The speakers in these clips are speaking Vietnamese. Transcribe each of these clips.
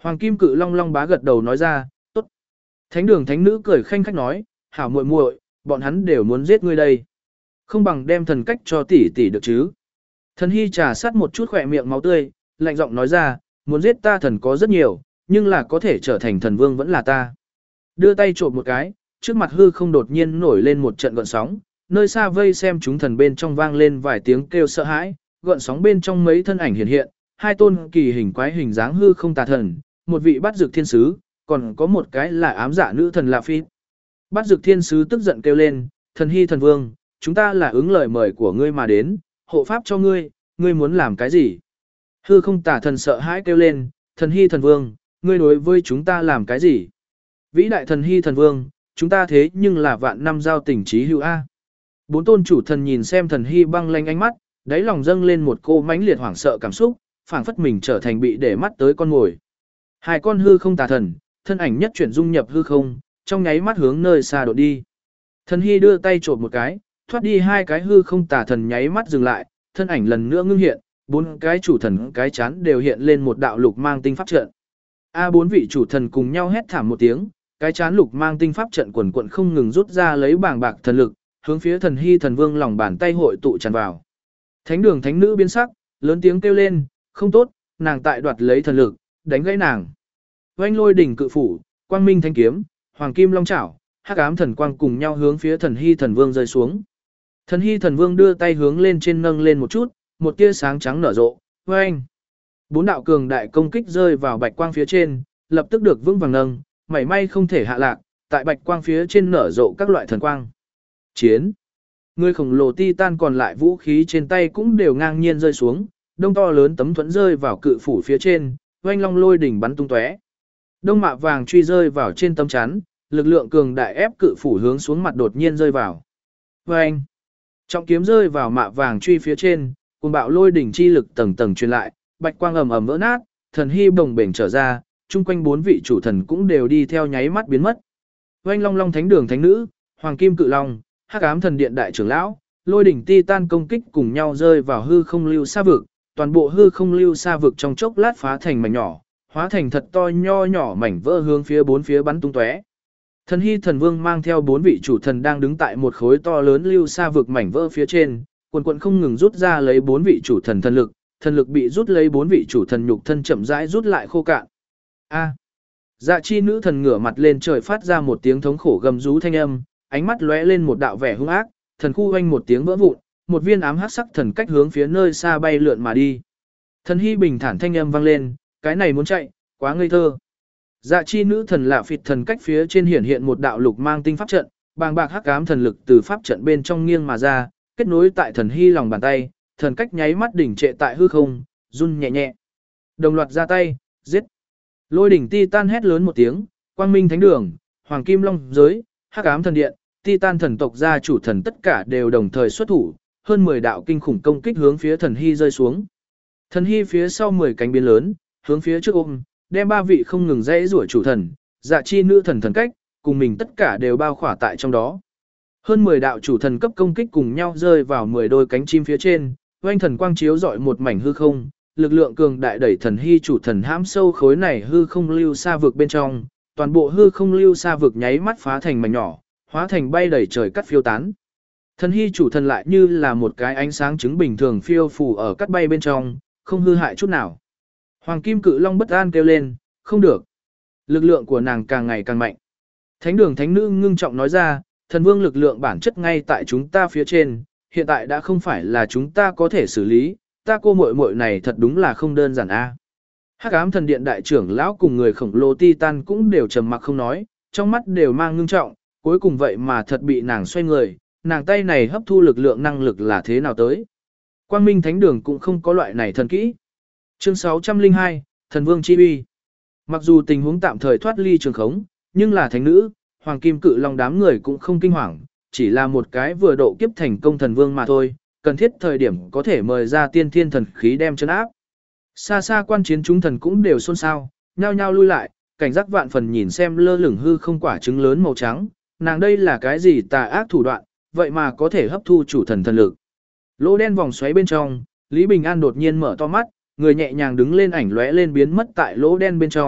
Hoàng Kim Cự Long Long Bá gật đầu nói ra, tốt. Thánh đường thánh nữ cười khanh khách nói, hảo muội muội, bọn hắn đều muốn giết ngươi đây. Không bằng đem thần cách cho tỷ tỷ được chứ. Thần Hy trà sát một chút khỏe miệng máu tươi, lạnh giọng nói ra, muốn giết ta thần có rất nhiều, nhưng là có thể trở thành thần vương vẫn là ta. Đưa tay trộm một cái, trước mặt hư không đột nhiên nổi lên một trận gợn sóng, nơi xa vây xem chúng thần bên trong vang lên vài tiếng kêu sợ hãi, gợn sóng bên trong mấy thân ảnh hiện hiện, hai tôn kỳ hình quái hình dáng hư không tà thần, một vị bắt dược thiên sứ, còn có một cái là ám dạ nữ thần Lạ Phi. Bắt dược thiên sứ tức giận kêu lên, thần Hy thần vương, chúng ta là ứng lời mời của ngươi mà đến, hộ pháp cho ngươi, ngươi muốn làm cái gì? Hư không tà thần sợ hãi kêu lên, thần Hy thần vương, ngươi đối với chúng ta làm cái gì? Vĩ đại thần Hy thần vương, chúng ta thế nhưng là vạn năm giao tình trí hữu A. Bốn tôn chủ thần nhìn xem thần Hy băng lanh ánh mắt, đáy lòng dâng lên một cô mãnh liệt hoảng sợ cảm xúc, phảng phất mình trở thành bị để mắt tới con mồi. Hai con hư không tà thần, thân ảnh nhất chuyển dung nhập hư không, trong nháy mắt hướng nơi xa đột đi. Thần Hy đưa tay chộp một cái, thoát đi hai cái hư không tà thần nháy mắt dừng lại, thân ảnh lần nữa ngưng hiện, bốn cái chủ thần cái chán đều hiện lên một đạo lục mang tinh pháp trận. Bốn vị chủ thần cùng nhau hét thảm một tiếng, cái chán lục mang tinh pháp trận quần quận không ngừng rút ra lấy bảng bạc thần lực, hướng phía thần Hy thần vương lòng bàn tay hội tụ tràn vào. Thánh đường thánh nữ biến sắc, lớn tiếng kêu lên, không tốt, nàng tại đoạt lấy thần lực, đánh gãy nàng. Oanh lôi đỉnh cự phủ, quang minh thanh kiếm, hoàng kim long chảo, hắc ám thần quang cùng nhau hướng phía thần Hy thần vương rơi xuống. Thần Hy thần vương đưa tay hướng lên trên nâng lên một chút, một tia sáng trắng nở rộ, oanh. Bốn đạo cường đại công kích rơi vào bạch quang phía trên, lập tức được vững vàng nâng, mảy may không thể hạ lạc, tại bạch quang phía trên nở rộ các loại thần quang. Chiến. Người khổng lồ Titan còn lại vũ khí trên tay cũng đều ngang nhiên rơi xuống, đông to lớn tấm thuẫn rơi vào cự phủ phía trên, oanh long lôi đỉnh bắn tung tóe. Đông mạ vàng truy rơi vào trên tấm chắn, lực lượng cường đại ép cự phủ hướng xuống mặt đột nhiên rơi vào. Oanh. Trọng kiếm rơi vào mạ vàng truy phía trên, cùng bạo lôi đỉnh chi lực tầng tầng truyền lại, bạch quang ầm ầm vỡ nát, thần Hy bồng bềnh trở ra, chung quanh bốn vị chủ thần cũng đều đi theo nháy mắt biến mất. Oanh long long thánh đường thánh nữ, hoàng kim cự long, hắc ám thần điện đại trưởng lão, lôi đỉnh Titan công kích cùng nhau rơi vào hư không lưu sa vực, toàn bộ hư không lưu sa vực trong chốc lát phá thành mảnh nhỏ, hóa thành thật to nho nhỏ mảnh vỡ hướng phía bốn phía bắn tung tóe. Thần Hy thần vương mang theo bốn vị chủ thần đang đứng tại một khối to lớn lưu sa vực mảnh vỡ phía trên, quần quần không ngừng rút ra lấy bốn vị chủ thần thần lực bị rút lấy bốn vị chủ thần nhục thân chậm rãi rút lại khô cạn. Dạ chi nữ thần ngửa mặt lên trời phát ra một tiếng thống khổ gầm rú thanh âm, ánh mắt lóe lên một đạo vẻ hung ác, thần khu oanh một tiếng vỡ vụn, một viên ám hắc sắc thần cách hướng phía nơi xa bay lượn mà đi. Thần Hy bình thản thanh âm vang lên, cái này muốn chạy, quá ngây thơ. Dạ chi nữ thần Lạ Phịt thần cách phía trên hiển hiện một đạo lục mang tinh pháp trận, bàng bạc hắc ám thần lực từ pháp trận bên trong nghiêng mà ra, kết nối tại thần Hy lòng bàn tay, thần cách nháy mắt đỉnh trệ tại hư không, run nhẹ nhẹ. Đồng loạt ra tay, giết. Lôi đỉnh Titan hét lớn một tiếng, quang minh thánh đường, hoàng kim long giới, hắc ám thần điện, Titan thần tộc gia chủ thần tất cả đều đồng thời xuất thủ, hơn 10 đạo kinh khủng công kích hướng phía thần Hy rơi xuống. Thần Hy phía sau 10 cánh biến lớn, hướng phía trước ôm, đem ba vị không ngừng dãy rủa chủ thần, dạ chi nữ thần thần cách, cùng mình tất cả đều bao khỏa tại trong đó. Hơn 10 đạo chủ thần cấp công kích cùng nhau rơi vào 10 đôi cánh chim phía trên, oanh thần quang chiếu rọi một mảnh hư không, lực lượng cường đại đẩy thần Hy chủ thần hãm sâu khối này hư không lưu xa vực bên trong, toàn bộ hư không lưu xa vực nháy mắt phá thành mảnh nhỏ, hóa thành bay đầy trời cắt phiêu tán. Thần Hy chủ thần lại như là một cái ánh sáng trứng bình thường phiêu phù ở cắt bay bên trong, không hư hại chút nào. Hoàng kim cự long bất an kêu lên, không được. Lực lượng của nàng càng ngày càng mạnh. Thánh đường thánh nữ ngưng trọng nói ra, thần vương lực lượng bản chất ngay tại chúng ta phía trên, hiện tại đã không phải là chúng ta có thể xử lý, ta cô muội muội này thật đúng là không đơn giản a. Hắc ám thần điện đại trưởng lão cùng người khổng lồ Titan cũng đều trầm mặc không nói, trong mắt đều mang ngưng trọng, cuối cùng vậy mà thật bị nàng xoay người, nàng tay này hấp thu lực lượng năng lực là thế nào tới. Quang Minh Thánh Đường cũng không có loại này thần kỹ. Chương 602, Thần Vương Chi Uy. Mặc dù tình huống tạm thời thoát ly trường khống, nhưng là thánh nữ, hoàng kim cự long đám người cũng không kinh hoàng, chỉ là một cái vừa độ kiếp thành công thần vương mà thôi, cần thiết thời điểm có thể mời ra tiên thiên thần khí đem chân áp. Xa xa quan chiến chúng thần cũng đều xôn xao, nhao nhao lui lại, cảnh giác vạn phần nhìn xem lơ lửng hư không quả trứng lớn màu trắng, nàng đây là cái gì tà ác thủ đoạn, vậy mà có thể hấp thu chủ thần thần lực. Lỗ đen vòng xoáy bên trong, Lý Bình An đột nhiên mở to mắt, người nhẹ nhàng đứng lên ảnh lóe lên biến mất tại lỗ đen bên trong,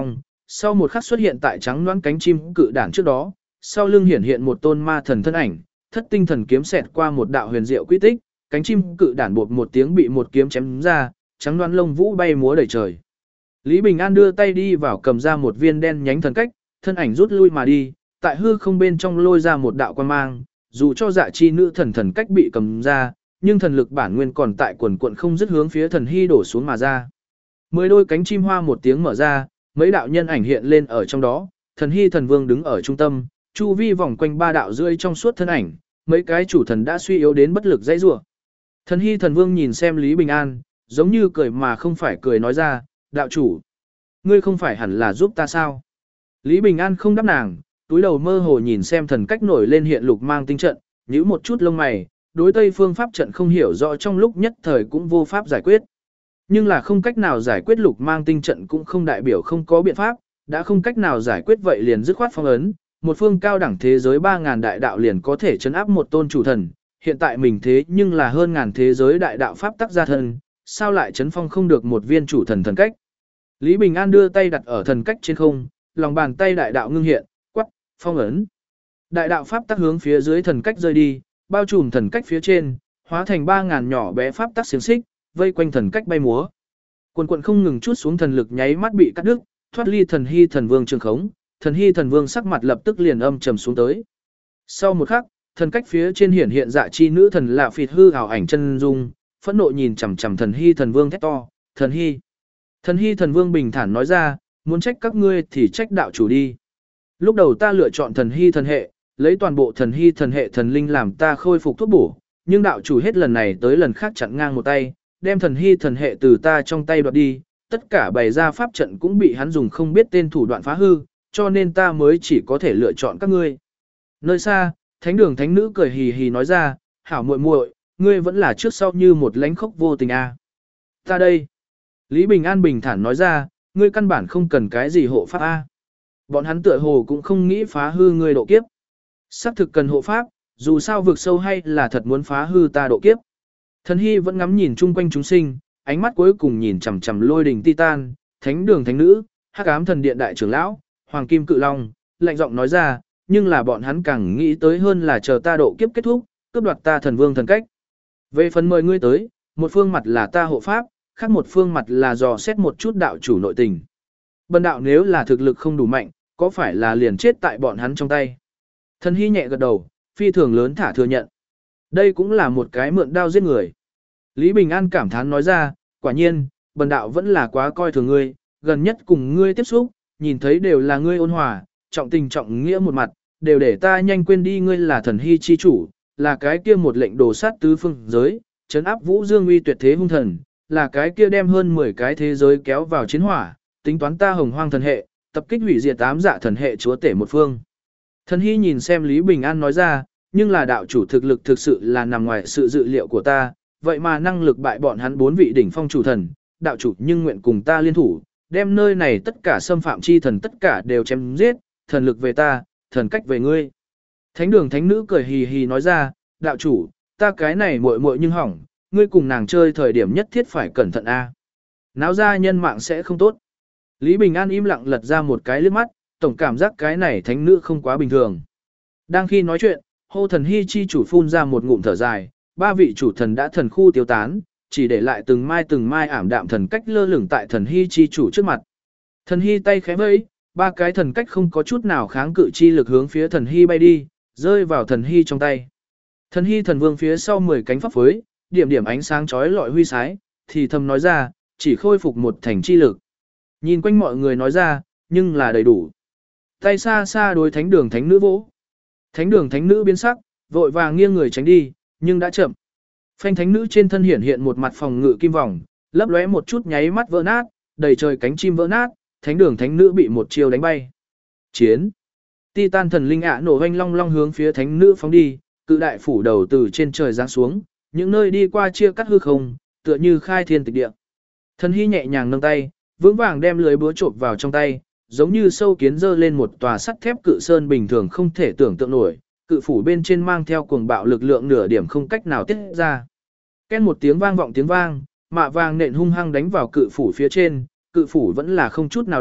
sau một khắc xuất hiện tại trắng loãng cánh chim cự đản trước đó, sau lưng hiển hiện một tôn ma thần thân ảnh, thất tinh thần kiếm xẹt qua một đạo huyền diệu quy tích, cánh chim cự đản bột một tiếng bị một kiếm chém ra, trắng loãng lông vũ bay múa đầy trời. Lý Bình An đưa tay đi vào cầm ra một viên đen nhánh thần cách, thân ảnh rút lui mà đi, tại hư không bên trong lôi ra một đạo quang mang, dù cho dạ chi nữ thần cách bị cầm ra, nhưng thần lực bản nguyên còn tại quần quận không dứt hướng phía thần hy đổ xuống mà ra. 10 đôi cánh chim hoa một tiếng mở ra, mấy đạo nhân ảnh hiện lên ở trong đó, thần hy thần vương đứng ở trung tâm, chu vi vòng quanh 3 đạo rưỡi trong suốt thân ảnh, mấy cái chủ thần đã suy yếu đến bất lực dãy rủa. Thần hy thần vương nhìn xem Lý Bình An, giống như cười mà không phải cười nói ra, đạo chủ, ngươi không phải hẳn là giúp ta sao? Lý Bình An không đáp nàng, túi đầu mơ hồ nhìn xem thần cách nổi lên hiện lục mang tinh trận, nhíu một chút lông mày, đối tây phương pháp trận không hiểu rõ trong lúc nhất thời cũng vô pháp giải quyết. Nhưng là không cách nào giải quyết lục mang tinh trận cũng không đại biểu không có biện pháp, đã không cách nào giải quyết vậy liền dứt khoát phong ấn, một phương cao đẳng thế giới 3.000 đại đạo liền có thể trấn áp một tôn chủ thần, hiện tại mình thế nhưng là hơn ngàn thế giới đại đạo pháp tắc gia thân, sao lại trấn phong không được một viên chủ thần thần cách. Lý Bình An đưa tay đặt ở thần cách trên không, lòng bàn tay đại đạo ngưng hiện, quắc, phong ấn. Đại đạo pháp tắc hướng phía dưới thần cách rơi đi, bao trùm thần cách phía trên, hóa thành 3.000 nhỏ bé pháp tắc xiềng xích, vây quanh thần cách bay múa. Quần quần không ngừng chút xuống thần lực nháy mắt bị cắt đứt, thoát ly thần hy thần vương trường khống, thần hy thần vương sắc mặt lập tức liền âm trầm xuống tới. Sau một khắc, thần cách phía trên hiển hiện dạ chi nữ thần lạ phịt hư ảo ảnh chân dung, phẫn nộ nhìn chằm chằm thần hy thần vương thét to, thần hy. Thần hy thần vương bình thản nói ra, muốn trách các ngươi thì trách đạo chủ đi. Lúc đầu ta lựa chọn thần hy thần hệ, lấy toàn bộ thần hy thần hệ thần linh làm ta khôi phục thuốc bổ, nhưng đạo chủ hết lần này tới lần khác chặn ngang một tay, đem thần hy thần hệ từ ta trong tay đoạt đi, tất cả bày ra pháp trận cũng bị hắn dùng không biết tên thủ đoạn phá hư, cho nên ta mới chỉ có thể lựa chọn các ngươi. Nơi xa, thánh đường thánh nữ cười hì hì nói ra, hảo muội muội, ngươi vẫn là trước sau như một lánh khốc vô tình a. Ta đây. Lý Bình An bình thản nói ra, ngươi căn bản không cần cái gì hộ pháp a. Bọn hắn tựa hồ cũng không nghĩ phá hư ngươi độ kiếp. Xác thực cần hộ pháp, dù sao vực sâu hay là thật muốn phá hư ta độ kiếp. Thần hy vẫn ngắm nhìn chung quanh chúng sinh, ánh mắt cuối cùng nhìn chằm chằm lôi đình titan, thánh đường thánh nữ, hắc ám thần điện đại trưởng lão, hoàng kim cự long, lạnh giọng nói ra, nhưng là bọn hắn càng nghĩ tới hơn là chờ ta độ kiếp kết thúc, cướp đoạt ta thần vương thần cách. Về phần mời ngươi tới, một phương mặt là ta hộ pháp, khác một phương mặt là dò xét một chút đạo chủ nội tình. Bần đạo nếu là thực lực không đủ mạnh, có phải là liền chết tại bọn hắn trong tay? Thần hy nhẹ gật đầu, phi thường lớn thả thừa nhận. Đây cũng là một cái mượn đao giết người. Lý Bình An cảm thán nói ra, quả nhiên, bần đạo vẫn là quá coi thường ngươi, gần nhất cùng ngươi tiếp xúc, nhìn thấy đều là ngươi ôn hòa, trọng tình trọng nghĩa một mặt, đều để ta nhanh quên đi ngươi là thần hy chi chủ, là cái kia một lệnh đồ sát tứ phương giới, trấn áp vũ dương uy tuyệt thế hung thần, là cái kia đem hơn 10 cái thế giới kéo vào chiến hỏa, tính toán ta hồng hoang thần hệ, tập kích hủy diệt 8 dạ thần hệ chúa tể một phương. Thần hy nhìn xem Lý Bình An nói ra, nhưng là đạo chủ thực lực thực sự là nằm ngoài sự dự liệu của ta, vậy mà năng lực bại bọn hắn 4 vị đỉnh phong chủ thần, đạo chủ nhưng nguyện cùng ta liên thủ, đem nơi này tất cả xâm phạm chi thần tất cả đều chém giết, thần lực về ta, thần cách về ngươi. Thánh đường thánh nữ cười hì hì nói ra, đạo chủ, ta cái này muội muội nhưng hỏng, ngươi cùng nàng chơi thời điểm nhất thiết phải cẩn thận a. Náo ra nhân mạng sẽ không tốt. Lý Bình An im lặng lật ra một cái liếc mắt, tổng cảm giác cái này thánh nữ không quá bình thường. Đang khi nói chuyện, hô thần hy chi chủ phun ra một ngụm thở dài, 3 vị chủ thần đã thần khu tiêu tán, chỉ để lại từng mai ảm đạm thần cách lơ lửng tại thần hy chi chủ trước mặt. Thần hy tay khẽ vẫy, 3 cái thần cách không có chút nào kháng cự chi lực hướng phía thần hy bay đi, rơi vào thần hy trong tay. Thần hy thần vương phía sau 10 cánh pháp phối, điểm điểm ánh sáng chói lọi huy sái, thì thầm nói ra, chỉ khôi phục một thành chi lực. Nhìn quanh mọi người nói ra, nhưng là đầy đủ. Tay xa xa đối thánh đường thánh nữ vỗ. Thánh đường thánh nữ biến sắc, vội vàng nghiêng người tránh đi, nhưng đã chậm. Phanh thánh nữ trên thân hiển hiện một mặt phòng ngự kim vòng, lấp lóe một chút nháy mắt vỡ nát, đầy trời cánh chim vỡ nát, thánh đường thánh nữ bị một chiêu đánh bay. Chiến. Titan thần linh ạ nổ hoanh long long hướng phía thánh nữ phóng đi, cự đại phủ đầu từ trên trời giáng xuống, những nơi đi qua chia cắt hư không, tựa như khai thiên tịch địa. Thần hy nhẹ nhàng nâng tay, vững vàng đem lưới búa chộp vào trong tay, giống như sâu kiến giơ lên một tòa sắt thép cự sơn bình thường không thể tưởng tượng nổi, cự phủ bên trên mang theo cuồng bạo lực lượng nửa điểm không cách nào tiết ra. Két một tiếng vang vọng tiếng vang, mạ vàng nện hung hăng đánh vào cự phủ phía trên, cự phủ vẫn là không chút nào động,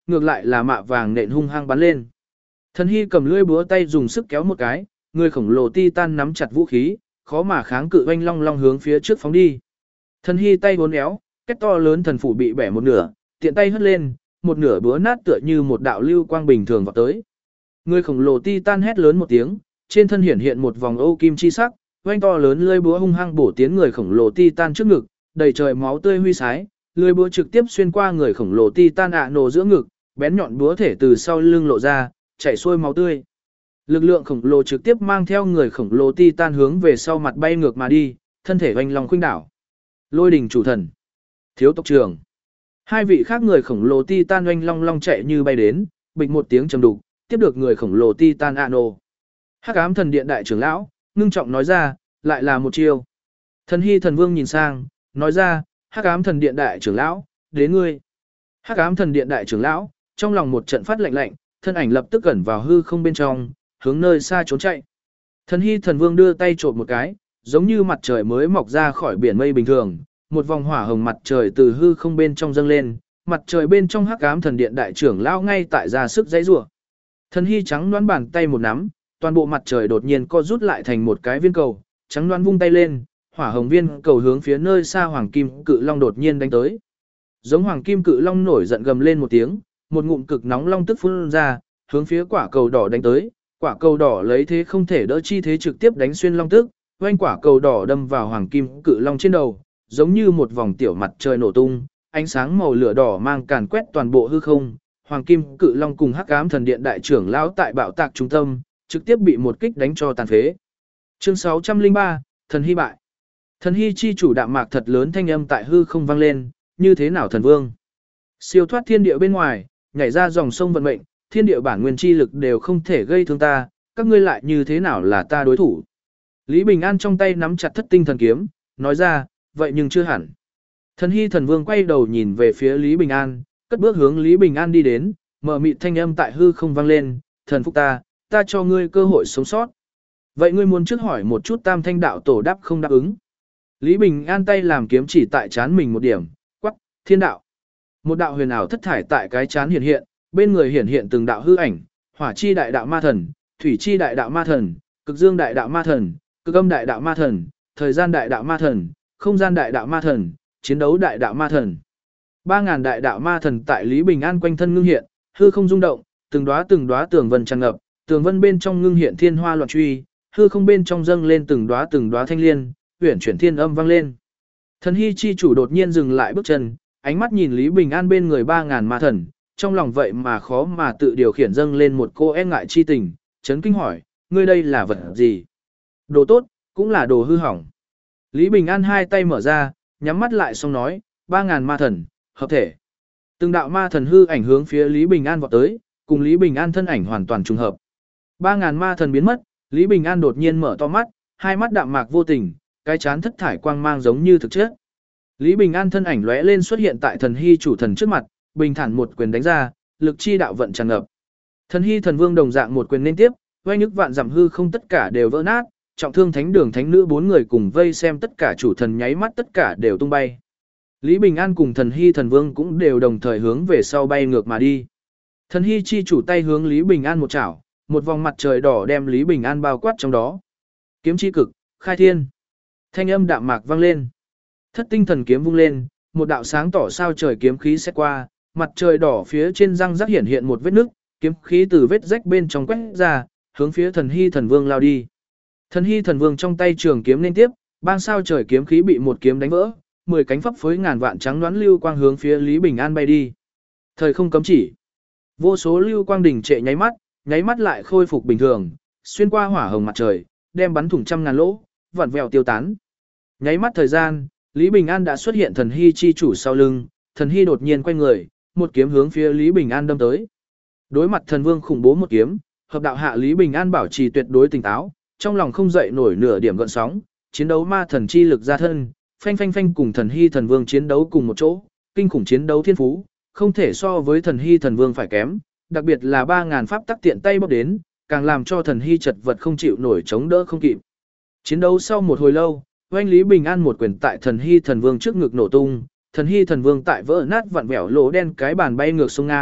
ngược lại là mạ vàng nện hung hăng bắn lên. Thần Hy cầm lưỡi búa tay dùng sức kéo một cái, người khổng lồ Titan nắm chặt vũ khí, khó mà kháng cự oanh long long hướng phía trước phóng đi. Thần Hy tay uốn éo, cái to lớn thần phủ bị bẻ một nửa, tiện tay hất lên, một nửa búa nát tựa như một đạo lưu quang bình thường vọt tới. Người khổng lồ Titan hét lớn một tiếng, trên thân hiện một vòng ô kim chi sắc, oanh to lớn lưỡi búa hung hăng bổ tiến người khổng lồ Titan trước ngực, đầy trời máu tươi huy sái, lưỡi búa trực tiếp xuyên qua người khổng lồ Titan nổ giữa ngực, bén nhọn búa thể từ sau lưng lộ ra, chảy xuôi máu tươi. Lực lượng khổng lồ trực tiếp mang theo người khổng lồ Titan hướng về sau mặt bay ngược mà đi, thân thể oanh long khuynh đảo. Lôi đình chủ thần, thiếu tộc trưởng. Hai vị khác người khổng lồ Titan oanh long long chạy như bay đến, bịch một tiếng trầm đục, tiếp được người khổng lồ Titan nổ. Hắc ám thần điện đại trưởng lão, ngưng trọng nói ra, lại là một chiêu. Thần Hy thần vương nhìn sang, nói ra, Hắc ám thần điện đại trưởng lão, đến ngươi. Hắc ám thần điện đại trưởng lão, trong lòng một trận phát lạnh lạnh, thân ảnh lập tức ẩn vào hư không bên trong, hướng nơi xa trốn chạy. Thần Hy thần vương đưa tay trộm một cái, giống như mặt trời mới mọc ra khỏi biển mây bình thường, một vòng hỏa hồng mặt trời từ hư không bên trong dâng lên, mặt trời bên trong Hắc ám thần điện đại trưởng lão ngay tại ra sức giãy giụa. Thần Hy trắng đoán bàn tay một nắm, toàn bộ mặt trời đột nhiên co rút lại thành một cái viên cầu, trắng đoán vung tay lên, hỏa hồng viên cầu hướng phía nơi xa hoàng kim cự long đột nhiên đánh tới. Giống hoàng kim cự long nổi giận gầm lên một tiếng, một ngụm cực nóng long tức phun ra, hướng phía quả cầu đỏ đánh tới, quả cầu đỏ lấy thế không thể đỡ chi thế trực tiếp đánh xuyên long tức, oanh quả cầu đỏ đâm vào hoàng kim cự long trên đầu, giống như một vòng tiểu mặt trời nổ tung, ánh sáng màu lửa đỏ mang càn quét toàn bộ hư không. Hoàng kim cự long cùng Hắc ám thần điện đại trưởng lão tại bạo tạc trung tâm, trực tiếp bị một kích đánh cho tàn phế. Chương 603, Thần Hy bại. Thần Hy chi chủ đạm mạc thật lớn thanh âm tại hư không vang lên, như thế nào thần vương? Siêu thoát thiên địa bên ngoài, nhảy ra dòng sông vận mệnh, thiên địa bản nguyên chi lực đều không thể gây thương ta, các ngươi lại như thế nào là ta đối thủ? Lý Bình An trong tay nắm chặt thất tinh thần kiếm, nói ra, vậy nhưng chưa hẳn. Thần Hy thần vương quay đầu nhìn về phía Lý Bình An, cất bước hướng Lý Bình An đi đến, mở mịt thanh âm tại hư không vang lên, thần phúc ta cho ngươi cơ hội sống sót. Vậy ngươi muốn trước hỏi một chút tam thanh đạo tổ đáp không đáp ứng. Lý Bình An tay làm kiếm chỉ tại chán mình một điểm, quắc, thiên đạo. Một đạo huyền ảo thất thải tại cái chán hiện hiện, bên người hiện từng đạo hư ảnh, hỏa chi đại đạo ma thần, thủy chi đại đạo ma thần, cực dương đại đạo ma thần, cực âm đại đạo ma thần, thời gian đại đạo ma thần, không gian đại đạo ma thần, chiến đấu đại đạo ma thần. 3.000 đại đạo ma thần tại Lý Bình An quanh thân ngưng hiện, hư không rung động, từng đóa tường vân tràn ngập, tường vân bên trong ngưng hiện thiên hoa loạn truy, hư không bên trong dâng lên từng đóa thanh liên, uyển chuyển thiên âm vang lên. Thần Hy chi chủ đột nhiên dừng lại bước chân, ánh mắt nhìn Lý Bình An bên người 3.000 ma thần, trong lòng vậy mà khó mà tự điều khiển dâng lên một cô e ngại chi tình, chấn kinh hỏi, ngươi đây là vật gì? Đồ tốt, cũng là đồ hư hỏng. Lý Bình An hai tay mở ra, nhắm mắt lại xong nói, 3.000 ma thần, hợp thể. Từng đạo ma thần hư ảnh hướng phía Lý Bình An vọt tới, cùng Lý Bình An thân ảnh hoàn toàn trùng hợp. 3.000 ma thần biến mất, Lý Bình An đột nhiên mở to mắt, hai mắt đạm mạc vô tình, cái chán thất thải quang mang giống như thực chất. Lý Bình An thân ảnh lóe lên xuất hiện tại Thần Hy chủ thần trước mặt, bình thản một quyền đánh ra, lực chi đạo vận tràn ngập. Thần Hy thần vương đồng dạng một quyền liên tiếp, oanh nhức vạn dặm hư không tất cả đều vỡ nát, trọng thương thánh đường thánh nữ bốn người cùng vây xem tất cả chủ thần nháy mắt tất cả đều tung bay. Lý Bình An cùng Thần Hy thần vương cũng đều đồng thời hướng về sau bay ngược mà đi. Thần Hy chi chủ tay hướng Lý Bình An một chảo, một vòng mặt trời đỏ đem Lý Bình An bao quát trong đó. Kiếm chi cực, khai thiên. Thanh âm đạm mạc vang lên. Thất tinh thần kiếm vung lên, một đạo sáng tỏ sao trời kiếm khí xét qua, mặt trời đỏ phía trên răng rắc hiện một vết nứt, kiếm khí từ vết rách bên trong quét ra, hướng phía Thần Hy thần vương lao đi. Thần Hy thần vương trong tay trường kiếm liên tiếp, bang sao trời kiếm khí bị một kiếm đánh vỡ, 10 cánh phấp phới ngàn vạn trắng đoán lưu quang hướng phía Lý Bình An bay đi. Thời không cấm chỉ. Vô số lưu quang đỉnh trệ nháy mắt lại khôi phục bình thường, xuyên qua hỏa hồng mặt trời, đem bắn thủng trăm ngàn lỗ, vặn vẹo tiêu tán. Nháy mắt thời gian, Lý Bình An đã xuất hiện Thần Hy chi chủ sau lưng, Thần Hy đột nhiên quay người, một kiếm hướng phía Lý Bình An đâm tới. Đối mặt thần vương khủng bố một kiếm, hợp đạo hạ Lý Bình An bảo trì tuyệt đối tỉnh táo, trong lòng không dậy nổi nửa điểm gợn sóng, chiến đấu ma thần chi lực ra thân, phanh phanh phanh cùng Thần Hy thần vương chiến đấu cùng một chỗ, kinh khủng chiến đấu thiên phú, không thể so với Thần Hy thần vương phải kém, đặc biệt là 3.000 pháp tắc tiện tay bóc đến, càng làm cho Thần Hy chật vật không chịu nổi chống đỡ không kịp. Chiến đấu sau một hồi lâu, oanh Lý Bình An một quyền tại Thần Hy thần vương trước ngực nổ tung, Thần Hy thần vương tại vỡ nát vặn vẹo lỗ đen cái bàn bay ngược sông ngang,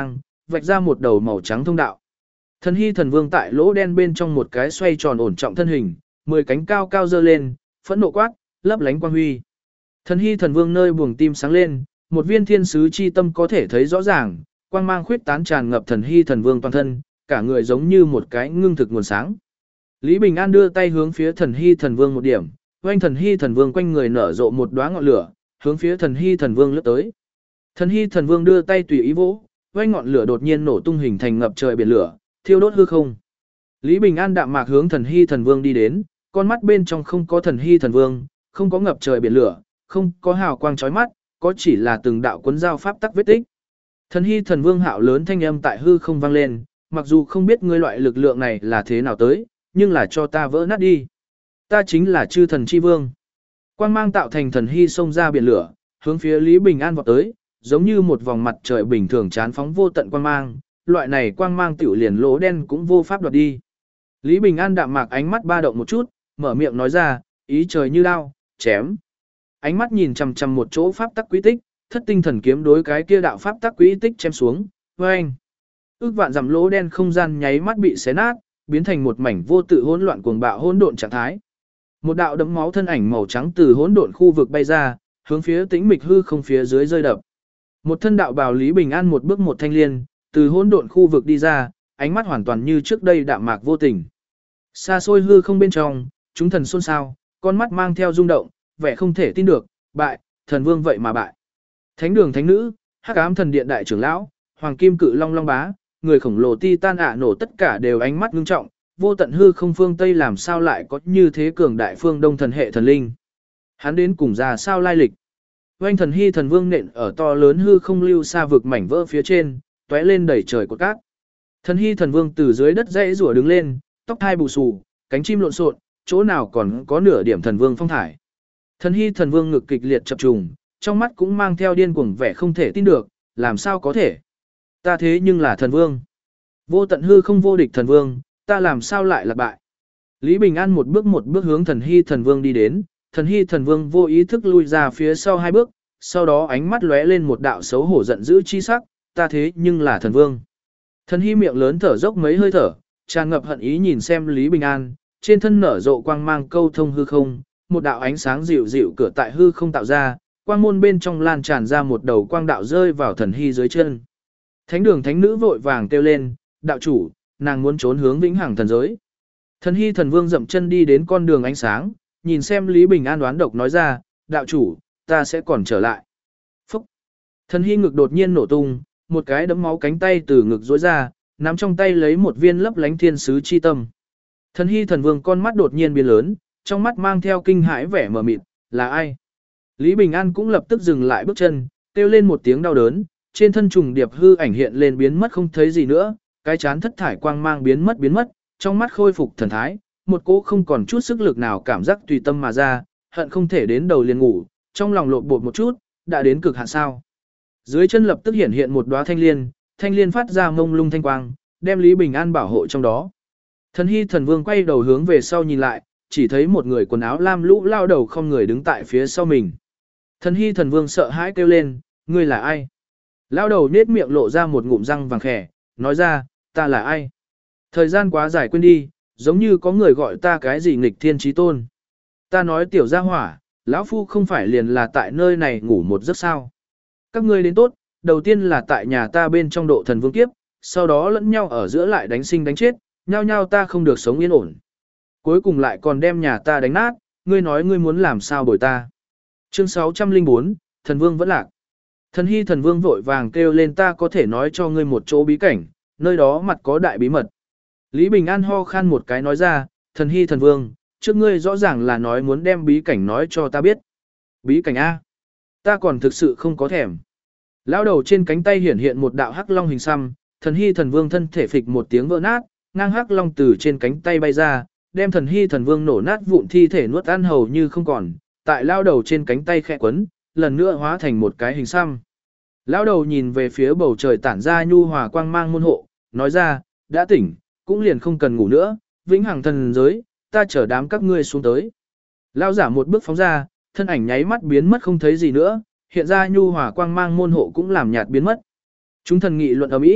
vạch ra một đầu màu trắng thông đạo. Thần hy thần vương tại lỗ đen bên trong một cái xoay tròn ổn trọng thân hình, 10 cánh cao cao dơ lên, phẫn nộ quát, lấp lánh quang huy. Thần hy thần vương nơi buồng tim sáng lên, một viên thiên sứ chi tâm có thể thấy rõ ràng, quang mang khuyết tán tràn ngập thần hy thần vương toàn thân, cả người giống như một cái ngưng thực nguồn sáng. Lý Bình An đưa tay hướng phía thần hy thần vương một điểm, oanh thần hy thần vương quanh người nở rộ một đóa ngọn lửa, hướng phía thần hy thần vương lướt tới. Thần hy thần vương đưa tay tùy ý vỗ, oanh ngọn lửa đột nhiên nổ tung hình thành ngập trời biển lửa, thiêu đốt hư không. Lý Bình An đạm mạc hướng thần hy thần vương đi đến, con mắt bên trong không có thần hy thần vương, không có ngập trời biển lửa, không có hào quang chói mắt, có chỉ là từng đạo cuốn dao pháp tắc vết tích. Thần hy thần vương hạo lớn thanh âm tại hư không vang lên, mặc dù không biết ngươi loại lực lượng này là thế nào tới, nhưng là cho ta vỡ nát đi. Ta chính là chư thần chi vương. Quang mang tạo thành thần hy xông ra biển lửa, hướng phía Lý Bình An vọt tới, giống như một vòng mặt trời bình thường chán phóng vô tận quang mang, loại này quang mang tiểu liền lỗ đen cũng vô pháp đoạt đi. Lý Bình An đạm mạc ánh mắt ba động một chút, mở miệng nói ra, ý trời như đao, chém. Ánh mắt nhìn chằm chằm một chỗ pháp tắc quý tích, thất tinh thần kiếm đối cái kia đạo pháp tắc quý tích chém xuống, oeng. Ước vạn dặm lỗ đen không gian nháy mắt bị xé nát, biến thành một mảnh vô tự hỗn loạn cuồng bạo hỗn độn trạng thái. Một đạo đấm máu thân ảnh màu trắng từ hỗn độn khu vực bay ra, hướng phía tĩnh mịch hư không phía dưới rơi đập. Một thân đạo bào Lý Bình An một bước một thanh liên, từ hỗn độn khu vực đi ra, ánh mắt hoàn toàn như trước đây đạm mạc vô tình. Xa xôi hư không bên trong, chúng thần xôn xao, con mắt mang theo rung động, vẻ không thể tin được, bại, thần vương vậy mà bại. Thánh đường thánh nữ, Hắc Ám thần điện đại trưởng lão, Hoàng Kim Cự Long Long bá, người khổng lồ Titan ạ nổ tất cả đều ánh mắt ngưng trọng, vô tận hư không phương Tây làm sao lại có như thế cường đại phương Đông thần hệ thần linh. Hắn đến cùng ra sao lai lịch. Oanh thần hy thần vương nện ở to lớn hư không lưu xa vực mảnh vỡ phía trên, tóe lên đầy trời cột cát. Thần hy thần vương từ dưới đất dãy rủa đứng lên, tóc thai bù xù, cánh chim lộn xộn, chỗ nào còn có nửa điểm thần vương phong thải. Thần hy thần vương ngực kịch liệt chập trùng, trong mắt cũng mang theo điên cuồng vẻ không thể tin được, làm sao có thể. Ta thế nhưng là thần vương. Vô tận hư không vô địch thần vương, ta làm sao lại là bại. Lý Bình An một bước hướng thần hy thần vương đi đến, thần hy thần vương vô ý thức lui ra phía sau 2 bước, sau đó ánh mắt lóe lên một đạo xấu hổ giận dữ chi sắc, ta thế nhưng là thần vương. Thần hy miệng lớn thở dốc mấy hơi thở, tràn ngập hận ý nhìn xem Lý Bình An, trên thân nở rộ quang mang câu thông hư không, một đạo ánh sáng dịu dịu cửa tại hư không tạo ra, quang môn bên trong lan tràn ra một đầu quang đạo rơi vào thần hy dưới chân. Thánh đường thánh nữ vội vàng kêu lên, đạo chủ, nàng muốn trốn hướng vĩnh hằng thần giới. Thần hy thần vương dậm chân đi đến con đường ánh sáng, nhìn xem Lý Bình An đoán độc nói ra, đạo chủ, ta sẽ còn trở lại. Phúc! Thần hy ngực đột nhiên nổ tung, một cái đấm máu cánh tay từ ngực rối ra, nắm trong tay lấy một viên lấp lánh thiên sứ chi tâm. Thần hy thần vương con mắt đột nhiên biến lớn, trong mắt mang theo kinh hãi vẻ mờ mịt, là ai? Lý Bình An cũng lập tức dừng lại bước chân, kêu lên một tiếng đau đớn, trên thân trùng điệp hư ảnh hiện lên biến mất không thấy gì nữa, cái chán thất thải quang mang biến mất, trong mắt khôi phục thần thái, một cỗ không còn chút sức lực nào cảm giác tùy tâm mà ra, hận không thể đến đầu liền ngủ, trong lòng lộn bột một chút, đã đến cực hạn sao. Dưới chân lập tức hiện hiện một đóa thanh liên phát ra mông lung thanh quang, đem Lý Bình An bảo hộ trong đó. Thần hy thần vương quay đầu hướng về sau nhìn lại, chỉ thấy một người quần áo lam lũ lao đầu không người đứng tại phía sau mình. Thần hy thần vương sợ hãi kêu lên, ngươi là ai? Lao đầu nết miệng lộ ra một ngụm răng vàng khẻ, nói ra, ta là ai? Thời gian quá dài quên đi, giống như có người gọi ta cái gì nghịch thiên chí tôn. Ta nói tiểu gia hỏa, lão phu không phải liền là tại nơi này ngủ một giấc sao. Các ngươi đến tốt, đầu tiên là tại nhà ta bên trong độ thần vương kiếp, sau đó lẫn nhau ở giữa lại đánh sinh đánh chết, nhau nhau ta không được sống yên ổn. Cuối cùng lại còn đem nhà ta đánh nát, ngươi nói ngươi muốn làm sao bồi ta. Chương 604, thần vương vẫn lạc. Thần hy thần vương vội vàng kêu lên, ta có thể nói cho ngươi một chỗ bí cảnh, nơi đó mặt có đại bí mật. Lý Bình An ho khan một cái nói ra, thần hy thần vương, trước ngươi rõ ràng là nói muốn đem bí cảnh nói cho ta biết. Bí cảnh A. Ta còn thực sự không có thèm. Lão đầu trên cánh tay hiển hiện một đạo hắc long hình xăm, thần hy thần vương thân thể phịch một tiếng vỡ nát, ngang hắc long từ trên cánh tay bay ra, đem thần hy thần vương nổ nát vụn thi thể nuốt ăn hầu như không còn, tại lão đầu trên cánh tay khẽ quấn, lần nữa hóa thành một cái hình xăm. Lão đầu nhìn về phía bầu trời tản ra nhu hòa quang mang môn hộ, nói ra, đã tỉnh, cũng liền không cần ngủ nữa, vĩnh hằng thần giới, ta chở đám các ngươi xuống tới. Lão giả một bước phóng ra, thân ảnh nháy mắt biến mất không thấy gì nữa, hiện ra nhu hòa quang mang môn hộ cũng làm nhạt biến mất. Chúng thần nghị luận ầm ĩ,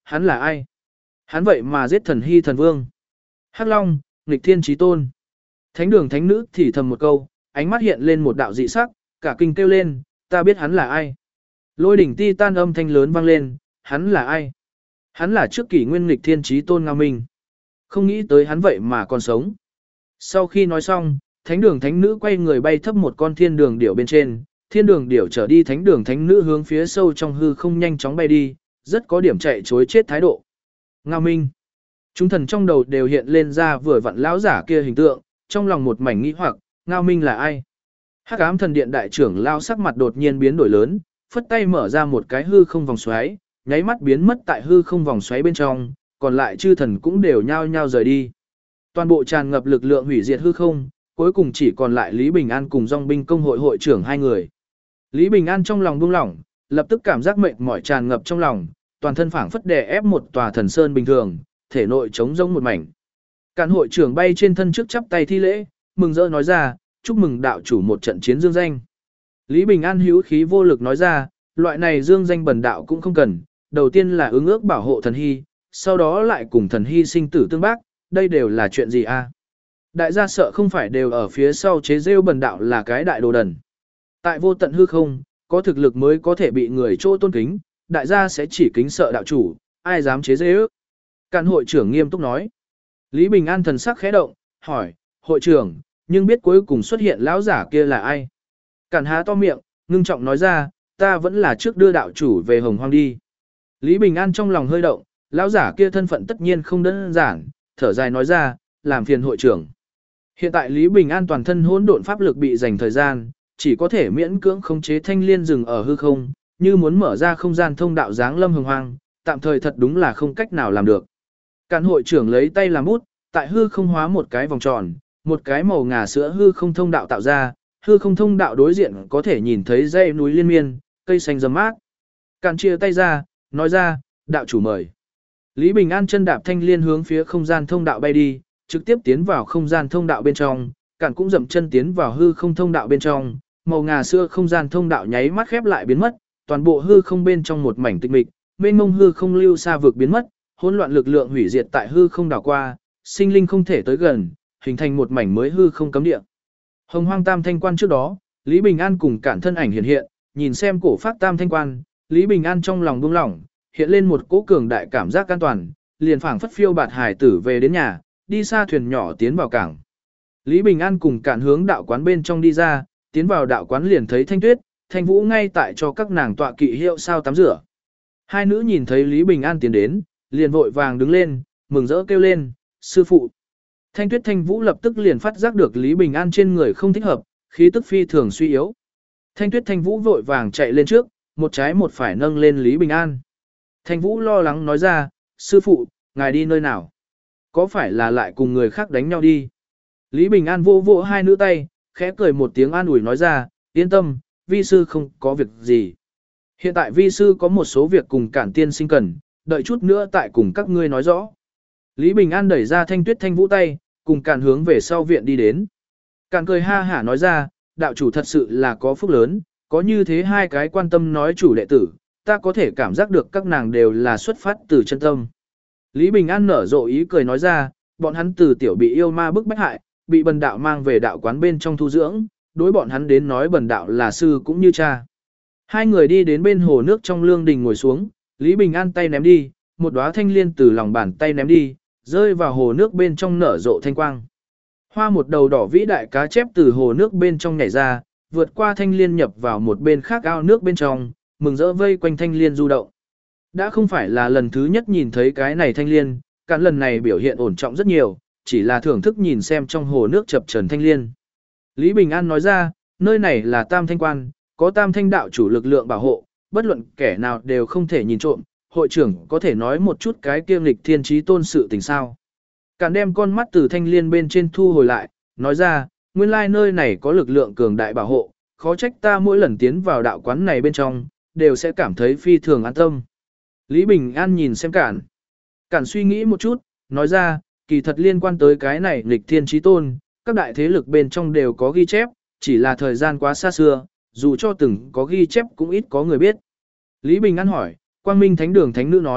hắn là ai? Hắn vậy mà giết thần hy thần vương. Hắc Long, nghịch thiên chí tôn. Thánh đường thánh nữ thì thầm một câu, ánh mắt hiện lên một đạo dị sắc, cả kinh kêu lên, ta biết hắn là ai. Lôi đỉnh ti tan âm thanh lớn vang lên, hắn là ai? Hắn là trước kỷ nguyên nghịch thiên chí tôn Ngao Minh. Không nghĩ tới hắn vậy mà còn sống. Sau khi nói xong, thánh đường thánh nữ quay người bay thấp một con thiên đường điểu bên trên, thiên đường điểu trở đi thánh đường thánh nữ hướng phía sâu trong hư không nhanh chóng bay đi, rất có điểm chạy chối chết thái độ. Ngao Minh. Chúng thần trong đầu đều hiện lên ra vừa vặn lão giả kia hình tượng, trong lòng một mảnh nghĩ hoặc, Ngao Minh là ai? Hắc ám thần điện đại trưởng lao sắc mặt đột nhiên biến đổi lớn, phất tay mở ra một cái hư không vòng xoáy, nháy mắt biến mất tại hư không vòng xoáy bên trong, còn lại chư thần cũng đều nhao nhao rời đi. Toàn bộ tràn ngập lực lượng hủy diệt hư không, cuối cùng chỉ còn lại Lý Bình An cùng Dòng binh công hội hội trưởng hai người. Lý Bình An trong lòng buông lỏng, lập tức cảm giác mệt mỏi tràn ngập trong lòng, toàn thân phảng phất đè ép một tòa thần sơn bình thường, thể nội trống rỗng một mảnh. Càn hội trưởng bay trên thân trước chắp tay thi lễ, mừng rỡ nói ra, chúc mừng đạo chủ một trận chiến dương danh. Lý Bình An hữu khí vô lực nói ra, loại này dương danh bần đạo cũng không cần, đầu tiên là ứng ước bảo hộ thần hy, sau đó lại cùng thần hy sinh tử tương bác, đây đều là chuyện gì a? Đại gia sợ không phải đều ở phía sau chế rêu bần đạo là cái đại đồ đần. Tại vô tận hư không, có thực lực mới có thể bị người chỗ tôn kính, đại gia sẽ chỉ kính sợ đạo chủ, ai dám chế rêu. Càn hội trưởng nghiêm túc nói. Lý Bình An thần sắc khẽ động, hỏi, hội trưởng, nhưng biết cuối cùng xuất hiện lão giả kia là ai? Càn há to miệng, ngưng trọng nói ra, ta vẫn là trước đưa đạo chủ về Hồng Hoang đi. Lý Bình An trong lòng hơi động, lão giả kia thân phận tất nhiên không đơn giản, thở dài nói ra, làm phiền hội trưởng. Hiện tại Lý Bình An toàn thân hỗn độn pháp lực bị dành thời gian, chỉ có thể miễn cưỡng khống chế thanh liên rừng ở hư không, như muốn mở ra không gian thông đạo giáng lâm Hồng Hoang, tạm thời thật đúng là không cách nào làm được. Càn hội trưởng lấy tay làm bút, tại hư không hóa một cái vòng tròn, một cái màu ngà sữa hư không thông đạo tạo ra, hư không thông đạo đối diện có thể nhìn thấy dãy núi liên miên, cây xanh rậm mát. Càn chia tay ra, nói ra, đạo chủ mời. Lý Bình An chân đạp thanh liên hướng phía không gian thông đạo bay đi, trực tiếp tiến vào không gian thông đạo bên trong, Càn cũng dậm chân tiến vào hư không thông đạo bên trong, màu ngà sữa không gian thông đạo nháy mắt khép lại biến mất, toàn bộ hư không bên trong một mảnh tịch mịch, mênh mông hư không lưu xa vực biến mất, hỗn loạn lực lượng hủy diệt tại hư không đảo qua, sinh linh không thể tới gần, hình thành một mảnh mới hư không cấm địa. Hồng Hoang Tam Thanh Quan trước đó, Lý Bình An cùng Cản thân ảnh hiện hiện, nhìn xem cổ phát Tam Thanh Quan, Lý Bình An trong lòng buông lỏng, hiện lên một cỗ cường đại cảm giác an toàn, liền phảng phất phiêu bạt hải tử về đến nhà, đi xa thuyền nhỏ tiến vào cảng. Lý Bình An cùng Cản hướng đạo quán bên trong đi ra, tiến vào đạo quán liền thấy Thanh Tuyết, Thanh Vũ ngay tại cho các nàng tọa kỵ hiệu sao tắm rửa. Hai nữ nhìn thấy Lý Bình An tiến đến, liền vội vàng đứng lên, mừng rỡ kêu lên, sư phụ. Thanh Tuyết Thanh Vũ lập tức liền phát giác được Lý Bình An trên người không thích hợp, khí tức phi thường suy yếu. Thanh Tuyết Thanh Vũ vội vàng chạy lên trước, một trái một phải nâng lên Lý Bình An. Thanh Vũ lo lắng nói ra, sư phụ, ngài đi nơi nào? Có phải là lại cùng người khác đánh nhau đi? Lý Bình An vỗ vỗ hai nữ tay, khẽ cười một tiếng an ủi nói ra, yên tâm, vi sư không có việc gì. Hiện tại vi sư có một số việc cùng Cản tiên sinh cần, đợi chút nữa tại cùng các ngươi nói rõ. Lý Bình An đẩy ra Thanh Tuyết Thanh Vũ tay, cùng Cản hướng về sau viện đi đến. Cản cười ha hả nói ra, đạo chủ thật sự là có phúc lớn, có như thế hai cái quan tâm nói chủ đệ tử, ta có thể cảm giác được các nàng đều là xuất phát từ chân tâm. Lý Bình An nở rộ ý cười nói ra, bọn hắn từ tiểu bị yêu ma bức bách hại, bị bần đạo mang về đạo quán bên trong thu dưỡng, đối bọn hắn đến nói bần đạo là sư cũng như cha. Hai người đi đến bên hồ nước trong lương đình ngồi xuống, Lý Bình An tay ném đi, một đóa thanh liên từ lòng bàn tay ném đi, rơi vào hồ nước bên trong nở rộ thanh quang. Hoa một đầu đỏ vĩ đại cá chép từ hồ nước bên trong nhảy ra, vượt qua thanh liên nhập vào một bên khác ao nước bên trong, mừng rỡ vây quanh thanh liên du động. Đã không phải là lần thứ nhất nhìn thấy cái này thanh liên, Cản lần này biểu hiện ổn trọng rất nhiều, chỉ là thưởng thức nhìn xem trong hồ nước chập chờn thanh liên. Lý Bình An nói ra, nơi này là Tam Thanh Quan, có Tam Thanh đạo chủ lực lượng bảo hộ, bất luận kẻ nào đều không thể nhìn trộm, hội trưởng có thể nói một chút cái kiêm lịch thiên trí tôn sự tình sao. Cản đem con mắt từ thanh liên bên trên thu hồi lại, nói ra, nguyên lai nơi này có lực lượng cường đại bảo hộ, khó trách ta mỗi lần tiến vào đạo quán này bên trong, đều sẽ cảm thấy phi thường an tâm. Lý Bình An nhìn xem Cản. Cản suy nghĩ một chút, nói ra, kỳ thật liên quan tới cái này nghịch thiên chí tôn, các đại thế lực bên trong đều có ghi chép, chỉ là thời gian quá xa xưa, dù cho từng có ghi chép cũng ít có người biết. Lý Bình An hỏi, Quang Minh Thánh Đường Thánh Nữ nói,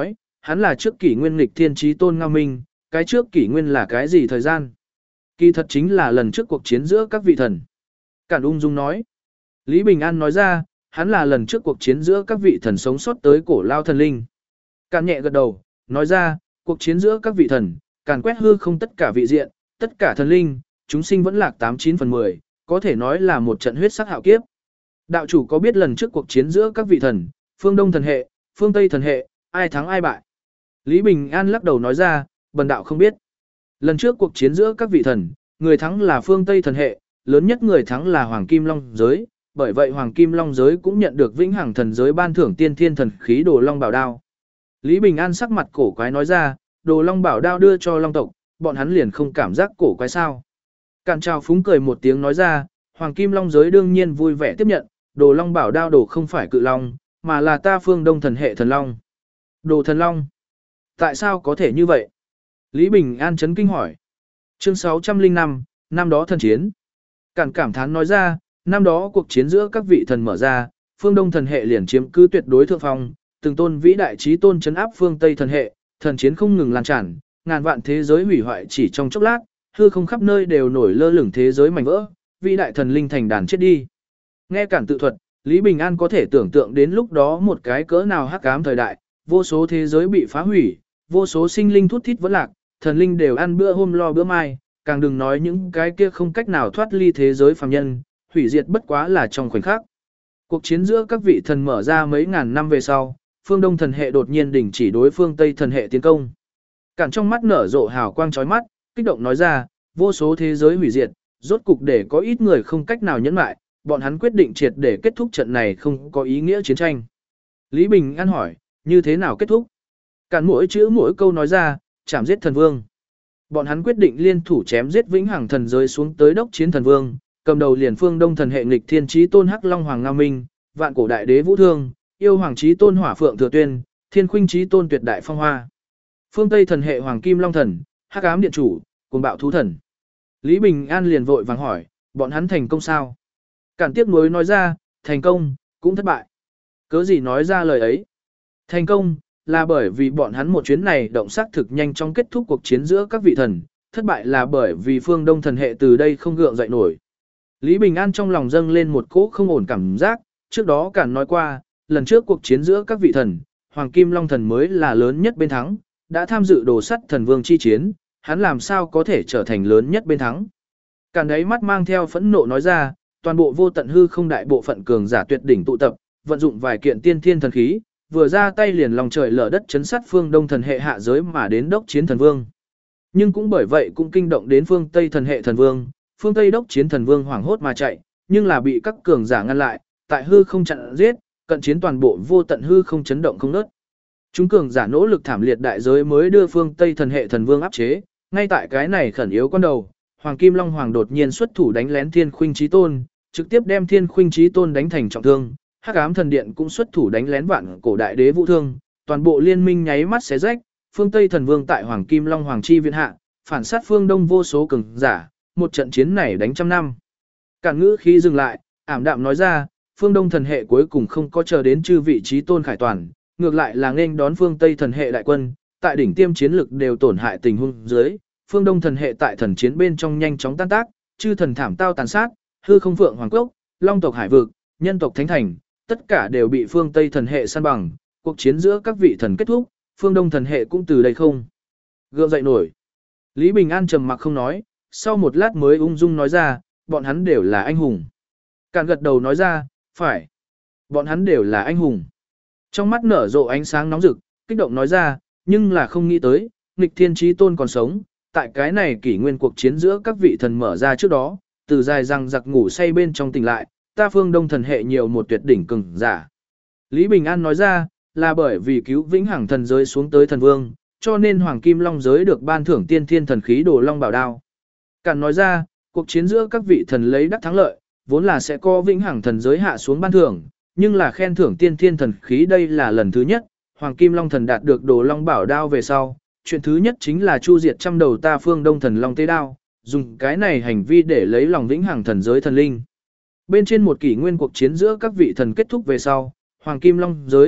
hắn là trước kỷ nguyên nghịch thiên chí tôn Ngao Minh, cái trước kỷ nguyên là cái gì thời gian? Kỳ thật chính là lần trước cuộc chiến giữa các vị thần. Cản ung dung nói. Lý Bình An nói ra, hắn là lần trước cuộc chiến giữa các vị thần sống sót tới cổ lao thần linh. Càn nhẹ gật đầu, nói ra, cuộc chiến giữa các vị thần, càn quét hư không tất cả vị diện, tất cả thần linh, chúng sinh vẫn lạc 89 phần 10, có thể nói là một trận huyết sắc hạo kiếp. Đạo chủ có biết lần trước cuộc chiến giữa các vị thần, phương Đông thần hệ, phương Tây thần hệ, ai thắng ai bại? Lý Bình An lắc đầu nói ra, bần đạo không biết. Lần trước cuộc chiến giữa các vị thần, người thắng là phương Tây thần hệ, lớn nhất người thắng là Hoàng Kim Long giới, bởi vậy Hoàng Kim Long giới cũng nhận được vĩnh hằng thần giới ban thưởng tiên thiên thần khí Đồ Long Bảo Đao. Lý Bình An sắc mặt cổ quái nói ra, Đồ Long Bảo Đao đưa cho Long tộc, bọn hắn liền không cảm giác cổ quái sao? Càn Trào Phúng cười một tiếng nói ra, Hoàng Kim Long giới đương nhiên vui vẻ tiếp nhận, Đồ Long Bảo Đao đồ không phải cự long, mà là ta phương Đông thần hệ thần long. Đồ thần long. Tại sao có thể như vậy? Lý Bình An chấn kinh hỏi. Chương 605, năm đó thần chiến. Càn cảm thán nói ra, năm đó cuộc chiến giữa các vị thần mở ra, phương Đông thần hệ liền chiếm cứ tuyệt đối thượng phong, từng tôn vĩ đại chí tôn trấn áp phương Tây thần hệ, thần chiến không ngừng lan tràn, ngàn vạn thế giới hủy hoại chỉ trong chốc lát, hư không khắp nơi đều nổi lơ lửng thế giới mảnh vỡ, vĩ đại thần linh thành đàn chết đi. Nghe Càn tự thuật, Lý Bình An có thể tưởng tượng đến lúc đó một cái cỡ nào hắc ám thời đại, vô số thế giới bị phá hủy, vô số sinh linh thút thít vẫn lạc, thần linh đều ăn bữa hôm lo bữa mai, càng đừng nói những cái kia không cách nào thoát ly thế giới phàm nhân, hủy diệt bất quá là trong khoảnh khắc. Cuộc chiến giữa các vị thần mở ra mấy ngàn năm về sau, phương Đông thần hệ đột nhiên đình chỉ đối phương Tây thần hệ tiến công. Cản trong mắt nở rộ hào quang chói mắt, kích động nói ra, vô số thế giới hủy diệt, rốt cục để có ít người không cách nào nhẫn lại, bọn hắn quyết định triệt để kết thúc trận này không có ý nghĩa chiến tranh. Lý Bình An hỏi, như thế nào kết thúc? Cản mỗi chữ mỗi câu nói ra, chảm giết thần vương. Bọn hắn quyết định liên thủ chém giết vĩnh hằng thần giới xuống tới đốc chiến thần vương, cầm đầu liền phương Đông thần hệ nghịch thiên chí tôn Hắc Long Hoàng Nga Minh, vạn cổ đại đế Vũ Thương, yêu hoàng chí tôn Hỏa Phượng Thừa Tuyên, thiên khuynh chí tôn Tuyệt Đại Phong Hoa. Phương Tây thần hệ Hoàng Kim Long thần, Hắc Ám Điện chủ, Cuồng Bạo Thú thần. Lý Bình An liền vội vàng hỏi, bọn hắn thành công sao? Cản tiếc nuối nói ra, thành công, cũng thất bại. Cớ gì nói ra lời ấy? Thành công, là bởi vì bọn hắn một chuyến này động sắc thực nhanh trong kết thúc cuộc chiến giữa các vị thần, thất bại là bởi vì phương Đông thần hệ từ đây không gượng dậy nổi. Lý Bình An trong lòng dâng lên một cỗ không ổn cảm giác, trước đó Cản nói qua, lần trước cuộc chiến giữa các vị thần, Hoàng Kim Long thần mới là lớn nhất bên thắng, đã tham dự đồ sắt thần vương chi chiến, hắn làm sao có thể trở thành lớn nhất bên thắng. Cản đấy mắt mang theo phẫn nộ nói ra, toàn bộ vô tận hư không đại bộ phận cường giả tuyệt đỉnh tụ tập, vận dụng vài kiện tiên thiên thần khí, vừa ra tay liền lòng trời lở đất chấn sát phương Đông thần hệ hạ giới mà đến đốc chiến thần vương. Nhưng cũng bởi vậy cũng kinh động đến phương Tây thần hệ thần vương, phương Tây đốc chiến thần vương hoảng hốt mà chạy, nhưng là bị các cường giả ngăn lại, tại hư không chặn giết, cận chiến toàn bộ vô tận hư không chấn động không ngớt. Chúng cường giả nỗ lực thảm liệt đại giới mới đưa phương Tây thần hệ thần vương áp chế, ngay tại cái này khẩn yếu quan đầu, Hoàng Kim Long Hoàng đột nhiên xuất thủ đánh lén Thiên Khuynh Chí Tôn, trực tiếp đem Thiên Khuynh Chí Tôn đánh thành trọng thương. Hắc Ám Thần Điện cũng xuất thủ đánh lén vạn cổ đại đế Vũ Thương, toàn bộ liên minh nháy mắt xé rách, phương Tây thần vương tại Hoàng Kim Long Hoàng chi viện hạ, phản sát phương Đông vô số cường giả, một trận chiến này đánh trăm năm. Cản ngữ khí dừng lại, ảm đạm nói ra, phương Đông thần hệ cuối cùng không có chờ đến chư vị Chí Tôn khải toàn, ngược lại là nghênh đón phương Tây thần hệ đại quân, tại đỉnh tiêm chiến lực đều tổn hại tình huống dưới, phương Đông thần hệ tại thần chiến bên trong nhanh chóng tan tác, chư thần thảm tao tàn sát, hư không phượng hoàng cốc, long tộc hải vực, nhân tộc thánh thành, tất cả đều bị phương Tây thần hệ săn bằng, cuộc chiến giữa các vị thần kết thúc, phương Đông thần hệ cũng từ đây không gượng dậy nổi. Lý Bình An trầm mặc không nói, sau một lát mới ung dung nói ra, bọn hắn đều là anh hùng. Càn gật đầu nói ra, phải, bọn hắn đều là anh hùng. Trong mắt nở rộ ánh sáng nóng rực, kích động nói ra, nhưng là không nghĩ tới, nghịch thiên chí tôn còn sống, tại cái này kỷ nguyên cuộc chiến giữa các vị thần mở ra trước đó, từ dài răng giặc ngủ say bên trong tỉnh lại, ta phương Đông thần hệ nhiều một tuyệt đỉnh cường giả. Lý Bình An nói ra, là bởi vì cứu vĩnh hằng thần giới xuống tới thần vương, cho nên Hoàng Kim Long giới được ban thưởng tiên thiên thần khí Đồ Long Bảo Đao. Cản nói ra, cuộc chiến giữa các vị thần lấy đắc thắng lợi, vốn là sẽ có vĩnh hằng thần giới hạ xuống ban thưởng, nhưng là khen thưởng tiên thiên thần khí đây là lần thứ nhất, Hoàng Kim Long thần đạt được Đồ Long Bảo Đao về sau, chuyện thứ nhất chính là chu diệt trăm đầu ta phương Đông thần long tế đao, dùng cái này hành vi để lấy lòng vĩnh hằng thần giới thần linh. Bên trên một kỷ nguyên cuộc chiến giữa các vị thần kết thúc về sau, Hoàng Kim Long giới,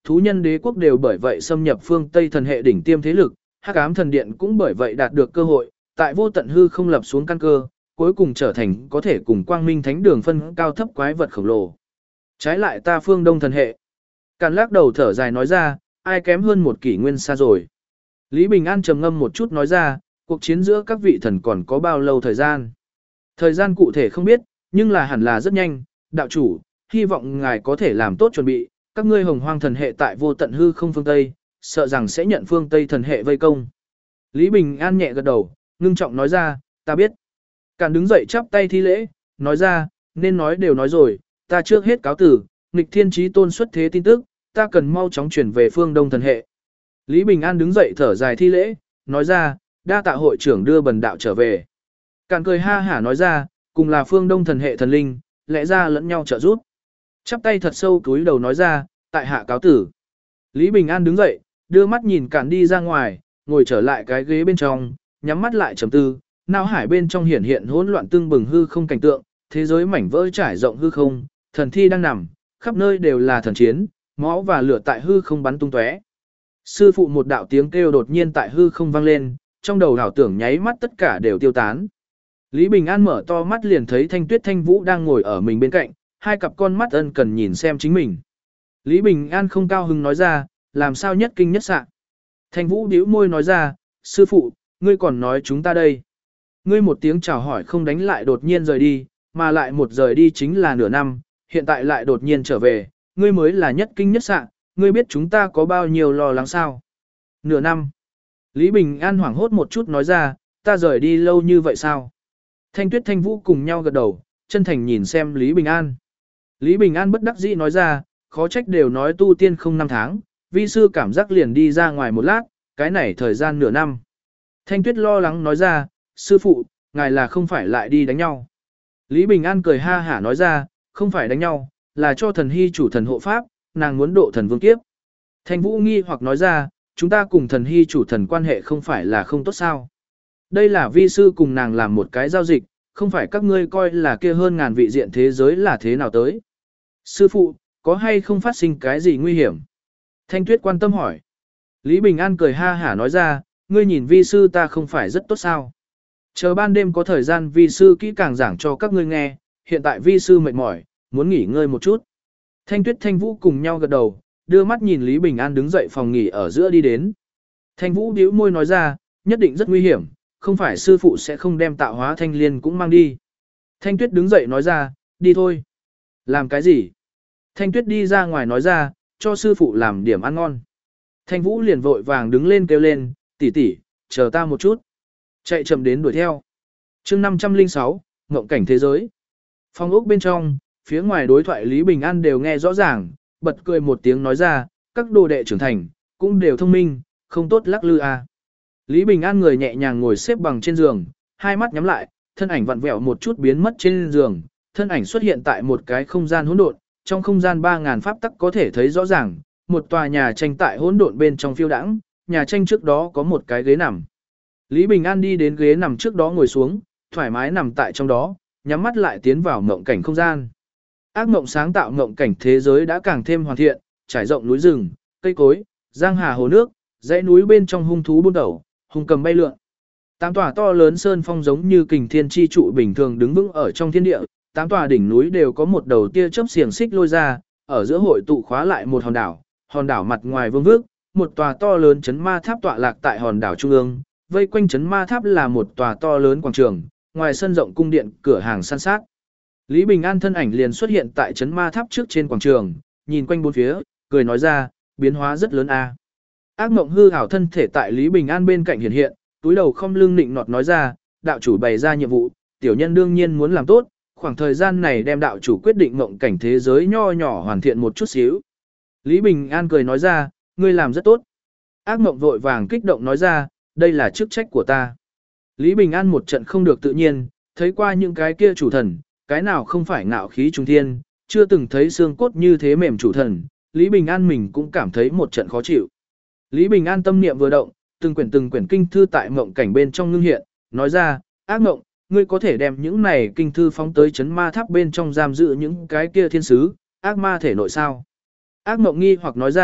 thú nhân đế quốc đều bởi vậy xâm nhập phương Tây thần hệ đỉnh tiêm thế lực, Hắc ám thần điện cũng bởi vậy đạt được cơ hội, tại vô tận hư không lập xuống căn cơ, cuối cùng trở thành có thể cùng quang minh thánh đường phân cao thấp quái vật khổng lồ. Trái lại ta phương Đông thần hệ. Càn lắc đầu thở dài nói ra, ai kém hơn một kỷ nguyên xa rồi. Lý Bình An trầm ngâm một chút nói ra, cuộc chiến giữa các vị thần còn có bao lâu thời gian. Thời gian cụ thể không biết, nhưng là hẳn là rất nhanh, đạo chủ, hy vọng ngài có thể làm tốt chuẩn bị, các ngươi hồng hoang thần hệ tại vô tận hư không phương Tây, sợ rằng sẽ nhận phương Tây thần hệ vây công. Lý Bình An nhẹ gật đầu, ngưng trọng nói ra, ta biết. Càn đứng dậy chắp tay thi lễ, nói ra, nên nói đều nói rồi, ta trước hết cáo tử, nghịch thiên chí tôn xuất thế tin tức, ta cần mau chóng chuyển về phương Đông thần hệ. Lý Bình An đứng dậy thở dài thi lễ, nói ra, đa tạ hội trưởng đưa bần đạo trở về. Càn cười ha hả nói ra, cùng là phương Đông thần hệ thần linh, lẽ ra lẫn nhau trợ giúp. Chắp tay thật sâu cúi đầu nói ra, tại hạ cáo tử. Lý Bình An đứng dậy, đưa mắt nhìn Càn đi ra ngoài, ngồi trở lại cái ghế bên trong, nhắm mắt lại trầm tư, não hải bên trong hiển hiện hỗn loạn tương bừng hư không cảnh tượng, thế giới mảnh vỡ trải rộng hư không, thần thi đang nằm, khắp nơi đều là thần chiến, máu và lửa tại hư không bắn tung tóe. Sư phụ một đạo tiếng kêu đột nhiên tại hư không vang lên, trong đầu ảo tưởng nháy mắt tất cả đều tiêu tán. Lý Bình An mở to mắt liền thấy Thanh Tuyết Thanh Vũ đang ngồi ở mình bên cạnh, hai cặp con mắt ân cần nhìn xem chính mình. Lý Bình An không cao hứng nói ra, làm sao nhất kinh nhất sạ. Thanh Vũ bĩu môi nói ra, sư phụ, ngươi còn nói chúng ta đây. Ngươi một tiếng chào hỏi không đánh lại đột nhiên rời đi, mà lại một rời đi chính là nửa năm, hiện tại lại đột nhiên trở về, ngươi mới là nhất kinh nhất sạ, ngươi biết chúng ta có bao nhiêu lo lắng sao. Nửa năm. Lý Bình An hoảng hốt một chút nói ra, ta rời đi lâu như vậy sao? Thanh Tuyết Thanh Vũ cùng nhau gật đầu, chân thành nhìn xem Lý Bình An. Lý Bình An bất đắc dĩ nói ra, khó trách đều nói tu tiên không 5 tháng, vi sư cảm giác liền đi ra ngoài một lát, cái này thời gian nửa năm. Thanh Tuyết lo lắng nói ra, sư phụ, ngài là không phải lại đi đánh nhau. Lý Bình An cười ha hả nói ra, không phải đánh nhau, là cho thần hy chủ thần hộ pháp, nàng muốn độ thần vương kiếp. Thanh Vũ nghi hoặc nói ra, chúng ta cùng thần hy chủ thần quan hệ không phải là không tốt sao. Đây là vi sư cùng nàng làm một cái giao dịch, không phải các ngươi coi là kia hơn ngàn vị diện thế giới là thế nào tới. Sư phụ, có hay không phát sinh cái gì nguy hiểm? Thanh Tuyết quan tâm hỏi. Lý Bình An cười ha hả nói ra, ngươi nhìn vi sư ta không phải rất tốt sao. Chờ ban đêm có thời gian vi sư kỹ càng giảng cho các ngươi nghe, hiện tại vi sư mệt mỏi, muốn nghỉ ngơi một chút. Thanh Tuyết Thanh Vũ cùng nhau gật đầu, đưa mắt nhìn Lý Bình An đứng dậy phòng nghỉ ở giữa đi đến. Thanh Vũ bĩu môi nói ra, nhất định rất nguy hiểm, không phải sư phụ sẽ không đem tạo hóa thanh liên cũng mang đi. Thanh Tuyết đứng dậy nói ra, đi thôi. Làm cái gì? Thanh Tuyết đi ra ngoài nói ra, cho sư phụ làm điểm ăn ngon. Thanh Vũ liền vội vàng đứng lên kêu lên, tỷ tỷ, chờ ta một chút. Chạy chậm đến đuổi theo. chương 506, Ngộng cảnh thế giới. Phòng ốc bên trong, phía ngoài đối thoại Lý Bình An đều nghe rõ ràng, bật cười một tiếng nói ra, các đồ đệ trưởng thành, cũng đều thông minh, không tốt lắc lư à. Lý Bình An người nhẹ nhàng ngồi xếp bằng trên giường, hai mắt nhắm lại, thân ảnh vặn vẹo một chút biến mất trên giường, thân ảnh xuất hiện tại một cái không gian hỗn độn, trong không gian 3000 pháp tắc có thể thấy rõ ràng, một tòa nhà tranh tại hỗn độn bên trong phiêu đãng, nhà tranh trước đó có một cái ghế nằm. Lý Bình An đi đến ghế nằm trước đó ngồi xuống, thoải mái nằm tại trong đó, nhắm mắt lại tiến vào mộng cảnh không gian. Ác mộng sáng tạo mộng cảnh thế giới đã càng thêm hoàn thiện, trải rộng núi rừng, cây cối, giang hà hồ nước, dãy núi bên trong hung thú buôn đầu, hung cầm bay lượn. 8 tòa to lớn sơn phong giống như kình thiên chi trụ bình thường đứng vững ở trong thiên địa, 8 tòa đỉnh núi đều có một đầu tia chớp xiềng xích lôi ra, ở giữa hội tụ khóa lại một hòn đảo mặt ngoài vương vước, một tòa to lớn chấn ma tháp tọa lạc tại hòn đảo trung ương, vây quanh chấn ma tháp là một tòa to lớn quảng trường, ngoài sân rộng cung điện, cửa hàng san sát. Lý Bình An thân ảnh liền xuất hiện tại chấn ma tháp trước trên quảng trường, nhìn quanh bốn phía, cười nói ra, biến hóa rất lớn a. Ác mộng hư ảo thân thể tại Lý Bình An bên cạnh hiện hiện, túi đầu không lưng nịnh nọt nói ra, đạo chủ bày ra nhiệm vụ, tiểu nhân đương nhiên muốn làm tốt, khoảng thời gian này đem đạo chủ quyết định mộng cảnh thế giới nho nhỏ hoàn thiện một chút xíu. Lý Bình An cười nói ra, ngươi làm rất tốt. Ác mộng vội vàng kích động nói ra, đây là chức trách của ta. Lý Bình An một trận không được tự nhiên, thấy qua những cái kia chủ thần, cái nào không phải ngạo khí trung thiên, chưa từng thấy xương cốt như thế mềm chủ thần, Lý Bình An mình cũng cảm thấy một trận khó chịu. Lý Bình An tâm niệm vừa động, từng quyển kinh thư tại mộng cảnh bên trong ngưng hiện, nói ra, ác mộng, ngươi có thể đem những này kinh thư phóng tới chấn ma tháp bên trong giam giữ những cái kia thiên sứ, ác ma thể nội sao. Ác mộng nghi hoặc nói ra,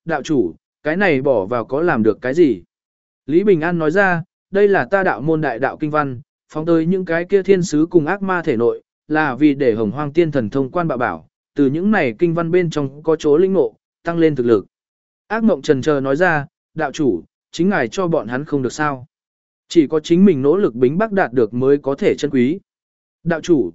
đạo chủ, cái này bỏ vào có làm được cái gì? Lý Bình An nói ra, đây là ta đạo môn đại đạo kinh văn, phóng tới những cái kia thiên sứ cùng ác ma thể nội, là vì để hồng hoang tiên thần thông quan bạo bảo, từ những này kinh văn bên trong có chỗ linh ngộ, tăng lên thực lực. Ác mộng trần chờ nói ra, đạo chủ, chính ngài cho bọn hắn không được sao. Chỉ có chính mình nỗ lực bính bắc đạt được mới có thể chân quý. Đạo chủ,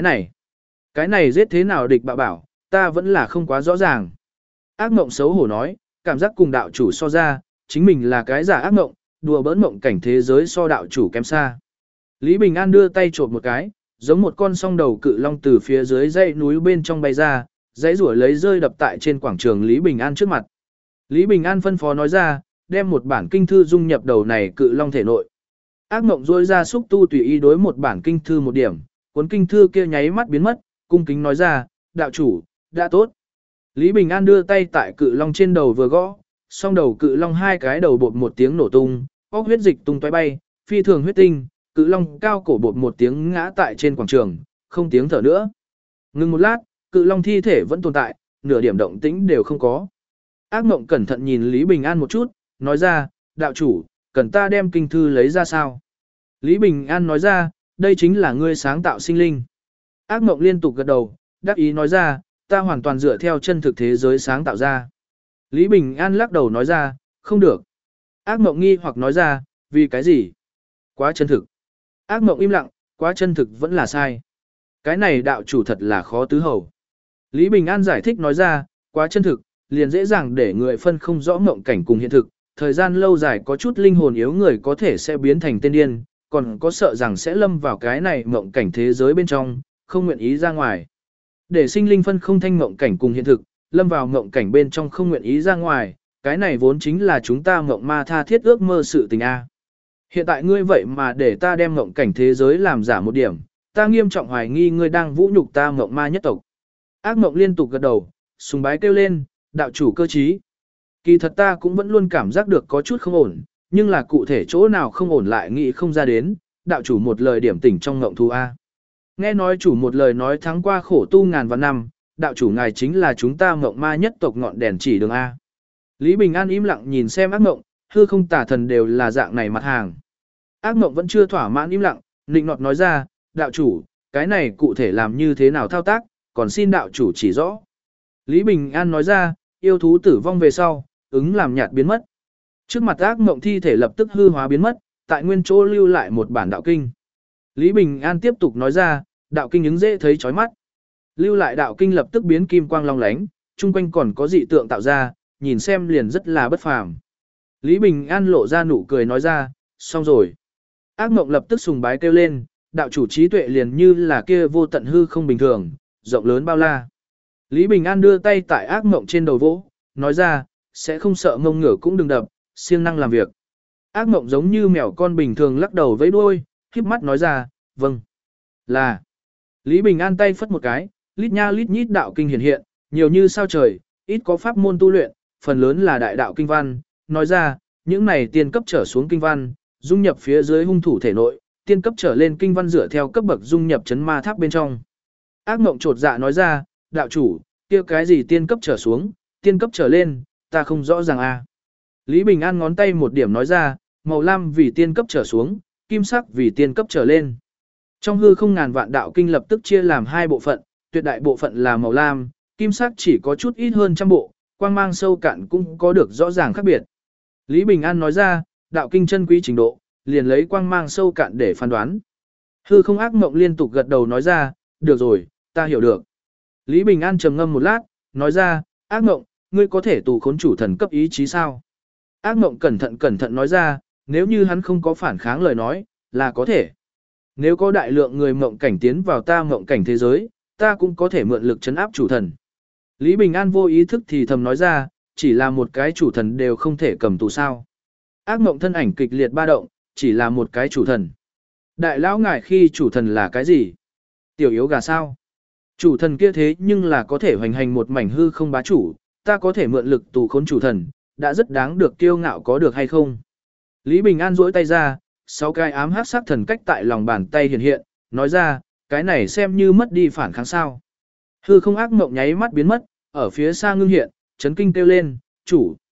cái này giết thế nào địch bạo bảo, ta vẫn là không quá rõ ràng. Ác mộng xấu hổ nói, cảm giác cùng đạo chủ so ra, chính mình là cái giả ác mộng, đùa bỡn mộng cảnh thế giới so đạo chủ kém xa. Lý Bình An đưa tay chộp một cái, giống một con song đầu cự long từ phía dưới dãy núi bên trong bay ra, dãy rủa lấy rơi đập tại trên quảng trường Lý Bình An trước mặt. Lý Bình An phân phó nói ra, đem một bản kinh thư dung nhập đầu này cự long thể nội. Ác mộng rôi ra xúc tu tùy ý đối một bản kinh thư một điểm, cuốn kinh thư kia nháy mắt biến mất, cung kính nói ra, đạo chủ, đã tốt. Lý Bình An đưa tay tại cự long trên đầu vừa gõ, song đầu cự long hai cái đầu bột một tiếng nổ tung, óc huyết dịch tung tóe bay, phi thường huyết tinh, cự long cao cổ bột một tiếng ngã tại trên quảng trường, không tiếng thở nữa. Ngừng một lát, cự long thi thể vẫn tồn tại, nửa điểm động tĩnh đều không có. Ác mộng cẩn thận nhìn Lý Bình An một chút, nói ra, đạo chủ, cần ta đem kinh thư lấy ra sao? Lý Bình An nói ra, đây chính là ngươi sáng tạo sinh linh. Ác mộng liên tục gật đầu, đắc ý nói ra, ta hoàn toàn dựa theo chân thực thế giới sáng tạo ra. Lý Bình An lắc đầu nói ra, không được. Ác mộng nghi hoặc nói ra, vì cái gì? Quá chân thực. Ác mộng im lặng, quá chân thực vẫn là sai. Cái này đạo chủ thật là khó tứ hầu. Lý Bình An giải thích nói ra, quá chân thực, liền dễ dàng để người phân không rõ mộng cảnh cùng hiện thực. Thời gian lâu dài có chút linh hồn yếu người có thể sẽ biến thành tên điên, còn có sợ rằng sẽ lâm vào cái này mộng cảnh thế giới bên trong, không nguyện ý ra ngoài. Để sinh linh phân không thanh mộng cảnh cùng hiện thực, lâm vào mộng cảnh bên trong không nguyện ý ra ngoài, cái này vốn chính là chúng ta mộng ma tha thiết ước mơ sự tình a. Hiện tại ngươi vậy mà để ta đem mộng cảnh thế giới làm giả một điểm, ta nghiêm trọng hoài nghi ngươi đang vũ nhục ta mộng ma nhất tộc. Ác mộng liên tục gật đầu, sùng bái kêu lên, đạo chủ cơ trí. Kỳ thật ta cũng vẫn luôn cảm giác được có chút không ổn, nhưng là cụ thể chỗ nào không ổn lại nghĩ không ra đến, đạo chủ một lời điểm tỉnh trong ngộng thú A. Nghe nói chủ một lời nói thắng qua khổ tu ngàn vạn năm, đạo chủ ngài chính là chúng ta mộng ma nhất tộc ngọn đèn chỉ đường A. Lý Bình An im lặng nhìn xem ác mộng, hư không tả thần đều là dạng này mặt hàng. Ác mộng vẫn chưa thỏa mãn im lặng, nịnh nọt nói ra, đạo chủ, cái này cụ thể làm như thế nào thao tác, còn xin đạo chủ chỉ rõ. Lý Bình An nói ra, yêu thú tử vong về sau, ứng làm nhạt biến mất. Trước mặt ác mộng thi thể lập tức hư hóa biến mất, tại nguyên chỗ lưu lại một bản đạo kinh. Lý Bình An tiếp tục nói ra, đạo kinh ứng dễ thấy chói mắt. Lưu lại đạo kinh lập tức biến kim quang long lánh, chung quanh còn có dị tượng tạo ra, nhìn xem liền rất là bất phàm. Lý Bình An lộ ra nụ cười nói ra, xong rồi. Ác mộng lập tức sùng bái kêu lên, đạo chủ trí tuệ liền như là kia vô tận hư không bình thường, rộng lớn bao la. Lý Bình An đưa tay tại ác mộng trên đầu vỗ, nói ra, sẽ không sợ ngông ngửa cũng đừng đập, siêng năng làm việc. Ác mộng giống như mèo con bình thường lắc đầu vẫy đuôi, híp mắt nói ra, vâng, là. Lý Bình An tay phất một cái, lít nha lít nhít đạo kinh hiện hiện, nhiều như sao trời, ít có pháp môn tu luyện, phần lớn là đại đạo kinh văn, nói ra, những này tiên cấp trở xuống kinh văn, dung nhập phía dưới hung thủ thể nội, tiên cấp trở lên kinh văn dựa theo cấp bậc dung nhập chấn ma tháp bên trong. Ác mộng trột dạ nói ra, đạo chủ, kia cái gì tiên cấp trở xuống, tiên cấp trở lên, ta không rõ ràng a. Lý Bình An ngón tay một điểm nói ra, màu lam vì tiên cấp trở xuống, kim sắc vì tiên cấp trở lên. Trong hư không ngàn vạn đạo kinh lập tức chia làm hai bộ phận, tuyệt đại bộ phận là màu lam, kim sắc chỉ có chút ít hơn trăm bộ, quang mang sâu cạn cũng có được rõ ràng khác biệt. Lý Bình An nói ra, đạo kinh chân quý trình độ, liền lấy quang mang sâu cạn để phán đoán. Hư không ác mộng liên tục gật đầu nói ra, được rồi, ta hiểu được. Lý Bình An trầm ngâm một lát, nói ra, ác mộng, ngươi có thể tù khốn chủ thần cấp ý chí sao? Ác mộng cẩn thận nói ra, nếu như hắn không có phản kháng lời nói, là có thể. Nếu có đại lượng người mộng cảnh tiến vào ta mộng cảnh thế giới, ta cũng có thể mượn lực trấn áp chủ thần. Lý Bình An vô ý thức thì thầm nói ra, chỉ là một cái chủ thần đều không thể cầm tù sao. Ác mộng thân ảnh kịch liệt ba động, chỉ là một cái chủ thần. Đại lão ngại khi chủ thần là cái gì? Tiểu yếu gà sao? Chủ thần kia thế nhưng là có thể hoành hành một mảnh hư không bá chủ, ta có thể mượn lực tù khốn chủ thần, đã rất đáng được kiêu ngạo có được hay không? Lý Bình An duỗi tay ra, 6 cái ám hắc sắc thần cách tại lòng bàn tay hiện hiện, nói ra, cái này xem như mất đi phản kháng sao. Hư không ác mộng nháy mắt biến mất, ở phía xa ngưng hiện, chấn kinh kêu lên, chủ.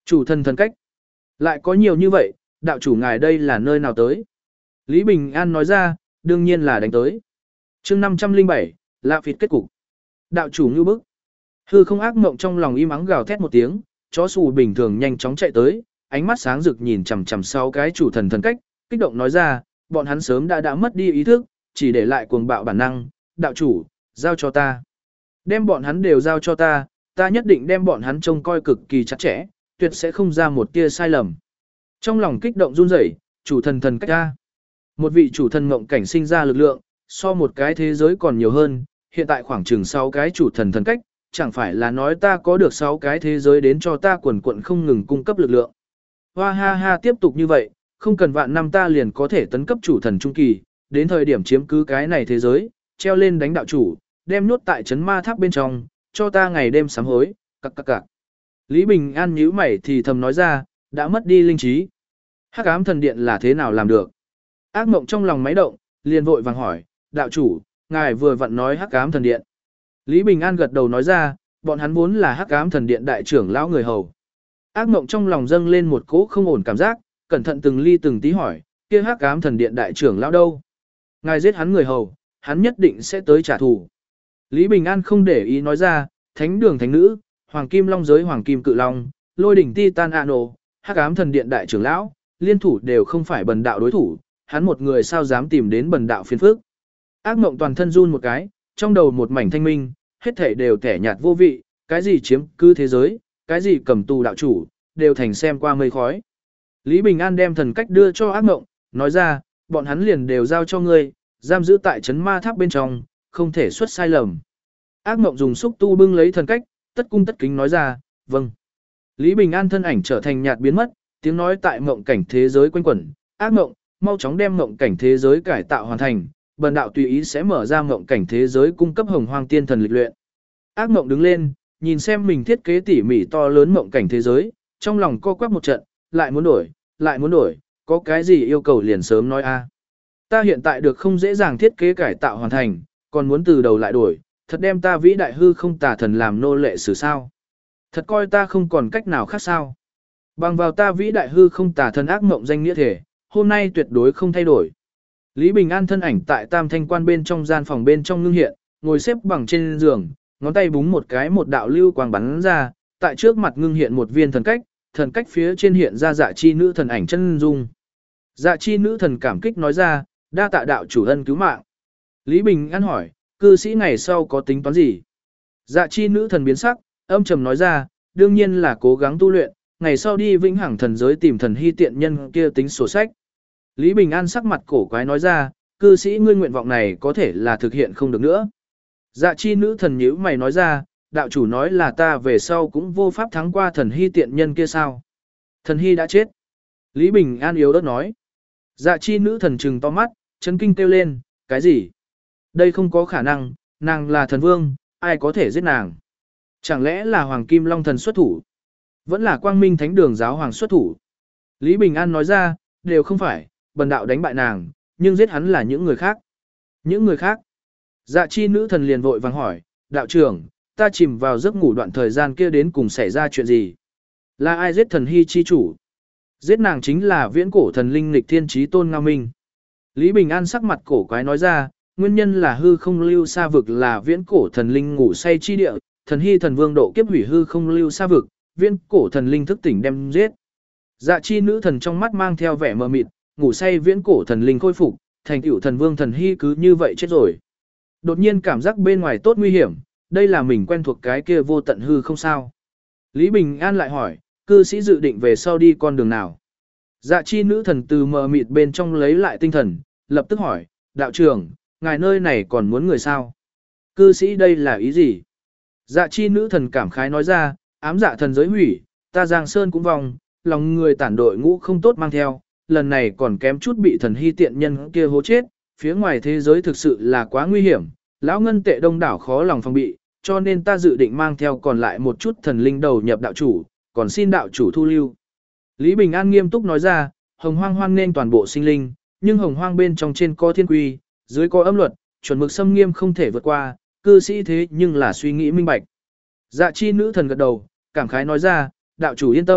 Chủ thần thần cách. Lại có nhiều như vậy, đạo chủ ngài đây là nơi nào tới? Lý Bình An nói ra, đương nhiên là đánh tới. chương 507, lạ phịt kết cục. Đạo chủ như bức. Hư không ác mộng trong lòng im ắng gào thét một tiếng, chó xù bình thường nhanh chóng chạy tới, ánh mắt sáng rực nhìn chằm chằm sau cái chủ thần thần cách, kích động nói ra, bọn hắn sớm đã mất đi ý thức, chỉ để lại cuồng bạo bản năng, đạo chủ, giao cho ta. Đem bọn hắn đều giao cho ta, ta nhất định đem bọn hắn trông coi cực kỳ chặt chẽ, tuyệt sẽ không ra một tia sai lầm. Trong lòng kích động run rẩy, chủ thần thần cách ra. Một vị chủ thần mộng cảnh sinh ra lực lượng, so một cái thế giới còn nhiều hơn, hiện tại khoảng chừng 6 cái chủ thần thần cách, chẳng phải là nói ta có được 6 cái thế giới đến cho ta quần quận không ngừng cung cấp lực lượng. Hoa ha ha tiếp tục như vậy, không cần vạn năm ta liền có thể tấn cấp chủ thần trung kỳ, đến thời điểm chiếm cứ cái này thế giới, treo lên đánh đạo chủ, đem nhốt tại trấn ma tháp bên trong, cho ta ngày đêm sám hối, cặc cặc cặc. Lý Bình An nhíu mày thì thầm nói ra, đã mất đi linh trí. Hắc ám thần điện là thế nào làm được? Ác mộng trong lòng máy động, liền vội vàng hỏi, đạo chủ, ngài vừa vặn nói hắc ám thần điện. Lý Bình An gật đầu nói ra, bọn hắn vốn là hắc ám thần điện đại trưởng lão người hầu. Ác mộng trong lòng dâng lên một cỗ không ổn cảm giác, cẩn thận từng ly từng tí hỏi, kia hắc ám thần điện đại trưởng lão đâu? Ngài giết hắn người hầu, hắn nhất định sẽ tới trả thù. Lý Bình An không để ý nói ra, thánh đường thánh nữ, hoàng kim long giới hoàng kim cự long, lôi đỉnh titan ano, hắc ám thần điện đại trưởng lão, liên thủ đều không phải bần đạo đối thủ, hắn một người sao dám tìm đến bần đạo phiền phức. Ác mộng toàn thân run một cái, trong đầu một mảnh thanh minh, hết thảy đều tẻ nhạt vô vị, cái gì chiếm cứ thế giới, cái gì cầm tù đạo chủ, đều thành xem qua mây khói. Lý Bình An đem thần cách đưa cho ác mộng, nói ra, bọn hắn liền đều giao cho ngươi, giam giữ tại trấn ma tháp bên trong, không thể xuất sai lầm. Ác mộng dùng xúc tu bưng lấy thần cách, tất cung tất kính nói ra, vâng. Lý Bình An thân ảnh trở thành nhạt biến mất, tiếng nói tại mộng cảnh thế giới quanh quẩn, ác mộng, mau chóng đem mộng cảnh thế giới cải tạo hoàn thành, bần đạo tùy ý sẽ mở ra mộng cảnh thế giới cung cấp hồng hoang tiên thần lịch luyện. Ác mộng đứng lên, nhìn xem mình thiết kế tỉ mỉ to lớn mộng cảnh thế giới, trong lòng co quắp một trận, lại muốn đổi, có cái gì yêu cầu liền sớm nói a. Ta hiện tại được không dễ dàng thiết kế cải tạo hoàn thành, còn muốn từ đầu lại đổi, thật đem ta vĩ đại hư không tà thần làm nô lệ xử sao. Thật coi ta không còn cách nào khác sao. Bằng vào ta vĩ đại hư không tà thần ác mộng danh nghĩa thể, hôm nay tuyệt đối không thay đổi. Lý Bình An thân ảnh tại tam thanh quan bên trong gian phòng bên trong ngưng hiện, ngồi xếp bằng trên giường, ngón tay búng một cái một đạo lưu quang bắn ra, tại trước mặt ngưng hiện một viên thần cách phía trên hiện ra dạ chi nữ thần ảnh chân dung. Dạ chi nữ thần cảm kích nói ra, đa tạ đạo chủ ân cứu mạng. Lý Bình An hỏi, cư sĩ ngày sau có tính toán gì? Dạ chi nữ thần biến sắc, âm trầm nói ra, đương nhiên là cố gắng tu luyện, ngày sau đi vĩnh hằng thần giới tìm thần hy tiện nhân kia tính sổ sách. Lý Bình An sắc mặt cổ quái nói ra, cư sĩ ngươi nguyện vọng này có thể là thực hiện không được nữa. Dạ chi nữ thần nhíu mày nói ra, đạo chủ nói là ta về sau cũng vô pháp thắng qua thần hy tiện nhân kia sao? Thần hy đã chết. Lý Bình An yếu ớt nói. Dạ chi nữ thần trừng to mắt, chấn kinh kêu lên, cái gì? Đây không có khả năng, nàng là thần vương, ai có thể giết nàng? Chẳng lẽ là Hoàng Kim Long thần xuất thủ? Vẫn là Quang Minh Thánh Đường giáo hoàng xuất thủ? Lý Bình An nói ra, đều không phải, bần đạo đánh bại nàng, nhưng giết hắn là những người khác. Những người khác? Dạ chi nữ thần liền vội vàng hỏi, đạo trưởng, ta chìm vào giấc ngủ đoạn thời gian kia đến cùng xảy ra chuyện gì? Là ai giết thần hy chi chủ? Giết nàng chính là viễn cổ thần linh nghịch thiên chí tôn Ngao Minh. Lý Bình An sắc mặt cổ quái nói ra, nguyên nhân là hư không lưu sa vực là viễn cổ thần linh ngủ say chi địa, thần hy thần vương độ kiếp hủy hư không lưu sa vực, viễn cổ thần linh thức tỉnh đem giết. Dạ chi nữ thần trong mắt mang theo vẻ mờ mịt, ngủ say viễn cổ thần linh khôi phục, thành tựu thần vương thần hy cứ như vậy chết rồi. Đột nhiên cảm giác bên ngoài tốt nguy hiểm, đây là mình quen thuộc cái kia vô tận hư không sao. Lý Bình An lại hỏi, cư sĩ dự định về sau đi con đường nào? Dạ chi nữ thần từ mờ mịt bên trong lấy lại tinh thần, lập tức hỏi, đạo trưởng, ngài nơi này còn muốn người sao? Cư sĩ đây là ý gì? Dạ chi nữ thần cảm khái nói ra, ám dạ thần giới hủy, ta Giang Sơn cũng vong, lòng người tản đội ngũ không tốt mang theo, lần này còn kém chút bị thần hy tiện nhân kia hố chết, phía ngoài thế giới thực sự là quá nguy hiểm, lão ngân tệ đông đảo khó lòng phòng bị, cho nên ta dự định mang theo còn lại một chút thần linh đầu nhập đạo chủ, còn xin đạo chủ thu lưu. Lý Bình An nghiêm túc nói ra, hồng hoang hoan nên toàn bộ sinh linh, nhưng hồng hoang bên trong trên có thiên quy, dưới có âm luật, chuẩn mực xâm nghiêm không thể vượt qua, cư sĩ thế nhưng là suy nghĩ minh bạch. Dạ chi nữ thần gật đầu, cảm khái nói ra, đạo chủ yên tâm,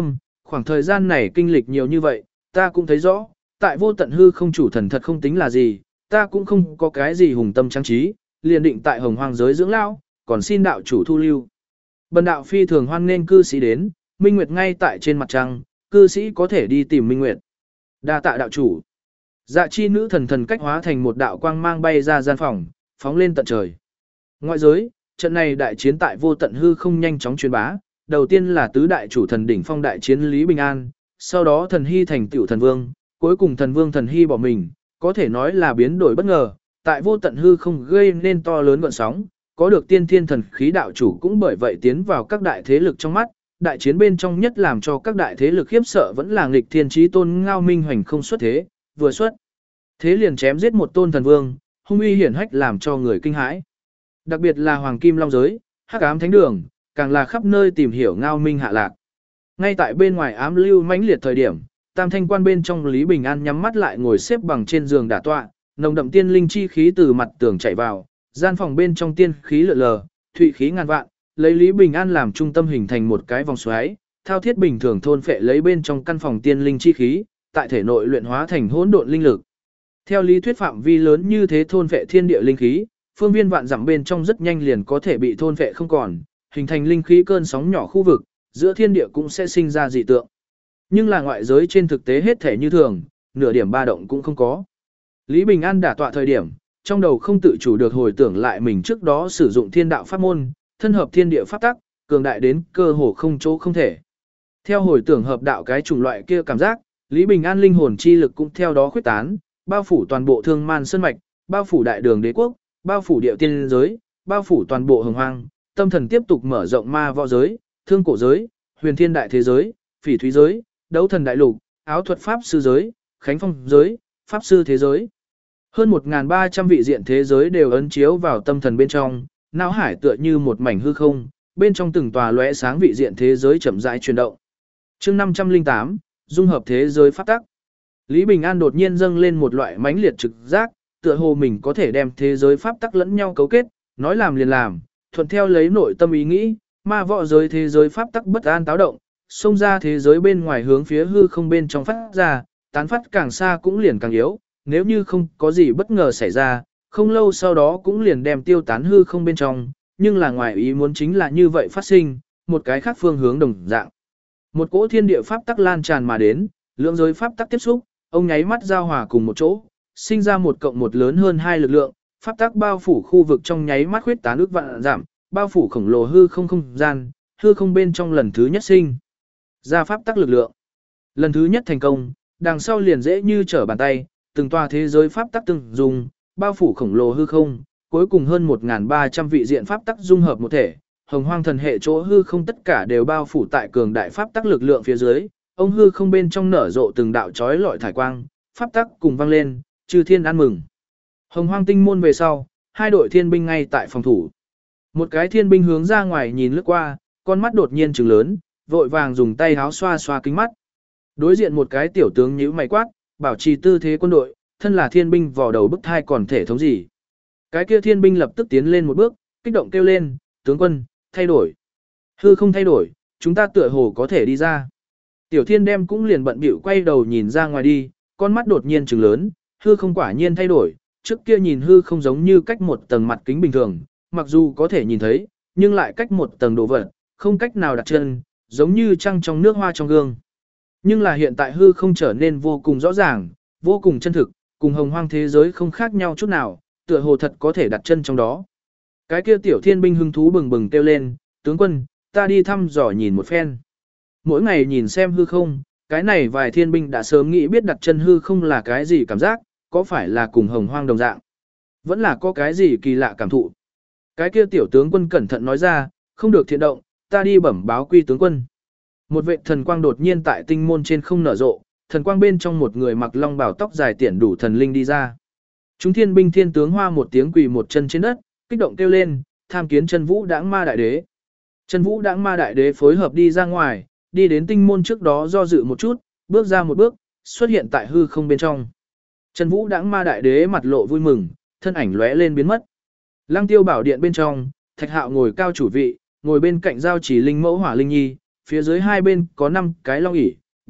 khoảng thời gian này kinh lịch nhiều như vậy, ta cũng thấy rõ, tại vô tận hư không chủ thần thật không tính là gì, ta cũng không có cái gì hùng tâm trang trí, liền định tại hồng hoang giới dưỡng lão, còn xin đạo chủ thu lưu. Bần đạo phi thường hoan nghênh cư sĩ đến, Minh Nguyệt ngay tại trên mặt trăng, cư sĩ có thể đi tìm Minh Nguyệt. Đa tạ đạo chủ. Dạ chi nữ thần thần cách hóa thành một đạo quang mang bay ra gian phòng, phóng lên tận trời. Ngoại giới, trận này đại chiến tại vô tận hư không nhanh chóng truyền bá, đầu tiên là tứ đại chủ thần đỉnh phong đại chiến Lý Bình An, sau đó thần hy thành tiểu thần vương, cuối cùng thần vương thần hy bỏ mình, có thể nói là biến đổi bất ngờ, tại vô tận hư không gây nên to lớn gợn sóng, có được tiên thiên thần khí đạo chủ cũng bởi vậy tiến vào các đại thế lực trong mắt, đại chiến bên trong nhất làm cho các đại thế lực khiếp sợ vẫn là nghịch thiên chí tôn Ngao Minh Hoành không xuất thế, vừa xuất thế liền chém giết một tôn thần vương, hung uy hiển hách làm cho người kinh hãi. Đặc biệt là Hoàng Kim Long giới, Hắc Ám Thánh Đường, càng là khắp nơi tìm hiểu Ngao Minh hạ lạc. Ngay tại bên ngoài ám lưu mãnh liệt thời điểm, Tam Thanh Quan bên trong Lý Bình An nhắm mắt lại ngồi xếp bằng trên giường đả tọa, nồng đậm tiên linh chi khí từ mặt tường chảy vào, gian phòng bên trong tiên khí lượn lờ, thụy khí ngàn vạn, lấy Lý Bình An làm trung tâm hình thành một cái vòng xoáy, thao thiết bình thường thôn phệ lấy bên trong căn phòng tiên linh chi khí, tại thể nội luyện hóa thành hỗn độn linh lực. Theo lý thuyết phạm vi lớn như thế thôn phệ thiên địa linh khí, phương viên vạn dặm bên trong rất nhanh liền có thể bị thôn phệ không còn, hình thành linh khí cơn sóng nhỏ khu vực, giữa thiên địa cũng sẽ sinh ra dị tượng. Nhưng là ngoại giới trên thực tế hết thể như thường, nửa điểm ba động cũng không có. Lý Bình An đả tọa thời điểm, trong đầu không tự chủ được hồi tưởng lại mình trước đó sử dụng thiên đạo pháp môn, thân hợp thiên địa pháp tắc, cường đại đến cơ hồ không chỗ không thể. Theo hồi tưởng hợp đạo cái chủng loại kia cảm giác, Lý Bình An linh hồn chi lực cũng theo đó khuyết tán, bao phủ toàn bộ Thương Man Sơn mạch, bao phủ đại đường đế quốc, bao phủ địa tiên giới, bao phủ toàn bộ hồng hoang, tâm thần tiếp tục mở rộng ma võ giới, thương cổ giới, huyền thiên đại thế giới, phỉ thúy giới, đấu thần đại lục, áo thuật pháp sư giới, khánh phong giới, pháp sư thế giới. Hơn 1.300 vị diện thế giới đều ấn chiếu vào tâm thần bên trong, não hải tựa như một mảnh hư không, bên trong từng tòa lóe sáng vị diện thế giới chậm rãi chuyển động. Chương 508, dung hợp thế giới pháp tắc. Lý Bình An đột nhiên dâng lên một loại mãnh liệt trực giác, tựa hồ mình có thể đem thế giới pháp tắc lẫn nhau cấu kết, nói làm liền làm, thuận theo lấy nội tâm ý nghĩ, ma võ giới thế giới pháp tắc bất an táo động, xông ra thế giới bên ngoài hướng phía hư không bên trong phát ra, tán phát càng xa cũng liền càng yếu, nếu như không có gì bất ngờ xảy ra, không lâu sau đó cũng liền đem tiêu tán hư không bên trong, nhưng là ngoài ý muốn chính là như vậy phát sinh, một cái khác phương hướng đồng dạng. Một cỗ thiên địa pháp tắc lan tràn mà đến, lượng giới pháp tắc tiếp xúc, ông nháy mắt giao hòa cùng một chỗ, sinh ra một cộng một lớn hơn hai lực lượng, pháp tắc bao phủ khu vực trong nháy mắt khuyết tán ước vạn giảm, bao phủ khổng lồ hư không không gian, hư không bên trong lần thứ nhất sinh ra pháp tắc lực lượng. Lần thứ nhất thành công, đằng sau liền dễ như trở bàn tay, từng tòa thế giới pháp tắc từng dùng, bao phủ khổng lồ hư không, cuối cùng hơn 1.300 vị diện pháp tắc dung hợp một thể, hồng hoang thần hệ chỗ hư không tất cả đều bao phủ tại cường đại pháp tắc lực lượng phía dưới, ông hư không bên trong nở rộ từng đạo chói lọi thải quang, pháp tắc cùng vang lên, chư thiên ăn mừng. Hồng hoang tinh môn về sau, hai đội thiên binh ngay tại phòng thủ. Một cái thiên binh hướng ra ngoài nhìn lướt qua, con mắt đột nhiên trừng lớn, vội vàng dùng tay háo xoa xoa kính mắt. Đối diện một cái tiểu tướng nhíu mày quát, bảo trì tư thế quân đội, thân là thiên binh vò đầu bức thai còn thể thống gì. Cái kia thiên binh lập tức tiến lên một bước, kích động kêu lên, tướng quân, thay đổi. Hư không thay đổi, chúng ta tựa hồ có thể đi ra. Tiểu thiên đem cũng liền bận bịu quay đầu nhìn ra ngoài đi, con mắt đột nhiên trừng lớn, hư không quả nhiên thay đổi, trước kia nhìn hư không giống như cách một tầng mặt kính bình thường, mặc dù có thể nhìn thấy, nhưng lại cách một tầng đồ vật, không cách nào đặt chân, giống như trăng trong nước hoa trong gương. Nhưng là hiện tại hư không trở nên vô cùng rõ ràng, vô cùng chân thực, cùng hồng hoang thế giới không khác nhau chút nào, tựa hồ thật có thể đặt chân trong đó. Cái kia tiểu thiên binh hứng thú bừng bừng kêu lên, tướng quân, ta đi thăm dò nhìn một phen. Mỗi ngày nhìn xem hư không, cái này vài thiên binh đã sớm nghĩ biết đặt chân hư không là cái gì cảm giác, có phải là cùng hồng hoang đồng dạng. Vẫn là có cái gì kỳ lạ cảm thụ. Cái kia tiểu tướng quân cẩn thận nói ra, không được thiện động, ta đi bẩm báo quy tướng quân. Một vệ thần quang đột nhiên tại tinh môn trên không nở rộ, thần quang bên trong một người mặc long bào tóc dài tiển đủ thần linh đi ra. Chúng thiên binh thiên tướng hoa một tiếng quỳ một chân trên đất, kích động kêu lên, tham kiến chân vũ đãng ma đại đế. Chân vũ đãng ma đại đế phối hợp đi ra ngoài, đi đến tinh môn trước đó do dự một chút, bước ra một bước, xuất hiện tại hư không bên trong. Chân vũ đãng ma đại đế mặt lộ vui mừng, thân ảnh lóe lên biến mất. Lăng tiêu bảo điện bên trong, Thạch Hạo ngồi cao chủ vị, ngồi bên cạnh giao chỉ linh mẫu hỏa linh nhi, phía dưới hai bên có 5 cái long ỷ,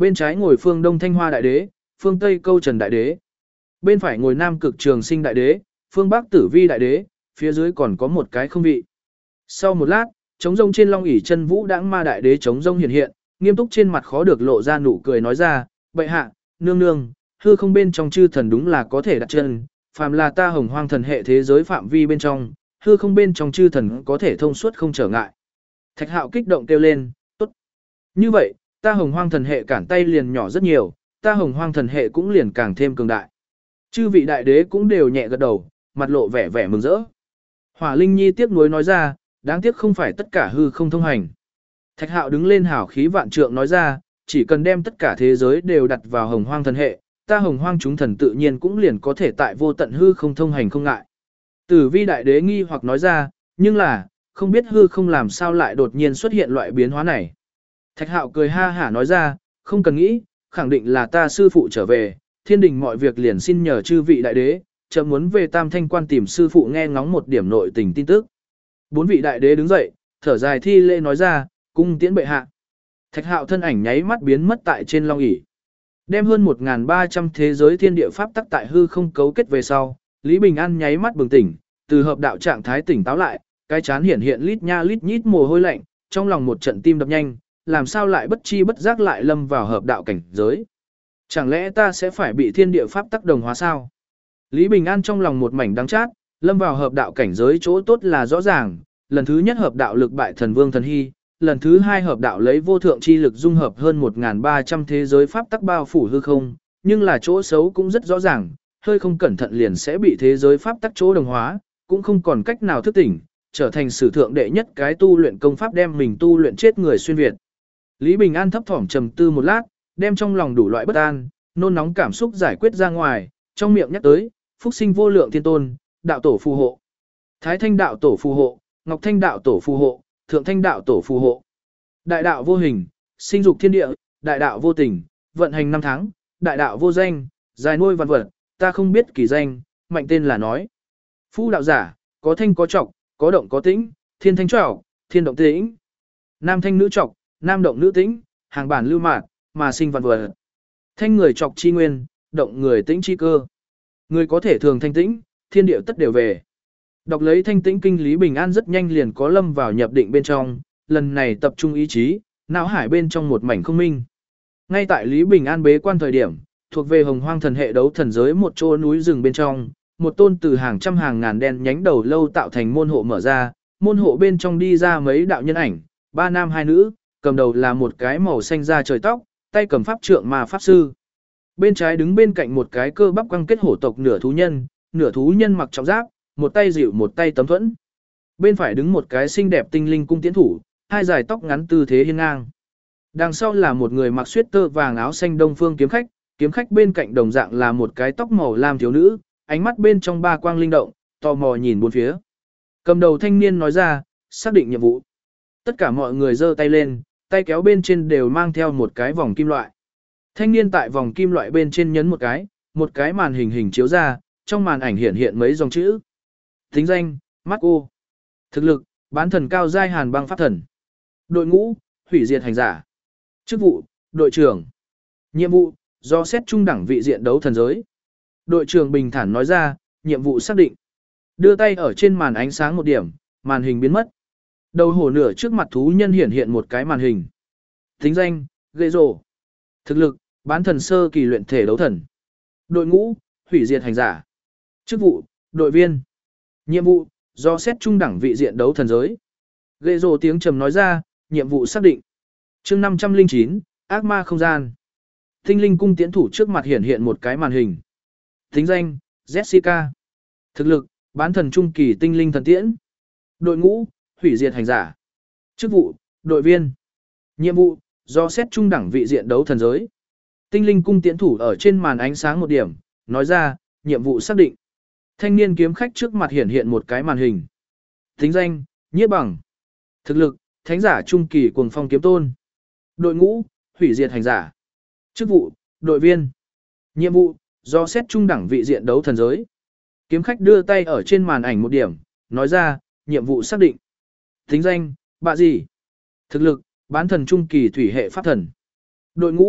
bên trái ngồi phương Đông Thanh Hoa Đại Đế, phương Tây Câu Trần Đại Đế. Bên phải ngồi Nam Cực Trường Sinh Đại Đế, phương Bắc Tử Vi Đại Đế, phía dưới còn có một cái không vị. Sau một lát, trống rông trên long ỷ chân vũ đãng ma đại đế trống rông hiện hiện, nghiêm túc trên mặt khó được lộ ra nụ cười nói ra, bệ hạ, nương nương, hư không bên trong chư thần đúng là có thể đặt chân, phàm là ta Hồng Hoang thần hệ thế giới phạm vi bên trong, hư không bên trong chư thần có thể thông suốt không trở ngại. Thạch Hạo kích động kêu lên, tốt. Như vậy, ta Hồng Hoang thần hệ cản tay liền nhỏ rất nhiều, ta Hồng Hoang thần hệ cũng liền càng thêm cường đại. Chư vị đại đế cũng đều nhẹ gật đầu, mặt lộ vẻ vẻ mừng rỡ. Hỏa Linh Nhi tiếc nuối nói ra, đáng tiếc không phải tất cả hư không thông hành. Thạch Hạo đứng lên hảo khí vạn trượng nói ra, chỉ cần đem tất cả thế giới đều đặt vào Hồng Hoang thần hệ, ta Hồng Hoang chúng thần tự nhiên cũng liền có thể tại vô tận hư không thông hành không ngại. Tử Vi đại đế nghi hoặc nói ra, nhưng là, không biết hư không làm sao lại đột nhiên xuất hiện loại biến hóa này. Thạch Hạo cười ha hả nói ra, không cần nghĩ, khẳng định là ta sư phụ trở về, thiên đình mọi việc liền xin nhờ chư vị đại đế, chợt muốn về Tam Thanh Quan tìm sư phụ nghe ngóng một điểm nội tình tin tức. 4 vị đại đế đứng dậy, thở dài thi lễ nói ra, cung tiễn bệ hạ. Thạch Hạo thân ảnh nháy mắt biến mất tại trên long ỷ. Đem hơn 1.300 thế giới thiên địa pháp tắc tại hư không cấu kết về sau, Lý Bình An nháy mắt bừng tỉnh, từ hợp đạo trạng thái tỉnh táo lại, cái chán hiện hiện lít nha lít nhít mồ hôi lạnh, trong lòng một trận tim đập nhanh, làm sao lại bất chi bất giác lại lâm vào hợp đạo cảnh giới. Chẳng lẽ ta sẽ phải bị thiên địa pháp tắc đồng hóa sao? Lý Bình An trong lòng một mảnh đắng chát, lâm vào hợp đạo cảnh giới chỗ tốt là rõ ràng, lần thứ nhất hợp đạo lực bại thần vương thần hy, lần thứ hai hợp đạo lấy vô thượng chi lực dung hợp hơn 1.300 thế giới pháp tắc bao phủ hư không, nhưng là chỗ xấu cũng rất rõ ràng, hơi không cẩn thận liền sẽ bị thế giới pháp tắc chỗ đồng hóa, cũng không còn cách nào thức tỉnh, trở thành sử thượng đệ nhất cái tu luyện công pháp đem mình tu luyện chết người xuyên việt. Lý Bình An thấp thỏm trầm tư một lát, đem trong lòng đủ loại bất an, nôn nóng cảm xúc giải quyết ra ngoài, trong miệng nhắc tới, phúc sinh vô lượng thiên tôn, đạo tổ phù hộ. Thái thanh đạo tổ phù hộ, ngọc thanh đạo tổ phù hộ, thượng thanh đạo tổ phù hộ. Đại đạo vô hình, sinh dục thiên địa, đại đạo vô tình, vận hành năm tháng, đại đạo vô danh, dài nuôi vạn vật, ta không biết kỳ danh, mạnh tên là nói. Phu đạo giả, có thanh có trọc, có động có tĩnh, thiên thanh trọc, thiên động tĩnh. Nam thanh nữ trọc, nam động nữ tĩnh, hàng bản lưu mạt, mà sinh vạn vật. Thanh người trọc chi nguyên, động người tĩnh chi cơ. Người có thể thường thanh tĩnh, thiên địa tất đều về. Đọc lấy thanh tĩnh kinh Lý Bình An rất nhanh liền có lâm vào nhập định bên trong, lần này tập trung ý chí, não hải bên trong một mảnh không minh. Ngay tại Lý Bình An bế quan thời điểm, thuộc về Hồng Hoang thần hệ đấu thần giới một chỗ núi rừng bên trong, một tôn từ hàng trăm hàng ngàn đen nhánh đầu lâu tạo thành môn hộ mở ra, môn hộ bên trong đi ra mấy đạo nhân ảnh, 3 nam 2 nữ, cầm đầu là một cái màu xanh da trời tóc, tay cầm pháp trượng mà pháp sư. Bên trái đứng bên cạnh một cái cơ bắp quăng kết hổ tộc nửa thú nhân mặc trọng giáp, một tay dịu một tay tấm thuẫn. Bên phải đứng một cái xinh đẹp tinh linh cung tiễn thủ, hai dài tóc ngắn tư thế hiên ngang. Đằng sau là một người mặc sweater tơ vàng áo xanh đông phương kiếm khách bên cạnh đồng dạng là một cái tóc màu lam thiếu nữ, ánh mắt bên trong ba quang linh động, tò mò nhìn bốn phía. Cầm đầu thanh niên nói ra, xác định nhiệm vụ. Tất cả mọi người giơ tay lên, tay kéo bên trên đều mang theo một cái vòng kim loại. Thanh niên tại vòng kim loại bên trên nhấn một cái màn hình chiếu ra, trong màn ảnh hiện mấy dòng chữ. Tính danh, Marco. Thực lực, bán thần cao giai hàn băng pháp thần. Đội ngũ, hủy diệt hành giả. Chức vụ, đội trưởng. Nhiệm vụ, do xét trung đẳng vị diện đấu thần giới. Đội trưởng bình thản nói ra, nhiệm vụ xác định. Đưa tay ở trên màn ánh sáng một điểm, màn hình biến mất. Đầu hổ nửa trước mặt thú nhân hiện một cái màn hình. Tính danh, ghê rồ. Thực lực, bán thần sơ kỳ luyện thể đấu thần. Đội ngũ, hủy diệt hành giả. Chức vụ, đội viên. Nhiệm vụ, do xét trung đẳng vị diện đấu thần giới. Ghê rồ tiếng trầm nói ra, nhiệm vụ xác định. Chương 509, ác ma không gian. Tinh linh cung tiễn thủ trước mặt hiện một cái màn hình. Tính danh, Jessica. Thực lực, bán thần trung kỳ tinh linh thần tiễn. Đội ngũ, hủy diệt hành giả. Chức vụ, đội viên. Nhiệm vụ, do xét trung đẳng vị diện đấu thần giới. Tinh linh cung tiễn thủ ở trên màn ánh sáng một điểm, nói ra, nhiệm vụ xác định. Thanh niên kiếm khách trước mặt hiện một cái màn hình. Tính danh, Nhiếp Bằng. Thực lực, thánh giả trung kỳ cuồng phong kiếm tôn. Đội ngũ, hủy diệt hành giả. Chức vụ, đội viên. Nhiệm vụ, do xét trung đẳng vị diện đấu thần giới. Kiếm khách đưa tay ở trên màn ảnh một điểm, nói ra, nhiệm vụ xác định. Tính danh, bạ gì? Thực lực, bán thần trung kỳ thủy hệ pháp thần. Đội ngũ,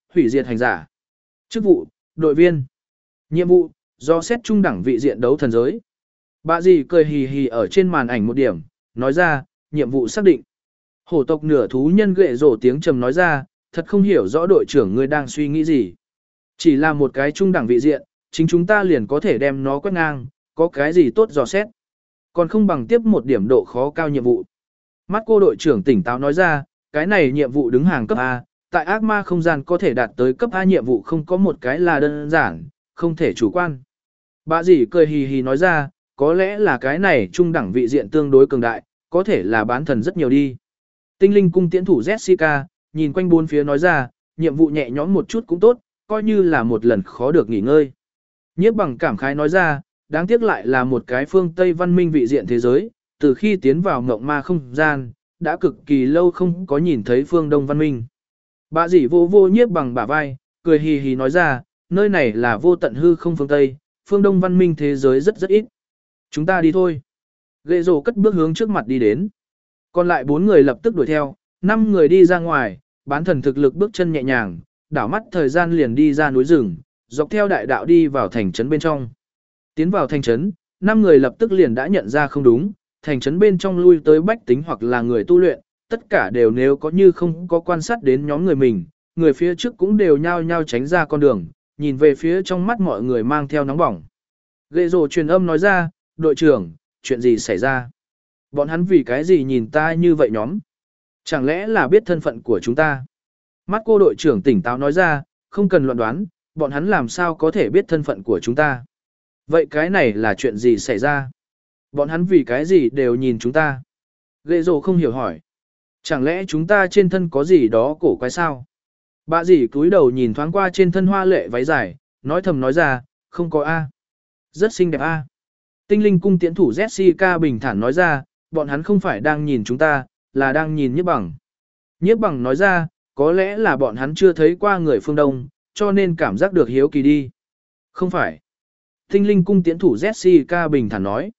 hủy diệt hành giả. Chức vụ, đội viên. Nhiệm vụ, do xét trung đẳng vị diện đấu thần giới. Bà dì cười hì hì ở trên màn ảnh một điểm, nói ra, nhiệm vụ xác định. Hổ tộc nửa thú nhân ghệ rổ tiếng trầm nói ra, thật không hiểu rõ đội trưởng ngươi đang suy nghĩ gì. Chỉ là một cái trung đẳng vị diện, chính chúng ta liền có thể đem nó quét ngang, có cái gì tốt dò xét. Còn không bằng tiếp một điểm độ khó cao nhiệm vụ. Mắt cô đội trưởng tỉnh táo nói ra, cái này nhiệm vụ đứng hàng cấp A, tại ác ma không gian có thể đạt tới cấp A nhiệm vụ không có một cái là đơn giản, không thể chủ quan. Bà dì cười hì hì nói ra, có lẽ là cái này trung đẳng vị diện tương đối cường đại, có thể là bán thần rất nhiều đi. Tinh linh cung tiễn thủ Jessica, nhìn quanh bốn phía nói ra, nhiệm vụ nhẹ nhõm một chút cũng tốt, coi như là một lần khó được nghỉ ngơi. Nhiếp bằng cảm khái nói ra, đáng tiếc lại là một cái phương Tây văn minh vị diện thế giới, từ khi tiến vào ngộng ma không gian, đã cực kỳ lâu không có nhìn thấy phương Đông văn minh. Bà dì vô vô nhiếp bằng bả vai, cười hì hì nói ra, nơi này là vô tận hư không phương Tây, phương Đông văn minh thế giới rất ít. Chúng ta đi thôi. Ghệ rồ cất bước hướng trước mặt đi đến. Còn lại 4 người lập tức đuổi theo, 5 người đi ra ngoài, bán thần thực lực bước chân nhẹ nhàng, đảo mắt thời gian liền đi ra núi rừng, dọc theo đại đạo đi vào thành trấn bên trong. Tiến vào thành trấn, 5 người lập tức liền đã nhận ra không đúng, thành trấn bên trong lui tới bách tính hoặc là người tu luyện, tất cả đều nếu có như không có quan sát đến nhóm người mình, người phía trước cũng đều nhao nhao tránh ra con đường, nhìn về phía trong mắt mọi người mang theo nóng bỏng. Ghệ rồ truyền âm nói ra, đội trưởng, chuyện gì xảy ra? Bọn hắn vì cái gì nhìn ta như vậy nhóm? Chẳng lẽ là biết thân phận của chúng ta? Mắt cô đội trưởng tỉnh táo nói ra, không cần luận đoán, bọn hắn làm sao có thể biết thân phận của chúng ta? Vậy cái này là chuyện gì xảy ra? Bọn hắn vì cái gì đều nhìn chúng ta? Ghệ rồ không hiểu hỏi. Chẳng lẽ chúng ta trên thân có gì đó cổ quái sao? Bà dì cúi đầu nhìn thoáng qua trên thân hoa lệ váy dài, nói thầm nói ra, không có A. Rất xinh đẹp A. Tinh linh cung tiễn thủ Jessica bình thản nói ra, bọn hắn không phải đang nhìn chúng ta, là đang nhìn nhiếp bằng. Nhiếp bằng nói ra, có lẽ là bọn hắn chưa thấy qua người phương Đông, cho nên cảm giác được hiếu kỳ đi. Không phải. Tinh linh cung tiễn thủ Jessica bình thản nói.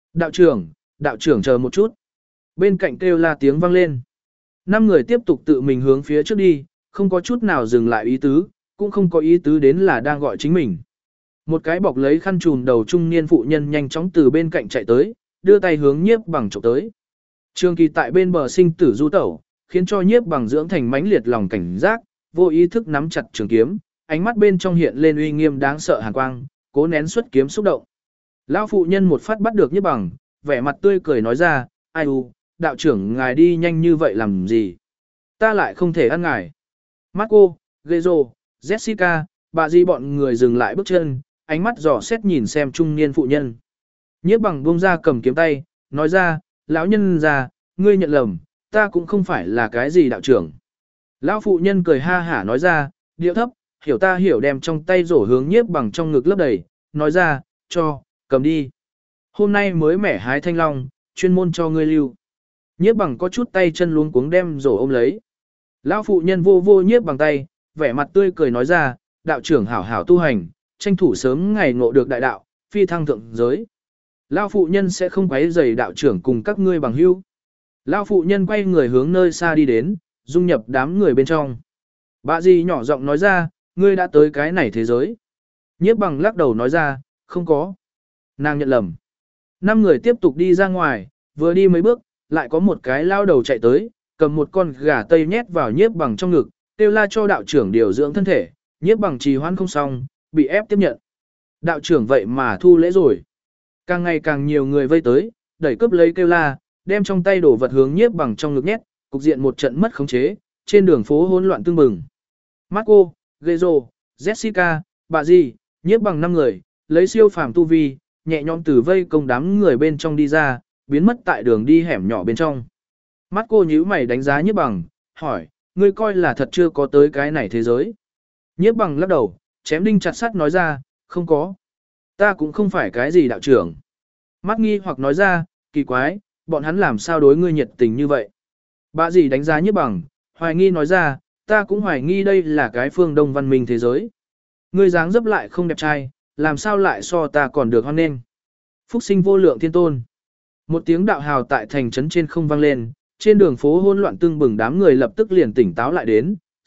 Đạo trưởng chờ một chút. Bên cạnh kêu la tiếng vang lên. 5 người tiếp tục tự mình hướng phía trước đi, không có chút nào dừng lại ý tứ, cũng không có ý tứ đến là đang gọi chính mình. Một cái bọc lấy khăn trùm đầu trung niên phụ nhân nhanh chóng từ bên cạnh chạy tới, đưa tay hướng nhiếp bằng chụp tới. Trường kỳ tại bên bờ sinh tử du tẩu, khiến cho nhiếp bằng dưỡng thành mãnh liệt lòng cảnh giác, vô ý thức nắm chặt trường kiếm, ánh mắt bên trong hiện lên uy nghiêm đáng sợ hàn quang, cố nén xuất kiếm xúc động. Lão phụ nhân một phát bắt được nhiếp bằng, vẻ mặt tươi cười nói ra, ai u, đạo trưởng ngài đi nhanh như vậy làm gì? Ta lại không thể ăn ngài. Marco, Gezo, Jessica, bà di bọn người dừng lại bước chân, ánh mắt dò xét nhìn xem trung niên phụ nhân. Nhiếp bằng buông ra cầm kiếm tay, nói ra, lão nhân già, ngươi nhận lầm, ta cũng không phải là cái gì đạo trưởng. Lão phụ nhân cười ha hả nói ra, điệu thấp, hiểu ta hiểu đem trong tay rổ hướng nhiếp bằng trong ngực lấp đầy, nói ra, cầm đi. Hôm nay mới mẻ hái thanh long, chuyên môn cho ngươi lưu. Nhiếp bằng có chút tay chân luống cuống đem rổ ôm lấy. Lão phụ nhân vô vô nhiếp bằng tay, vẻ mặt tươi cười nói ra, đạo trưởng hảo hảo tu hành, tranh thủ sớm ngày ngộ được đại đạo, phi thăng thượng giới. Lão phụ nhân sẽ không quấy rầy đạo trưởng cùng các ngươi bằng hữu. Lão phụ nhân quay người hướng nơi xa đi đến, dung nhập đám người bên trong. Bà dì nhỏ giọng nói ra, ngươi đã tới cái này thế giới. Nhiếp bằng lắc đầu nói ra, không có. Nàng nhận lầm. 5 người tiếp tục đi ra ngoài, vừa đi mấy bước, lại có một cái lao đầu chạy tới, cầm một con gà tây nhét vào nhiếp bằng trong ngực, kêu la cho đạo trưởng điều dưỡng thân thể, nhiếp bằng trì hoãn không xong, bị ép tiếp nhận. Đạo trưởng vậy mà thu lễ rồi. Càng ngày càng nhiều người vây tới, đẩy cướp lấy kêu la, đem trong tay đổ vật hướng nhiếp bằng trong ngực nhét, cục diện một trận mất khống chế, trên đường phố hỗn loạn tương bừng. Marco, Gezo, Jessica, bà Di, nhiếp bằng 5 người, lấy siêu phàm tu vi, nhẹ nhõm từ vây công đám người bên trong đi ra, biến mất tại đường đi hẻm nhỏ bên trong. Marco nhíu mày đánh giá nhiếp bằng, hỏi, ngươi coi là thật chưa có tới cái này thế giới. Nhiếp bằng lắc đầu, chém đinh chặt sắt nói ra, không có. Ta cũng không phải cái gì đạo trưởng. Mắt nghi hoặc nói ra, kỳ quái, bọn hắn làm sao đối ngươi nhiệt tình như vậy. Bà dì đánh giá nhiếp bằng, hoài nghi nói ra, ta cũng hoài nghi đây là cái phương Đông văn minh thế giới. Ngươi dáng dấp lại không đẹp trai, làm sao lại so ta còn được hoan nghênh. Phúc sinh vô lượng thiên tôn. Một tiếng đạo hào tại thành trấn trên không vang lên, trên đường phố hỗn loạn tưng bừng đám người lập tức liền tỉnh táo lại đến,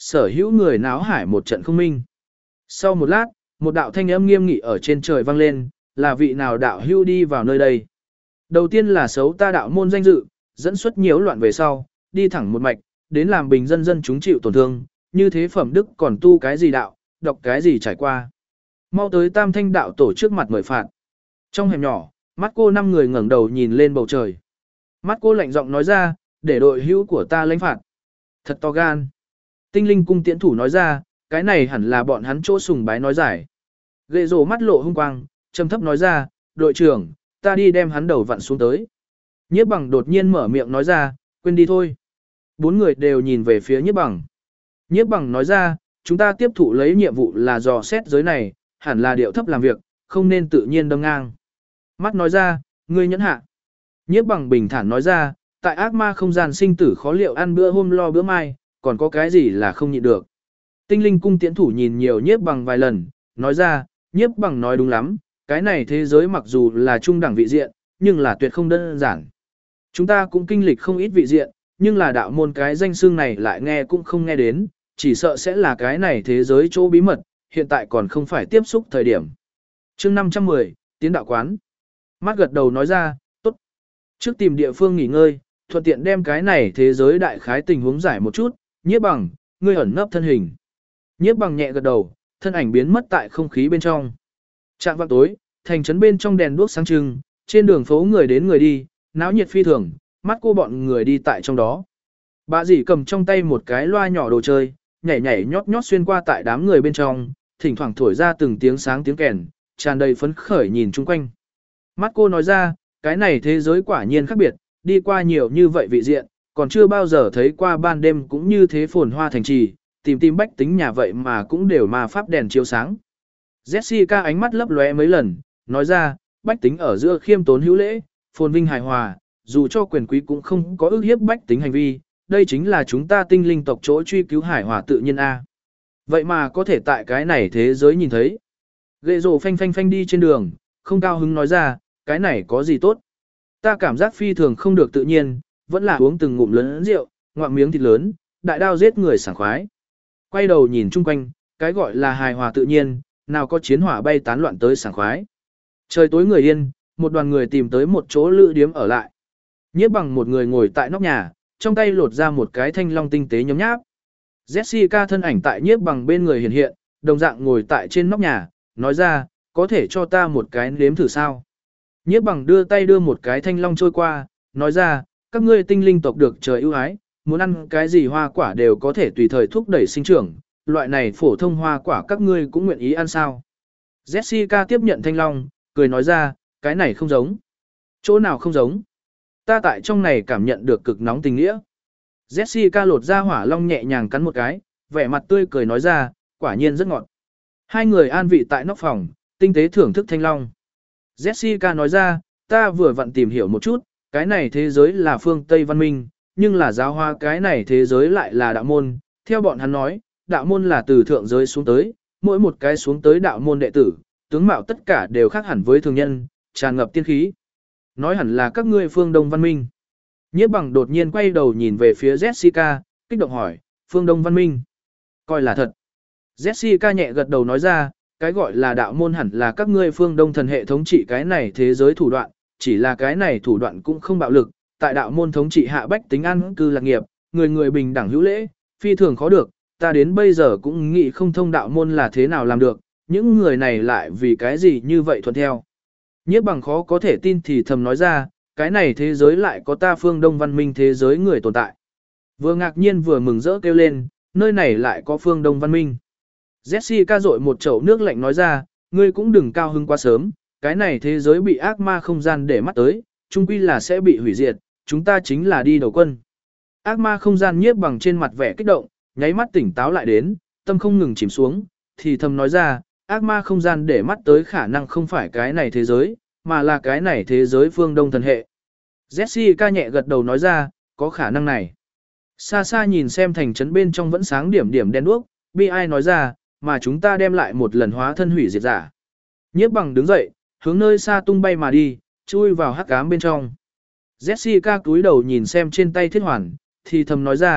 sở hữu người náo hải một trận không minh. Sau một lát, một đạo thanh âm nghiêm nghị ở trên trời vang lên, là vị nào đạo hưu đi vào nơi đây. Đầu tiên là xấu ta đạo môn danh dự, dẫn xuất nhiễu loạn về sau, đi thẳng một mạch, đến làm bình dân dân chúng chịu tổn thương, như thế phẩm đức còn tu cái gì đạo, đọc cái gì trải qua. Mau tới Tam Thanh đạo tổ trước mặt mời phạt. Trong hẻm nhỏ, mắt cô 5 người ngẩng đầu nhìn lên bầu trời. Mắt cô lạnh giọng nói ra, để đội hữu của ta lãnh phạt. Thật to gan. Tinh linh cung tiễn thủ nói ra, cái này hẳn là bọn hắn chỗ sùng bái nói giải. Gệ rồ mắt lộ hung quang, trầm thấp nói ra, đội trưởng, ta đi đem hắn đầu vặn xuống tới. Nhiếp bằng đột nhiên mở miệng nói ra, quên đi thôi. 4 người đều nhìn về phía nhiếp bằng. Nhiếp bằng nói ra, chúng ta tiếp thụ lấy nhiệm vụ là dò xét giới này, hẳn là điệu thấp làm việc, không nên tự nhiên đâm ngang. Mắt nói ra, ngươi nhẫn hạ. Nhiếp bằng bình thản nói ra, tại ác ma không gian sinh tử khó liệu ăn bữa hôm lo bữa mai, còn có cái gì là không nhịn được. Tinh linh cung tiễn thủ nhìn nhiều nhiếp bằng vài lần, nói ra, nhiếp bằng nói đúng lắm, cái này thế giới mặc dù là trung đẳng vị diện, nhưng là tuyệt không đơn giản. Chúng ta cũng kinh lịch không ít vị diện, nhưng là đạo môn cái danh xương này lại nghe cũng không nghe đến, chỉ sợ sẽ là cái này thế giới chỗ bí mật, hiện tại còn không phải tiếp xúc thời điểm. chương 510, tiến đạo quán. Mắt gật đầu nói ra, tốt. Trước tìm địa phương nghỉ ngơi, thuận tiện đem cái này thế giới đại khái tình huống giải một chút, nhiếp bằng, ngươi ẩn nấp thân hình. Nhiếp bằng nhẹ gật đầu, thân ảnh biến mất tại không khí bên trong. Trạm vào tối, thành trấn bên trong đèn đuốc sáng trưng, trên đường phố người đến người đi, náo nhiệt phi thường, mắt cô bọn người đi tại trong đó. Bà dì cầm trong tay một cái loa nhỏ đồ chơi, nhảy nhảy nhót nhót xuyên qua tại đám người bên trong, thỉnh thoảng thổi ra từng tiếng sáng tiếng kèn, tràn đầy phấn khởi nhìn chung quanh. Mắt cô nói ra, cái này thế giới quả nhiên khác biệt, đi qua nhiều như vậy vị diện, còn chưa bao giờ thấy qua ban đêm cũng như thế phồn hoa thành trì, tìm bách tính nhà vậy mà cũng đều mà pháp đèn chiếu sáng. Jessica ánh mắt lấp lóe mấy lần, nói ra, bách tính ở giữa khiêm tốn hữu lễ, phồn vinh hài hòa, dù cho quyền quý cũng không có ức hiếp bách tính hành vi, đây chính là chúng ta tinh linh tộc chỗ truy cứu hài hòa tự nhiên A. Vậy mà có thể tại cái này thế giới nhìn thấy. Gệ rồ phanh phanh phanh đi trên đường, không cao hứng nói ra, cái này có gì tốt. Ta cảm giác phi thường không được tự nhiên, vẫn là uống từng ngụm lớn rượu, ngoạm miếng thịt lớn, đại đao giết người sảng khoái. Quay đầu nhìn chung quanh, cái gọi là hài hòa tự nhiên, nào có chiến hỏa bay tán loạn tới sảng khoái. Trời tối người yên, một đoàn người tìm tới một chỗ lữ điếm ở lại. Nhiếp bằng một người ngồi tại nóc nhà, trong tay lột ra một cái thanh long tinh tế nhấm nháp. Jessica thân ảnh tại nhiếp bằng bên người hiện hiện, đồng dạng ngồi tại trên nóc nhà, nói ra, có thể cho ta một cái nếm thử sao. Nhiếp bằng đưa tay đưa một cái thanh long trôi qua, nói ra, các ngươi tinh linh tộc được trời ưu ái, muốn ăn cái gì hoa quả đều có thể tùy thời thúc đẩy sinh trưởng, loại này phổ thông hoa quả các ngươi cũng nguyện ý ăn sao. Jessica tiếp nhận thanh long, cười nói ra, cái này không giống. Chỗ nào không giống? Ta tại trong này cảm nhận được cực nóng tình nghĩa. Jessica lột ra hỏa long nhẹ nhàng cắn một cái, vẻ mặt tươi cười nói ra, quả nhiên rất ngọt. Hai người an vị tại nóc phòng, tinh tế thưởng thức thanh long. Jessica nói ra, ta vừa vặn tìm hiểu một chút, cái này thế giới là phương Tây văn minh, nhưng là giáo hóa cái này thế giới lại là đạo môn. Theo bọn hắn nói, đạo môn là từ thượng giới xuống tới, mỗi một cái xuống tới đạo môn đệ tử, tướng mạo tất cả đều khác hẳn với thường nhân, tràn ngập tiên khí. Nói hẳn là các ngươi phương Đông văn minh. Nhiếp bằng đột nhiên quay đầu nhìn về phía Jessica, kích động hỏi, phương Đông văn minh. Coi là thật. Jessica nhẹ gật đầu nói ra, cái gọi là đạo môn hẳn là các ngươi phương Đông thần hệ thống trị cái này thế giới thủ đoạn, chỉ là cái này thủ đoạn cũng không bạo lực, tại đạo môn thống trị hạ bách tính ăn cư lạc nghiệp, người người bình đẳng hữu lễ, phi thường khó được, ta đến bây giờ cũng nghĩ không thông đạo môn là thế nào làm được, những người này lại vì cái gì như vậy thuận theo. Nhiếp bằng khó có thể tin thì thầm nói ra, cái này thế giới lại có ta phương Đông văn minh thế giới người tồn tại. Vừa ngạc nhiên vừa mừng rỡ kêu lên, nơi này lại có phương Đông văn minh. Jessica rội một chậu nước lạnh nói ra, ngươi cũng đừng cao hứng quá sớm, cái này thế giới bị ác ma không gian để mắt tới, chung quy là sẽ bị hủy diệt, chúng ta chính là đi đầu quân. Ác ma không gian nhiếp bằng trên mặt vẻ kích động, nháy mắt tỉnh táo lại đến, tâm không ngừng chìm xuống, thì thầm nói ra, ác ma không gian để mắt tới khả năng không phải cái này thế giới, mà là cái này thế giới phương Đông thần hệ. Jessica nhẹ gật đầu nói ra, có khả năng này. Xa xa nhìn xem thành trấn bên trong vẫn sáng điểm điểm đen đuốc, bi ai nói ra, mà chúng ta đem lại một lần hóa thân hủy diệt giả. Nhiếp bằng đứng dậy, hướng nơi xa tung bay mà đi, chui vào hắc ám bên trong. Jessica cúi đầu nhìn xem trên tay thiết hoàn, thì thầm nói ra,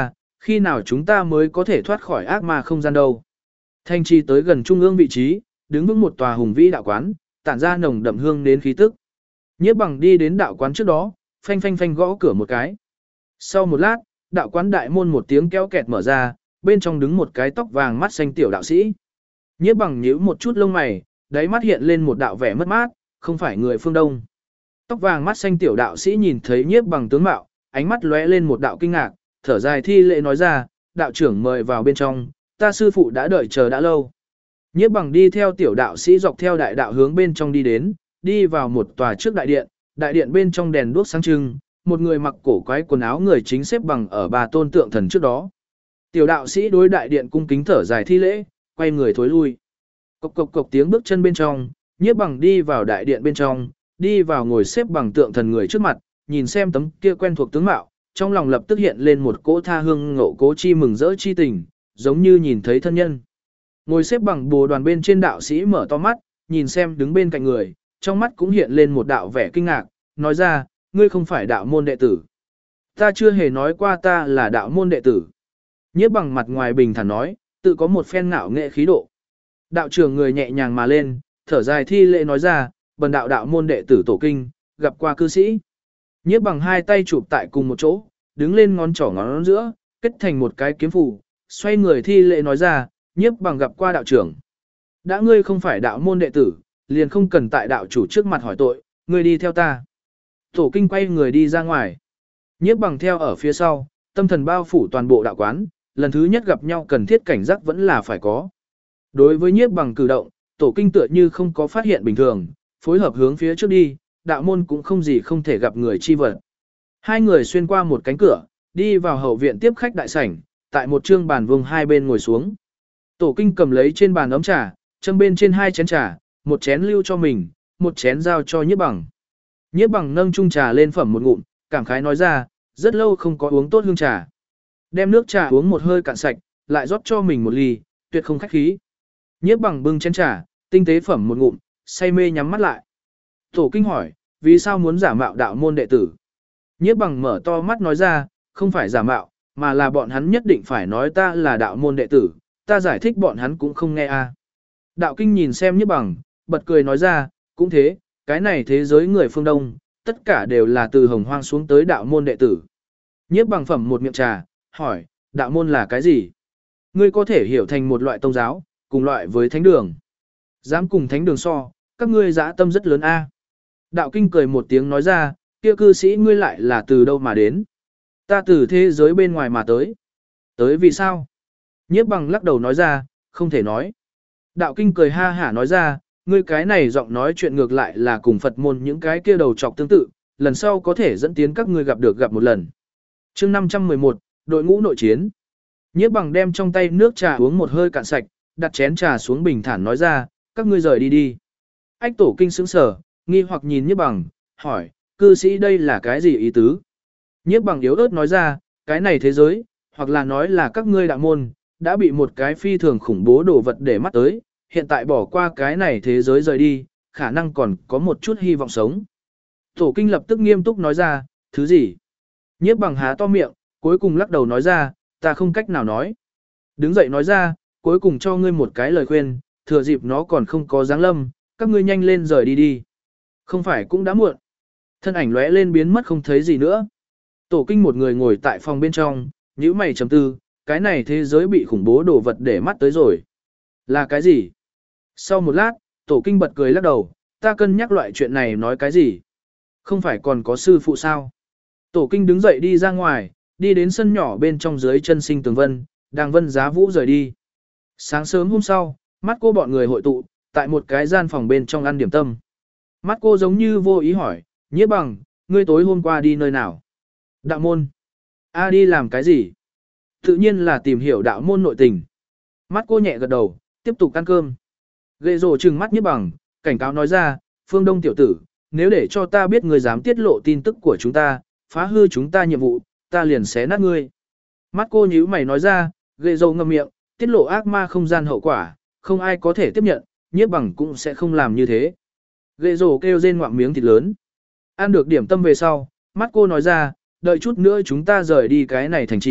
khi nào chúng ta mới có thể thoát khỏi ác ma không gian đâu. Thanh trì tới gần trung ương vị trí, đứng vững một tòa hùng vĩ đạo quán, tản ra nồng đậm hương đến khí tức. Nhiếp Bằng đi đến đạo quán trước đó, phanh phanh phanh gõ cửa một cái. Sau một lát, đạo quán đại môn một tiếng kéo kẹt mở ra, bên trong đứng một cái tóc vàng mắt xanh tiểu đạo sĩ. Nhiếp Bằng nhíu một chút lông mày, đáy mắt hiện lên một đạo vẻ mất mát, không phải người phương Đông. Tóc vàng mắt xanh tiểu đạo sĩ nhìn thấy Nhiếp Bằng tướng mạo, ánh mắt lóe lên một đạo kinh ngạc, thở dài thi lễ nói ra, đạo trưởng mời vào bên trong, ta sư phụ đã đợi chờ đã lâu. Nhiếp Bằng đi theo tiểu đạo sĩ dọc theo đại đạo hướng bên trong đi đến, đi vào một tòa trước đại điện bên trong đèn đuốc sáng trưng, một người mặc cổ quái quần áo người chính xếp bằng ở bà tôn tượng thần trước đó. Tiểu đạo sĩ đối đại điện cung kính thở dài thi lễ, quay người thối lui. Cộc cộc cộc tiếng bước chân bên trong, Nhiếp Bằng đi vào đại điện bên trong, đi vào ngồi xếp bằng tượng thần người trước mặt, nhìn xem tấm kia quen thuộc tướng mạo, trong lòng lập tức hiện lên một cỗ tha hương ngộ cố chi mừng rỡ chi tình, giống như nhìn thấy thân nhân. Ngồi xếp bằng bồ đoàn bên trên đạo sĩ mở to mắt, nhìn xem đứng bên cạnh người, trong mắt cũng hiện lên một đạo vẻ kinh ngạc, nói ra, ngươi không phải đạo môn đệ tử. Ta chưa hề nói qua ta là đạo môn đệ tử. Nhiếp Bằng mặt ngoài bình thản nói, tự có một phen ngạo nghệ khí độ. Đạo trưởng người nhẹ nhàng mà lên, thở dài thi lễ nói ra, bần đạo đạo môn đệ tử tổ kinh, gặp qua cư sĩ. Nhiếp Bằng hai tay chụp tại cùng một chỗ, đứng lên ngón trỏ ngón giữa, kết thành một cái kiếm phù, xoay người thi lễ nói ra, Nhiếp Bằng gặp qua đạo trưởng. Đã ngươi không phải đạo môn đệ tử, liền không cần tại đạo chủ trước mặt hỏi tội, ngươi đi theo ta. Tổ kinh quay người đi ra ngoài. Nhiếp Bằng theo ở phía sau, tâm thần bao phủ toàn bộ đạo quán, lần thứ nhất gặp nhau cần thiết cảnh giác vẫn là phải có. Đối với Nhiếp Bằng cử động, tổ kinh tựa như không có phát hiện bình thường, phối hợp hướng phía trước đi, đạo môn cũng không gì không thể gặp người chi vật. Hai người xuyên qua một cánh cửa, đi vào hậu viện tiếp khách đại sảnh, tại một trương bàn vuông hai bên ngồi xuống. Tổ kinh cầm lấy trên bàn ấm trà, châm bên trên hai chén trà, một chén lưu cho mình, một chén giao cho Nhiếp Bằng. Nhiếp Bằng nâng chung trà lên phẩm một ngụm, cảm khái nói ra, rất lâu không có uống tốt hương trà. Đem nước trà uống một hơi cạn sạch, lại rót cho mình một ly, tuyệt không khách khí. Nhiếp Bằng bưng chén trà, tinh tế phẩm một ngụm, say mê nhắm mắt lại. Tổ kinh hỏi, vì sao muốn giả mạo đạo môn đệ tử? Nhiếp Bằng mở to mắt nói ra, không phải giả mạo, mà là bọn hắn nhất định phải nói ta là đạo môn đệ tử, ta giải thích bọn hắn cũng không nghe a. Đạo kinh nhìn xem Nhiếp Bằng, bật cười nói ra, cũng thế, cái này thế giới người phương Đông, tất cả đều là từ hồng hoang xuống tới đạo môn đệ tử. Nhiếp Bằng phẩm một miệng trà, hỏi, đạo môn là cái gì? Ngươi có thể hiểu thành một loại tôn giáo, cùng loại với thánh đường. Dám cùng thánh đường so, các ngươi dã tâm rất lớn a. Đạo kinh cười một tiếng nói ra, kia cư sĩ ngươi lại là từ đâu mà đến? Ta từ thế giới bên ngoài mà tới. Tới vì sao? Nhiếp Bằng lắc đầu nói ra, không thể nói. Đạo kinh cười ha hả nói ra, ngươi cái này giọng nói chuyện ngược lại là cùng Phật môn những cái kia đầu trọc tương tự, lần sau có thể dẫn tiến các ngươi gặp một lần. Chương 511, đội ngũ nội chiến. Nhiếp Bằng đem trong tay nước trà uống một hơi cạn sạch, đặt chén trà xuống bình thản nói ra, các ngươi rời đi đi. Ách tổ kinh sững sờ, nghi hoặc nhìn Nhiếp Bằng, hỏi, cư sĩ đây là cái gì ý tứ? Nhiếp Bằng yếu ớt nói ra, cái này thế giới, hoặc là nói là các ngươi đạo môn, đã bị một cái phi thường khủng bố đồ vật để mắt tới, hiện tại bỏ qua cái này thế giới rời đi, khả năng còn có một chút hy vọng sống. Tổ kinh lập tức nghiêm túc nói ra, thứ gì? Nhiếp Bằng há to miệng, cuối cùng lắc đầu nói ra, ta không cách nào nói. Đứng dậy nói ra, cuối cùng cho ngươi một cái lời khuyên, thừa dịp nó còn không có giáng lâm, các ngươi nhanh lên rời đi đi. Không phải cũng đã muộn. Thân ảnh lóe lên biến mất không thấy gì nữa. Tổ kinh một người ngồi tại phòng bên trong, nhíu mày trầm tư, cái này thế giới bị khủng bố đồ vật để mắt tới rồi. Là cái gì? Sau một lát, tổ kinh bật cười lắc đầu, ta cân nhắc loại chuyện này nói cái gì? Không phải còn có sư phụ sao? Tổ kinh đứng dậy đi ra ngoài, đi đến sân nhỏ bên trong dưới chân sinh tường vân, đang vân giá vũ rời đi. Sáng sớm hôm sau, mắt cô bọn người hội tụ, tại một cái gian phòng bên trong ăn điểm tâm. Mắt cô giống như vô ý hỏi, Nhiếp Bằng, ngươi tối hôm qua đi nơi nào? Đạo môn. A đi làm cái gì? Tự nhiên là tìm hiểu đạo môn nội tình. Mắt cô nhẹ gật đầu, tiếp tục ăn cơm. Ghệ rồ trừng mắt Nhiếp Bằng, cảnh cáo nói ra, Phương Đông tiểu tử, nếu để cho ta biết ngươi dám tiết lộ tin tức của chúng ta, phá hư chúng ta nhiệm vụ, ta liền xé nát ngươi. Mắt cô nhíu mày nói ra, ghệ rồ ngậm miệng, tiết lộ ác ma không gian hậu quả, không ai có thể tiếp nhận, Nhiếp Bằng cũng sẽ không làm như thế. Ghệ rồ kêu rên ngoạm miếng thịt lớn. Ăn được điểm tâm về sau, mắt cô nói ra, đợi chút nữa chúng ta rời đi cái này thành trì,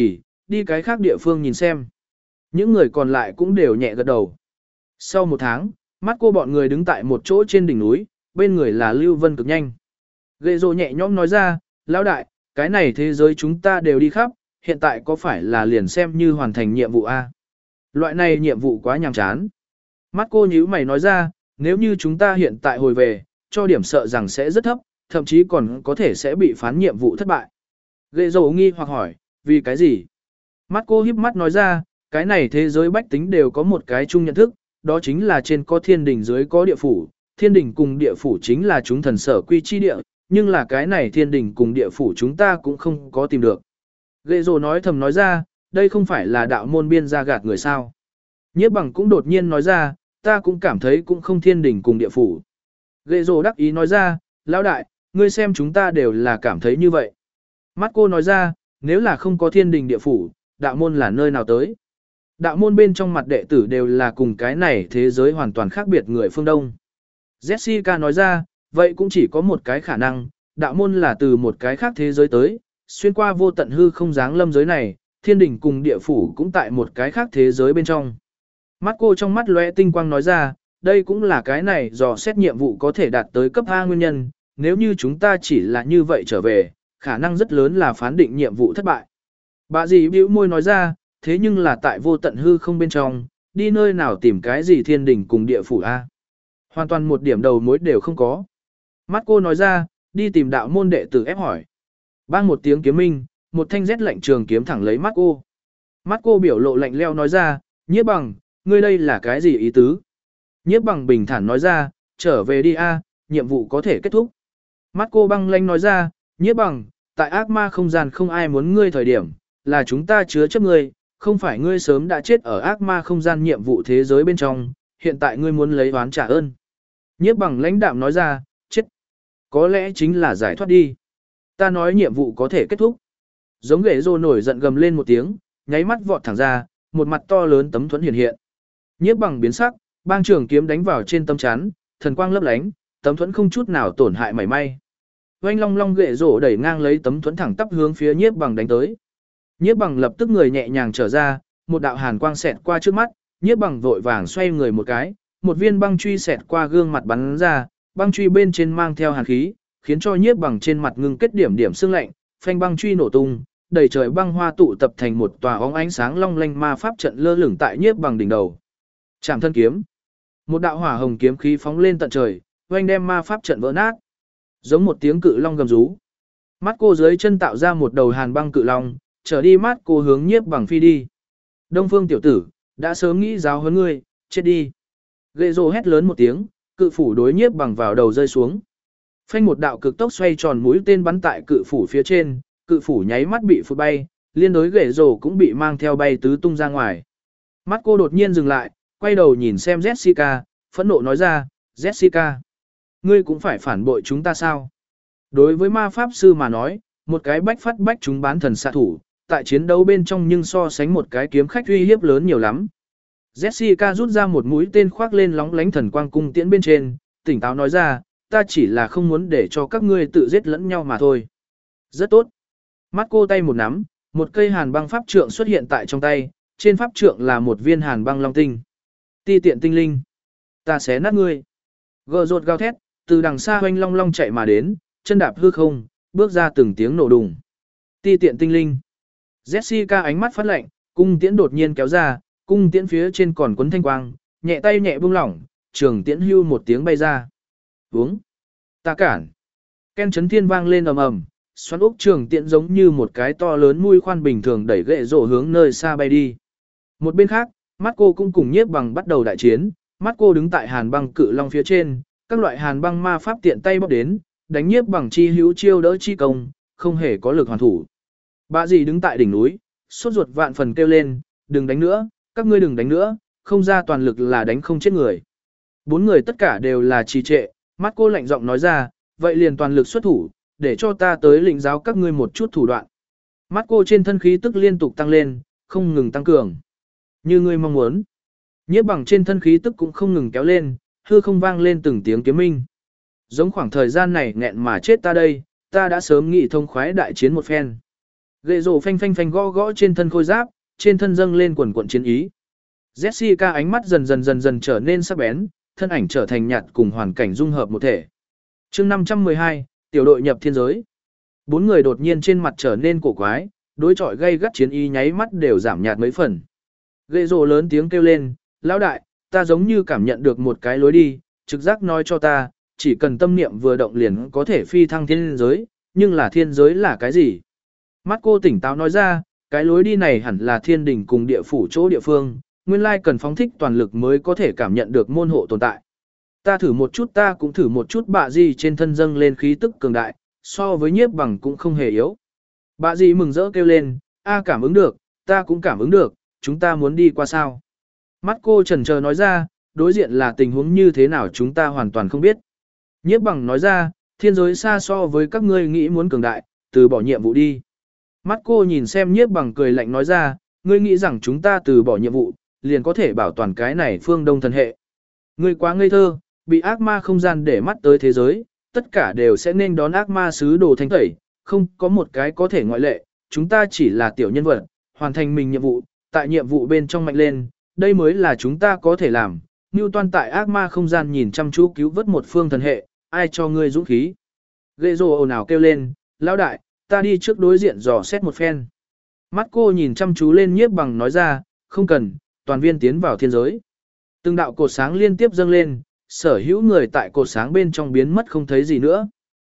đi cái khác địa phương nhìn xem. Những người còn lại cũng đều nhẹ gật đầu. Sau một tháng, mắt cô bọn người đứng tại một chỗ trên đỉnh núi, bên người là Lưu Vân cực nhanh. Ghệ rồ nhẹ nhõm nói ra, lão đại, cái này thế giới chúng ta đều đi khắp, hiện tại có phải là liền xem như hoàn thành nhiệm vụ A? Loại này nhiệm vụ quá nhàm chán. Mắt cô nhíu mày nói ra, nếu như chúng ta hiện tại hồi về, cho điểm sợ rằng sẽ rất thấp, thậm chí còn có thể sẽ bị phán nhiệm vụ thất bại. Ghệ rồ nghi hoặc hỏi, vì cái gì? Mắt cô híp mắt nói ra, cái này thế giới bách tính đều có một cái chung nhận thức, đó chính là trên có thiên đình dưới có địa phủ, thiên đình cùng địa phủ chính là chúng thần sở quy chi địa, nhưng là cái này thiên đình cùng địa phủ chúng ta cũng không có tìm được. Ghệ rồ nói thầm nói ra, đây không phải là đạo môn biên ra gạt người sao. Nhiếp bằng cũng đột nhiên nói ra, ta cũng cảm thấy cũng không thiên đình cùng địa phủ. Ghệ rồ đắc ý nói ra, lão đại, ngươi xem chúng ta đều là cảm thấy như vậy. Mắt cô nói ra, nếu là không có thiên đình địa phủ, đạo môn là nơi nào tới. Đạo môn bên trong mặt đệ tử đều là cùng cái này thế giới hoàn toàn khác biệt người phương Đông. Jessica nói ra, vậy cũng chỉ có một cái khả năng, đạo môn là từ một cái khác thế giới tới, xuyên qua vô tận hư không dáng lâm giới này, thiên đình cùng địa phủ cũng tại một cái khác thế giới bên trong. Mắt cô trong mắt lóe tinh quang nói ra, đây cũng là cái này dò xét nhiệm vụ có thể đạt tới cấp A nguyên nhân, nếu như chúng ta chỉ là như vậy trở về, khả năng rất lớn là phán định nhiệm vụ thất bại. Bà dì bĩu môi nói ra, thế nhưng là tại vô tận hư không bên trong, đi nơi nào tìm cái gì thiên đình cùng địa phủ A. Hoàn toàn một điểm đầu mối đều không có. Mắt cô nói ra, đi tìm đạo môn đệ tử ép hỏi. Bang một tiếng kiếm minh, một thanh rét lạnh trường kiếm thẳng lấy mắt cô. Mắt cô biểu lộ lạnh leo nói ra, Nhiếp bằng, ngươi đây là cái gì ý tứ? Nhiếp bằng bình thản nói ra, trở về đi a, nhiệm vụ có thể kết thúc. Mắt cô băng lanh nói ra, Nhiếp bằng, tại ác ma không gian không ai muốn ngươi thời điểm, là chúng ta chứa chấp ngươi, không phải ngươi sớm đã chết ở ác ma không gian nhiệm vụ thế giới bên trong, hiện tại ngươi muốn lấy oán trả ơn. Nhiếp bằng lãnh đạm nói ra, chết. Có lẽ chính là giải thoát đi. Ta nói nhiệm vụ có thể kết thúc. Giống ghệ rồ nổi giận gầm lên một tiếng, nháy mắt vọt thẳng ra, một mặt to lớn tấm thuẫn hiện hiện. Nhiếp bằng biến sắc, bang trường kiếm đánh vào trên tấm chắn, thần quang lấp lánh, tấm thuẫn không chút nào tổn hại mảy may. Oanh long long ghệ rồ đẩy ngang lấy tấm thuẫn thẳng tắp hướng phía nhiếp bằng đánh tới. Nhiếp bằng lập tức người nhẹ nhàng trở ra, một đạo hàn quang xẹt qua trước mắt, nhiếp bằng vội vàng xoay người một cái, một viên băng truy xẹt qua gương mặt bắn ra, băng truy bên trên mang theo hàn khí, khiến cho nhiếp bằng trên mặt ngưng kết điểm điểm sương lạnh, phanh băng truy nổ tung, đầy trời băng hoa tụ tập thành một tòa óng ánh sáng long lanh ma pháp trận lơ lửng tại nhiếp bằng đỉnh đầu. Trảm thân kiếm, một đạo hỏa hồng kiếm khí phóng lên tận trời, oanh đem ma pháp trận vỡ nát. Giống một tiếng cự long gầm rú. Mắt cô dưới chân tạo ra một đầu hàn băng cự long, trở đi mắt cô hướng nhiếp bằng phi đi. Đông Phương tiểu tử, đã sớm nghĩ giáo huấn ngươi, chết đi. Ghệ rồ hét lớn một tiếng, cự phủ đối nhiếp bằng vào đầu rơi xuống. Phanh một đạo cực tốc xoay tròn mũi tên bắn tại cự phủ phía trên, cự phủ nháy mắt bị phụt bay, liên đối ghệ rồ cũng bị mang theo bay tứ tung ra ngoài. Mắt cô đột nhiên dừng lại, quay đầu nhìn xem Jessica, phẫn nộ nói ra, Jessica, ngươi cũng phải phản bội chúng ta sao? Đối với ma pháp sư mà nói, một cái bách phát bách chúng bán thần xạ thủ, tại chiến đấu bên trong nhưng so sánh một cái kiếm khách uy hiếp lớn nhiều lắm. Jessica rút ra một mũi tên khoác lên lóng lánh thần quang cung tiễn bên trên, tỉnh táo nói ra, ta chỉ là không muốn để cho các ngươi tự giết lẫn nhau mà thôi. Rất tốt. Mắt cô tay một nắm, một cây hàn băng pháp trượng xuất hiện tại trong tay, trên pháp trượng là một viên hàn băng long tinh. Ti tiện tinh linh. Ta xé nát ngươi. Gờ rột gào thét, từ đằng xa hoanh long long chạy mà đến, chân đạp hư không, bước ra từng tiếng nổ đùng. Ti tiện tinh linh. Jessica ánh mắt phát lạnh, cung tiễn đột nhiên kéo ra, cung tiễn phía trên còn quấn thanh quang, nhẹ tay nhẹ buông lỏng, trường tiễn hưu một tiếng bay ra. Uống. Ta cản. Ken chấn thiên vang lên ầm ầm, xoắn ốc trường tiễn giống như một cái to lớn mũi khoan bình thường đẩy ghệ rổ hướng nơi xa bay đi. Một bên khác, mắt cô cũng cùng nhiếp bằng bắt đầu đại chiến, mắt cô đứng tại hàn băng cự long phía trên, các loại hàn băng ma pháp tiện tay bóc đến, đánh nhiếp bằng chi hữu chiêu đỡ chi công, không hề có lực hoàn thủ. Bà dì đứng tại đỉnh núi, sốt ruột vạn phần kêu lên, đừng đánh nữa, các ngươi đừng đánh nữa, không ra toàn lực là đánh không chết người. Bốn người tất cả đều là trì trệ, mắt cô lạnh giọng nói ra, vậy liền toàn lực xuất thủ, để cho ta tới lĩnh giáo các ngươi một chút thủ đoạn. Mắt cô trên thân khí tức liên tục tăng lên, không ngừng tăng cường. Như ngươi mong muốn. Nhiếp bằng trên thân khí tức cũng không ngừng kéo lên, hư không vang lên từng tiếng kiếm minh. Giống khoảng thời gian này nghẹn mà chết ta đây, ta đã sớm nghĩ thông khoái đại chiến một phen. Gệ rổ phanh phanh phanh gõ gõ trên thân khôi giáp, trên thân dâng lên quần quần chiến ý. Jessica ánh mắt dần dần trở nên sắc bén, thân ảnh trở thành nhạt cùng hoàn cảnh dung hợp một thể. chương 512, tiểu đội nhập thiên giới. Bốn người đột nhiên trên mặt trở nên cổ quái, đối chọi gây gắt chiến ý nháy mắt đều giảm nhạt mấy phần. Gệ rổ lớn tiếng kêu lên, lão đại, ta giống như cảm nhận được một cái lối đi, trực giác nói cho ta, chỉ cần tâm niệm vừa động liền có thể phi thăng thiên giới, nhưng là thiên giới là cái gì? Mắt cô tỉnh táo nói ra, cái lối đi này hẳn là thiên đình cùng địa phủ chỗ địa phương, nguyên lai cần phóng thích toàn lực mới có thể cảm nhận được môn hộ tồn tại. Ta thử một chút ta cũng thử một chút bạ gì trên thân dâng lên khí tức cường đại, so với nhiếp bằng cũng không hề yếu. Bạ gì mừng rỡ kêu lên, cảm ứng được, ta cũng cảm ứng được, chúng ta muốn đi qua sao? Mắt cô chần chờ nói ra, đối diện là tình huống như thế nào chúng ta hoàn toàn không biết. Nhiếp bằng nói ra, thiên giới xa so với các ngươi nghĩ muốn cường đại, từ bỏ nhiệm vụ đi. Mắt cô nhìn xem nhiếp bằng cười lạnh nói ra, ngươi nghĩ rằng chúng ta từ bỏ nhiệm vụ, liền có thể bảo toàn cái này phương đông thần hệ. Ngươi quá ngây thơ, bị ác ma không gian để mắt tới thế giới, tất cả đều sẽ nên đón ác ma sứ đồ thánh tẩy, không có một cái có thể ngoại lệ, chúng ta chỉ là tiểu nhân vật, hoàn thành mình nhiệm vụ, tại nhiệm vụ bên trong mạnh lên, đây mới là chúng ta có thể làm. Newton tại ác ma không gian nhìn chăm chú cứu vớt một phương thần hệ, ai cho ngươi dũng khí. Ghê rồ ồn ào kêu lên, lão đại, ta đi trước đối diện dò xét một phen. Mắt cô nhìn chăm chú lên nhiếp bằng nói ra, không cần, toàn viên tiến vào thiên giới. Từng đạo cột sáng liên tiếp dâng lên, sở hữu người tại cột sáng bên trong biến mất không thấy gì nữa.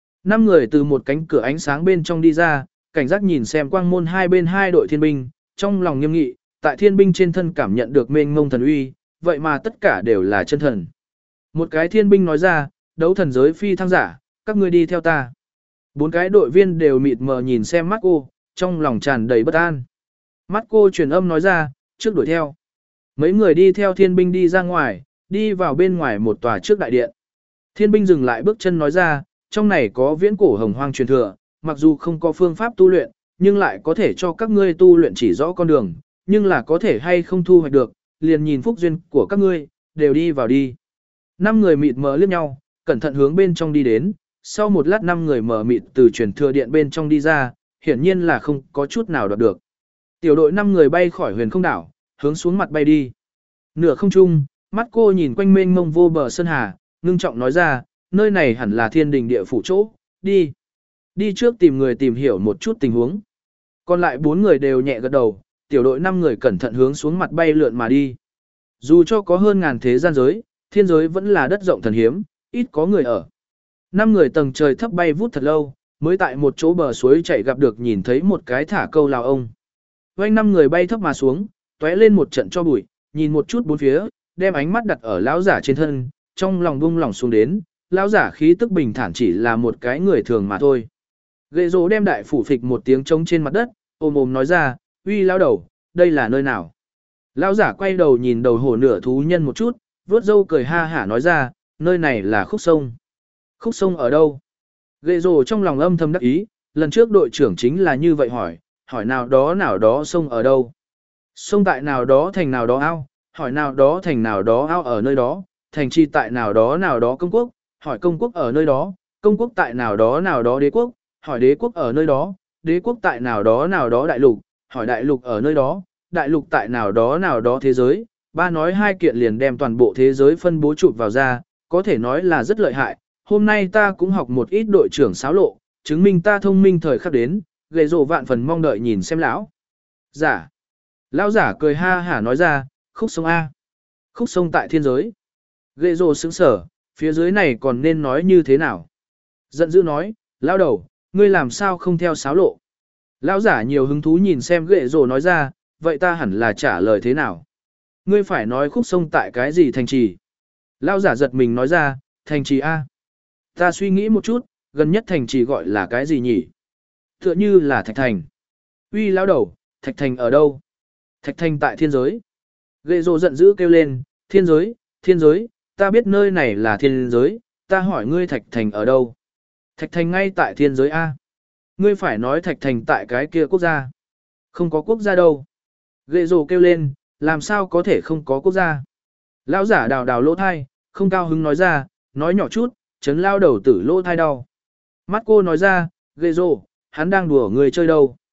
5 người từ một cánh cửa ánh sáng bên trong đi ra, cảnh giác nhìn xem quang môn hai bên hai đội thiên binh, trong lòng nghiêm nghị, tại thiên binh trên thân cảm nhận được mênh mông thần uy, vậy mà tất cả đều là chân thần. Một cái thiên binh nói ra, đấu thần giới phi thăng giả, các ngươi đi theo ta. 4 cái đội viên đều mịt mờ nhìn xem mắt cô, trong lòng tràn đầy bất an. Mắt cô truyền âm nói ra, trước đuổi theo. Mấy người đi theo thiên binh đi ra ngoài, đi vào bên ngoài một tòa trước đại điện. Thiên binh dừng lại bước chân nói ra, trong này có viễn cổ hồng hoang truyền thừa, mặc dù không có phương pháp tu luyện, nhưng lại có thể cho các ngươi tu luyện chỉ rõ con đường, nhưng là có thể hay không thu hoạch được, liền nhìn phúc duyên của các ngươi, đều đi vào đi. 5 người mịt mờ liếc nhau, cẩn thận hướng bên trong đi đến, sau một lát 5 người mở mịt từ truyền thừa điện bên trong đi ra, hiển nhiên là không có chút nào đoạt được. Tiểu đội 5 người bay khỏi huyền không đảo, hướng xuống mặt bay đi. Nửa không trung, mắt cô nhìn quanh mênh mông vô bờ sơn hà, ngưng trọng nói ra, nơi này hẳn là thiên đình địa phủ chỗ, đi. Đi trước tìm người tìm hiểu một chút tình huống. Còn lại 4 người đều nhẹ gật đầu, tiểu đội 5 người cẩn thận hướng xuống mặt bay lượn mà đi. Dù cho có hơn ngàn thế gian giới, thiên giới vẫn là đất rộng thần hiếm, ít có người ở. 5 người tầng trời thấp bay vút thật lâu, mới tại một chỗ bờ suối chảy gặp được nhìn thấy một cái thả câu lào ông. Quanh 5 người bay thấp mà xuống, tóe lên một trận cho bụi, nhìn một chút bốn phía, đem ánh mắt đặt ở lão giả trên thân, trong lòng buông lỏng xuống đến, lão giả khí tức bình thản chỉ là một cái người thường mà thôi. Gệ rồ đem đại phủ phịch một tiếng trống trên mặt đất, ôm ôm nói ra, uy lão đầu, đây là nơi nào? Lão giả quay đầu nhìn đầu hổ nửa thú nhân một chút, vuốt râu cười ha hả nói ra, nơi này là khúc sông. Khúc sông ở đâu? Gệ rồ trong lòng âm thầm đắc ý, lần trước đội trưởng chính là như vậy hỏi nào đó sông ở đâu? Sông tại nào đó thành nào đó ao, hỏi nào đó thành nào đó ao ở nơi đó, thành trì tại nào đó công quốc, hỏi công quốc ở nơi đó, công quốc tại nào đó đế quốc, hỏi đế quốc ở nơi đó, đế quốc tại nào đó đại lục, hỏi đại lục ở nơi đó, đại lục tại nào đó thế giới. Ba nói hai kiện liền đem toàn bộ thế giới phân bố chụp vào ra, có thể nói là rất lợi hại. Hôm nay ta cũng học một ít đội trưởng xáo lộ, chứng minh ta thông minh thời khắc đến, gầy rồ vạn phần mong đợi nhìn xem lão. Giả. Lão giả cười ha hả nói ra, khúc sông A. Khúc sông tại thiên giới. Gầy rồ sững sở, phía dưới này còn nên nói như thế nào? Giận dữ nói, lão đầu, ngươi làm sao không theo xáo lộ? Lão giả nhiều hứng thú nhìn xem gầy rồ nói ra, vậy ta hẳn là trả lời thế nào? Ngươi phải nói khúc sông tại cái gì thành trì? Lão giả giật mình nói ra, thành trì A. Ta suy nghĩ một chút, gần nhất thành trì gọi là cái gì nhỉ? Tựa như là Thạch Thành. Uy lão đầu, Thạch Thành ở đâu? Thạch Thành tại thiên giới. Gệ rồ giận dữ kêu lên, thiên giới, ta biết nơi này là thiên giới, ta hỏi ngươi Thạch Thành ở đâu? Thạch Thành ngay tại thiên giới A. Ngươi phải nói Thạch Thành tại cái kia quốc gia. Không có quốc gia đâu. Gệ rồ kêu lên, làm sao có thể không có quốc gia? Lão giả đào đào lỗ thai, không cao hứng nói ra, nói nhỏ chút, chấn lao đầu tử lỗ thai đau. Mắt cô nói ra, gệ rồ, hắn đang đùa người chơi đâu.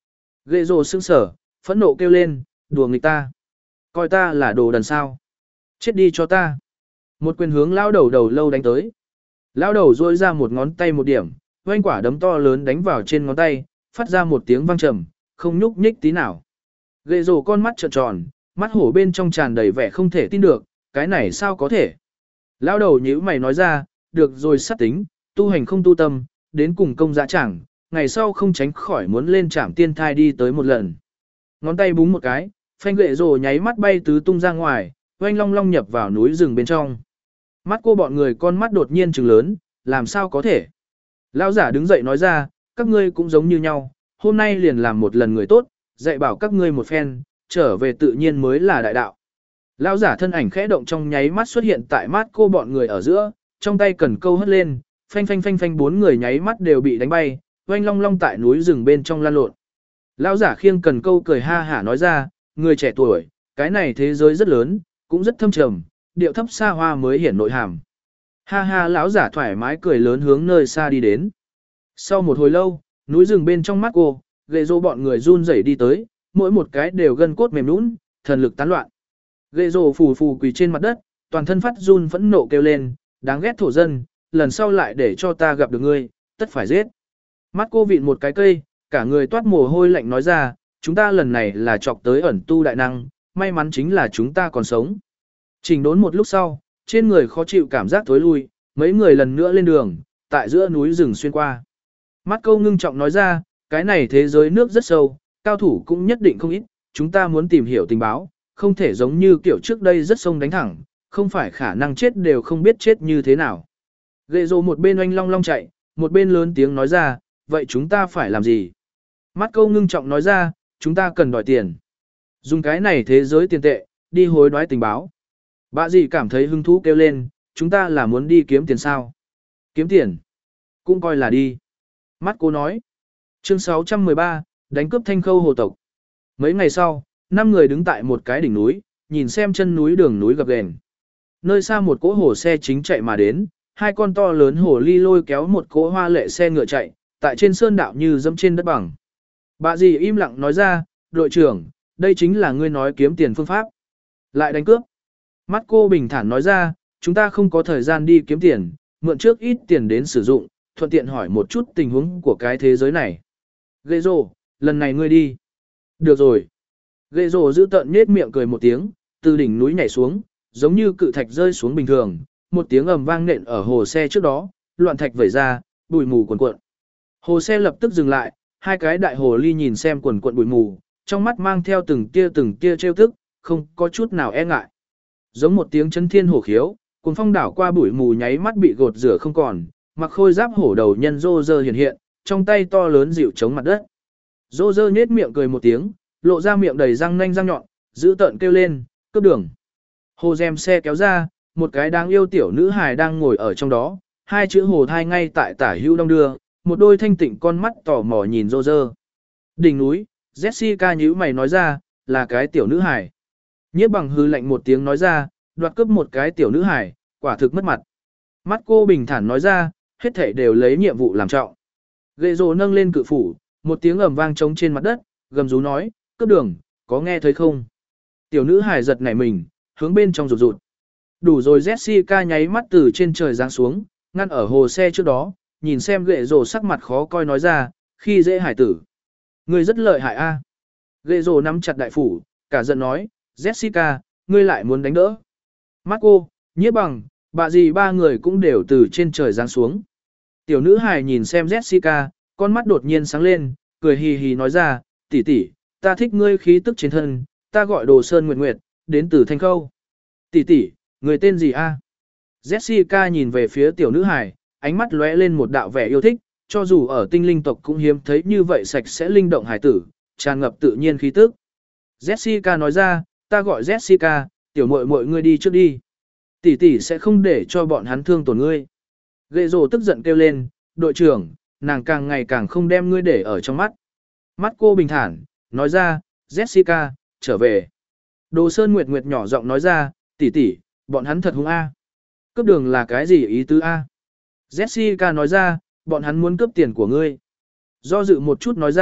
Ghệ rồ sững sở, phẫn nộ kêu lên, đùa nghịch ta. Coi ta là đồ đần sao. Chết đi cho ta. Một quyền hướng lao đầu đầu lâu đánh tới. Lao đầu duỗi ra một ngón tay một điểm, oanh quả đấm to lớn đánh vào trên ngón tay, phát ra một tiếng vang trầm, không nhúc nhích tí nào. Ghệ rồ con mắt trợn tròn, mắt hổ bên trong tràn đầy vẻ không thể tin được, cái này sao có thể. Lao đầu nhíu mày nói ra, được rồi sát tính, tu hành không tu tâm, đến cùng công dã chẳng, ngày sau không tránh khỏi muốn lên trảm tiên thai đi tới một lần. Ngón tay búng một cái, phanh ghệ rồ nháy mắt bay tứ tung ra ngoài, oanh long long nhập vào núi rừng bên trong. Mắt cô bọn người con mắt đột nhiên trừng lớn, làm sao có thể. Lão giả đứng dậy nói ra, các ngươi cũng giống như nhau, hôm nay liền làm một lần người tốt, dạy bảo các ngươi một phen, trở về tự nhiên mới là đại đạo. Lão giả thân ảnh khẽ động trong nháy mắt xuất hiện tại mắt cô bọn người ở giữa, trong tay cần câu hất lên, phanh phanh phanh phanh bốn người nháy mắt đều bị đánh bay, oanh long long tại núi rừng bên trong lan lộn. Lão giả khiêng cần câu cười ha hả nói ra, người trẻ tuổi, cái này thế giới rất lớn, cũng rất thâm trầm, điệu thấp xa hoa mới hiển nội hàm. Ha ha lão giả thoải mái cười lớn hướng nơi xa đi đến. Sau một hồi lâu, núi rừng bên trong mắt cô, ghệ rồ bọn người run rẩy đi tới, mỗi một cái đều gân cốt mềm nhũn, thần lực tán loạn. Ghệ rồ phù phù quỳ trên mặt đất, toàn thân phát run phẫn nộ kêu lên, đáng ghét thổ dân, lần sau lại để cho ta gặp được ngươi, tất phải giết. Mắt cô vịn một cái cây, cả người toát mồ hôi lạnh nói ra, chúng ta lần này là chọc tới ẩn tu đại năng, may mắn chính là chúng ta còn sống. Chỉnh đốn một lúc sau, trên người khó chịu cảm giác thối lui, mấy người lần nữa lên đường, tại giữa núi rừng xuyên qua. Mắt câu ngưng trọng nói ra, cái này thế giới nước rất sâu, cao thủ cũng nhất định không ít, chúng ta muốn tìm hiểu tình báo, không thể giống như kiểu trước đây rất sông đánh thẳng, không phải khả năng chết đều không biết chết như thế nào. Ghệ rồ một bên oanh long long chạy, một bên lớn tiếng nói ra, vậy chúng ta phải làm gì? Mắt câu ngưng trọng nói ra, chúng ta cần đòi tiền. Dùng cái này thế giới tiền tệ, đi hối đoái tình báo. Bà dì cảm thấy hứng thú kêu lên, chúng ta là muốn đi kiếm tiền sao? Kiếm tiền? Cũng coi là đi. Mắt cô nói. Chương 613, đánh cướp Thanh Khâu hồ tộc. Mấy ngày sau, 5 người đứng tại một cái đỉnh núi, nhìn xem chân núi đường núi gập ghềnh. Nơi xa một cỗ hồ xe chính chạy mà đến, hai con to lớn hồ ly lôi kéo một cỗ hoa lệ xe ngựa chạy, tại trên sơn đạo như dẫm trên đất bằng. Bà dì im lặng nói ra, đội trưởng, đây chính là ngươi nói kiếm tiền phương pháp. Lại đánh cướp. Mắt cô bình thản nói ra, chúng ta không có thời gian đi kiếm tiền, mượn trước ít tiền đến sử dụng, thuận tiện hỏi một chút tình huống của cái thế giới này. Ghệ rồ, lần này ngươi đi. Được rồi. Ghệ rồ giữ tợn nhết miệng cười một tiếng, từ đỉnh núi nhảy xuống, giống như cự thạch rơi xuống bình thường, một tiếng ầm vang nện ở hồ xe trước đó, loạn thạch vẩy ra, bụi mù cuồn cuộn. Hồ xe lập tức dừng lại, hai cái đại hồ ly nhìn xem cuồn cuộn bụi mù, trong mắt mang theo từng tia trêu tức, không có chút nào e ngại. Giống một tiếng chấn thiên hổ khiếu, cuồng phong đảo qua bụi mù nháy mắt bị gột rửa không còn, mặc khôi giáp hổ đầu nhân rô rơ hiện hiện, trong tay to lớn dịu chống mặt đất. Rô rơ nhếch miệng cười một tiếng, lộ ra miệng đầy răng nanh răng nhọn, giữ tợn kêu lên, cướp đường. Hồ rèm xe kéo ra, một cái đáng yêu tiểu nữ hài đang ngồi ở trong đó, hai chữ hồ thai ngay tại tả hữu đông đưa, một đôi thanh tịnh con mắt tò mò nhìn rô rơ. Đỉnh núi, Jessica nhíu mày nói ra, là cái tiểu nữ hài. Nhiếp bằng hư lạnh một tiếng nói ra, đoạt cướp một cái tiểu nữ hài, quả thực mất mặt. Mắt cô bình thản nói ra, hết thảy đều lấy nhiệm vụ làm trọng. Ghệ rồ nâng lên cự phủ, một tiếng ầm vang trống trên mặt đất, gầm rú nói, cướp đường, có nghe thấy không? Tiểu nữ hài giật nảy mình, hướng bên trong rụt rụt. Đủ rồi Jessica nháy mắt từ trên trời giáng xuống, ngăn ở hồ xe trước đó, nhìn xem ghệ rồ sắc mặt khó coi nói ra, khi dễ hải tử. Ngươi rất lợi hại a. Ghệ rồ nắm chặt đại phủ, cả giận nói, Jessica, ngươi lại muốn đánh đỡ. Marco, Nhiếp bằng, bà dì ba người cũng đều từ trên trời giáng xuống. Tiểu nữ hài nhìn xem Jessica, con mắt đột nhiên sáng lên, cười hì hì nói ra, tỷ tỷ, ta thích ngươi khí tức trên thân, ta gọi Đồ Sơn Nguyệt Nguyệt, đến từ Thanh Khâu. Tỷ tỷ, người tên gì a? Jessica nhìn về phía tiểu nữ hài, ánh mắt lóe lên một đạo vẻ yêu thích, cho dù ở tinh linh tộc cũng hiếm thấy như vậy sạch sẽ linh động hài tử, tràn ngập tự nhiên khí tức. Jessica nói ra, ta gọi Jessica, tiểu muội muội ngươi đi trước đi. Tỷ tỷ sẽ không để cho bọn hắn thương tổn ngươi. Ghệ rồ tức giận kêu lên, đội trưởng, nàng càng ngày càng không đem ngươi để ở trong mắt. Mắt cô bình thản, nói ra, Jessica, trở về. Đồ Sơn Nguyệt Nguyệt nhỏ giọng nói ra, tỷ tỷ, bọn hắn thật hung a. Cướp đường là cái gì ý tứ a? Jessica nói ra, bọn hắn muốn cướp tiền của ngươi. Do dự một chút nói ra,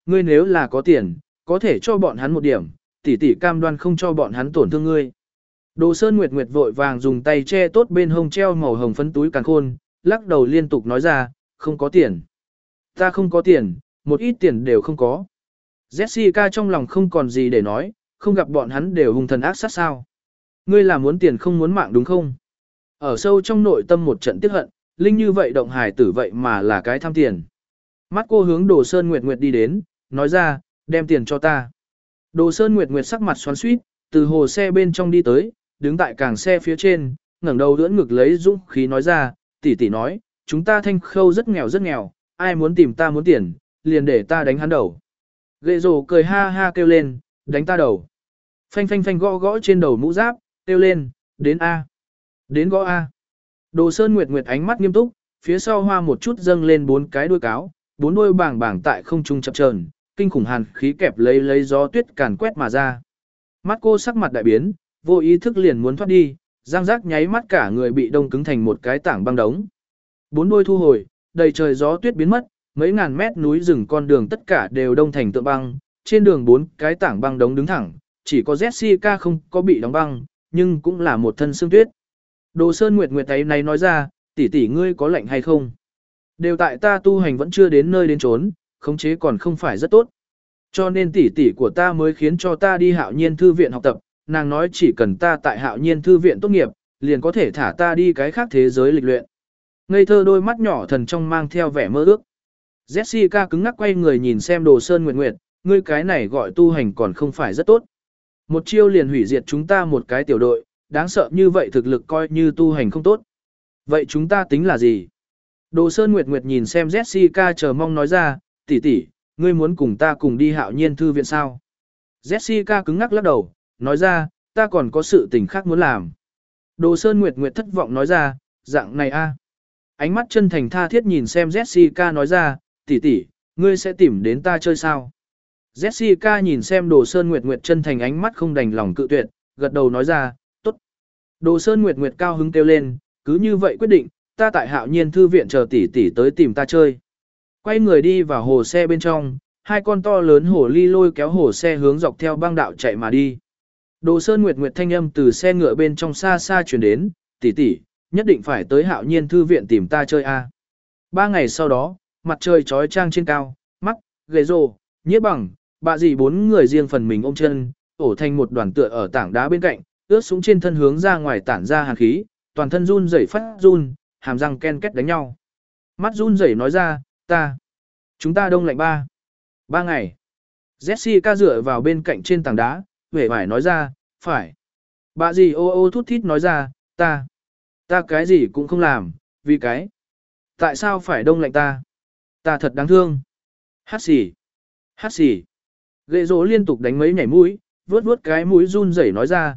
ngươi nếu là có tiền, có thể cho bọn hắn một điểm, tỷ tỷ cam đoan không cho bọn hắn tổn thương ngươi. Đồ Sơn Nguyệt Nguyệt vội vàng dùng tay che tốt bên hông treo màu hồng phấn túi càn khôn, lắc đầu liên tục nói ra, không có tiền. Ta không có tiền, một ít tiền đều không có. Jessica trong lòng không còn gì để nói, không gặp bọn hắn đều hung thần ác sát sao. Ngươi là muốn tiền không muốn mạng đúng không? Ở sâu trong nội tâm một trận tiếc hận, Linh như vậy động hài tử vậy mà là cái tham tiền. Mắt cô hướng Đồ Sơn Nguyệt Nguyệt đi đến, nói ra, đem tiền cho ta. Đồ Sơn Nguyệt Nguyệt sắc mặt xoắn xuýt, từ hồ xe bên trong đi tới, đứng tại càng xe phía trên, ngẩng đầu ưỡn ngực lấy dũng khí nói ra, tỷ tỷ nói, chúng ta Thanh Khâu rất nghèo, ai muốn tìm ta muốn tiền, liền để ta đánh hắn đầu. Ghệ rồ cười ha ha kêu lên, đánh ta đầu. Phanh phanh phanh gõ gõ trên đầu mũ giáp, kêu lên, đến A. Đến gõ A. Đồ Sơn Nguyệt Nguyệt ánh mắt nghiêm túc, phía sau hoa một chút dâng lên 4 cái đuôi cáo, 4 đuôi bảng bảng tại không trung chập chờn, kinh khủng hàn khí kẹp lấy gió tuyết càn quét mà ra. Mắt cô sắc mặt đại biến, vô ý thức liền muốn thoát đi, giang giác nháy mắt cả người bị đông cứng thành một cái tảng băng đống. 4 đuôi thu hồi, đầy trời gió tuyết biến mất, mấy ngàn mét núi rừng con đường tất cả đều đông thành tượng băng, trên đường 4 cái tảng băng đống đứng thẳng, chỉ có Jessica không có bị đóng băng, nhưng cũng là một thân xương tuyết. Đồ Sơn Nguyệt Nguyệt ấy này nói ra, tỷ tỷ ngươi có lạnh hay không? Đều tại ta tu hành vẫn chưa đến nơi đến chốn, khống chế còn không phải rất tốt. Cho nên tỷ tỷ của ta mới khiến cho ta đi Hạo Nhiên Thư viện học tập, nàng nói chỉ cần ta tại Hạo Nhiên Thư viện tốt nghiệp, liền có thể thả ta đi cái khác thế giới lịch luyện. Ngây thơ đôi mắt nhỏ thần trong mang theo vẻ mơ ước. Jessica cứng ngắc quay người nhìn xem Đồ Sơn Nguyệt Nguyệt, ngươi cái này gọi tu hành còn không phải rất tốt. Một chiêu liền hủy diệt chúng ta một cái tiểu đội, đáng sợ như vậy thực lực coi như tu hành không tốt. Vậy chúng ta tính là gì? Đồ Sơn Nguyệt Nguyệt nhìn xem Jessica chờ mong nói ra, tỷ tỷ, ngươi muốn cùng ta cùng đi Hạo Nhiên Thư viện sao? Jessica cứng ngắc lắc đầu, nói ra, ta còn có sự tình khác muốn làm. Đồ Sơn Nguyệt Nguyệt thất vọng nói ra, dạng này a. Ánh mắt chân thành tha thiết nhìn xem Jessica nói ra, tỷ tỷ, ngươi sẽ tìm đến ta chơi sao? Jessica nhìn xem Đồ Sơn Nguyệt Nguyệt chân thành ánh mắt không đành lòng cự tuyệt, gật đầu nói ra, tốt. Đồ Sơn Nguyệt Nguyệt cao hứng kêu lên, cứ như vậy quyết định, ta tại Hạo Nhiên Thư viện chờ tỷ tỷ tới tìm ta chơi. Quay người đi vào hồ xe bên trong, hai con to lớn hồ ly lôi kéo hồ xe hướng dọc theo băng đạo chạy mà đi. Đồ Sơn Nguyệt Nguyệt thanh âm từ xe ngựa bên trong xa xa truyền đến, tỷ tỷ, nhất định phải tới Hạo Nhiên Thư viện tìm ta chơi a. 3 ngày sau đó, mặt trời chói chang trên cao, Mắc, Ghệ Rồ, Nhiếp Bằng, bà dì 4 người riêng phần mình ôm chân, ổ thành một đoàn tựa ở tảng đá bên cạnh, ướt sũng trên thân hướng ra ngoài tản ra hàn khí, toàn thân run rẩy phát run, hàm răng ken két đánh nhau. Mắt run rẩy nói ra, chúng ta đông lạnh 3 ngày. Jessica dựa vào bên cạnh trên tảng đá, vẻ vải nói ra, phải. Bà dì ô ô thút thít nói ra, ta cái gì cũng không làm, vì cái. Tại sao phải đông lạnh ta? Ta thật đáng thương. Hát xì. Ghệ Rồ liên tục đánh mấy nhảy mũi, vuốt vuốt cái mũi run rẩy nói ra,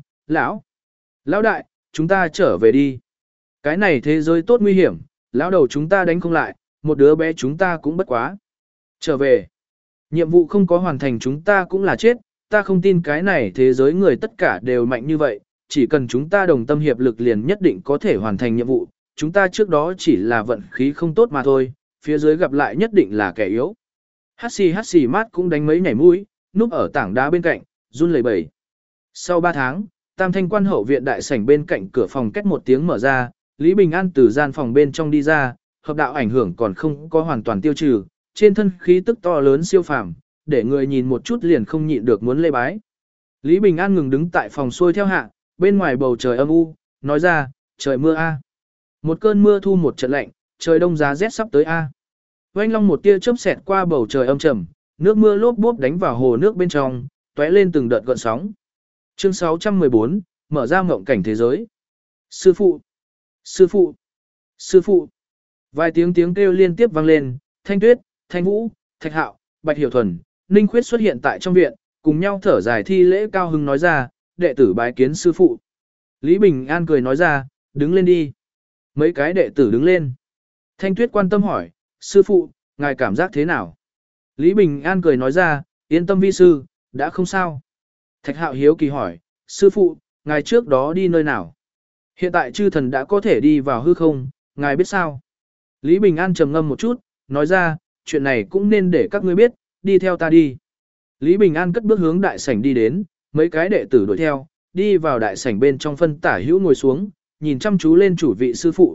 lão đại, chúng ta trở về đi. Cái này thế giới tốt nguy hiểm, lão đầu chúng ta đánh không lại, một đứa bé chúng ta cũng bất quá. Trở về. Nhiệm vụ không có hoàn thành chúng ta cũng là chết, ta không tin cái này thế giới người tất cả đều mạnh như vậy, chỉ cần chúng ta đồng tâm hiệp lực liền nhất định có thể hoàn thành nhiệm vụ, chúng ta trước đó chỉ là vận khí không tốt mà thôi, phía dưới gặp lại nhất định là kẻ yếu. Hát xì mát cũng đánh mấy nhảy mũi, núp ở tảng đá bên cạnh, run lẩy bẩy. Sau 3 tháng, Tam Thanh Quan hậu viện đại sảnh bên cạnh cửa phòng két một tiếng mở ra, Lý Bình An từ gian phòng bên trong đi ra, hợp đạo ảnh hưởng còn không có hoàn toàn tiêu trừ, trên thân khí tức to lớn siêu phàm, để người nhìn một chút liền không nhịn được muốn lê bái. Lý Bình An ngừng đứng tại phòng xuôi theo hạ, bên ngoài bầu trời âm u, nói ra, trời mưa a. Một cơn mưa thu một trận lạnh, trời đông giá rét sắp tới a. Oanh long một tia chớp xẹt qua bầu trời âm trầm, nước mưa lốp bốp đánh vào hồ nước bên trong, tóe lên từng đợt gợn sóng. Chương 614, mở ra mộng cảnh thế giới. Sư phụ. Vài tiếng kêu liên tiếp vang lên, Thanh Tuyết, Thanh Vũ, Thạch Hạo, Bạch Hiểu Thuần, Ninh Khuyết xuất hiện tại trong viện, cùng nhau thở dài thi lễ cao hưng nói ra, đệ tử bái kiến sư phụ. Lý Bình An cười nói ra, đứng lên đi. Mấy cái đệ tử đứng lên. Thanh Tuyết quan tâm hỏi, sư phụ, ngài cảm giác thế nào? Lý Bình An cười nói ra, yên tâm vi sư, đã không sao. Thạch Hạo hiếu kỳ hỏi, sư phụ, ngài trước đó đi nơi nào? Hiện tại chư thần đã có thể đi vào hư không, ngài biết sao? Lý Bình An trầm ngâm một chút, nói ra, chuyện này cũng nên để các ngươi biết, đi theo ta đi. Lý Bình An cất bước hướng đại sảnh đi đến, mấy cái đệ tử đuổi theo, đi vào đại sảnh bên trong phân tả hữu ngồi xuống, nhìn chăm chú lên chủ vị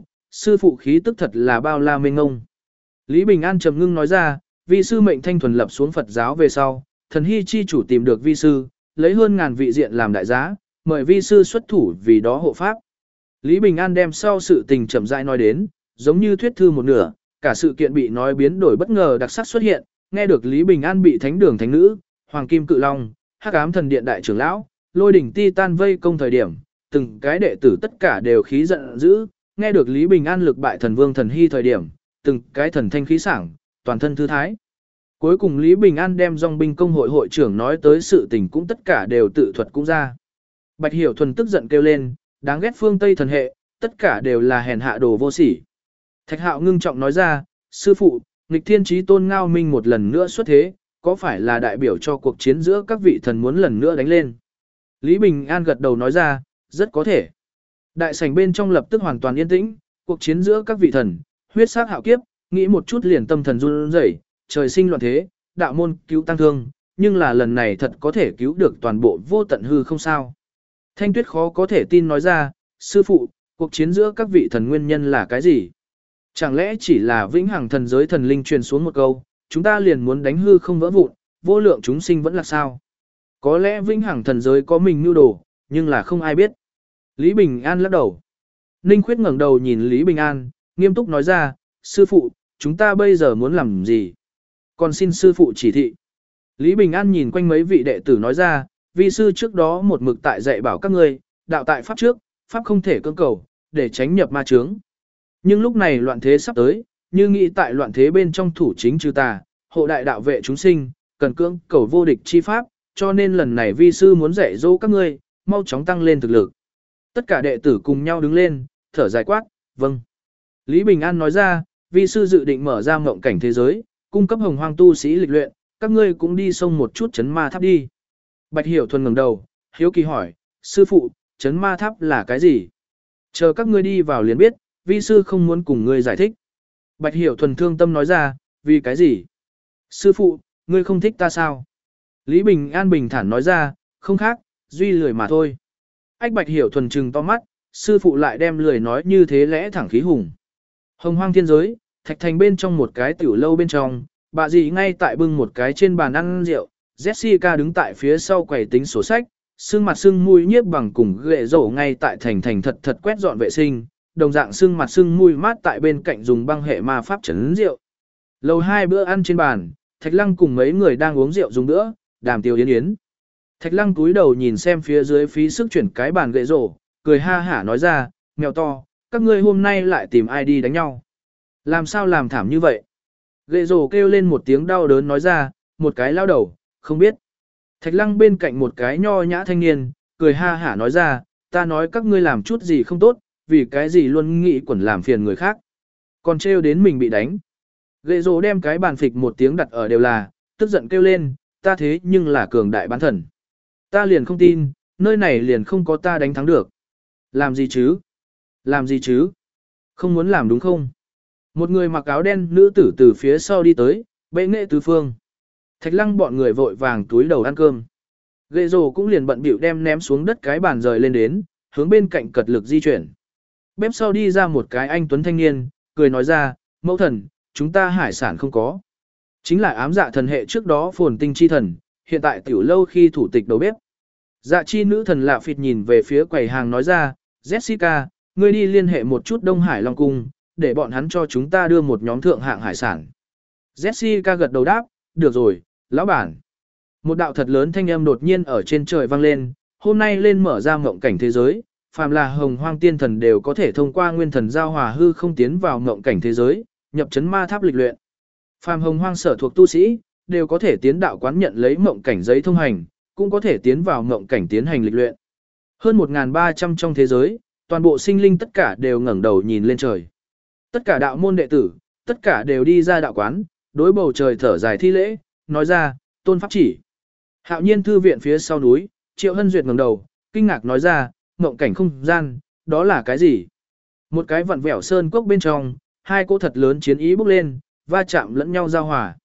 sư phụ khí tức thật là bao la mênh ngông. Lý Bình An trầm ngưng nói ra, vi sư mệnh thanh thuần lập xuống Phật giáo về sau, thần hy chi chủ tìm được vi sư, lấy hơn ngàn vị diện làm đại giá, mời vi sư xuất thủ vì đó hộ pháp. Lý Bình An đem sau sự tình chậm rãi nói đến, giống như thuyết thư một nửa, cả sự kiện bị nói biến đổi bất ngờ đặc sắc xuất hiện, nghe được Lý Bình An bị thánh đường thánh nữ, hoàng kim cự long, hắc ám thần điện đại trưởng lão, lôi đỉnh ti tan vây công thời điểm, từng cái đệ tử tất cả đều khí giận dữ, nghe được Lý Bình An lực bại thần vương thần hy thời điểm, từng cái thần thanh khí sảng, toàn thân thư thái. Cuối cùng Lý Bình An đem dòng binh công hội hội trưởng nói tới sự tình cũng tất cả đều tự thuật cũng ra. Bạch Hiểu Thuần tức giận kêu lên, đáng ghét phương Tây thần hệ, tất cả đều là hèn hạ đồ vô sỉ. Thạch Hạo ngưng trọng nói ra, sư phụ, nghịch thiên chí tôn Ngao Minh một lần nữa xuất thế, có phải là đại biểu cho cuộc chiến giữa các vị thần muốn lần nữa đánh lên? Lý Bình An gật đầu nói ra, rất có thể. Đại sảnh bên trong lập tức hoàn toàn yên tĩnh, cuộc chiến giữa các vị thần, huyết sắc hạo kiếp, nghĩ một chút liền tâm thần run rẩy, trời sinh loạn thế, đạo môn cứu tăng thương, nhưng là lần này thật có thể cứu được toàn bộ vô tận hư không sao. Thanh Tuyết khó có thể tin nói ra, sư phụ, cuộc chiến giữa các vị thần nguyên nhân là cái gì? Chẳng lẽ chỉ là vĩnh hằng thần giới thần linh truyền xuống một câu, chúng ta liền muốn đánh hư không vỡ vụn, vô lượng chúng sinh vẫn là sao? Có lẽ vĩnh hằng thần giới có mình mưu đồ, nhưng là không ai biết. Lý Bình An lắc đầu. Ninh Khuyết ngẩng đầu nhìn Lý Bình An, nghiêm túc nói ra, sư phụ, chúng ta bây giờ muốn làm gì? Còn xin sư phụ chỉ thị. Lý Bình An nhìn quanh mấy vị đệ tử nói ra, vi sư trước đó một mực tại dạy bảo các ngươi, đạo tại pháp trước, pháp không thể cưỡng cầu, để tránh nhập ma chướng. Nhưng lúc này loạn thế sắp tới, như nghĩ tại loạn thế bên trong thủ chính trừ tà, hộ đại đạo vệ chúng sinh, cần cưỡng cầu vô địch chi pháp, cho nên lần này vi sư muốn dạy dỗ các ngươi, mau chóng tăng lên thực lực. Tất cả đệ tử cùng nhau đứng lên, thở dài quát, vâng. Lý Bình An nói ra, vi sư dự định mở ra mộng cảnh thế giới, cung cấp hồng hoang tu sĩ lịch luyện, các ngươi cũng đi xông một chút chấn ma tháp đi. Bạch Hiểu Thuần ngẩng đầu, hiếu kỳ hỏi, sư phụ, chấn ma tháp là cái gì? Chờ các ngươi đi vào liền biết, vi sư không muốn cùng ngươi giải thích. Bạch Hiểu Thuần thương tâm nói ra, vì cái gì? Sư phụ, ngươi không thích ta sao? Lý Bình An bình thản nói ra, không khác, duy lười mà thôi. Ách Bạch Hiểu Thuần trừng to mắt, sư phụ lại đem lười nói như thế lẽ thẳng khí hùng. Hồng hoang thiên giới, thạch thành bên trong một cái tiểu lâu bên trong, bà dì ngay tại bưng một cái trên bàn ăn rượu, Jessica đứng tại phía sau quầy tính sổ sách, sưng mặt sưng mũi nhiếp bằng cùng ghệ rổ ngay tại thành thật thật quét dọn vệ sinh, đồng dạng sưng mặt sưng mũi mát tại bên cạnh dùng băng hệ ma pháp chấn rượu. Lầu 2 bữa ăn trên bàn, Thạch Lăng cùng mấy người đang uống rượu dùng bữa, đàm tiêu yến yến. Thạch Lăng cúi đầu nhìn xem phía dưới phí sức chuyển cái bàn ghệ rổ, cười ha hả nói ra, mèo to, các ngươi hôm nay lại tìm ai đi đánh nhau. Làm sao làm thảm như vậy? Ghệ rổ kêu lên một tiếng đau đớn nói ra, một cái lao đầu, không biết. Thạch Lăng bên cạnh một cái nho nhã thanh niên, cười ha hả nói ra, ta nói các ngươi làm chút gì không tốt, vì cái gì luôn nghĩ quẩn làm phiền người khác. Còn trêu đến mình bị đánh. Ghệ rổ đem cái bàn phịch một tiếng đặt ở đều là, tức giận kêu lên, ta thế nhưng là cường đại bán thần. Ta liền không tin, nơi này liền không có ta đánh thắng được. Làm gì chứ? Làm gì chứ? Không muốn làm đúng không? Một người mặc áo đen nữ tử từ phía sau đi tới, bệ nghệ tứ phương. Thạch Lăng bọn người vội vàng túi đầu ăn cơm. Ghệ rồ cũng liền bận bịu đem ném xuống đất cái bàn rời lên đến, hướng bên cạnh cật lực di chuyển. Bếp sau đi ra một cái anh tuấn thanh niên, cười nói ra, mẫu thần, chúng ta hải sản không có. Chính là ám dạ thần hệ trước đó phồn tinh chi thần, hiện tại tiểu lâu khi thủ tịch đầu bếp. Dạ chi nữ thần lạ phịt nhìn về phía quầy hàng nói ra, Jessica, ngươi đi liên hệ một chút Đông Hải Long Cung, để bọn hắn cho chúng ta đưa một nhóm thượng hạng hải sản. Jessica gật đầu đáp, được rồi, lão bản. Một đạo thật lớn thanh âm đột nhiên ở trên trời vang lên, hôm nay lên mở ra mộng cảnh thế giới, phàm là hồng hoang tiên thần đều có thể thông qua nguyên thần giao hòa hư không tiến vào mộng cảnh thế giới, nhập chấn ma tháp lịch luyện. Phàm hồng hoang sở thuộc tu sĩ, đều có thể tiến đạo quán nhận lấy mộng cảnh giấy thông hành, cũng có thể tiến vào mộng cảnh tiến hành lịch luyện. Hơn 1.300 trong thế giới, toàn bộ sinh linh tất cả đều ngẩng đầu nhìn lên trời. Tất cả đạo môn đệ tử, tất cả đều đi ra đạo quán, đối bầu trời thở dài thi lễ, nói ra, tôn pháp chỉ. Hạo nhiên thư viện phía sau núi, Triệu Hân Duyệt ngẩng đầu, kinh ngạc nói ra, mộng cảnh không gian, đó là cái gì? Một cái vặn vẹo sơn cốc bên trong, hai cỗ thật lớn chiến ý bốc lên, va chạm lẫn nhau giao hòa.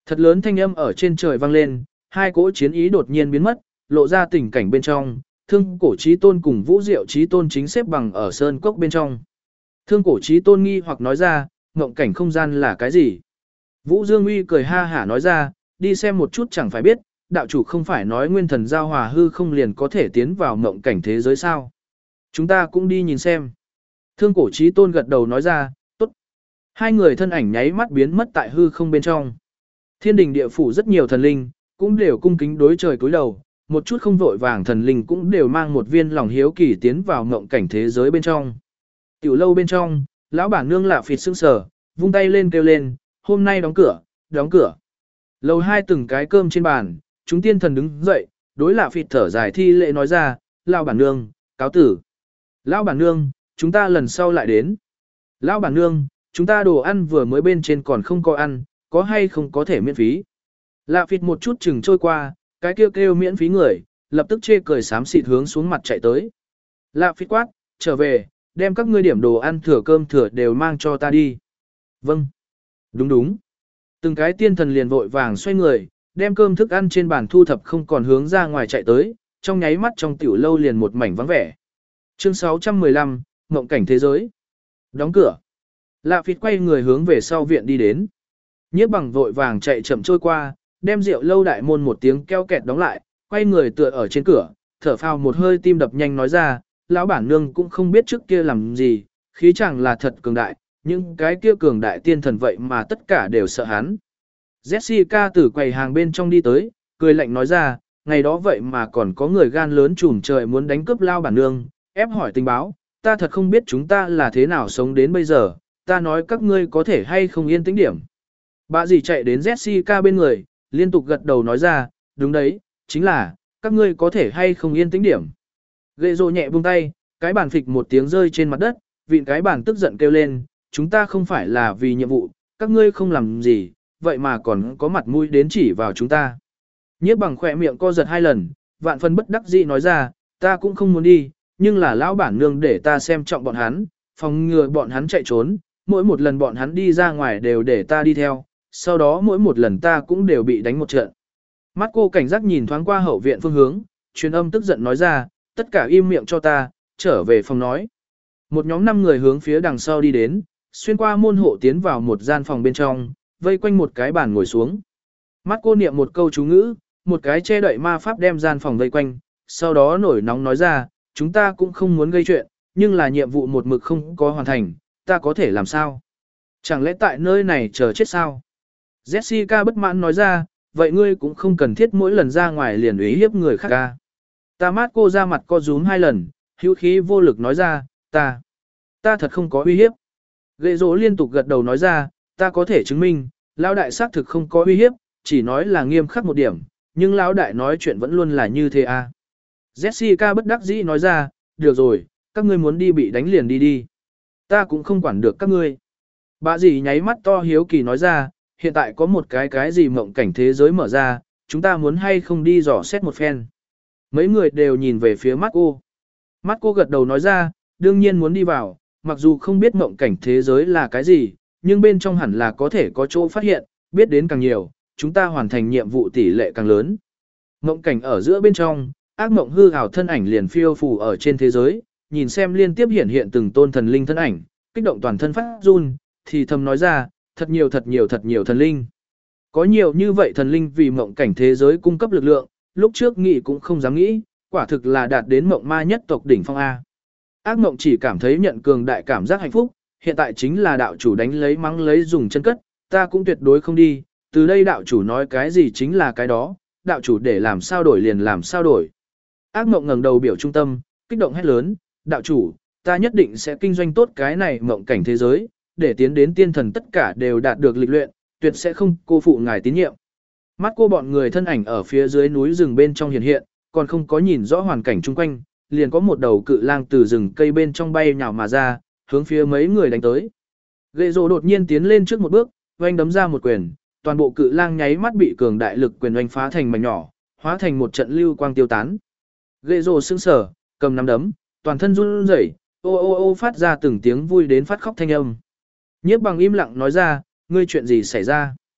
Thật lớn thanh âm ở trên trời vang lên, hai cỗ chiến ý đột nhiên biến mất, lộ ra tình cảnh bên trong, Thương Cổ Chí Tôn cùng Vũ Diệu Chí Tôn chính xếp bằng ở sơn cốc bên trong. Thương Cổ Chí Tôn nghi hoặc nói ra, ngộng cảnh không gian là cái gì? Vũ Dương Uy cười ha hả nói ra, đi xem một chút chẳng phải biết, đạo chủ không phải nói nguyên thần giao hòa hư không liền có thể tiến vào ngộng cảnh thế giới sao? Chúng ta cũng đi nhìn xem. Thương Cổ Chí Tôn gật đầu nói ra, tốt. Hai người thân ảnh nháy mắt biến mất tại hư không bên trong. Thiên đình địa phủ rất nhiều thần linh, cũng đều cung kính đối trời cúi đầu, một chút không vội vàng thần linh cũng đều mang một viên lòng hiếu kỳ tiến vào ngộng cảnh thế giới bên trong. Tiểu lâu bên trong, lão bản nương Lạ Phịt sững sờ, vung tay lên kêu lên, hôm nay đóng cửa, đóng cửa. Lầu 2 từng cái cơm trên bàn, chúng tiên thần đứng dậy, đối Lạ Phịt thở dài thi lễ nói ra, lão bản nương, cáo tử. Lão bản nương, chúng ta lần sau lại đến. Lão bản nương, chúng ta đồ ăn vừa mới bên trên còn không có ăn, có hay không có thể miễn phí. Lạ Phịt một chút chừng trôi qua, cái kêu kêu miễn phí người, lập tức chê cười xám xịt hướng xuống mặt chạy tới. Lạ Phịt quát, trở về, đem các ngươi điểm đồ ăn thừa cơm thừa đều mang cho ta đi. Vâng. Đúng đúng. Từng cái tiên thần liền vội vàng xoay người, đem cơm thức ăn trên bàn thu thập không còn hướng ra ngoài chạy tới, trong nháy mắt trong tiểu lâu liền một mảnh vắng vẻ. Chương 615, Mộng cảnh thế giới. Đóng cửa. Lạ Phịt quay người hướng về sau viện đi đến. Nhiếp Bằng vội vàng chạy chậm trôi qua, đem rượu lâu đại môn một tiếng keo kẹt đóng lại, quay người tựa ở trên cửa, thở phào một hơi tim đập nhanh nói ra, lão bản nương cũng không biết trước kia làm gì, khí chẳng là thật cường đại, nhưng cái kia cường đại tiên thần vậy mà tất cả đều sợ hắn. Jessica từ quầy hàng bên trong đi tới, cười lạnh nói ra, ngày đó vậy mà còn có người gan lớn trùm trời muốn đánh cướp lão bản nương, ép hỏi tình báo, ta thật không biết chúng ta là thế nào sống đến bây giờ, ta nói các ngươi có thể hay không yên tĩnh điểm. Bà dì chạy đến Jessica bên người, liên tục gật đầu nói ra, đúng đấy, chính là, các ngươi có thể hay không yên tĩnh điểm. Ghệ rồ nhẹ buông tay, cái bàn phịch một tiếng rơi trên mặt đất, vịn cái bàn tức giận kêu lên, chúng ta không phải là vì nhiệm vụ, các ngươi không làm gì, vậy mà còn có mặt mũi đến chỉ vào chúng ta. Nhiếp Bằng khỏe miệng co giật 2 lần, vạn phần bất đắc dĩ nói ra, ta cũng không muốn đi, nhưng là lão bản nương để ta xem trọng bọn hắn, phòng ngừa bọn hắn chạy trốn, mỗi một lần bọn hắn đi ra ngoài đều để ta đi theo, sau đó mỗi một lần ta cũng đều bị đánh một trận. Mắt cô cảnh giác nhìn thoáng qua hậu viện phương hướng, truyền âm tức giận nói ra, tất cả im miệng cho ta, trở về phòng nói. Một nhóm 5 người hướng phía đằng sau đi đến, xuyên qua môn hộ tiến vào một gian phòng bên trong, vây quanh một cái bàn ngồi xuống. Mắt cô niệm một câu chú ngữ, một cái che đậy ma pháp đem gian phòng vây quanh, sau đó nổi nóng nói ra, chúng ta cũng không muốn gây chuyện, nhưng là nhiệm vụ một mực không có hoàn thành, ta có thể làm sao? Chẳng lẽ tại nơi này chờ chết sao? Jessica bất mãn nói ra, vậy ngươi cũng không cần thiết mỗi lần ra ngoài liền uy hiếp người khác ca. Ta mát cô ra mặt co rúm 2 lần, hữu khí vô lực nói ra, ta thật không có uy hiếp. Ghệ rỗ liên tục gật đầu nói ra, ta có thể chứng minh, lão đại xác thực không có uy hiếp, chỉ nói là nghiêm khắc một điểm, nhưng lão đại nói chuyện vẫn luôn là như thế à. Jessica bất đắc dĩ nói ra, được rồi, các ngươi muốn đi bị đánh liền đi đi. Ta cũng không quản được các ngươi. Bà dì nháy mắt to hiếu kỳ nói ra, hiện tại có một cái gì mộng cảnh thế giới mở ra, chúng ta muốn hay không đi dò xét một phen. Mấy người đều nhìn về phía mắt cô. Mắt cô gật đầu nói ra, đương nhiên muốn đi vào, mặc dù không biết mộng cảnh thế giới là cái gì, nhưng bên trong hẳn là có thể có chỗ phát hiện, biết đến càng nhiều, chúng ta hoàn thành nhiệm vụ tỷ lệ càng lớn. Mộng cảnh ở giữa bên trong, ác mộng hư ảo thân ảnh liền phiêu phù ở trên thế giới, nhìn xem liên tiếp hiện hiện từng tôn thần linh thân ảnh, kích động toàn thân phát run, thì thầm nói ra, thật nhiều thần linh. Có nhiều như vậy thần linh vì mộng cảnh thế giới cung cấp lực lượng, lúc trước nghĩ cũng không dám nghĩ, quả thực là đạt đến mộng ma nhất tộc đỉnh phong A. Ác mộng chỉ cảm thấy nhận cường đại cảm giác hạnh phúc, hiện tại chính là đạo chủ đánh lấy mắng lấy dùng chân cất, ta cũng tuyệt đối không đi, từ đây đạo chủ nói cái gì chính là cái đó, đạo chủ để làm sao đổi liền làm sao đổi. Ác mộng ngẩng đầu biểu trung tâm, kích động hét lớn, đạo chủ, ta nhất định sẽ kinh doanh tốt cái này mộng cảnh thế giới, để tiến đến tiên thần tất cả đều đạt được lịch luyện, tuyệt sẽ không cô phụ ngài tín nhiệm. Mắt cô bọn người thân ảnh ở phía dưới núi rừng bên trong hiện hiện, còn không có nhìn rõ hoàn cảnh chung quanh, liền có một đầu cự lang từ rừng cây bên trong bay nhào mà ra, hướng phía mấy người đánh tới. Ghệ rồ đột nhiên tiến lên trước một bước, oanh đấm ra một quyền, toàn bộ cự lang nháy mắt bị cường đại lực quyền oanh phá thành mảnh nhỏ, hóa thành một trận lưu quang tiêu tán. Ghệ rồ sững sờ, cầm nắm đấm, toàn thân run rẩy, ô ô ô phát ra từng tiếng vui đến phát khóc thanh âm. Nhiếp Bằng im lặng nói ra, ngươi chuyện gì xảy ra?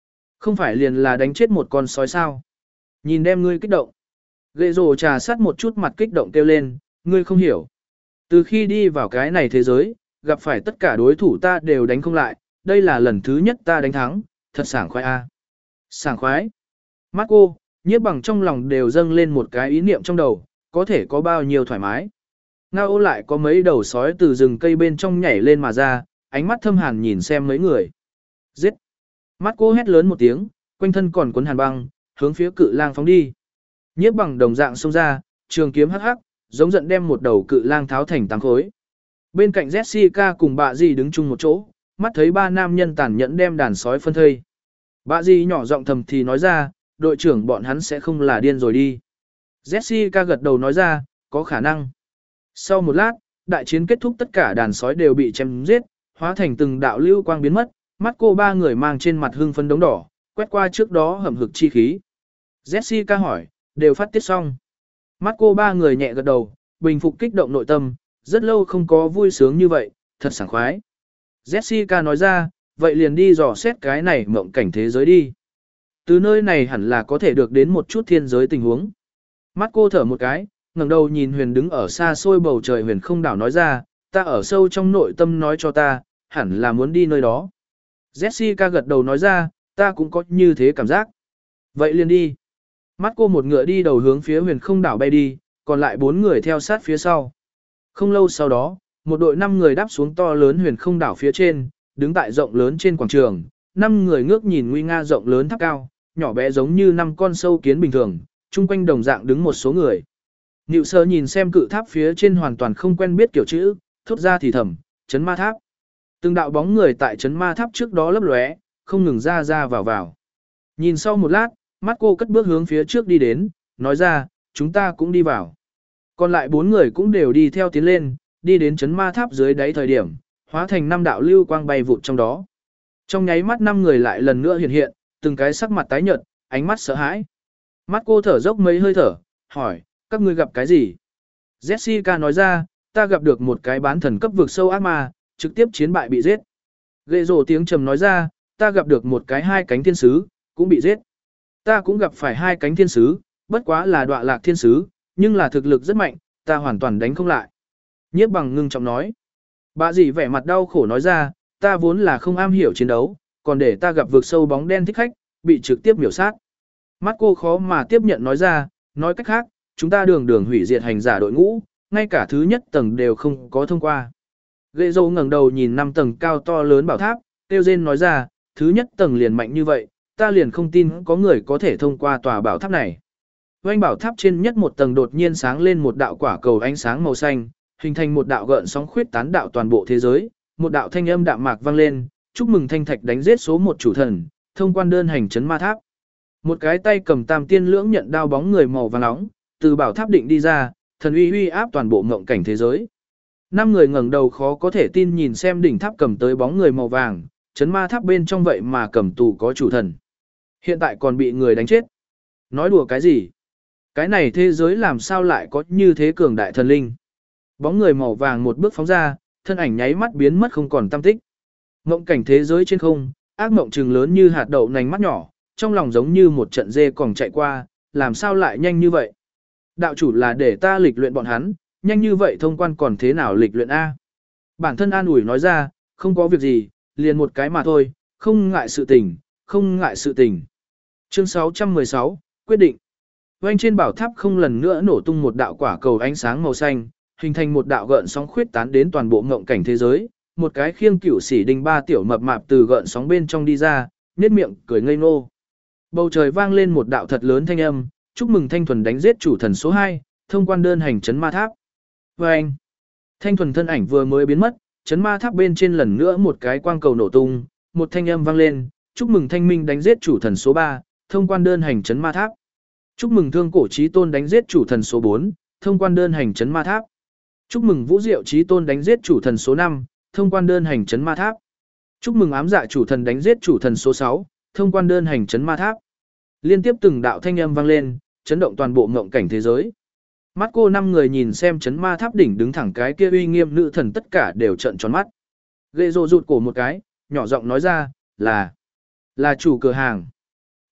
Không phải liền là đánh chết một con sói sao. Nhìn đem ngươi kích động. Ghệ rồ trà sát một chút mặt kích động kêu lên, ngươi không hiểu. Từ khi đi vào cái này thế giới, gặp phải tất cả đối thủ ta đều đánh không lại, đây là lần thứ nhất ta đánh thắng, thật sảng khoái a. Sảng khoái. Mắt cô, nhiếp bằng trong lòng đều dâng lên một cái ý niệm trong đầu, có thể có bao nhiêu thoải mái. Ngao lại có mấy đầu sói từ rừng cây bên trong nhảy lên mà ra, ánh mắt thâm hàn nhìn xem mấy người. Giết! Mắt cô hét lớn một tiếng, quanh thân còn cuốn hàn băng, hướng phía cự lang phóng đi. Nhiếp bằng đồng dạng xông ra, trường kiếm hắc hắc, giống giận đem một đầu cự lang tháo thành tám khối. Bên cạnh Jessica cùng bà dì đứng chung một chỗ, mắt thấy ba nam nhân tàn nhẫn đem đàn sói phân thây. Bà dì nhỏ giọng thầm thì nói ra, đội trưởng bọn hắn sẽ không là điên rồi đi. Jessica gật đầu nói ra, có khả năng. Sau một lát, đại chiến kết thúc, tất cả đàn sói đều bị chém giết, hóa thành từng đạo lưu quang biến mất, mắt cô ba người mang trên mặt hưng phấn đống đỏ, quét qua trước đó hầm hực chi khí. Jessica hỏi, đều phát tiết xong. Mắt cô ba người nhẹ gật đầu, bình phục kích động nội tâm, rất lâu không có vui sướng như vậy, thật sảng khoái. Jessica nói ra, vậy liền đi dò xét cái này mộng cảnh thế giới đi. Từ nơi này hẳn là có thể được đến một chút thiên giới tình huống. Mắt cô thở một cái, ngẩng đầu nhìn Huyền đứng ở xa xôi bầu trời Huyền không đảo nói ra, ta ở sâu trong nội tâm nói cho ta, hẳn là muốn đi nơi đó. Jessica gật đầu nói ra, ta cũng có như thế cảm giác. Vậy liền đi. Mắt cô một ngựa đi đầu hướng phía Huyền không đảo bay đi, còn lại 4 người theo sát phía sau. Không lâu sau đó, một đội 5 người đáp xuống to lớn Huyền không đảo phía trên, đứng tại rộng lớn trên quảng trường, 5 người ngước nhìn nguy nga rộng lớn tháp cao, nhỏ bé giống như 5 con sâu kiến bình thường, chung quanh đồng dạng đứng một số người. Nịu Sơ nhìn xem cự tháp phía trên hoàn toàn không quen biết kiểu chữ, thốt ra thì thầm, chấn ma tháp. Từng đạo bóng người tại chấn ma tháp trước đó lấp lóe, không ngừng ra ra vào vào. Nhìn sau một lát, mắt cô cất bước hướng phía trước đi đến, nói ra, chúng ta cũng đi vào. Còn lại 4 người cũng đều đi theo tiến lên, đi đến chấn ma tháp dưới đáy thời điểm, hóa thành 5 đạo lưu quang bay vụt trong đó. Trong nháy mắt 5 người lại lần nữa hiện hiện, từng cái sắc mặt tái nhợt, ánh mắt sợ hãi. Mắt cô thở dốc mấy hơi thở, hỏi, các ngươi gặp cái gì? Jessica nói ra, ta gặp được một cái bán thần cấp vực sâu ác ma, trực tiếp chiến bại bị giết. Ghệ rồ tiếng trầm nói ra, ta gặp được một cái 2 cánh thiên sứ, cũng bị giết. Ta cũng gặp phải 2 cánh thiên sứ, bất quá là đọa lạc thiên sứ, nhưng là thực lực rất mạnh, ta hoàn toàn đánh không lại. Nhiếp bằng ngưng trọng nói. Bà dì vẻ mặt đau khổ nói ra, ta vốn là không am hiểu chiến đấu, còn để ta gặp vực sâu bóng đen thích khách, bị trực tiếp miểu sát. Mắt cô khó mà tiếp nhận nói ra, nói cách khác, chúng ta đường đường hủy diệt hành giả đội ngũ, ngay cả thứ nhất tầng đều không có thông qua. Ghệ dâu ngẩng đầu nhìn 5 tầng cao to lớn bảo tháp, tiêu rên nói ra, thứ nhất tầng liền mạnh như vậy, ta liền không tin có người có thể thông qua tòa bảo tháp này. Oanh bảo tháp trên nhất một tầng đột nhiên sáng lên một đạo quả cầu ánh sáng màu xanh, hình thành một đạo gợn sóng khuyết tán đạo toàn bộ thế giới, một đạo thanh âm đạm mạc vang lên, chúc mừng thanh thạch đánh giết số 1 chủ thần, thông quan đơn hành chấn ma tháp. Một cái tay cầm tam tiên lưỡng nhận đao bóng người màu vàng nóng, từ bảo tháp định đi ra, thần uy uy áp toàn bộ ngộng cảnh thế giới. 5 người ngẩng đầu khó có thể tin nhìn xem đỉnh tháp cầm tới bóng người màu vàng, chấn ma tháp bên trong vậy mà cầm tù có chủ thần. Hiện tại còn bị người đánh chết. Nói đùa cái gì? Cái này thế giới làm sao lại có như thế cường đại thần linh? Bóng người màu vàng một bước phóng ra, thân ảnh nháy mắt biến mất không còn tăm tích. Ngộng cảnh thế giới trên không, ác mộng trừng lớn như hạt đậu nành mắt nhỏ, trong lòng giống như một trận dê còng chạy qua, làm sao lại nhanh như vậy? Đạo chủ là để ta lịch luyện bọn hắn, nhanh như vậy thông quan còn thế nào lịch luyện A? Bản thân an ủi nói ra, không có việc gì, liền một cái mà thôi, không ngại sự tình, không ngại sự tình. Chương 616, quyết định. Oanh trên bảo tháp không lần nữa nổ tung một đạo quả cầu ánh sáng màu xanh, hình thành một đạo gợn sóng khuyết tán đến toàn bộ ngộng cảnh thế giới. Một cái khiêng cửu sĩ đinh ba tiểu mập mạp từ gợn sóng bên trong đi ra, nhếch miệng cười ngây ngô. Bầu trời vang lên một đạo thật lớn thanh âm, chúc mừng Thanh Thuần đánh giết chủ thần số 2, thông quan đơn hành chấn ma tháp. Oanh! Thanh Thuần thân ảnh vừa mới biến mất, chấn ma tháp bên trên lần nữa một cái quang cầu nổ tung, một thanh âm vang lên, chúc mừng Thanh Minh đánh giết chủ thần số 3, thông quan đơn hành chấn ma tháp. Chúc mừng Thương Cổ Chí Tôn đánh giết chủ thần số 4, thông quan đơn hành chấn ma tháp. Chúc mừng Vũ Diệu Chí Tôn đánh giết chủ thần số 5, thông quan đơn hành chấn ma tháp. Chúc mừng Ám Dạ chủ thần đánh giết chủ thần số 6, thông quan đơn hành chấn ma tháp. Liên tiếp từng đạo thanh âm vang lên, chấn động toàn bộ ngộng cảnh thế giới. Mắt cô 5 người nhìn xem chấn ma tháp đỉnh đứng thẳng cái kia uy nghiêm nữ thần tất cả đều trợn tròn mắt. Ghệ rồ rụt cổ một cái, nhỏ giọng nói ra, là chủ cửa hàng.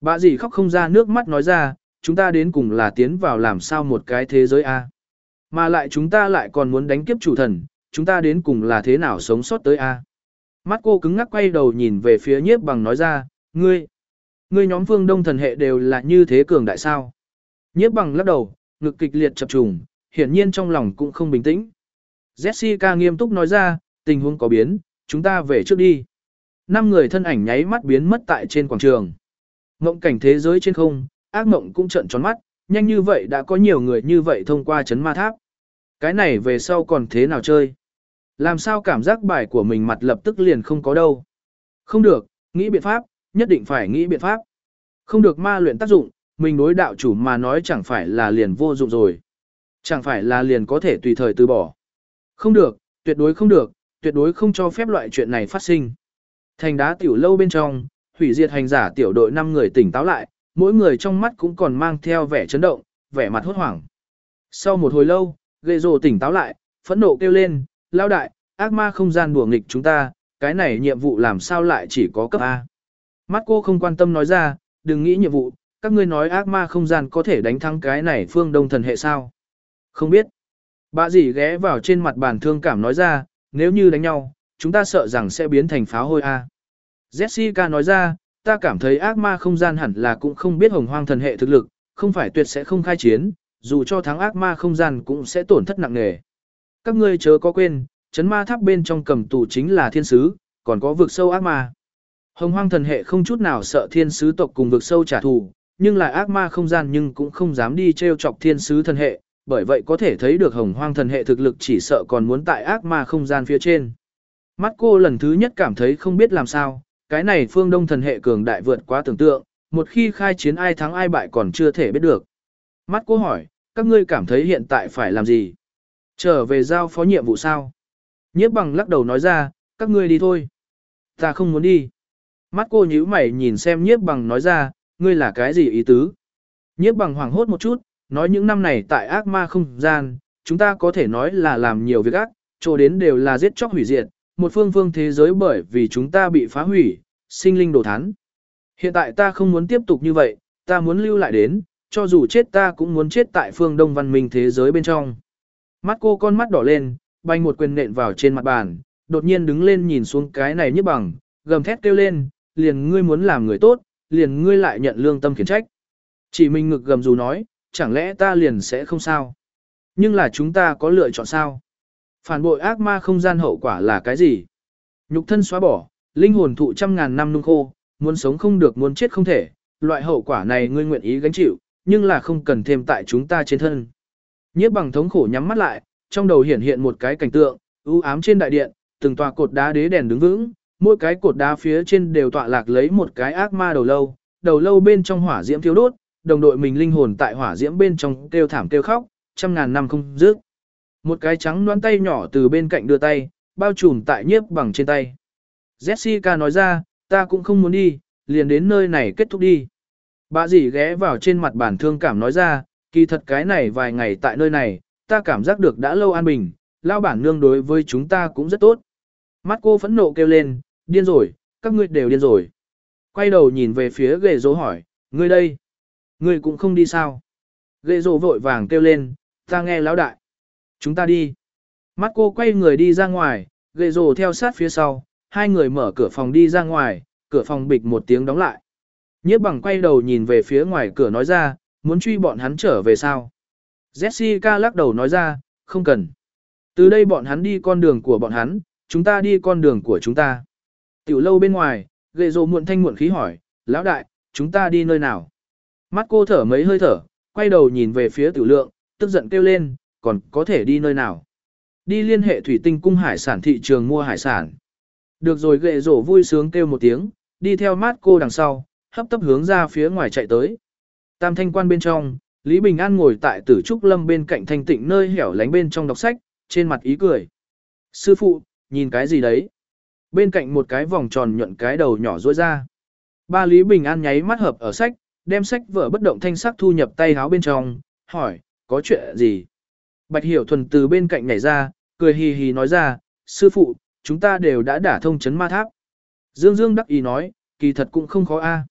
Bà dì khóc không ra nước mắt nói ra, chúng ta đến cùng là tiến vào làm sao một cái thế giới a? Mà lại chúng ta lại còn muốn đánh kiếp chủ thần, chúng ta đến cùng là thế nào sống sót tới a? Mắt cô cứng ngắc quay đầu nhìn về phía Nhiếp Bằng nói ra, ngươi nhóm phương đông thần hệ đều là như thế cường đại sao? Nhiếp Bằng lắc đầu, ngực kịch liệt chập trùng, hiển nhiên trong lòng cũng không bình tĩnh. Jessica nghiêm túc nói ra, tình huống có biến, chúng ta về trước đi. 5 người thân ảnh nháy mắt biến mất tại trên quảng trường. Mộng cảnh thế giới trên không, ác mộng cũng trợn tròn mắt, nhanh như vậy đã có nhiều người như vậy thông qua chấn ma tháp. Cái này về sau còn thế nào chơi? Làm sao cảm giác bài của mình mặt lập tức liền không có đâu? Không được, nghĩ biện pháp, nhất định phải nghĩ biện pháp. Không được ma luyện tác dụng, mình đối đạo chủ mà nói chẳng phải là liền vô dụng rồi. Chẳng phải là liền có thể tùy thời từ bỏ. Không được, tuyệt đối không được, tuyệt đối không cho phép loại chuyện này phát sinh. Thành đá tiểu lâu bên trong, hủy diệt hành giả tiểu đội 5 người tỉnh táo lại, mỗi người trong mắt cũng còn mang theo vẻ chấn động, vẻ mặt hốt hoảng. Sau một hồi lâu, Ghê Rồ tỉnh táo lại, phẫn nộ kêu lên, lao đại, ác ma không gian đùa nghịch chúng ta, cái này nhiệm vụ làm sao lại chỉ có cấp A. Mắt cô không quan tâm nói ra, đừng nghĩ nhiệm vụ, các ngươi nói ác ma không gian có thể đánh thắng cái này phương đông thần hệ sao. Không biết. Bà dì ghé vào trên mặt bàn thương cảm nói ra, nếu như đánh nhau, chúng ta sợ rằng sẽ biến thành pháo hôi A. Jessica nói ra, ta cảm thấy ác ma không gian hẳn là cũng không biết hồng hoang thần hệ thực lực, không phải tuyệt sẽ không khai chiến, dù cho thắng ác ma không gian cũng sẽ tổn thất nặng nề. Các ngươi chớ có quên, chấn ma tháp bên trong cầm tù chính là thiên sứ, còn có vực sâu ác ma. Hồng hoang thần hệ không chút nào sợ thiên sứ tộc cùng vực sâu trả thù, nhưng là ác ma không gian nhưng cũng không dám đi trêu chọc thiên sứ thần hệ, bởi vậy có thể thấy được hồng hoang thần hệ thực lực chỉ sợ còn muốn tại ác ma không gian phía trên. Mắt cô lần thứ nhất cảm thấy không biết làm sao, cái này phương đông thần hệ cường đại vượt quá tưởng tượng, một khi khai chiến ai thắng ai bại còn chưa thể biết được. Mắt cô hỏi, các ngươi cảm thấy hiện tại phải làm gì? Trở về giao phó nhiệm vụ sao? Nhiếp Bằng lắc đầu nói ra, các ngươi đi thôi. Ta không muốn đi. Mắt cô nhíu mày nhìn xem Nhiếp Bằng nói ra, ngươi là cái gì ý tứ? Nhiếp Bằng hoảng hốt một chút, nói những năm này tại ác ma không gian, chúng ta có thể nói là làm nhiều việc ác, chỗ đến đều là giết chóc hủy diệt, một phương thế giới bởi vì chúng ta bị phá hủy, sinh linh đổ thán. Hiện tại ta không muốn tiếp tục như vậy, ta muốn lưu lại đến, cho dù chết ta cũng muốn chết tại phương đông văn minh thế giới bên trong. Mắt cô con mắt đỏ lên, banh một quyền nện vào trên mặt bàn, đột nhiên đứng lên nhìn xuống cái này Nhiếp Bằng, gầm thét kêu lên, liền ngươi muốn làm người tốt, liền ngươi lại nhận lương tâm khiển trách. Chỉ mình ngực gầm dù nói, chẳng lẽ ta liền sẽ không sao? Nhưng là chúng ta có lựa chọn sao? Phản bội ác ma không gian hậu quả là cái gì? Nhục thân xóa bỏ, linh hồn thụ trăm ngàn năm nung khô, muốn sống không được muốn chết không thể, loại hậu quả này ngươi nguyện ý gánh chịu, nhưng là không cần thêm tại chúng ta trên thân. Nhiếp Bằng thống khổ nhắm mắt lại, trong đầu hiện hiện một cái cảnh tượng, u ám trên đại điện, từng tòa cột đá đế đèn đứng vững, mỗi cái cột đá phía trên đều tọa lạc lấy một cái ác ma đầu lâu bên trong hỏa diễm thiêu đốt, đồng đội mình linh hồn tại hỏa diễm bên trong kêu thảm kêu khóc, trăm ngàn năm không dứt. Một cái trắng đoán tay nhỏ từ bên cạnh đưa tay, bao trùm tại Nhiếp Bằng trên tay. Jessica nói ra, ta cũng không muốn đi, liền đến nơi này kết thúc đi. Bà dì ghé vào trên mặt bàn thương cảm nói ra, kỳ thật cái này vài ngày tại nơi này, ta cảm giác được đã lâu an bình, lao bản nương đối với chúng ta cũng rất tốt. Mắt cô phẫn nộ kêu lên, điên rồi, các ngươi đều điên rồi. Quay đầu nhìn về phía Ghê Rồ hỏi, ngươi đây, ngươi cũng không đi sao? Ghê Rồ vội vàng kêu lên, ta nghe lão đại. Chúng ta đi. Mắt cô quay người đi ra ngoài, Ghê Rồ theo sát phía sau, hai người mở cửa phòng đi ra ngoài, cửa phòng bịch một tiếng đóng lại. Nhiếp Bằng quay đầu nhìn về phía ngoài cửa nói ra, muốn truy bọn hắn trở về sao? Jessica lắc đầu nói ra, không cần. Từ đây bọn hắn đi con đường của bọn hắn, chúng ta đi con đường của chúng ta. Tiểu lâu bên ngoài, Ghê Rồ muộn thanh muộn khí hỏi, lão đại, chúng ta đi nơi nào? Mắt cô thở mấy hơi thở, quay đầu nhìn về phía Tiểu Lượng, tức giận kêu lên, còn có thể đi nơi nào? Đi liên hệ thủy tinh cung hải sản thị trường mua hải sản. Được rồi, Ghê Rồ vui sướng kêu một tiếng, đi theo mắt cô đằng sau, hấp tấp hướng ra phía ngoài chạy tới. Tam Thanh Quan bên trong, Lý Bình An ngồi tại Tử Trúc Lâm bên cạnh thanh tịnh nơi hẻo lánh bên trong đọc sách, trên mặt ý cười. Sư phụ, nhìn cái gì đấy? Bên cạnh một cái vòng tròn nhuận cái đầu nhỏ rối ra. Ba Lý Bình An nháy mắt hợp ở sách, đem sách vở bất động thanh sắc thu nhập tay háo bên trong, hỏi, có chuyện gì? Bạch Hiểu Thuần từ bên cạnh nhảy ra, cười hì hì nói ra, sư phụ, chúng ta đều đã đả thông chấn ma tháp. Dương Dương đắc ý nói, kỳ thật cũng không khó a.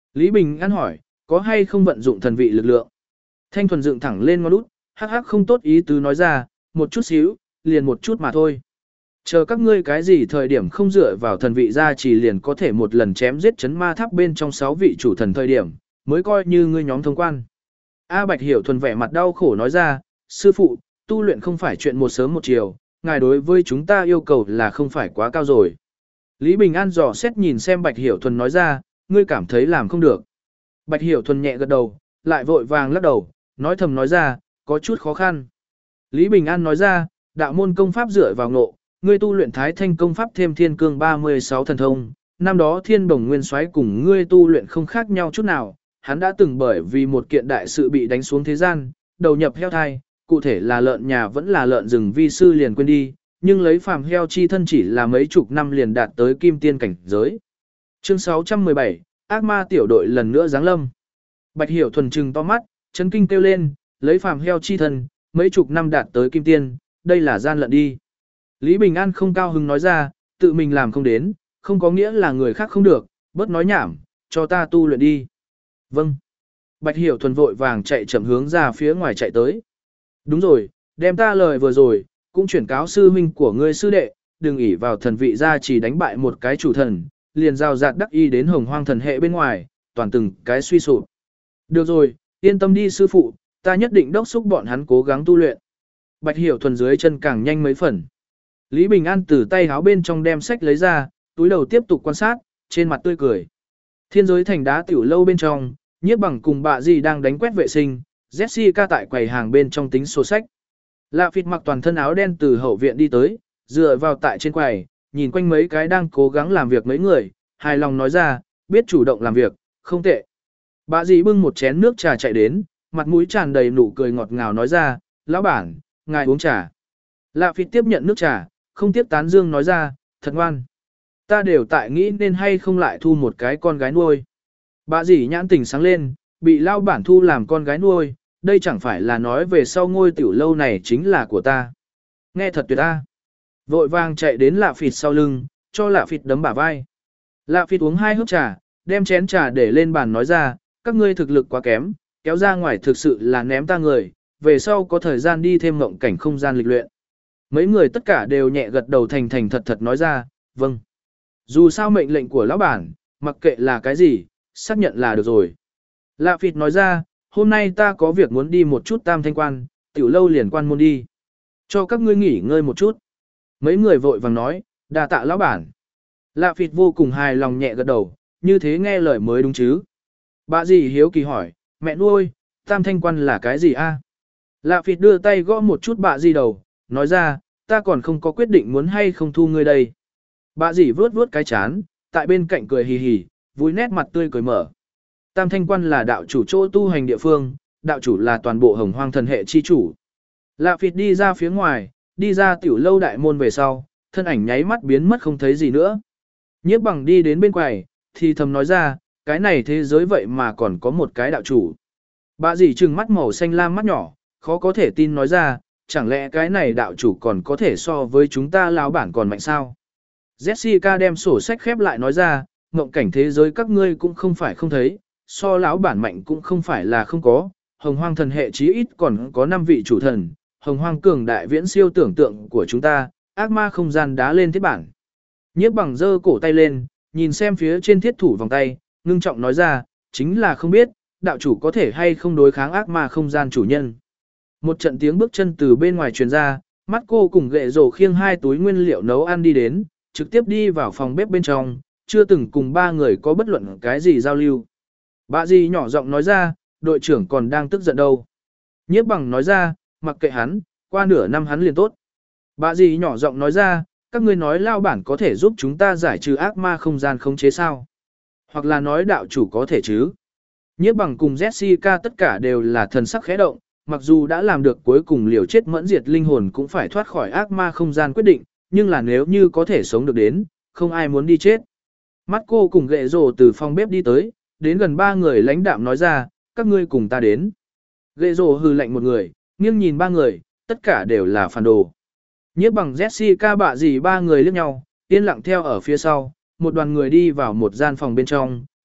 Lý Bình An hỏi, có hay không vận dụng thần vị lực lượng? Thanh thuần dựng thẳng lên ngón út, hắc hắc không tốt ý tứ nói ra, một chút xíu, liền một chút mà thôi. Chờ các ngươi cái gì thời điểm không dựa vào thần vị ra chỉ liền có thể một lần chém giết chấn ma tháp bên trong 6 vị chủ thần thời điểm, mới coi như ngươi nhóm thông quan. A Bạch Hiểu thuần vẻ mặt đau khổ nói ra, sư phụ, tu luyện không phải chuyện một sớm một chiều, ngài đối với chúng ta yêu cầu là không phải quá cao rồi. Lý Bình An dò xét nhìn xem Bạch Hiểu thuần nói ra, ngươi cảm thấy làm không được. Bạch Hiểu thuần nhẹ gật đầu, lại vội vàng lắc đầu, nói thầm nói ra, có chút khó khăn. Lý Bình An nói ra, đạo môn công pháp dựa vào ngộ, ngươi tu luyện Thái Thanh công pháp thêm Thiên Cương 36 thần thông, năm đó Thiên Bồng Nguyên Soái cùng ngươi tu luyện không khác nhau chút nào, hắn đã từng bởi vì một kiện đại sự bị đánh xuống thế gian, đầu nhập heo thai, cụ thể là lợn nhà vẫn là lợn rừng vi sư liền quên đi, nhưng lấy phàm heo chi thân chỉ là mấy chục năm liền đạt tới kim tiên cảnh giới. Chương 617, ác ma tiểu đội lần nữa giáng lâm. Bạch Hiểu thuần trừng to mắt, chấn kinh kêu lên, lấy phàm heo chi thân, mấy chục năm đạt tới kim tiên, đây là gian lận đi. Lý Bình An không cao hứng nói ra, tự mình làm không đến, không có nghĩa là người khác không được, bớt nói nhảm, cho ta tu luyện đi. Vâng. Bạch Hiểu thuần vội vàng chạy chậm hướng ra phía ngoài chạy tới. Đúng rồi, đem ta lời vừa rồi, cũng chuyển cáo sư huynh của ngươi sư đệ, đừng ỷ vào thần vị ra chỉ đánh bại một cái chủ thần, liền giao dạt đắc y đến hồng hoang thần hệ bên ngoài, toàn từng cái suy sụp. Được rồi, yên tâm đi sư phụ, ta nhất định đốc thúc bọn hắn cố gắng tu luyện. Bạch Hiểu thuần dưới chân càng nhanh mấy phần. Lý Bình An từ tay háo bên trong đem sách lấy ra, túi đầu tiếp tục quan sát, trên mặt tươi cười. Thiên giới thành đá tiểu lâu bên trong, Nhiếp Bằng cùng bà dì đang đánh quét vệ sinh, Jessica tại quầy hàng bên trong tính sổ sách. Lạ Phịt mặc toàn thân áo đen từ hậu viện đi tới, dựa vào tại trên quầy, nhìn quanh mấy cái đang cố gắng làm việc mấy người, hài lòng nói ra, biết chủ động làm việc, không tệ. Bà dì bưng một chén nước trà chạy đến, mặt mũi tràn đầy nụ cười ngọt ngào nói ra, lão bản, ngài uống trà. Lạ Phịt tiếp nhận nước trà, không tiếp tán dương nói ra, thật ngoan. Ta đều tại nghĩ nên hay không lại thu một cái con gái nuôi. Bà dì nhãn tình sáng lên, bị lao bản thu làm con gái nuôi, đây chẳng phải là nói về sau ngôi tiểu lâu này chính là của ta. Nghe thật tuyệt ta. Vội vàng chạy đến Lạ Phịt sau lưng, cho Lạ Phịt đấm bả vai. Lạ Phịt uống 2 hớp trà, đem chén trà để lên bàn nói ra, các ngươi thực lực quá kém, kéo ra ngoài thực sự là ném ta người, về sau có thời gian đi thêm mộng cảnh không gian lịch luyện. Mấy người tất cả đều nhẹ gật đầu thành thành thật thật nói ra, vâng. Dù sao mệnh lệnh của lão bản, mặc kệ là cái gì, xác nhận là được rồi. Lạ Phịt nói ra, hôm nay ta có việc muốn đi một chút Tam Thanh quan, tiểu lâu liền quan môn đi. Cho các ngươi nghỉ ngơi một chút. Mấy người vội vàng nói, đà tạ lão bản. Lạ Phịt vô cùng hài lòng nhẹ gật đầu, như thế nghe lời mới đúng chứ. Bà dì hiếu kỳ hỏi, mẹ nuôi, Tam Thanh quan là cái gì a? Lạ Phịt đưa tay gõ một chút bà dì đầu, nói ra, ta còn không có quyết định muốn hay không thu ngươi đây. Bà dì vướt vướt cái chán, tại bên cạnh cười hì hì, vui nét mặt tươi cười mở. Tam Thanh quan là đạo chủ chỗ tu hành địa phương, đạo chủ là toàn bộ hồng hoang thần hệ chi chủ. Lạ Phịt đi ra phía ngoài, đi ra tiểu lâu đại môn về sau, thân ảnh nháy mắt biến mất không thấy gì nữa. Nhiếp Bằng đi đến bên quầy, thì thầm nói ra, cái này thế giới vậy mà còn có một cái đạo chủ. Bà dì trừng mắt màu xanh lam mắt nhỏ, khó có thể tin nói ra, chẳng lẽ cái này đạo chủ còn có thể so với chúng ta lão bản còn mạnh sao? Jessica đem sổ sách khép lại nói ra, ngộng cảnh thế giới các ngươi cũng không phải không thấy, so lão bản mạnh cũng không phải là không có, hồng hoang thần hệ chí ít còn có 5 vị chủ thần, hồng hoang cường đại viễn siêu tưởng tượng của chúng ta, ác ma không gian đá lên thiết bản. Nhiếp Bằng giơ cổ tay lên, nhìn xem phía trên thiết thủ vòng tay, ngưng trọng nói ra, chính là không biết, đạo chủ có thể hay không đối kháng ác ma không gian chủ nhân. Một trận tiếng bước chân từ bên ngoài truyền ra, mắt cô cùng gệ rổ khiêng 2 túi nguyên liệu nấu ăn đi đến, trực tiếp đi vào phòng bếp bên trong, chưa từng cùng 3 người có bất luận cái gì giao lưu. Bà dì nhỏ giọng nói ra, đội trưởng còn đang tức giận đâu. Nhiếp Bằng nói ra, mặc kệ hắn, qua nửa năm hắn liền tốt. Bà dì nhỏ giọng nói ra, các ngươi nói lao bản có thể giúp chúng ta giải trừ ác ma không gian khống chế sao? Hoặc là nói đạo chủ có thể chứ? Nhiếp Bằng cùng Jessica tất cả đều là thần sắc khẽ động, mặc dù đã làm được cuối cùng liều chết mẫn diệt linh hồn cũng phải thoát khỏi ác ma không gian quyết định, nhưng là nếu như có thể sống được đến, không ai muốn đi chết. Mắt cô cùng gệ rồ từ phòng bếp đi tới, đến gần 3 người lãnh đạm nói ra, các ngươi cùng ta đến. Gệ rồ hừ lạnh một người, nghiêng nhìn 3 người, tất cả đều là phản đồ. Nhiếp Bằng Jessica bạ gì 3 người liếc nhau, yên lặng theo ở phía sau, một đoàn người đi vào một gian phòng bên trong,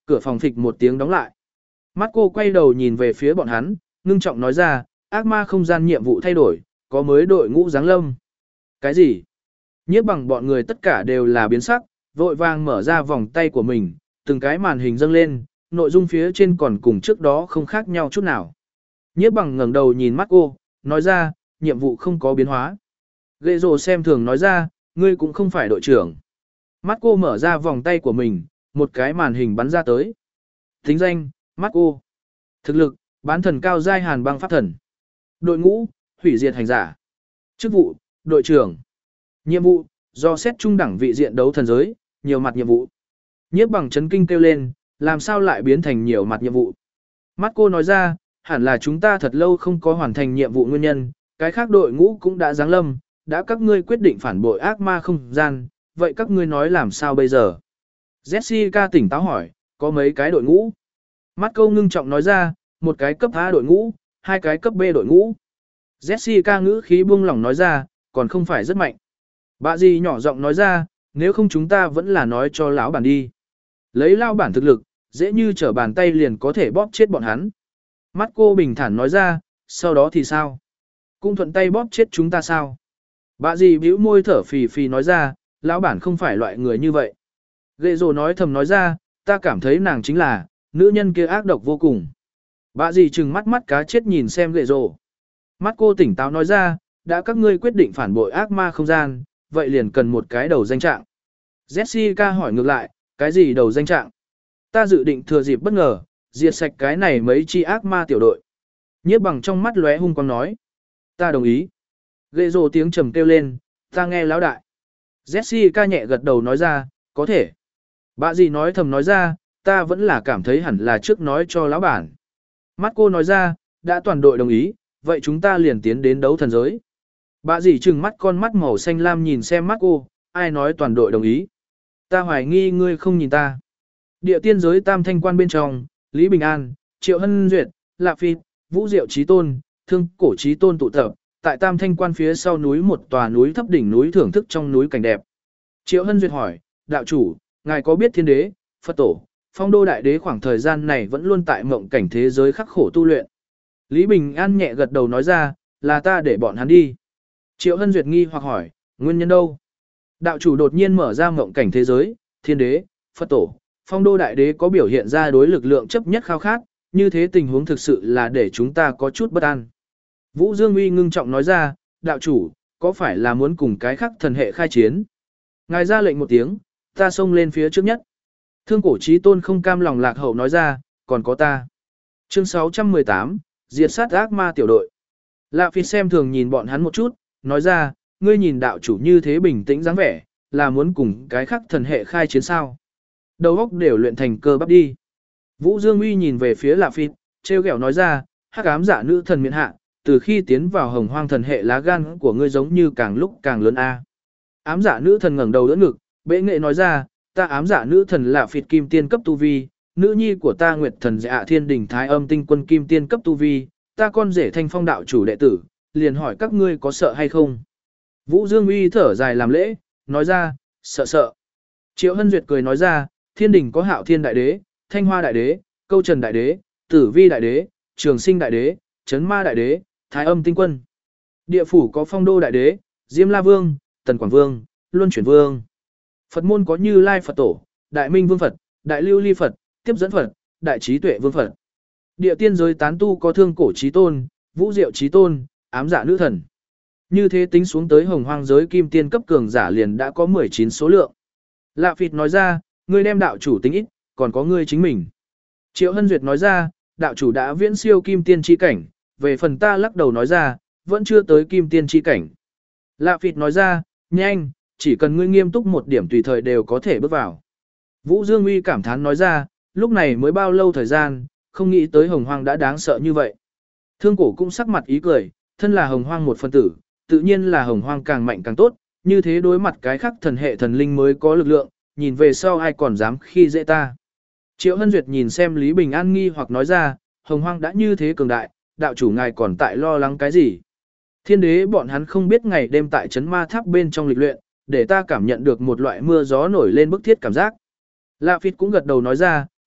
Cửa phòng phịch một tiếng đóng lại. Mắt cô quay đầu nhìn về phía bọn hắn, ngưng trọng nói ra, ác ma không gian nhiệm vụ thay đổi, có mới đội ngũ giáng lâm. Cái gì? Nhiếp bằng bọn người tất cả đều là biến sắc, vội vàng mở ra vòng tay của mình, từng cái màn hình dâng lên, nội dung phía trên còn cùng trước đó không khác nhau chút nào. Nhiếp bằng ngẩng đầu nhìn mắt cô, nói ra, nhiệm vụ không có biến hóa. Ghệ rồ xem thường nói ra, ngươi cũng không phải đội trưởng. Mắt cô mở ra vòng tay của mình, một cái màn hình bắn ra tới. Tính danh, mắt cô. Thực lực, bán thần cao giai hàn băng pháp thần. Đội ngũ, hủy diệt hành giả. Chức vụ, đội trưởng. Nhiệm vụ, do xét trung đẳng vị diện đấu thần giới, nhiều mặt nhiệm vụ. Nhiếp bằng chấn kinh kêu lên, làm sao lại biến thành nhiều mặt nhiệm vụ. Mắt cô nói ra, hẳn là chúng ta thật lâu không có hoàn thành nhiệm vụ nguyên nhân, cái khác đội ngũ cũng đã giáng lâm, đã các ngươi quyết định phản bội ác ma không gian, vậy các ngươi nói làm sao bây giờ? Jessica tỉnh táo hỏi, có mấy cái đội ngũ? Mắt câu ngưng trọng nói ra, một cái cấp A đội ngũ, hai cái cấp B đội ngũ. Jessica ngữ khí buông lỏng nói ra, còn không phải rất mạnh. Bà gì nhỏ giọng nói ra, nếu không chúng ta vẫn là nói cho lão bản đi. Lấy lao bản thực lực, dễ như trở bàn tay liền có thể bóp chết bọn hắn. Mắt cô bình thản nói ra, sau đó thì sao? Cũng thuận tay bóp chết chúng ta sao? Bà gì bĩu môi thở phì phì nói ra, lão bản không phải loại người như vậy. Ghệ rồ nói thầm nói ra, ta cảm thấy nàng chính là, nữ nhân kia ác độc vô cùng. Bà gì trừng mắt mắt cá chết nhìn xem ghệ rồ. Mắt cô tỉnh táo nói ra, đã các ngươi quyết định phản bội ác ma không gian, vậy liền cần một cái đầu danh trạng. Jessica hỏi ngược lại, cái gì đầu danh trạng? Ta dự định thừa dịp bất ngờ, diệt sạch cái này mấy chi ác ma tiểu đội. Nhiếp bằng trong mắt lóe hung quang nói. Ta đồng ý. Ghệ rồ tiếng trầm kêu lên, ta nghe lão đại. Jessica nhẹ gật đầu nói ra, có thể. Bà gì nói thầm nói ra, ta vẫn là cảm thấy hẳn là trước nói cho lão bản. Mắt cô nói ra, đã toàn đội đồng ý, vậy chúng ta liền tiến đến đấu thần giới. Bà dì trừng mắt con mắt màu xanh lam nhìn xem mắt cô, ai nói toàn đội đồng ý. Ta hoài nghi ngươi không nhìn ta. Địa tiên giới tam thanh quan bên trong, Lý Bình An, Triệu Hân Duyệt, Lạ Phi, Vũ Diệu Trí Tôn, Thương Cổ Trí Tôn tụ tập, tại tam thanh quan phía sau núi một tòa núi thấp đỉnh núi thưởng thức trong núi cảnh đẹp. Triệu Hân Duyệt hỏi, đạo chủ, ngài có biết thiên đế, Phật tổ, phong đô đại đế khoảng thời gian này vẫn luôn tại mộng cảnh thế giới khắc khổ tu luyện. Lý Bình An nhẹ gật đầu nói ra, là ta để bọn hắn đi. Triệu Hân Duyệt nghi hoặc hỏi, nguyên nhân đâu? Đạo chủ đột nhiên mở ra mộng cảnh thế giới, thiên đế, Phật tổ, phong đô đại đế có biểu hiện ra đối lực lượng chấp nhất khao khát, như thế tình huống thực sự là để chúng ta có chút bất an. Vũ Dương Uy ngưng trọng nói ra, đạo chủ, có phải là muốn cùng cái khác thần hệ khai chiến? Ngài ra lệnh một tiếng, ta xông lên phía trước nhất. Thương Cổ Chí Tôn không cam lòng lạc hậu nói ra, còn có ta. Chương 618, diệt sát ác ma tiểu đội. Lạ Phi xem thường nhìn bọn hắn một chút, nói ra, ngươi nhìn đạo chủ như thế bình tĩnh dáng vẻ, là muốn cùng cái khác thần hệ khai chiến sao? Đầu óc đều luyện thành cơ bắp đi. Vũ Dương Uy nhìn về phía Lạ Phi, trêu ghẹo nói ra, hắc ám giả nữ thần miện hạ, từ khi tiến vào hồng hoang thần hệ lá gan của ngươi giống như càng lúc càng lớn a. Ám giả nữ thần ngẩng đầu đỡ ngực, bệ nghệ nói ra, ta ám giả nữ thần là Phịt kim tiên cấp tu vi, nữ nhi của ta Nguyệt thần Dạ Thiên đỉnh Thái Âm tinh quân kim tiên cấp tu vi, ta con rể Thanh Phong đạo chủ đệ tử, liền hỏi các ngươi có sợ hay không? Vũ Dương Uy thở dài làm lễ, nói ra, sợ sợ. Triệu Hân Duyệt cười nói ra, Thiên đỉnh có Hạo Thiên đại đế, Thanh Hoa đại đế, Câu Trần đại đế, Tử Vi đại đế, Trường Sinh đại đế, Chấn Ma đại đế, Thái Âm tinh quân. Địa phủ có Phong Đô đại đế, Diêm La vương, Tần Quảng vương, Luân Chuyển vương. Phật môn có Như Lai Phật tổ, Đại Minh vương Phật, Đại Lưu Ly Phật, Tiếp dẫn Phật, Đại Trí Tuệ vương Phật. Địa tiên giới tán tu có Thương Cổ Chí Tôn, Vũ Diệu Chí Tôn, Ám Dạ nữ thần. Như thế tính xuống tới hồng hoang giới kim tiên cấp cường giả liền đã có 19 số lượng. Lạ Phịt nói ra, ngươi đem đạo chủ tính ít, còn có ngươi chính mình. Triệu Hân Duyệt nói ra, đạo chủ đã viễn siêu kim tiên chi cảnh, về phần ta lắc đầu nói ra, vẫn chưa tới kim tiên chi cảnh. Lạ Phịt nói ra, nhanh, chỉ cần ngươi nghiêm túc một điểm tùy thời đều có thể bước vào. Vũ Dương Uy cảm thán nói ra, lúc này mới bao lâu thời gian, không nghĩ tới hồng hoang đã đáng sợ như vậy. Thương Cổ cũng sắc mặt ý cười, thân là hồng hoang một phân tử, tự nhiên là hồng hoang càng mạnh càng tốt, như thế đối mặt cái khác thần hệ thần linh mới có lực lượng, nhìn về sau ai còn dám khi dễ ta. Triệu Hân Duyệt nhìn xem Lý Bình An nghi hoặc nói ra, hồng hoang đã như thế cường đại, đạo chủ ngài còn tại lo lắng cái gì? Thiên đế bọn hắn không biết ngày đêm tại trấn ma tháp bên trong lịch luyện, để ta cảm nhận được một loại mưa gió nổi lên bức thiết cảm giác. Lạ Phịt cũng gật đầu nói ra,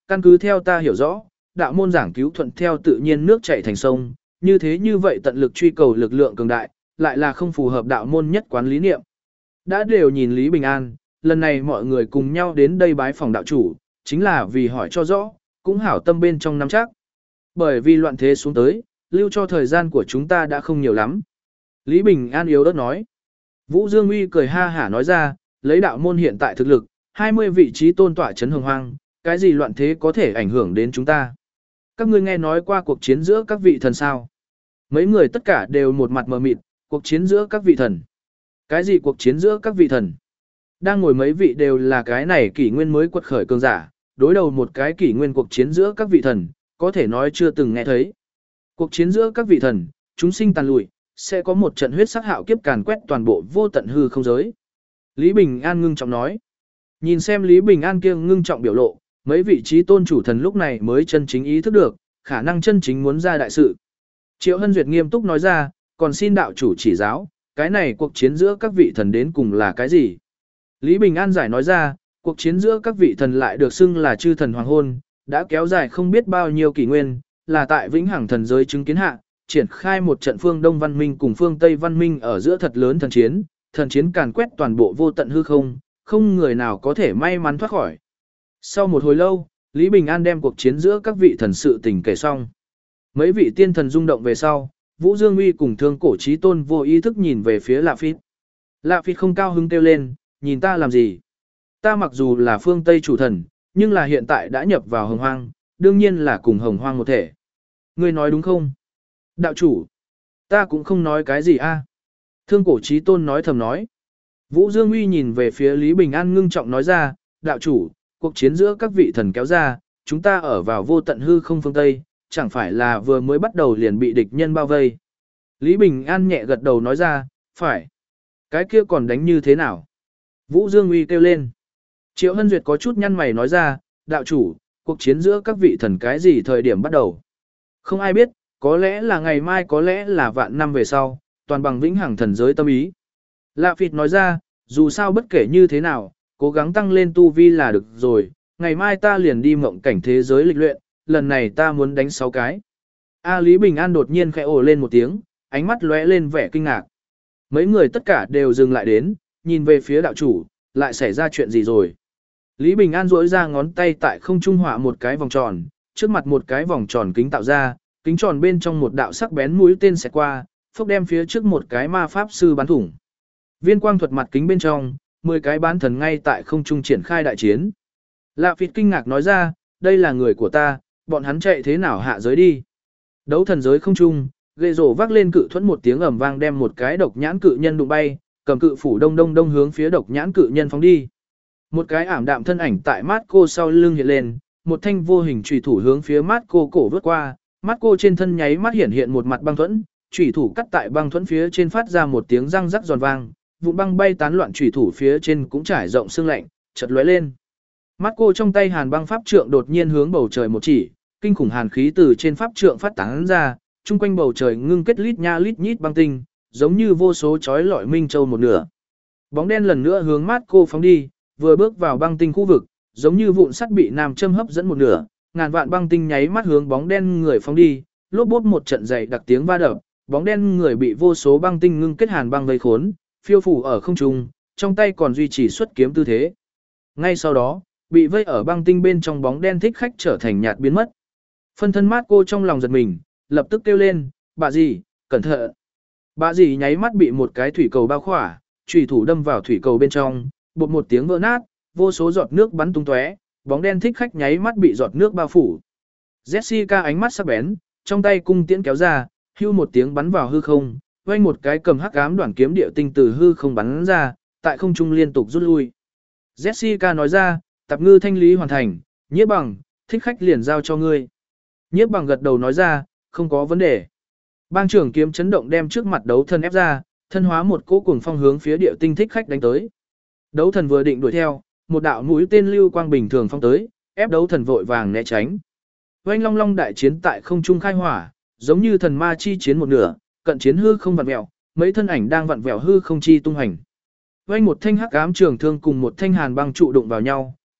căn cứ theo ta hiểu rõ, đạo môn giảng cứu thuận theo tự nhiên nước chảy thành sông, như vậy tận lực truy cầu lực lượng cường đại, lại là không phù hợp đạo môn nhất quán lý niệm. Đã đều nhìn Lý Bình An, lần này mọi người cùng nhau đến đây bái phòng đạo chủ, chính là vì hỏi cho rõ, cũng hảo tâm bên trong nắm chắc. Bởi vì loạn thế xuống tới, lưu cho thời gian của chúng ta đã không nhiều lắm. Lý Bình An yếu ớt nói. Vũ Dương Uy cười ha hả nói ra, lấy đạo môn hiện tại thực lực, 20 vị trí tôn tỏa chấn hồng hoang, cái gì loạn thế có thể ảnh hưởng đến chúng ta. Các ngươi nghe nói qua cuộc chiến giữa các vị thần sao? Mấy người tất cả đều một mặt mờ mịt, cuộc chiến giữa các vị thần. Cái gì cuộc chiến giữa các vị thần? Đang ngồi mấy vị đều là cái này kỷ nguyên mới quật khởi cường giả, đối đầu một cái kỷ nguyên cuộc chiến giữa các vị thần, có thể nói chưa từng nghe thấy. Cuộc chiến giữa các vị thần, chúng sinh tàn lụi, sẽ có một trận huyết sắc hạo kiếp càn quét toàn bộ vô tận hư không giới. Lý Bình An ngưng trọng nói. Nhìn xem Lý Bình An kia ngưng trọng biểu lộ, mấy vị trí tôn chủ thần lúc này mới chân chính ý thức được, khả năng chân chính muốn ra đại sự. Triệu Hân Duyệt nghiêm túc nói ra, còn xin đạo chủ chỉ giáo, cái này cuộc chiến giữa các vị thần đến cùng là cái gì? Lý Bình An giải nói ra, cuộc chiến giữa các vị thần lại được xưng là chư thần hoàng hôn, đã kéo dài không biết bao nhiêu kỷ nguyên, là tại vĩnh hằng thần giới chứng kiến hạ, triển khai một trận phương Đông văn minh cùng phương Tây văn minh ở giữa thật lớn thần chiến càn quét toàn bộ vô tận hư không, không người nào có thể may mắn thoát khỏi. Sau một hồi lâu, Lý Bình An đem cuộc chiến giữa các vị thần sự tình kể xong. Mấy vị tiên thần rung động về sau, Vũ Dương Uy cùng Thương Cổ Chí Tôn vô ý thức nhìn về phía Lạ Phít. Lạ Phít không cao hứng kêu lên, nhìn ta làm gì? Ta mặc dù là phương Tây chủ thần, nhưng là hiện tại đã nhập vào hồng hoang, đương nhiên là cùng hồng hoang một thể. Ngươi nói đúng không? Đạo chủ, ta cũng không nói cái gì a. Thương Cổ Chí Tôn nói thầm nói. Vũ Dương Uy nhìn về phía Lý Bình An ngưng trọng nói ra, đạo chủ, cuộc chiến giữa các vị thần kéo ra, chúng ta ở vào vô tận hư không phương Tây, chẳng phải là vừa mới bắt đầu liền bị địch nhân bao vây. Lý Bình An nhẹ gật đầu nói ra, phải. Cái kia còn đánh như thế nào? Vũ Dương Uy kêu lên. Triệu Hân Duyệt có chút nhăn mày nói ra, đạo chủ, cuộc chiến giữa các vị thần cái gì thời điểm bắt đầu? Không ai biết, có lẽ là ngày mai, có lẽ là vạn năm về sau, toàn bằng vĩnh hằng thần giới tâm ý. Lạ Phịt nói ra, dù sao bất kể như thế nào, cố gắng tăng lên tu vi là được rồi, ngày mai ta liền đi mộng cảnh thế giới lịch luyện, lần này ta muốn đánh 6 cái. A Lý Bình An đột nhiên khẽ ồ lên một tiếng, ánh mắt lóe lên vẻ kinh ngạc. Mấy người tất cả đều dừng lại đến, nhìn về phía đạo chủ, lại xảy ra chuyện gì rồi. Lý Bình An duỗi ra ngón tay tại không trung họa một cái vòng tròn, trước mặt một cái vòng tròn kính tạo ra, kính tròn bên trong một đạo sắc bén mũi tên xẹt qua, phốc đem phía trước một cái ma pháp sư bắn thủng. Viên quang thuật mặt kính bên trong, 10 cái bán thần ngay tại không trung triển khai đại chiến. Lạ Phịt kinh ngạc nói ra, đây là người của ta, bọn hắn chạy thế nào hạ giới đi. Đấu thần giới không trung, gậy rổ vác lên cự thuẫn một tiếng ầm vang đem một cái độc nhãn cự nhân đụng bay, cầm cự phủ đông đông đông hướng phía độc nhãn cự nhân phóng đi. Một cái ảm đạm thân ảnh tại mắt cô sau lưng hiện lên, một thanh vô hình chủy thủ hướng phía mắt cô cổ vớt qua, mắt cô trên thân nháy mắt hiện một mặt băng thuẫn, chủy thủ cắt tại băng thuẫn phía trên phát ra một tiếng răng rắc giòn vang, vụn băng bay tán loạn chủy thủ phía trên cũng trải rộng xương lạnh, chợt lóe lên. Mắt cô trong tay hàn băng pháp trượng đột nhiên hướng bầu trời một chỉ, kinh khủng hàn khí từ trên pháp trượng phát tán ra, chung quanh bầu trời ngưng kết lít nha lít nhít băng tinh, giống như vô số chói lọi minh châu một nửa. Bóng đen lần nữa hướng mắt cô phóng đi, vừa bước vào băng tinh khu vực, giống như vụn sắt bị nam châm hấp dẫn một nửa, ngàn vạn băng tinh nháy mắt hướng bóng đen người phóng đi, lốp bốp một trận dày đặc tiếng va đập, bóng đen người bị vô số băng tinh ngưng kết hàn băng vây khốn, phiêu phù ở không trung, trong tay còn duy trì xuất kiếm tư thế. Ngay sau đó, bị vây ở băng tinh bên trong bóng đen thích khách trở thành nhạt biến mất. Phân thân mát cô trong lòng giật mình, lập tức kêu lên, bà dì, cẩn thận. Bà dì nháy mắt bị một cái thủy cầu bao khỏa, chủy thủ đâm vào thủy cầu bên trong, bột một tiếng vỡ nát, vô số giọt nước bắn tung tóe, bóng đen thích khách nháy mắt bị giọt nước bao phủ. Jessica ánh mắt sắc bén, trong tay cung tiễn kéo ra, hưu một tiếng bắn vào hư không, vang một cái cầm hắc ám đoạn kiếm địa tinh từ hư không bắn ra, tại không trung liên tục rút lui. Jessica nói ra, tạp ngư thanh lý hoàn thành, Nhiếp Bằng, thích khách liền giao cho ngươi. Nhiếp Bằng gật đầu nói ra, không có vấn đề. Bang trưởng kiếm chấn động đem trước mặt đấu thần ép ra, thân hóa một cỗ cuồng phong hướng phía địa tinh thích khách đánh tới. Đấu thần vừa định đuổi theo, một đạo mũi tên lưu quang bình thường phong tới, ép đấu thần vội vàng né tránh. Oanh long long đại chiến tại không trung khai hỏa, giống như thần ma chi chiến một nửa, cận chiến hư không vặn vẹo, mấy thân ảnh đang vặn vẹo hư không chi tung hành. Oanh một thanh hắc ám trường thương cùng một thanh hàn băng trụ đụng vào nhau,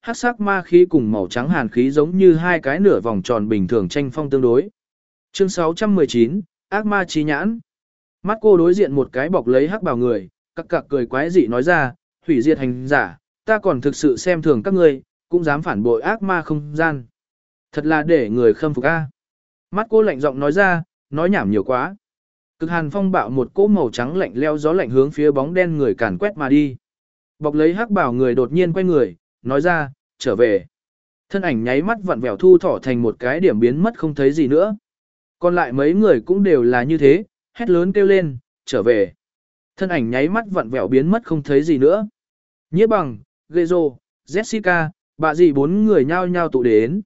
hắc sắc ma khí cùng màu trắng hàn khí giống như hai cái nửa vòng tròn bình thường tranh phong tương đối. Chương 619, ác ma trí nhãn. Mắt cô đối diện một cái bọc lấy hắc bào người, cặc cặc cười quái dị nói ra, hủy diệt hành giả, ta còn thực sự xem thường các ngươi, cũng dám phản bội ác ma không gian. Thật là để người khâm phục a. Mắt cô lạnh giọng nói ra, nói nhảm nhiều quá. Cực hàn phong bạo một cỗ màu trắng lạnh leo gió lạnh hướng phía bóng đen người càn quét mà đi. Bọc lấy hắc bảo người đột nhiên quay người, nói ra, trở về. Thân ảnh nháy mắt vặn vẹo thu thỏ thành một cái điểm biến mất không thấy gì nữa. Còn lại mấy người cũng đều là như thế, hét lớn kêu lên, trở về. Thân ảnh nháy mắt vặn vẹo biến mất không thấy gì nữa. Nhiếp bằng, Gezo, Jessica, bà dì bốn người nhao nhao tụ đến.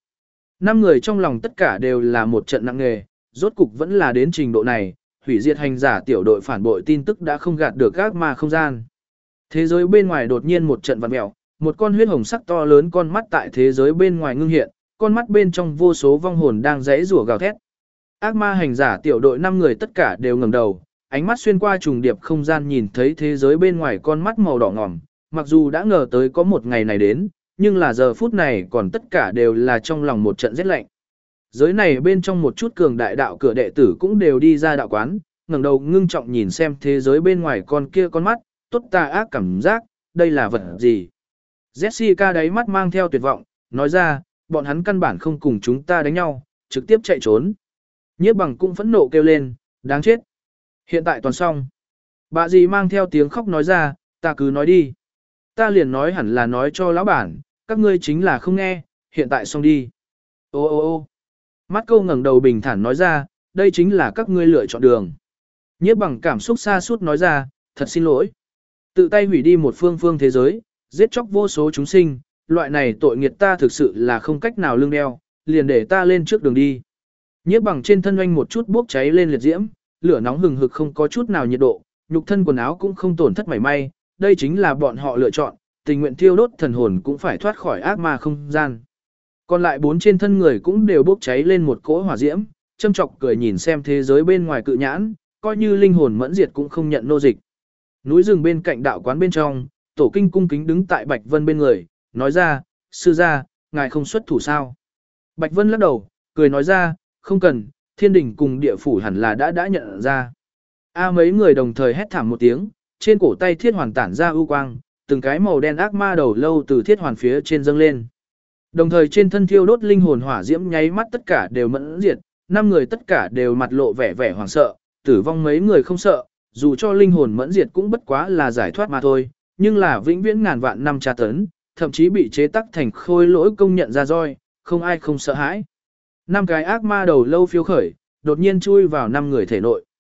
5 người trong lòng tất cả đều là một trận nặng nề, rốt cục vẫn là đến trình độ này, hủy diệt hành giả tiểu đội phản bội tin tức đã không gạt được ác ma không gian. Thế giới bên ngoài đột nhiên một trận vặn vẹo, một con huyết hồng sắc to lớn con mắt tại thế giới bên ngoài ngưng hiện, con mắt bên trong vô số vong hồn đang giãy giụa gào thét. Ác ma hành giả tiểu đội 5 người tất cả đều ngẩng đầu, ánh mắt xuyên qua trùng điệp không gian nhìn thấy thế giới bên ngoài con mắt màu đỏ ngòm, mặc dù đã ngờ tới có một ngày này đến, nhưng là giờ phút này còn tất cả đều là trong lòng một trận rét lạnh. Giới này bên trong một chút cường đại đạo cửa đệ tử cũng đều đi ra đạo quán, ngẩng đầu ngưng trọng nhìn xem thế giới bên ngoài con kia con mắt, tốt tà ác cảm giác, đây là vật gì? Jessica đáy mắt mang theo tuyệt vọng, nói ra, bọn hắn căn bản không cùng chúng ta đánh nhau, trực tiếp chạy trốn. Nhiếp bằng cũng phẫn nộ kêu lên, đáng chết. Hiện tại toàn xong. Bà dì mang theo tiếng khóc nói ra, ta cứ nói đi. Ta liền nói hẳn là nói cho lão bản, các ngươi chính là không nghe, hiện tại xong đi. Ô ô ô mắt câu ngẩng đầu bình thản nói ra, đây chính là các ngươi lựa chọn đường. Nhiếp bằng cảm xúc xa suốt nói ra, thật xin lỗi. Tự tay hủy đi một phương thế giới, giết chóc vô số chúng sinh, loại này tội nghiệt ta thực sự là không cách nào lương đeo, liền để ta lên trước đường đi. Nhiếp bằng trên thân oanh một chút bốc cháy lên liệt diễm, lửa nóng hừng hực không có chút nào nhiệt độ, nhục thân quần áo cũng không tổn thất mảy may, đây chính là bọn họ lựa chọn, tình nguyện thiêu đốt thần hồn cũng phải thoát khỏi ác ma không gian. Còn lại 4 trên thân người cũng đều bốc cháy lên một cỗ hỏa diễm, châm chọc cười nhìn xem thế giới bên ngoài cự nhãn, coi như linh hồn mẫn diệt cũng không nhận nô dịch. Núi rừng bên cạnh đạo quán bên trong, Tổ Kinh cung kính đứng tại Bạch Vân bên người, nói ra, sư gia, ngài không xuất thủ sao? Bạch Vân lắc đầu, cười nói ra, không cần, thiên đình cùng địa phủ hẳn là đã nhận ra. Mấy người đồng thời hét thảm một tiếng, trên cổ tay thiết hoàn tản ra ưu quang, từng cái màu đen ác ma đầu lâu từ thiết hoàn phía trên dâng lên. Đồng thời trên thân thiêu đốt linh hồn hỏa diễm nháy mắt tất cả đều mẫn diệt, 5 người tất cả đều mặt lộ vẻ hoảng sợ, tử vong mấy người không sợ, dù cho linh hồn mẫn diệt cũng bất quá là giải thoát mà thôi, nhưng là vĩnh viễn ngàn vạn năm tra tấn, thậm chí bị chế tắc thành khôi lỗi công nhận ra roi, không ai không sợ hãi. 5 cái ác ma đầu lâu phiêu khởi, đột nhiên chui vào 5 người thể nội.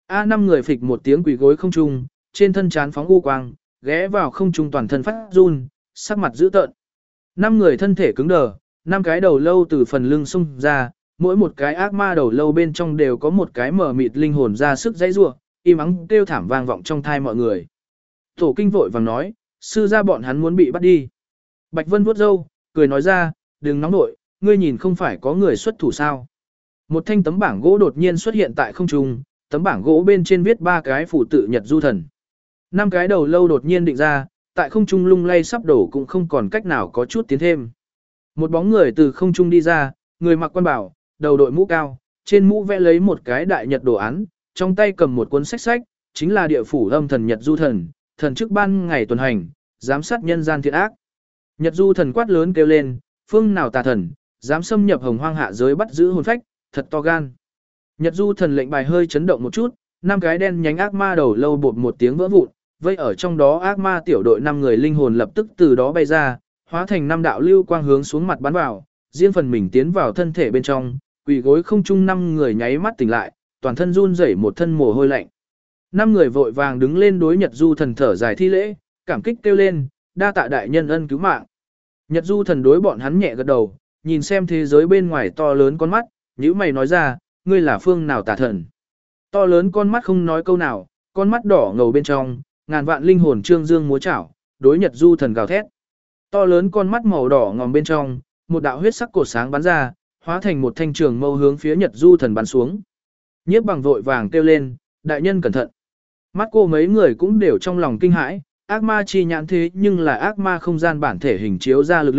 5 người phịch một tiếng quỳ gối không trung, trên thân chán phóng u quang, ghé vào không trung toàn thân phát run, sắc mặt dữ tợn. 5 người thân thể cứng đờ, 5 cái đầu lâu từ phần lưng xung ra, mỗi một cái ác ma đầu lâu bên trong đều có một cái mở mịt linh hồn ra sức dãy rủa, im ắng kêu thảm vang vọng trong thai mọi người. Tổ Kinh vội vàng nói, sư gia bọn hắn muốn bị bắt đi. Bạch Vân vuốt râu, cười nói ra, đừng nóng nội, ngươi nhìn không phải có người xuất thủ sao. Một thanh tấm bảng gỗ đột nhiên xuất hiện tại không trung, tấm bảng gỗ bên trên viết 3 cái phù tự Nhật Du Thần. 5 cái đầu lâu đột nhiên định ra, tại không trung lung lay sắp đổ cũng không còn cách nào có chút tiến thêm. Một bóng người từ không trung đi ra, người mặc quan bảo, đầu đội mũ cao, trên mũ vẽ lấy một cái đại nhật đồ án, trong tay cầm một cuốn sách, chính là địa phủ âm thần Nhật Du Thần, thần chức ban ngày tuần hành, giám sát nhân gian thiện ác. Nhật Du Thần quát lớn kêu lên, phương nào tà thần, dám xâm nhập hồng hoang hạ giới bắt giữ hồn phách, thật to gan. Nhật Du Thần lệnh bài hơi chấn động một chút, 5 cái đen nhánh ác ma đầu lâu bột một tiếng vỡ vụn, vây ở trong đó ác ma tiểu đội 5 người linh hồn lập tức từ đó bay ra, hóa thành 5 đạo lưu quang hướng xuống mặt bắn vào, riêng phần mình tiến vào thân thể bên trong, quỳ gối không trung 5 người nháy mắt tỉnh lại, toàn thân run rẩy một thân mồ hôi lạnh. 5 người vội vàng đứng lên đối Nhật Du Thần thở dài thi lễ, cảm kích kêu lên, đa tạ đại nhân ân cứu mạng. Nhật Du Thần đối bọn hắn nhẹ gật đầu, nhìn xem thế giới bên ngoài to lớn con mắt, nhíu mày nói ra, ngươi là phương nào tà thần? To lớn con mắt không nói câu nào, con mắt đỏ ngầu bên trong, ngàn vạn linh hồn trương dương múa chảo, đối Nhật Du Thần gào thét. To lớn con mắt màu đỏ ngòm bên trong, một đạo huyết sắc cột sáng bắn ra, hóa thành một thanh trường mâu hướng phía Nhật Du Thần bắn xuống. Nhiếp Bằng vội vàng kêu lên, đại nhân cẩn thận. Mắt cô mấy người cũng đều trong lòng kinh hãi, ác ma chi nhãn thế nhưng là ác ma không gian bản thể hình chiếu ra lực lượng,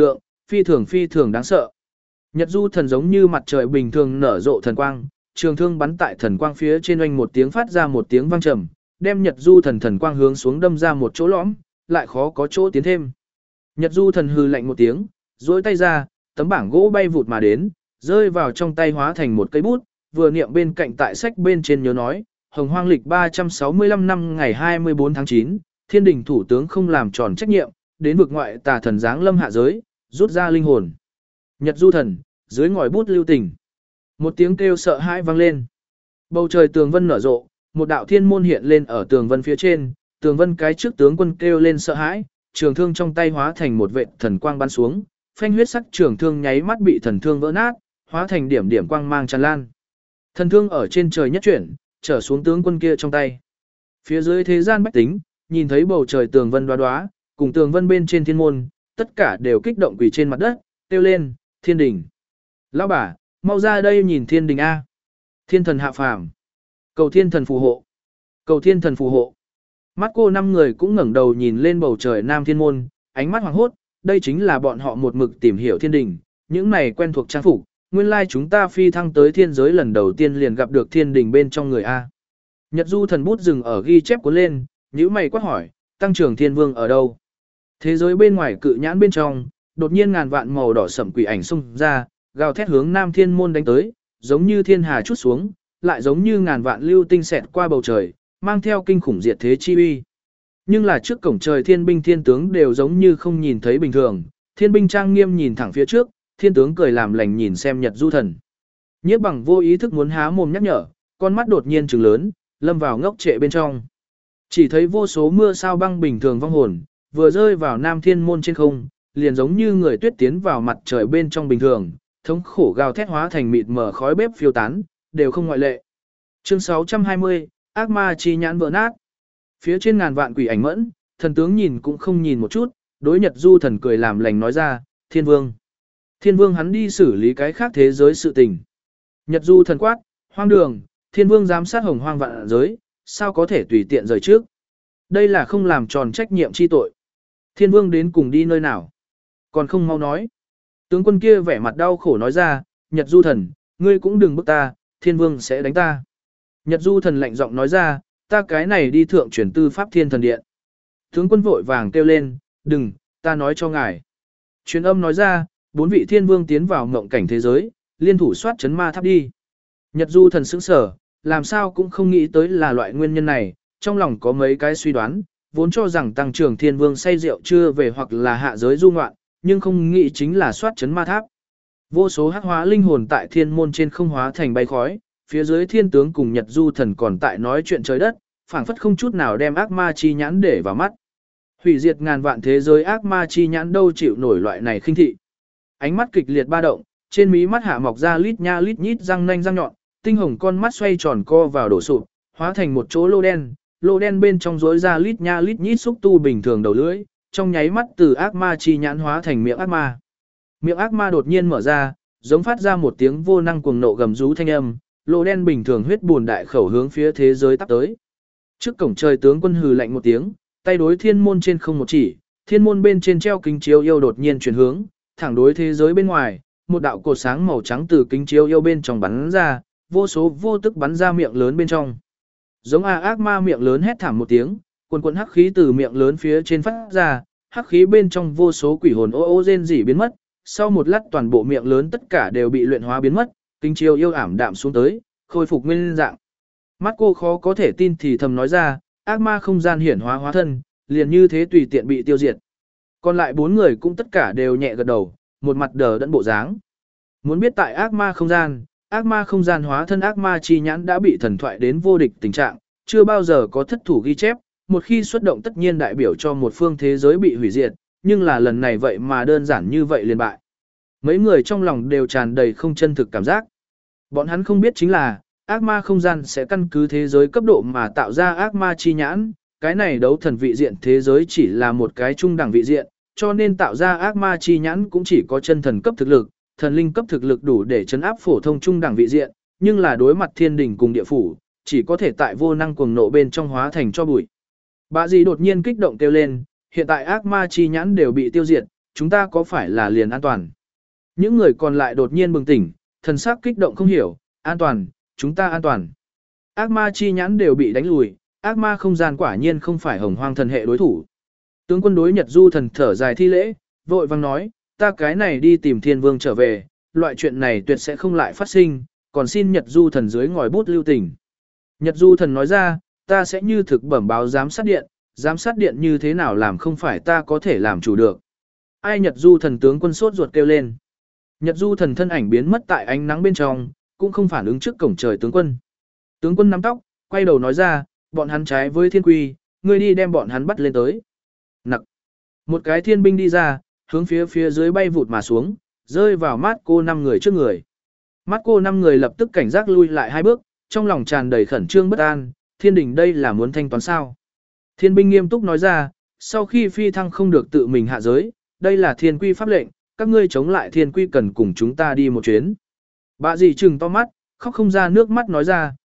phi thường đáng sợ. Nhật du thần giống như mặt trời bình thường nở rộ thần quang, trường thương bắn tại thần quang phía trên oanh một tiếng phát ra một tiếng vang trầm, đem Nhật du thần thần quang hướng xuống đâm ra một chỗ lõm, lại khó có chỗ tiến thêm. Nhật du thần hừ lạnh một tiếng, duỗi tay ra, tấm bảng gỗ bay vụt mà đến, rơi vào trong tay hóa thành một cây bút, vừa niệm bên cạnh tại sách bên trên nhớ nói, Hồng Hoang lịch 365 năm ngày 24 tháng 9, Thiên đình thủ tướng không làm tròn trách nhiệm, đến vực ngoại tà thần giáng lâm hạ giới, rút ra linh hồn. Nhật du thần, dưới ngòi bút lưu tình. Một tiếng kêu sợ hãi vang lên. Bầu trời tường vân nở rộ, một đạo thiên môn hiện lên ở tường vân phía trên, tường vân cái trước tướng quân kêu lên sợ hãi, trường thương trong tay hóa thành một vệt thần quang bắn xuống, phanh huyết sắc trường thương nháy mắt bị thần thương vỡ nát, hóa thành điểm điểm quang mang tràn lan. Thần thương ở trên trời nhất chuyển, trở xuống tướng quân kia trong tay. Phía dưới thế gian bách tính, nhìn thấy bầu trời tường vân đoá đoá, cùng tường vân bên trên thiên môn, tất cả đều kích động quỳ trên mặt đất, kêu lên, thiên đình. Lão bà, mau ra đây nhìn thiên đình A. Thiên thần hạ phàm. Cầu thiên thần phù hộ. Cầu thiên thần phù hộ. Mắt cô năm người cũng ngẩng đầu nhìn lên bầu trời nam thiên môn, ánh mắt hoàng hốt, đây chính là bọn họ một mực tìm hiểu thiên đình, những này quen thuộc trang phục, nguyên lai chúng ta phi thăng tới thiên giới lần đầu tiên liền gặp được thiên đình bên trong người A. Nhật du thần bút dừng ở ghi chép cuốn lên, nhíu mày quát hỏi, tăng trưởng thiên vương ở đâu? Thế giới bên ngoài cự nhãn bên trong, đột nhiên ngàn vạn màu đỏ sẫm quỷ ảnh xông ra, gào thét hướng nam thiên môn đánh tới, giống như thiên hà chút xuống, lại giống như ngàn vạn lưu tinh xẹt qua bầu trời, mang theo kinh khủng diệt thế chi uy. Nhưng là trước cổng trời thiên binh thiên tướng đều giống như không nhìn thấy bình thường, thiên binh trang nghiêm nhìn thẳng phía trước, thiên tướng cười làm lành nhìn xem Nhật du thần. Nhiếp Bằng vô ý thức muốn há mồm nhắc nhở, con mắt đột nhiên trừng lớn, lâm vào ngốc trệ bên trong. Chỉ thấy vô số mưa sao băng bình thường vong hồn, vừa rơi vào nam thiên môn trên không, liền giống như người tuyết tiến vào mặt trời bên trong bình thường, thống khổ gào thét hóa thành mịt mờ khói bếp phiêu tán, đều không ngoại lệ. Chương 620, ác ma chi nhãn vỡ nát. Phía trên ngàn vạn quỷ ảnh mẫn, thần tướng nhìn cũng không nhìn một chút, đối Nhật du thần cười làm lành nói ra, thiên vương. Thiên vương hắn đi xử lý cái khác thế giới sự tình. Nhật du thần quát, hoang đường, thiên vương giám sát hồng hoang vạn giới, sao có thể tùy tiện rời trước. Đây là không làm tròn trách nhiệm chi tội. Thiên vương đến cùng đi nơi nào? Còn không mau nói. Tướng quân kia vẻ mặt đau khổ nói ra, Nhật du thần, ngươi cũng đừng bức ta, thiên vương sẽ đánh ta. Nhật du thần lạnh giọng nói ra, ta cái này đi thượng chuyển tư pháp thiên thần điện. Tướng quân vội vàng kêu lên, đừng, ta nói cho ngài. Truyền âm nói ra, 4 vị thiên vương tiến vào ngộng cảnh thế giới, liên thủ soát chấn ma tháp đi. Nhật du thần sững sở, làm sao cũng không nghĩ tới là loại nguyên nhân này, trong lòng có mấy cái suy đoán, vốn cho rằng tăng trưởng thiên vương say rượu chưa về hoặc là hạ giới du ngoạn, nhưng không nghĩ chính là soát chấn ma tháp. Vô số hắc hóa linh hồn tại thiên môn trên không hóa thành bay khói, phía dưới thiên tướng cùng Nhật du thần còn tại nói chuyện trời đất, phảng phất không chút nào đem ác ma chi nhãn để vào mắt. Hủy diệt ngàn vạn thế giới ác ma chi nhãn đâu chịu nổi loại này khinh thị. Ánh mắt kịch liệt ba động, trên mí mắt hạ mọc ra lít nha lít nhít răng nanh răng nhọn, tinh hồng con mắt xoay tròn co vào đổ sụp, hóa thành một chỗ lô đen bên trong rối ra lít nha lít nhít xúc tu bình thường đầu lưỡi, trong nháy mắt từ ác ma chi nhãn hóa thành miệng ác ma. Miệng ác ma đột nhiên mở ra, giống phát ra một tiếng vô năng cuồng nộ gầm rú thanh âm, lô đen bình thường huyết buồn đại khẩu hướng phía thế giới tắp tới. Trước cổng trời tướng quân hừ lạnh một tiếng, tay đối thiên môn trên không một chỉ, thiên môn bên trên treo kính chiếu yêu đột nhiên chuyển hướng, thẳng đối thế giới bên ngoài, một đạo cột sáng màu trắng từ kính chiếu yêu bên trong bắn ra, vô số vô tức bắn ra miệng lớn bên trong. Giống ác ma miệng lớn hét thảm một tiếng, quần hắc khí từ miệng lớn phía trên phát ra, hắc khí bên trong vô số quỷ hồn ô rên rỉ biến mất, sau một lát toàn bộ miệng lớn tất cả đều bị luyện hóa biến mất, kính chiếu yêu ảm đạm xuống tới, khôi phục nguyên dạng. Mắt cô khó có thể tin thì thầm nói ra, ác ma không gian hiển hóa hóa thân, liền như thế tùy tiện bị tiêu diệt. Còn lại 4 người cũng tất cả đều nhẹ gật đầu, một mặt đờ đẫn bộ dáng. Muốn biết tại ác ma không gian hóa thân ác ma chi nhãn đã bị thần thoại đến vô địch tình trạng, chưa bao giờ có thất thủ ghi chép, một khi xuất động tất nhiên đại biểu cho một phương thế giới bị hủy diệt, nhưng là lần này vậy mà đơn giản như vậy liền bại. Mấy người trong lòng đều tràn đầy không chân thực cảm giác. Bọn hắn không biết chính là, ác ma không gian sẽ căn cứ thế giới cấp độ mà tạo ra ác ma chi nhãn, cái này đấu thần vị diện thế giới chỉ là một cái trung đẳng vị diện, cho nên tạo ra ác ma chi nhãn cũng chỉ có chân thần cấp thực lực, thần linh cấp thực lực đủ để chấn áp phổ thông trung đẳng vị diện, nhưng là đối mặt thiên đình cùng địa phủ, chỉ có thể tại vô năng cuồng nộ bên trong hóa thành cho bụi. Bà dì đột nhiên kích động kêu lên, hiện tại ác ma chi nhãn đều bị tiêu diệt, chúng ta có phải là liền an toàn? Những người còn lại đột nhiên bừng tỉnh, thần sắc kích động không hiểu, an toàn, chúng ta an toàn. Ác ma chi nhãn đều bị đánh lùi, ác ma không gian quả nhiên không phải hồng hoang thần hệ đối thủ. Tướng quân đối Nhật Du thần thở dài thi lễ, vội vang nói, ta cái này đi tìm Thiên Vương trở về, loại chuyện này tuyệt sẽ không lại phát sinh, còn xin Nhật Du thần dưới ngòi bút lưu tình. Nhật Du thần nói ra, ta sẽ như thực bẩm báo giám sát điện như thế nào làm không phải ta có thể làm chủ được. Ai Nhật Du thần tướng quân sốt ruột kêu lên. Nhật Du thần thân ảnh biến mất tại ánh nắng bên trong, cũng không phản ứng trước cổng trời tướng quân. Tướng quân nắm tóc, quay đầu nói ra, bọn hắn trái với thiên quy, ngươi đi đem bọn hắn bắt lên tới. Nặc. Một cái thiên binh đi ra, hướng phía dưới bay vụt mà xuống, rơi vào mắt cô 5 người trước người. Mắt cô 5 người lập tức cảnh giác lui lại 2 bước, trong lòng tràn đầy khẩn trương bất an, thiên đình đây là muốn thanh toán sao. Thiên binh nghiêm túc nói ra, sau khi phi thăng không được tự mình hạ giới, đây là thiên quy pháp lệnh, các ngươi chống lại thiên quy cần cùng chúng ta đi một chuyến. Bà dì trừng to mắt, khóc không ra nước mắt nói ra,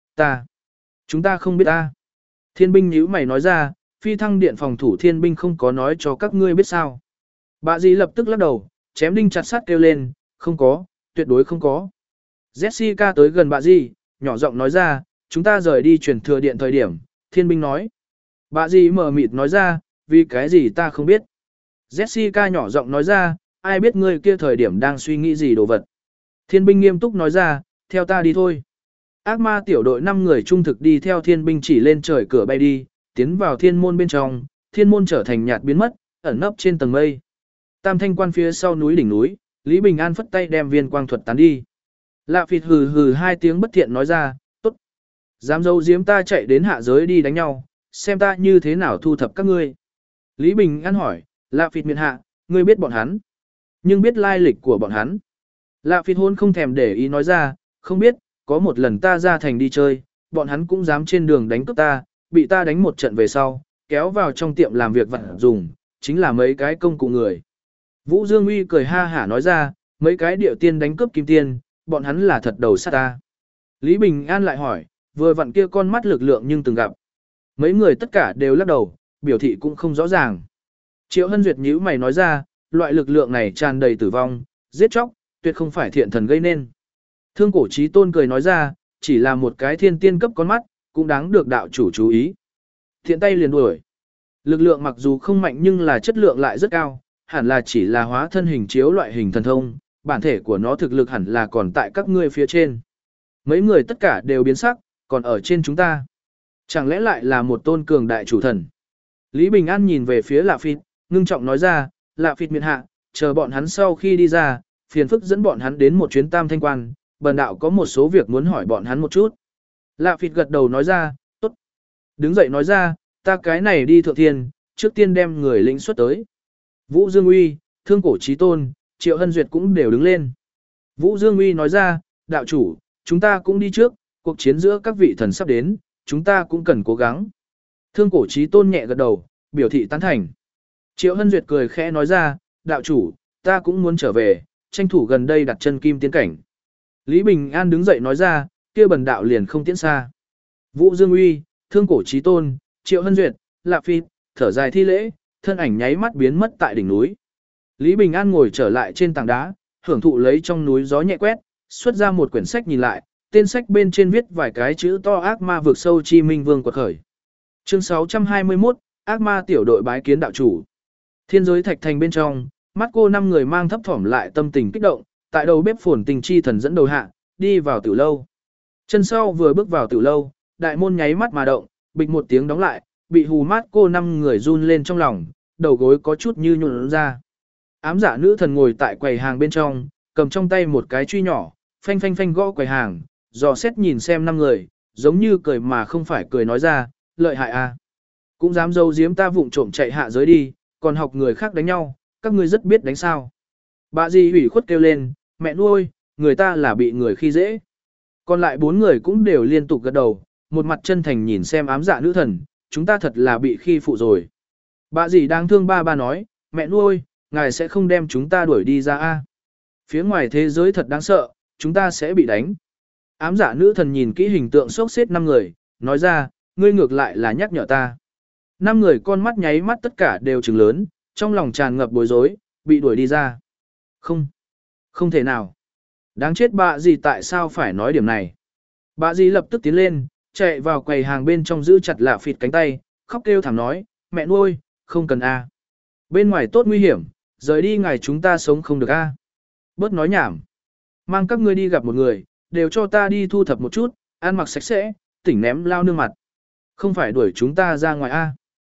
chúng ta không biết ta. Thiên binh nhíu mày nói ra, phi thăng điện phòng thủ thiên binh không có nói cho các ngươi biết sao. Bà dì lập tức lắc đầu, chém đinh chặt sắt kêu lên, không có, tuyệt đối không có. Jessica tới gần bà dì, nhỏ giọng nói ra, chúng ta rời đi truyền thừa điện thời điểm, thiên binh nói. Bà dì mở mịt nói ra, vì cái gì ta không biết. Jessica nhỏ giọng nói ra, ai biết ngươi kia thời điểm đang suy nghĩ gì đồ vật. Thiên binh nghiêm túc nói ra, theo ta đi thôi. Ác ma tiểu đội 5 người trung thực đi theo thiên binh chỉ lên trời cửa bay đi, tiến vào thiên môn bên trong, thiên môn trở thành nhạt biến mất, ẩn nấp trên tầng mây. Tam thanh quan phía sau núi đỉnh núi, Lý Bình An phất tay đem viên quang thuật tán đi. Lạ phịt hừ hừ 2 tiếng bất thiện nói ra, tốt. Dám dâu diếm ta chạy đến hạ giới đi đánh nhau, xem ta như thế nào thu thập các ngươi. Lý Bình An hỏi, lạ phịt miệng hạ, ngươi biết bọn hắn, nhưng biết lai lịch của bọn hắn. Lạ phịt hôn không thèm để ý nói ra, không biết, có một lần ta ra thành đi chơi, bọn hắn cũng dám trên đường đánh cướp ta, bị ta đánh một trận về sau, kéo vào trong tiệm làm việc vặt dùng, chính là mấy cái công cụ người. Vũ Dương Uy cười ha hả nói ra, mấy cái điệu tiên đánh cướp kim tiên, bọn hắn là thật đầu sát ta. Lý Bình An lại hỏi, vừa vặn kia con mắt lực lượng nhưng từng gặp. Mấy người tất cả đều lắc đầu, biểu thị cũng không rõ ràng. Triệu Hân Duyệt nhíu mày nói ra, loại lực lượng này tràn đầy tử vong, giết chóc, tuyệt không phải thiện thần gây nên. Thương Cổ Chí Tôn cười nói ra, chỉ là một cái thiên tiên cấp con mắt, cũng đáng được đạo chủ chú ý. Thiện tay liền đuổi. Lực lượng mặc dù không mạnh nhưng là chất lượng lại rất cao, hẳn là chỉ là hóa thân hình chiếu loại hình thần thông, bản thể của nó thực lực hẳn là còn tại các ngươi phía trên. Mấy người tất cả đều biến sắc, còn ở trên chúng ta. Chẳng lẽ lại là một tôn cường đại chủ thần? Lý Bình An nhìn về phía Lạ Phịt, ngưng trọng nói ra, Lạ Phịt miện hạ, chờ bọn hắn sau khi đi ra, phiền phức dẫn bọn hắn đến một chuyến tam thanh quan, bần đạo có một số việc muốn hỏi bọn hắn một chút. Lạ Phịt gật đầu nói ra, tốt. Đứng dậy nói ra, ta cái này đi thượng thiên, trước tiên đem người lĩnh xuất tới. Vũ Dương Uy, Thương Cổ Chí Tôn, Triệu Hân Duyệt cũng đều đứng lên. Vũ Dương Uy nói ra, đạo chủ, chúng ta cũng đi trước, cuộc chiến giữa các vị thần sắp đến, chúng ta cũng cần cố gắng. Thương Cổ Chí Tôn nhẹ gật đầu, biểu thị tán thành. Triệu Hân Duyệt cười khẽ nói ra, đạo chủ, ta cũng muốn trở về, tranh thủ gần đây đặt chân kim tiến cảnh. Lý Bình An đứng dậy nói ra, kia bần đạo liền không tiến xa. Vũ Dương Uy, Thương Cổ Chí Tôn, Triệu Hân Duyệt, Lạ Phịt, thở dài thi lễ, thân ảnh nháy mắt biến mất tại đỉnh núi. Lý Bình An ngồi trở lại trên tảng đá, hưởng thụ lấy trong núi gió nhẹ quét, xuất ra một quyển sách nhìn lại, tên sách bên trên viết vài cái chữ to ác ma vượt sâu chi minh vương quật khởi. Chương 621, ác ma tiểu đội bái kiến đạo chủ. Thiên giới thạch thành bên trong, mắt cô 5 người mang thấp thỏm lại tâm tình kích động, tại đầu bếp phồn tình chi thần dẫn đầu hạ, đi vào tiểu lâu. Chân sau vừa bước vào tiểu lâu, đại môn nháy mắt mà động, bịch một tiếng đóng lại, bị hù mát cô 5 người run lên trong lòng, đầu gối có chút như nhũn ra. Ám dạ nữ thần ngồi tại quầy hàng bên trong, cầm trong tay một cái truy nhỏ, phanh phanh phanh gõ quầy hàng, dò xét nhìn xem 5 người, giống như cười mà không phải cười nói ra, lợi hại à. Cũng dám giấu giếm ta vụng trộm chạy hạ giới đi, còn học người khác đánh nhau, các ngươi rất biết đánh sao. Bà dì ủy khuất kêu lên, mẹ nuôi, người ta là bị người khi dễ. Còn lại 4 người cũng đều liên tục gật đầu, một mặt chân thành nhìn xem ám dạ nữ thần, chúng ta thật là bị khi phụ rồi. Bà dì đáng thương ba nói, mẹ nuôi, ngài sẽ không đem chúng ta đuổi đi ra a? Phía ngoài thế giới thật đáng sợ, chúng ta sẽ bị đánh. Ám dạ nữ thần nhìn kỹ hình tượng sốc xếp 5 người, nói ra, ngươi ngược lại là nhắc nhở ta. 5 người con mắt nháy mắt tất cả đều trừng lớn, trong lòng tràn ngập bối rối, bị đuổi đi ra. Không, không thể nào. Đáng chết bà gì tại sao phải nói điểm này. Bà gì lập tức tiến lên, chạy vào quầy hàng bên trong giữ chặt Lạ Phịt cánh tay, khóc kêu thảm nói, mẹ nuôi, không cần a. Bên ngoài tốt nguy hiểm, rời đi ngày chúng ta sống không được a. Bớt nói nhảm. Mang các ngươi đi gặp một người, đều cho ta đi thu thập một chút, ăn mặc sạch sẽ, tỉnh ném lao nương mặt. Không phải đuổi chúng ta ra ngoài a.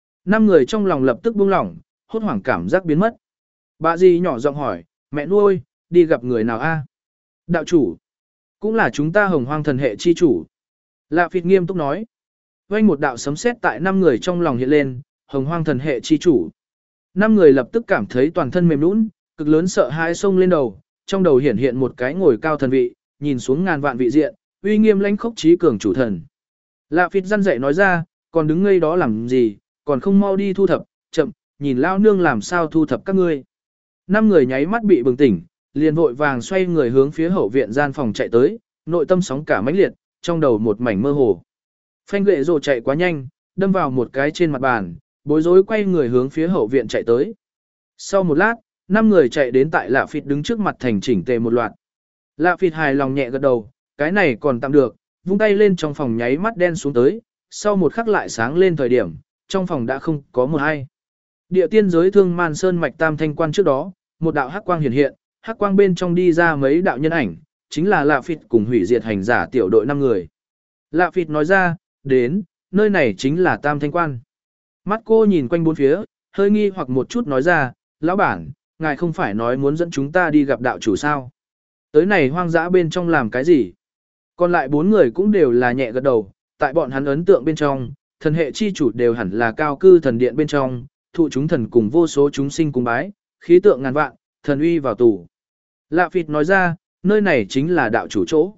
5 người trong lòng lập tức buông lỏng, hốt hoảng cảm giác biến mất. Bà gì nhỏ giọng hỏi, mẹ nuôi, đi gặp người nào a? Đạo chủ. Cũng là chúng ta hồng hoang thần hệ chi chủ. Lạ Phịt nghiêm túc nói. Vang một đạo sấm sét tại 5 người trong lòng hiện lên, hồng hoang thần hệ chi chủ. 5 người lập tức cảm thấy toàn thân mềm nhũn, cực lớn sợ hãi xông lên đầu, trong đầu hiện hiện một cái ngồi cao thần vị, nhìn xuống ngàn vạn vị diện, uy nghiêm lãnh khốc trí cường chủ thần. Lạ Phịt răn dạy nói ra, còn đứng ngây đó làm gì, còn không mau đi thu thập, chậm, nhìn lao nương làm sao thu thập các ngươi. 5 người nháy mắt bị bừng tỉnh, liền vội vàng xoay người hướng phía hậu viện gian phòng chạy tới, nội tâm sóng cả mãnh liệt, trong đầu một mảnh mơ hồ. Phanh Ghệ Rồ chạy quá nhanh, đâm vào một cái trên mặt bàn, bối rối quay người hướng phía hậu viện chạy tới. Sau một lát, 5 người chạy đến tại Lạ Phịt đứng trước mặt thành chỉnh tề một loạt. Lạ Phịt hài lòng nhẹ gật đầu, cái này còn tạm được, vung tay lên trong phòng nháy mắt đen xuống tới, sau một khắc lại sáng lên thời điểm, trong phòng đã không có một ai. Địa tiên giới Thương Man Sơn mạch Tam Thanh Quan trước đó, một đạo hắc quang hiện hiện, hắc quang bên trong đi ra mấy đạo nhân ảnh, chính là Lạ Phịt cùng hủy diệt hành giả tiểu đội 5 người. Lạ Phịt nói ra, đến, nơi này chính là Tam Thanh Quan. Mắt cô nhìn quanh bốn phía, hơi nghi hoặc một chút nói ra, lão bản, ngài không phải nói muốn dẫn chúng ta đi gặp đạo chủ sao? Tới này hoang dã bên trong làm cái gì? Còn lại 4 người cũng đều là nhẹ gật đầu, tại bọn hắn ấn tượng bên trong, thần hệ chi chủ đều hẳn là cao cư thần điện bên trong, thụ chúng thần cùng vô số chúng sinh cung bái, khí tượng ngàn vạn, thần uy vào tù. Lạ Phịt nói ra, nơi này chính là đạo chủ chỗ.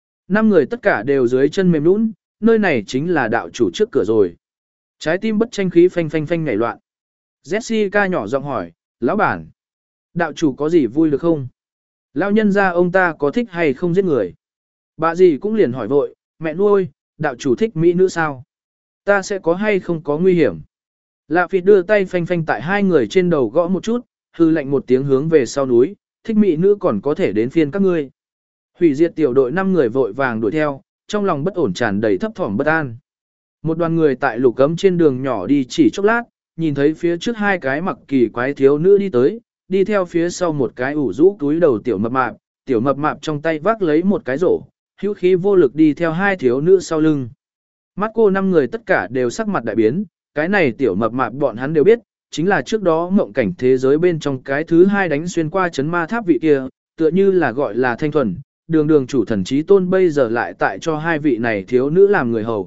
5 người tất cả đều dưới chân mềm nhũn, nơi này chính là đạo chủ trước cửa rồi. Trái tim bất tranh khí phanh phanh phanh nhảy loạn. Jessica nhỏ giọng hỏi, lão bản, đạo chủ có gì vui được không? Lão nhân gia ông ta có thích hay không giết người? Bà gì cũng liền hỏi vội, mẹ nuôi, đạo chủ thích mỹ nữ sao? Ta sẽ có hay không có nguy hiểm? Lạ Phịt đưa tay phanh phanh tại 2 người trên đầu gõ một chút, hư lệnh một tiếng hướng về sau núi, thích mỹ nữ còn có thể đến phiên các ngươi. Hủy diệt tiểu đội 5 người vội vàng đuổi theo, trong lòng bất ổn tràn đầy thấp thỏm bất an. Một đoàn người tại lục cấm trên đường nhỏ đi chỉ chốc lát, nhìn thấy phía trước 2 cái mặc kỳ quái thiếu nữ đi tới, đi theo phía sau một cái ủ rũ túi đầu tiểu mập mạp trong tay vác lấy một cái rổ, hữu khí vô lực đi theo 2 thiếu nữ sau lưng. Mắt cô 5 người tất cả đều sắc mặt đại biến, cái này tiểu mập mạp bọn hắn đều biết, chính là trước đó mộng cảnh thế giới bên trong cái thứ 2 đánh xuyên qua chấn ma tháp vị kia, tựa như là gọi là Thanh Thuần, đường chủ thần trí tôn bây giờ lại tại cho 2 vị này thiếu nữ làm người hầu.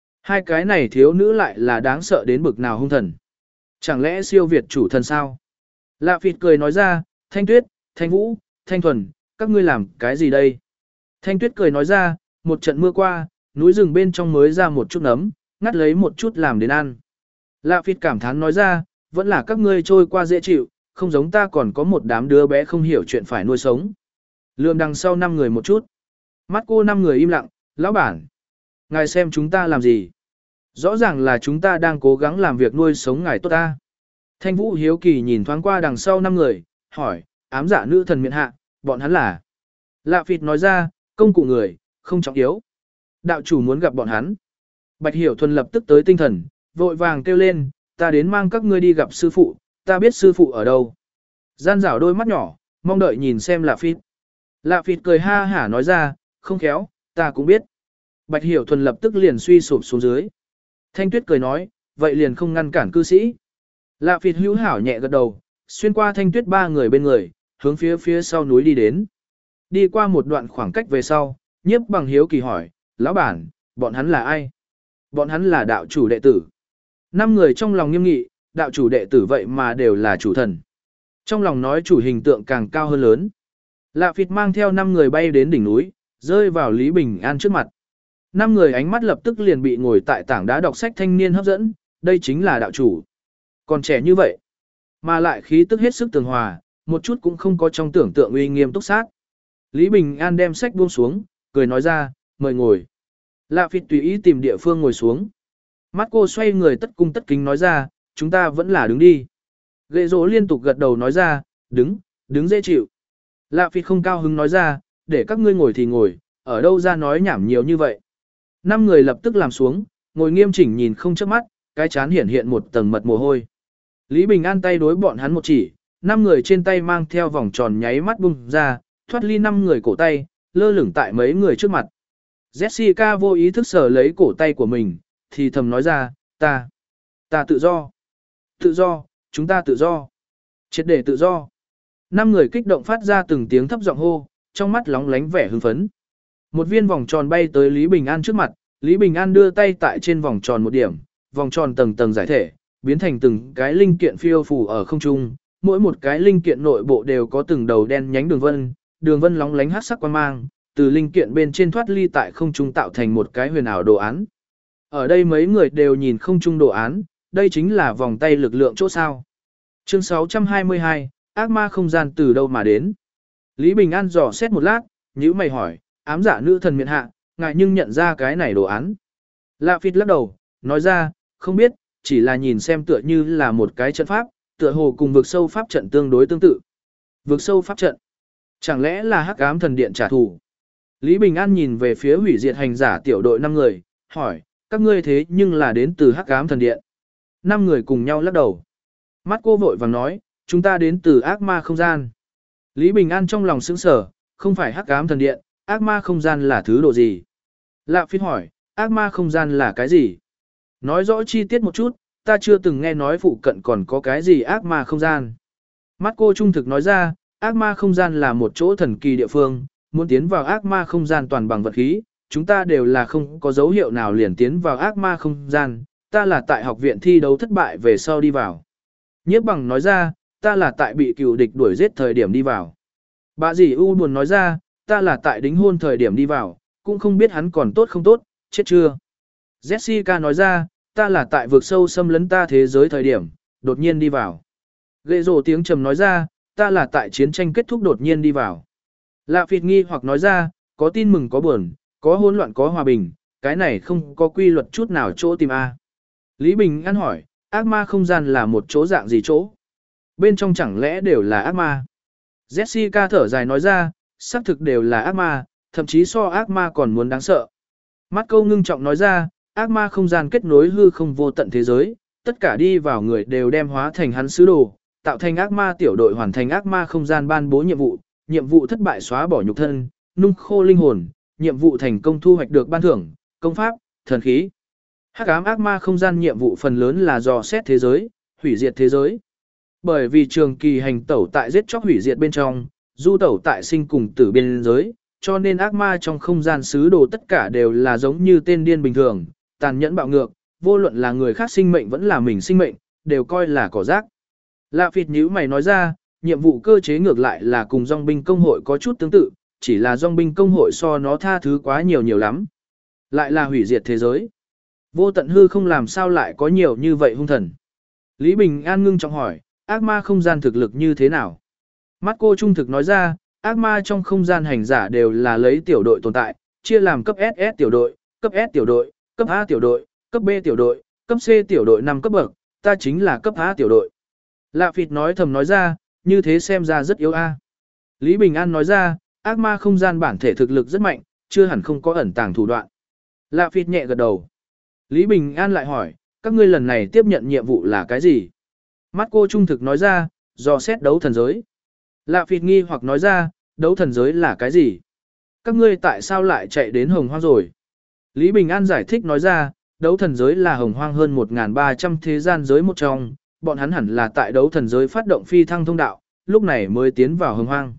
2 cái này thiếu nữ lại là đáng sợ đến bực nào hung thần. Chẳng lẽ siêu việt chủ thần sao? Lạ Phịt cười nói ra, Thanh Tuyết, Thanh Vũ, Thanh Thuần, các ngươi làm cái gì đây? Thanh Tuyết cười nói ra, một trận mưa qua, núi rừng bên trong mới ra một chút nấm, ngắt lấy một chút làm đến ăn. Lạ Phịt cảm thán nói ra, vẫn là các ngươi trôi qua dễ chịu, không giống ta còn có một đám đứa bé không hiểu chuyện phải nuôi sống. Lượm đằng sau 5 người một chút. Mắt cô 5 người im lặng, lão bản. Ngài xem chúng ta làm gì? Rõ ràng là chúng ta đang cố gắng làm việc nuôi sống ngài tốt ta. Thanh Vũ hiếu kỳ nhìn thoáng qua đằng sau 5 người, hỏi, ám giả nữ thần miện hạ, bọn hắn là. Lạ Phịt nói ra, công cụ người, không trọng yếu. Đạo chủ muốn gặp bọn hắn. Bạch Hiểu Thuần lập tức tới tinh thần, vội vàng kêu lên, ta đến mang các ngươi đi gặp sư phụ, ta biết sư phụ ở đâu. Gian rảo đôi mắt nhỏ, mong đợi nhìn xem Lạ Phịt. Lạ Phịt cười ha hả nói ra, không khéo, ta cũng biết. Bạch Hiểu Thuần lập tức liền suy sụp xuống dưới. Thanh Tuyết cười nói, vậy liền không ngăn cản cư sĩ. Lạ Phịt hữu hảo nhẹ gật đầu, xuyên qua Thanh Tuyết 3 người bên người, hướng phía sau núi đi đến. Đi qua một đoạn khoảng cách về sau, Nhiếp Bằng hiếu kỳ hỏi, lão bản, bọn hắn là ai? Bọn hắn là đạo chủ đệ tử. 5 người trong lòng nghiêm nghị, đạo chủ đệ tử vậy mà đều là chủ thần. Trong lòng nói chủ hình tượng càng cao hơn lớn. Lạ Phịt mang theo 5 người bay đến đỉnh núi, rơi vào Lý Bình An trước mặt. 5 người ánh mắt lập tức liền bị ngồi tại tảng đá đọc sách thanh niên hấp dẫn, đây chính là đạo chủ. Còn trẻ như vậy, mà lại khí tức hết sức tường hòa, một chút cũng không có trong tưởng tượng uy nghiêm túc sát. Lý Bình An đem sách buông xuống, cười nói ra, mời ngồi. Lạ Phịt tùy ý tìm địa phương ngồi xuống. Mắt cô xoay người tất cung tất kính nói ra, chúng ta vẫn là đứng đi. Ghệ Rỗ liên tục gật đầu nói ra, Đứng dễ chịu. Lạ Phịt không cao hứng nói ra, để các ngươi ngồi thì ngồi, ở đâu ra nói nhảm nhiều như vậy. 5 người lập tức làm xuống, ngồi nghiêm chỉnh nhìn không chớp mắt, cái chán hiển hiện một tầng mật mồ hôi. Lý Bình An tay đối bọn hắn một chỉ, 5 người trên tay mang theo vòng tròn nháy mắt bung ra, thoát ly 5 người cổ tay, lơ lửng tại mấy người trước mặt. Jessica vô ý thức sờ lấy cổ tay của mình, thì thầm nói ra, ta tự do. Tự do, chúng ta tự do. Triệt để tự do. 5 người kích động phát ra từng tiếng thấp giọng hô, trong mắt lóng lánh vẻ hưng phấn. Một viên vòng tròn bay tới Lý Bình An trước mặt, Lý Bình An đưa tay tại trên vòng tròn một điểm, vòng tròn tầng tầng giải thể, biến thành từng cái linh kiện phiêu phù ở không trung, mỗi một cái linh kiện nội bộ đều có từng đầu đen nhánh đường vân lóng lánh hắc sắc quang mang, từ linh kiện bên trên thoát ly tại không trung tạo thành một cái huyền ảo đồ án. Ở đây mấy người đều nhìn không trung đồ án, đây chính là vòng tay lực lượng chỗ sao. Chương 622, ác ma không gian từ đâu mà đến. Lý Bình An dò xét một lát, nhíu mày hỏi, ám giả nữ thần miện hạ, ngại nhưng nhận ra cái này đồ án. Lạ Phịt lắc đầu, nói ra, không biết, chỉ là nhìn xem tựa như là một cái trận pháp, tựa hồ cùng vực sâu pháp trận tương đối tương tự. Vực sâu pháp trận? Chẳng lẽ là hắc ám thần điện trả thù? Lý Bình An nhìn về phía hủy diệt hành giả tiểu đội 5 người, hỏi, các ngươi thế nhưng là đến từ hắc ám thần điện. 5 người cùng nhau lắc đầu. Mắt cô vội vàng nói, chúng ta đến từ ác ma không gian. Lý Bình An trong lòng sững sờ, không phải hắc ám thần điện, ác ma không gian là thứ độ gì? Lạ Phịt hỏi, ác ma không gian là cái gì? Nói rõ chi tiết một chút, ta chưa từng nghe nói phụ cận còn có cái gì ác ma không gian. Mắt cô trung thực nói ra, ác ma không gian là một chỗ thần kỳ địa phương, muốn tiến vào ác ma không gian toàn bằng vật khí, chúng ta đều là không có dấu hiệu nào liền tiến vào ác ma không gian, ta là tại học viện thi đấu thất bại về sau đi vào. Nhiếp Bằng nói ra, ta là tại bị cựu địch đuổi giết thời điểm đi vào. Bà dì u buồn nói ra, ta là tại đính hôn thời điểm đi vào, cũng không biết hắn còn tốt không tốt, chết chưa. Jessica nói ra, ta là tại vực sâu xâm lấn ta thế giới thời điểm, đột nhiên đi vào. Ghê rồ tiếng trầm nói ra, ta là tại chiến tranh kết thúc đột nhiên đi vào. Lạ Phịt nghi hoặc nói ra, có tin mừng có buồn, có hỗn loạn có hòa bình, cái này không có quy luật chút nào chỗ tìm A. Lý Bình An hỏi, ác ma không gian là một chỗ dạng gì chỗ? Bên trong chẳng lẽ đều là ác ma? Jessica thở dài nói ra, xác thực đều là ác ma, thậm chí so ác ma còn muốn đáng sợ. Mắt câu ngưng trọng nói ra, ác ma không gian kết nối hư không vô tận thế giới, tất cả đi vào người đều đem hóa thành hắn sứ đồ, tạo thành ác ma tiểu đội hoàn thành ác ma không gian ban bố nhiệm vụ thất bại xóa bỏ nhục thân, nung khô linh hồn, nhiệm vụ thành công thu hoạch được ban thưởng, công pháp, thần khí. Hắc ám ác ma không gian nhiệm vụ phần lớn là dò xét thế giới, hủy diệt thế giới. Bởi vì trường kỳ hành tẩu tại giết chóc hủy diệt bên trong, du tẩu tại sinh cùng tử biên giới, cho nên ác ma trong không gian sứ đồ tất cả đều là giống như tên điên bình thường, tàn nhẫn bạo ngược, vô luận là người khác sinh mệnh vẫn là mình sinh mệnh, đều coi là cỏ rác. Lạ Phịt nhíu mày nói ra, nhiệm vụ cơ chế ngược lại là cùng dòng binh công hội có chút tương tự, chỉ là dòng binh công hội so nó tha thứ quá nhiều lắm. Lại là hủy diệt thế giới. Vô tận hư không làm sao lại có nhiều như vậy hung thần. Lý Bình An ngưng trọng hỏi, ác ma không gian thực lực như thế nào? Mắt cô trung thực nói ra, ác ma trong không gian hành giả đều là lấy tiểu đội tồn tại, chia làm cấp SS tiểu đội, cấp S tiểu đội, cấp A tiểu đội, cấp B tiểu đội, cấp C tiểu đội 5 cấp bậc, ta chính là cấp A tiểu đội. Lạ Phịt nói thầm nói ra, như thế xem ra rất yếu A. Lý Bình An nói ra, ác ma không gian bản thể thực lực rất mạnh, chưa hẳn không có ẩn tàng thủ đoạn. Lạ Phịt nhẹ gật đầu. Lý Bình An lại hỏi, các ngươi lần này tiếp nhận nhiệm vụ là cái gì? Mắt cô trung thực nói ra, dò xét đấu thần giới. Lạ Phịt nghi hoặc nói ra, đấu thần giới là cái gì? Các ngươi tại sao lại chạy đến Hồng Hoang rồi? Lý Bình An giải thích nói ra, đấu thần giới là Hồng Hoang hơn 1.300 thế gian giới một trong, bọn hắn hẳn là tại đấu thần giới phát động phi thăng thông đạo, lúc này mới tiến vào Hồng Hoang.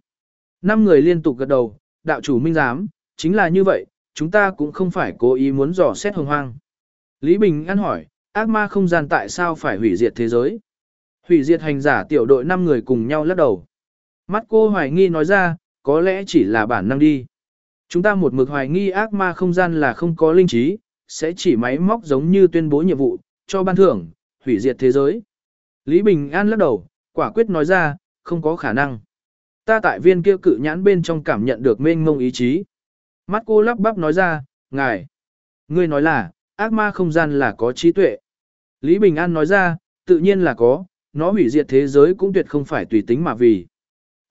5 người liên tục gật đầu, đạo chủ minh giám, chính là như vậy, chúng ta cũng không phải cố ý muốn dò xét Hồng Hoang. Lý Bình An hỏi, ác ma không gian tại sao phải hủy diệt thế giới? Hủy diệt hành giả tiểu đội 5 người cùng nhau lắc đầu. Mắt cô hoài nghi nói ra, có lẽ chỉ là bản năng đi. Chúng ta một mực hoài nghi ác ma không gian là không có linh trí, sẽ chỉ máy móc giống như tuyên bố nhiệm vụ, cho ban thưởng, hủy diệt thế giới. Lý Bình An lắc đầu, quả quyết nói ra, không có khả năng. Ta tại viên kia cự nhãn bên trong cảm nhận được mênh mông ý chí. Mắt cô lắp bắp nói ra, ngài. Ngươi nói là, ác ma không gian là có trí tuệ. Lý Bình An nói ra, tự nhiên là có, nó hủy diệt thế giới cũng tuyệt không phải tùy tính mà vì.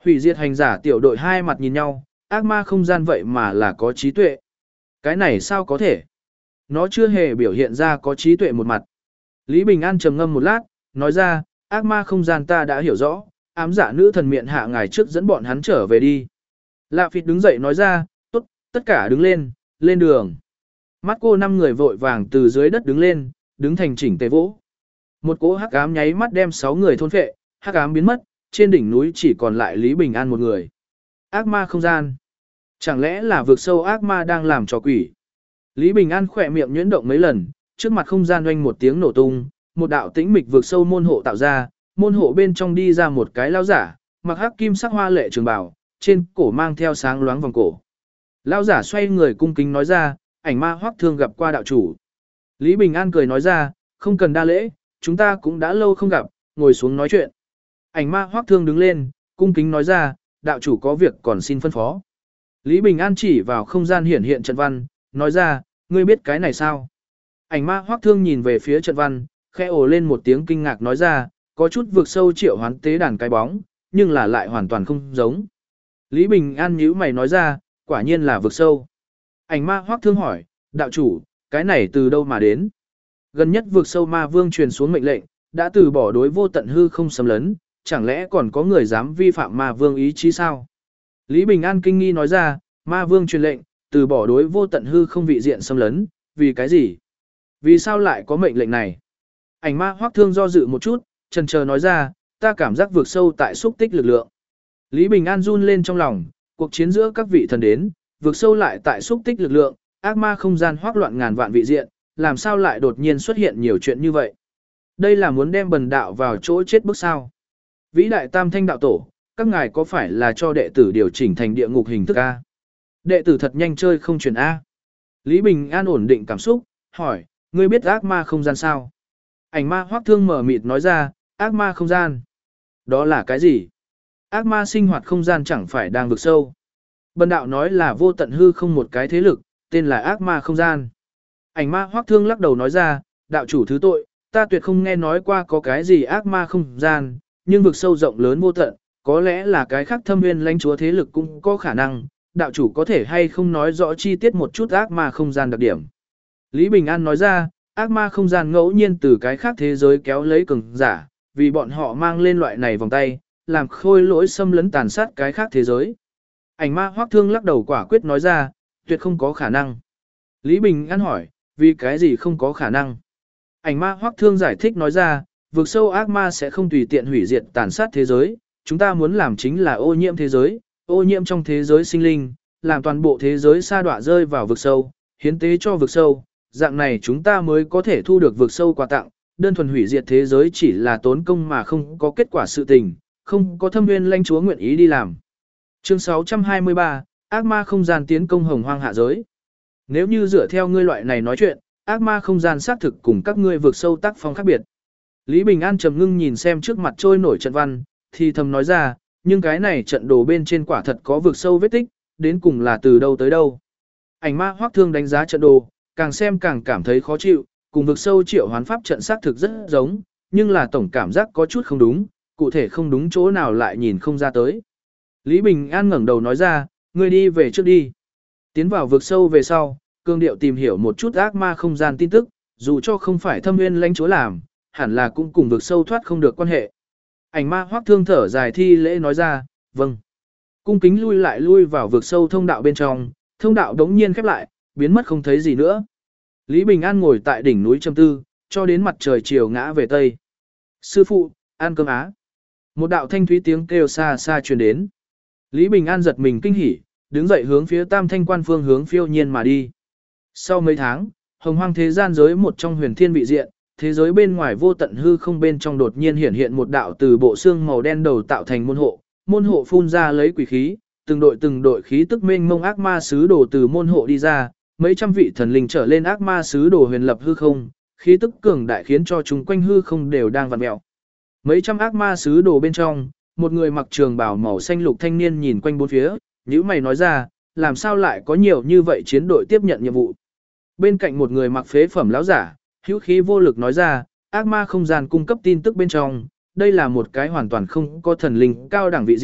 Hủy diệt hành giả tiểu đội hai mặt nhìn nhau, ác ma không gian vậy mà là có trí tuệ. Cái này sao có thể? Nó chưa hề biểu hiện ra có trí tuệ một mặt. Lý Bình An trầm ngâm một lát, nói ra, ác ma không gian ta đã hiểu rõ, ám giả nữ thần miệng hạ ngài trước dẫn bọn hắn trở về đi. Lạ Phịt đứng dậy nói ra, tốt, tất cả đứng lên, lên đường. Mắt cô 5 người vội vàng từ dưới đất đứng lên, đứng thành chỉnh tề vỗ. Một cỗ hắc ám nháy mắt đem 6 người thôn phệ, hắc ám biến mất, trên đỉnh núi chỉ còn lại Lý Bình An một người. Ác ma không gian. Chẳng lẽ là vực sâu ác ma đang làm trò quỷ? Lý Bình An khỏe miệng nhuyễn động mấy lần, trước mặt không gian oanh một tiếng nổ tung, một đạo tĩnh mịch vực sâu môn hộ tạo ra, môn hộ bên trong đi ra một cái lão giả, mặc hắc kim sắc hoa lệ trường bào, trên cổ mang theo sáng loáng vòng cổ. Lão giả xoay người cung kính nói ra, ảnh ma Hoắc Thương gặp qua đạo chủ. Lý Bình An cười nói ra, không cần đa lễ, chúng ta cũng đã lâu không gặp, ngồi xuống nói chuyện. Ảnh ma Hoắc Thương đứng lên, cung kính nói ra, đạo chủ có việc còn xin phân phó. Lý Bình An chỉ vào không gian hiển hiện trận văn, nói ra, ngươi biết cái này sao? Ảnh ma Hoắc Thương nhìn về phía trận văn, khẽ ồ lên một tiếng kinh ngạc nói ra, có chút vượt sâu triệu hoán tế đàn cái bóng, nhưng là lại hoàn toàn không giống. Lý Bình An nhíu mày nói ra, quả nhiên là vượt sâu. Ảnh ma Hoắc Thương hỏi, đạo chủ, cái này từ đâu mà đến? Gần nhất vượt sâu ma vương truyền xuống mệnh lệnh, đã từ bỏ đối vô tận hư không xâm lấn, chẳng lẽ còn có người dám vi phạm ma vương ý chí sao? Lý Bình An kinh nghi nói ra, ma vương truyền lệnh, từ bỏ đối vô tận hư không vị diện xâm lấn, vì cái gì? Vì sao lại có mệnh lệnh này? Ảnh ma Hoắc Thương do dự một chút, chần chờ nói ra, ta cảm giác vượt sâu tại xúc tích lực lượng. Lý Bình An run lên trong lòng, cuộc chiến giữa các vị thần đến, vượt sâu lại tại xúc tích lực lượng, ác ma không gian hoác loạn ngàn vạn vị diện, làm sao lại đột nhiên xuất hiện nhiều chuyện như vậy? Đây là muốn đem bần đạo vào chỗ chết bước sao? Vĩ đại Tam Thanh đạo tổ, các ngài có phải là cho đệ tử điều chỉnh thành địa ngục hình thức A? Đệ tử thật nhanh chơi không chuyển A. Lý Bình An ổn định cảm xúc, hỏi, ngươi biết ác ma không gian sao? Ảnh ma Hoắc Thương mở mịt nói ra, ác ma không gian. Đó là cái gì? Ác ma sinh hoạt không gian chẳng phải đang vực sâu. Bần đạo nói là vô tận hư không một cái thế lực, tên là ác ma không gian. Ảnh ma Hoắc Thương lắc đầu nói ra, đạo chủ thứ tội, ta tuyệt không nghe nói qua có cái gì ác ma không gian, nhưng vực sâu rộng lớn vô tận, có lẽ là cái khác thâm nguyên lãnh chúa thế lực cũng có khả năng, đạo chủ có thể hay không nói rõ chi tiết một chút ác ma không gian đặc điểm. Lý Bình An nói ra, ác ma không gian ngẫu nhiên từ cái khác thế giới kéo lấy cường giả, vì bọn họ mang lên loại này vòng tay, làm khôi lỗi xâm lấn tàn sát cái khác thế giới. Ảnh ma Hoắc Thương lắc đầu quả quyết nói ra, tuyệt không có khả năng. Lý Bình An hỏi, vì cái gì không có khả năng? Ảnh ma Hoắc Thương giải thích nói ra, vực sâu ác ma sẽ không tùy tiện hủy diệt tàn sát thế giới, chúng ta muốn làm chính là ô nhiễm thế giới, ô nhiễm trong thế giới sinh linh, làm toàn bộ thế giới sa đọa rơi vào vực sâu, hiến tế cho vực sâu, dạng này chúng ta mới có thể thu được vực sâu quà tặng, đơn thuần hủy diệt thế giới chỉ là tốn công mà không có kết quả sự tình, không có thâm nguyên lãnh chúa nguyện ý đi làm. Chương 623, ác ma không gian tiến công hồng hoang hạ giới. Nếu như dựa theo ngươi loại này nói chuyện, ác ma không gian xác thực cùng các ngươi vực sâu tác phong khác biệt. Lý Bình An trầm ngưng nhìn xem trước mặt trôi nổi trận văn, thì thầm nói ra, nhưng cái này trận đồ bên trên quả thật có vực sâu vết tích, đến cùng là từ đâu tới đâu. Ảnh ma Hoắc Thương đánh giá trận đồ, càng xem càng cảm thấy khó chịu, cùng vực sâu triệu hoán pháp trận xác thực rất giống, nhưng là tổng cảm giác có chút không đúng, cụ thể không đúng chỗ nào lại nhìn không ra tới. Lý Bình An ngẩng đầu nói ra, ngươi đi về trước đi. Tiến vào vực sâu về sau, cương điệu tìm hiểu một chút ác ma không gian tin tức, dù cho không phải thâm nguyên lãnh chúa làm, hẳn là cũng cùng vực sâu thoát không được quan hệ. Ảnh ma Hoắc Thương thở dài thi lễ nói ra, vâng. Cung kính lui vào vực sâu thông đạo bên trong, thông đạo đống nhiên khép lại, biến mất không thấy gì nữa. Lý Bình An ngồi tại đỉnh núi trầm tư, cho đến mặt trời chiều ngã về tây. Sư phụ, ăn cơm á. Một đạo thanh thúy tiếng kêu xa xa truyền đến. Lý Bình An giật mình kinh hỉ, đứng dậy hướng phía Tam Thanh Quan phương hướng phiêu nhiên mà đi. Sau mấy tháng, hồng hoang thế gian giới một trong huyền thiên vị diện, thế giới bên ngoài vô tận hư không bên trong đột nhiên hiện một đạo từ bộ xương màu đen đầu tạo thành môn hộ phun ra lấy quỷ khí, từng đội khí tức mênh mông ác ma sứ đồ từ môn hộ đi ra, mấy trăm vị thần linh trở lên ác ma sứ đồ huyền lập hư không, khí tức cường đại khiến cho chúng quanh hư không đều đang vặn mèo. Mấy trăm ác ma sứ đồ bên trong, một người mặc trường bào màu xanh lục thanh niên nhìn quanh bốn phía, nhíu mày nói ra, làm sao lại có nhiều như vậy chiến đội tiếp nhận nhiệm vụ. Bên cạnh một người mặc phế phẩm lão giả, hữu khí vô lực nói ra, ác ma không gian cung cấp tin tức bên trong, đây là một cái hoàn toàn không có thần linh cao đẳng vị diện,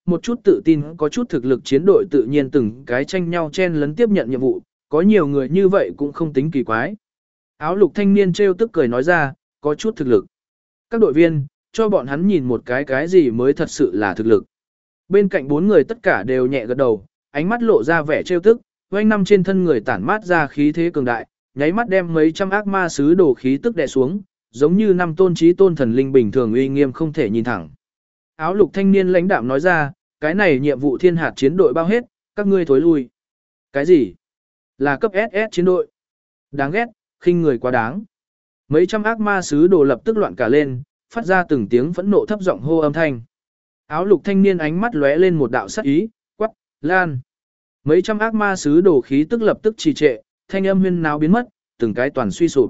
một chút tự tin có chút thực lực chiến đội tự nhiên từng cái tranh nhau chen lấn tiếp nhận nhiệm vụ, có nhiều người như vậy cũng không tính kỳ quái. Áo lục thanh niên trêu tức cười nói ra, có chút thực lực. Các đội viên, cho bọn hắn nhìn một cái gì mới thật sự là thực lực. Bên cạnh 4 người tất cả đều nhẹ gật đầu, ánh mắt lộ ra vẻ trêu tức, oanh năm trên thân người tản mát ra khí thế cường đại, nháy mắt đem mấy trăm ác ma sứ đồ khí tức đè xuống, giống như năm tôn chí tôn thần linh bình thường uy nghiêm không thể nhìn thẳng. Áo lục thanh niên lãnh đạm nói ra, cái này nhiệm vụ thiên hạt chiến đội bao hết, các ngươi thối lui. Cái gì? Là cấp SS chiến đội. Đáng ghét, khinh người quá đáng. Mấy trăm ác ma sứ đồ lập tức loạn cả lên, phát ra từng tiếng phẫn nộ thấp giọng hô âm thanh. Áo lục thanh niên ánh mắt lóe lên một đạo sắc ý, quắc, lan. Mấy trăm ác ma sứ đồ khí tức lập tức trì trệ, thanh âm huyên náo biến mất, từng cái toàn suy sụp.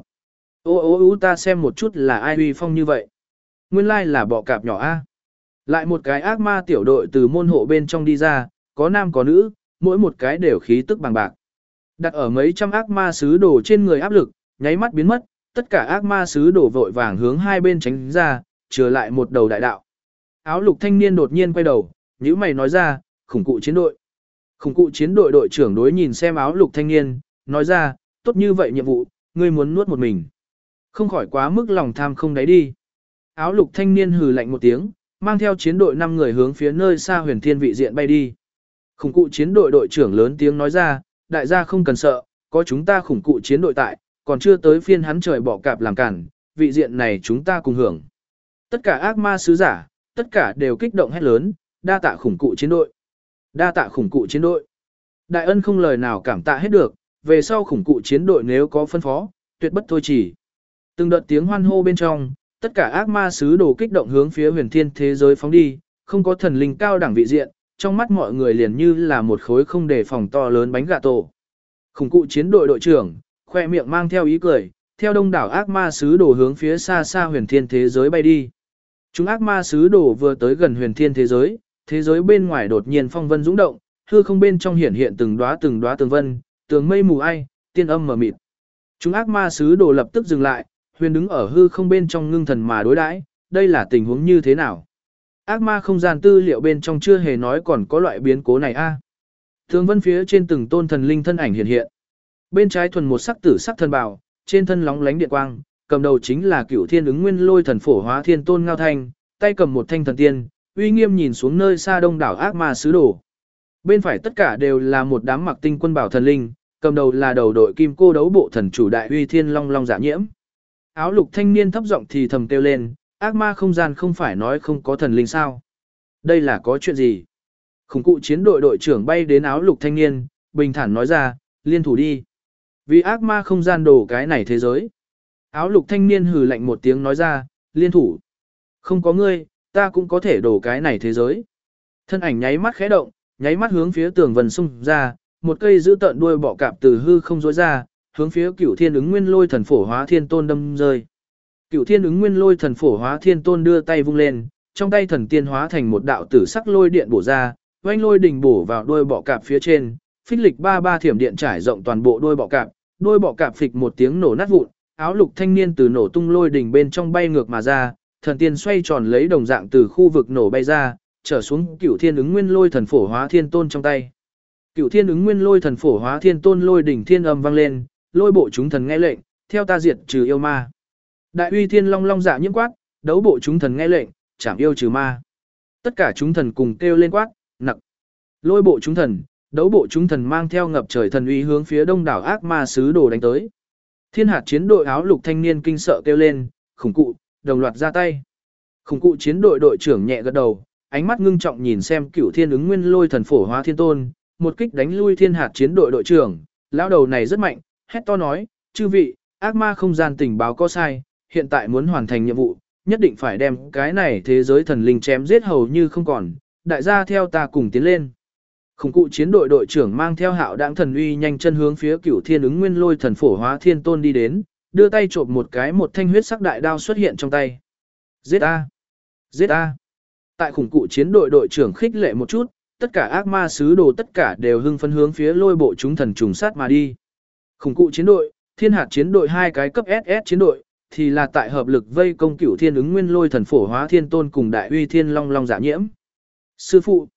Ô ta xem một chút là ai uy phong như vậy. Nguyên lai là bọ cạp nhỏ A. Lại một cái ác ma tiểu đội từ môn hộ bên trong đi ra, có nam có nữ, mỗi một cái đều khí tức bằng bạc. Đặt ở mấy trăm ác ma sứ đồ trên người áp lực, nháy mắt biến mất, tất cả ác ma sứ đồ vội vàng hướng hai bên tránh ra, chừa lại một đầu đại đạo. Áo lục thanh niên đột nhiên quay đầu, nhíu mày nói ra, khủng cụ chiến đội. Khủng cụ chiến đội đội trưởng đối nhìn xem áo lục thanh niên, nói ra, tốt như vậy nhiệm vụ, ngươi muốn nuốt một mình. Không khỏi quá mức lòng tham không đáy đi. Áo lục thanh niên hừ lạnh một tiếng, mang theo chiến đội 5 người hướng phía nơi xa huyền thiên vị diện bay đi. Khủng cụ chiến đội đội trưởng lớn tiếng nói ra, đại gia không cần sợ, có chúng ta khủng cụ chiến đội tại, còn chưa tới phiên hắn trời bỏ cạp làm cản, vị diện này chúng ta cùng hưởng. Tất cả ác ma sứ giả, tất cả đều kích động hét lớn, đa tạ khủng cụ chiến đội. Đa tạ khủng cụ chiến đội. Đại ân không lời nào cảm tạ hết được, về sau khủng cụ chiến đội nếu có phân phó, tuyệt bất thôi chỉ. Từng đợt tiếng hoan hô bên trong, tất cả ác ma sứ đồ kích động hướng phía huyền thiên thế giới phóng đi, không có thần linh cao đẳng vị diện, trong mắt mọi người liền như là một khối không đề phòng to lớn bánh gà tổ. Khủng cụ chiến đội đội trưởng, khoe miệng mang theo ý cười, theo đông đảo ác ma sứ đồ hướng phía xa xa huyền thiên thế giới bay đi. Chúng ác ma sứ đồ vừa tới gần huyền thiên thế giới bên ngoài đột nhiên phong vân dũng động, hư không bên trong hiện hiện từng đóa tường vân, tường mây mù ai, tiên âm mờ mịt. Chúng ác ma sứ đồ lập tức dừng lại, huyền đứng ở hư không bên trong ngưng thần mà đối đãi, đây là tình huống như thế nào? Ác ma không gian tư liệu bên trong chưa hề nói còn có loại biến cố này a. Tường vân phía trên từng tôn thần linh thân ảnh hiện hiện. Bên trái thuần một sắc tử sắc thần bào, trên thân lóng lánh điện quang, cầm đầu chính là Cửu Thiên Ứng Nguyên Lôi Thần Phổ Hóa Thiên Tôn Ngao Thanh, tay cầm một thanh thần tiên, uy nghiêm nhìn xuống nơi xa đông đảo ác ma sứ đồ. Bên phải tất cả đều là một đám mặc tinh quân bảo thần linh, cầm đầu là đầu đội kim cô đấu bộ thần chủ đại uy Thiên Long Long Dạ Nhiễm. Áo lục thanh niên thấp giọng thì thầm kêu lên, ác ma không gian không phải nói không có thần linh sao? Đây là có chuyện gì? Khủng cụ chiến đội đội trưởng bay đến áo lục thanh niên, bình thản nói ra, liên thủ đi. Vì ác ma không gian đổ cái này thế giới. Áo lục thanh niên hừ lạnh một tiếng nói ra, liên thủ. Không có ngươi, ta cũng có thể đổ cái này thế giới. Thân ảnh nháy mắt khẽ động, nháy mắt hướng phía tường vân xung ra, một cây giữ tợn đuôi bọ cạp từ hư không rối ra, hướng phía Cửu Thiên Ứng Nguyên Lôi Thần Phổ Hóa Thiên Tôn đâm rơi. Cửu Thiên Ứng Nguyên Lôi Thần Phổ Hóa Thiên Tôn đưa tay vung lên, trong tay thần tiên hóa thành một đạo tử sắc lôi điện bổ ra, oanh lôi đình bổ vào đuôi bọ cạp phía trên, phích lịch 33 thiểm điện trải rộng toàn bộ đuôi bọ cạp phịch một tiếng nổ nát vụn, áo lục thanh niên từ nổ tung lôi đình bên trong bay ngược mà ra, thần tiên xoay tròn lấy đồng dạng từ khu vực nổ bay ra, trở xuống Cửu Thiên Ứng Nguyên Lôi Thần Phổ Hóa Thiên Tôn trong tay. Cửu Thiên Ứng Nguyên Lôi Thần Phổ Hóa Thiên Tôn lôi đỉnh thiên âm vang lên, lôi bộ chúng thần nghe lệnh, theo ta diệt trừ yêu ma. Đại uy Thiên Long Long Dạ Nhiễm quát, đấu bộ chúng thần nghe lệnh, chảm yêu trừ ma. Tất cả chúng thần cùng kêu lên quát, nặc. Lôi bộ chúng thần, đấu bộ chúng thần mang theo ngập trời thần uy hướng phía đông đảo ác ma sứ đồ đánh tới. Thiên hạt chiến đội áo lục thanh niên kinh sợ kêu lên, khủng cụ, đồng loạt ra tay. Khủng cụ chiến đội đội trưởng nhẹ gật đầu, ánh mắt ngưng trọng nhìn xem Cửu Thiên Ứng Nguyên Lôi Thần Phổ Hóa Thiên Tôn, một kích đánh lui thiên hạt chiến đội đội trưởng, lão đầu này rất mạnh, hét to nói, chư vị, ác ma không gian tình báo có sai, hiện tại muốn hoàn thành nhiệm vụ, nhất định phải đem cái này thế giới thần linh chém giết hầu như không còn, đại gia theo ta cùng tiến lên. Khủng cụ chiến đội đội trưởng mang theo hạo đãng thần uy nhanh chân hướng phía Cửu Thiên Ứng Nguyên Lôi Thần Phổ Hóa Thiên Tôn đi đến, đưa tay chộp một thanh huyết sắc đại đao xuất hiện trong tay. Giết a! Giết a! Tại khủng cụ chiến đội đội trưởng khích lệ một chút, tất cả ác ma sứ đồ tất cả đều hưng phấn hướng phía lôi bộ chúng thần trùng sát mà đi. Khủng cụ chiến đội, thiên hạt chiến đội hai cái cấp SS chiến đội, thì là tại hợp lực vây công Cửu Thiên Ứng Nguyên Lôi Thần Phổ Hóa Thiên Tôn cùng đại uy Thiên Long Long Dạ Nhiễm. Sư phụ,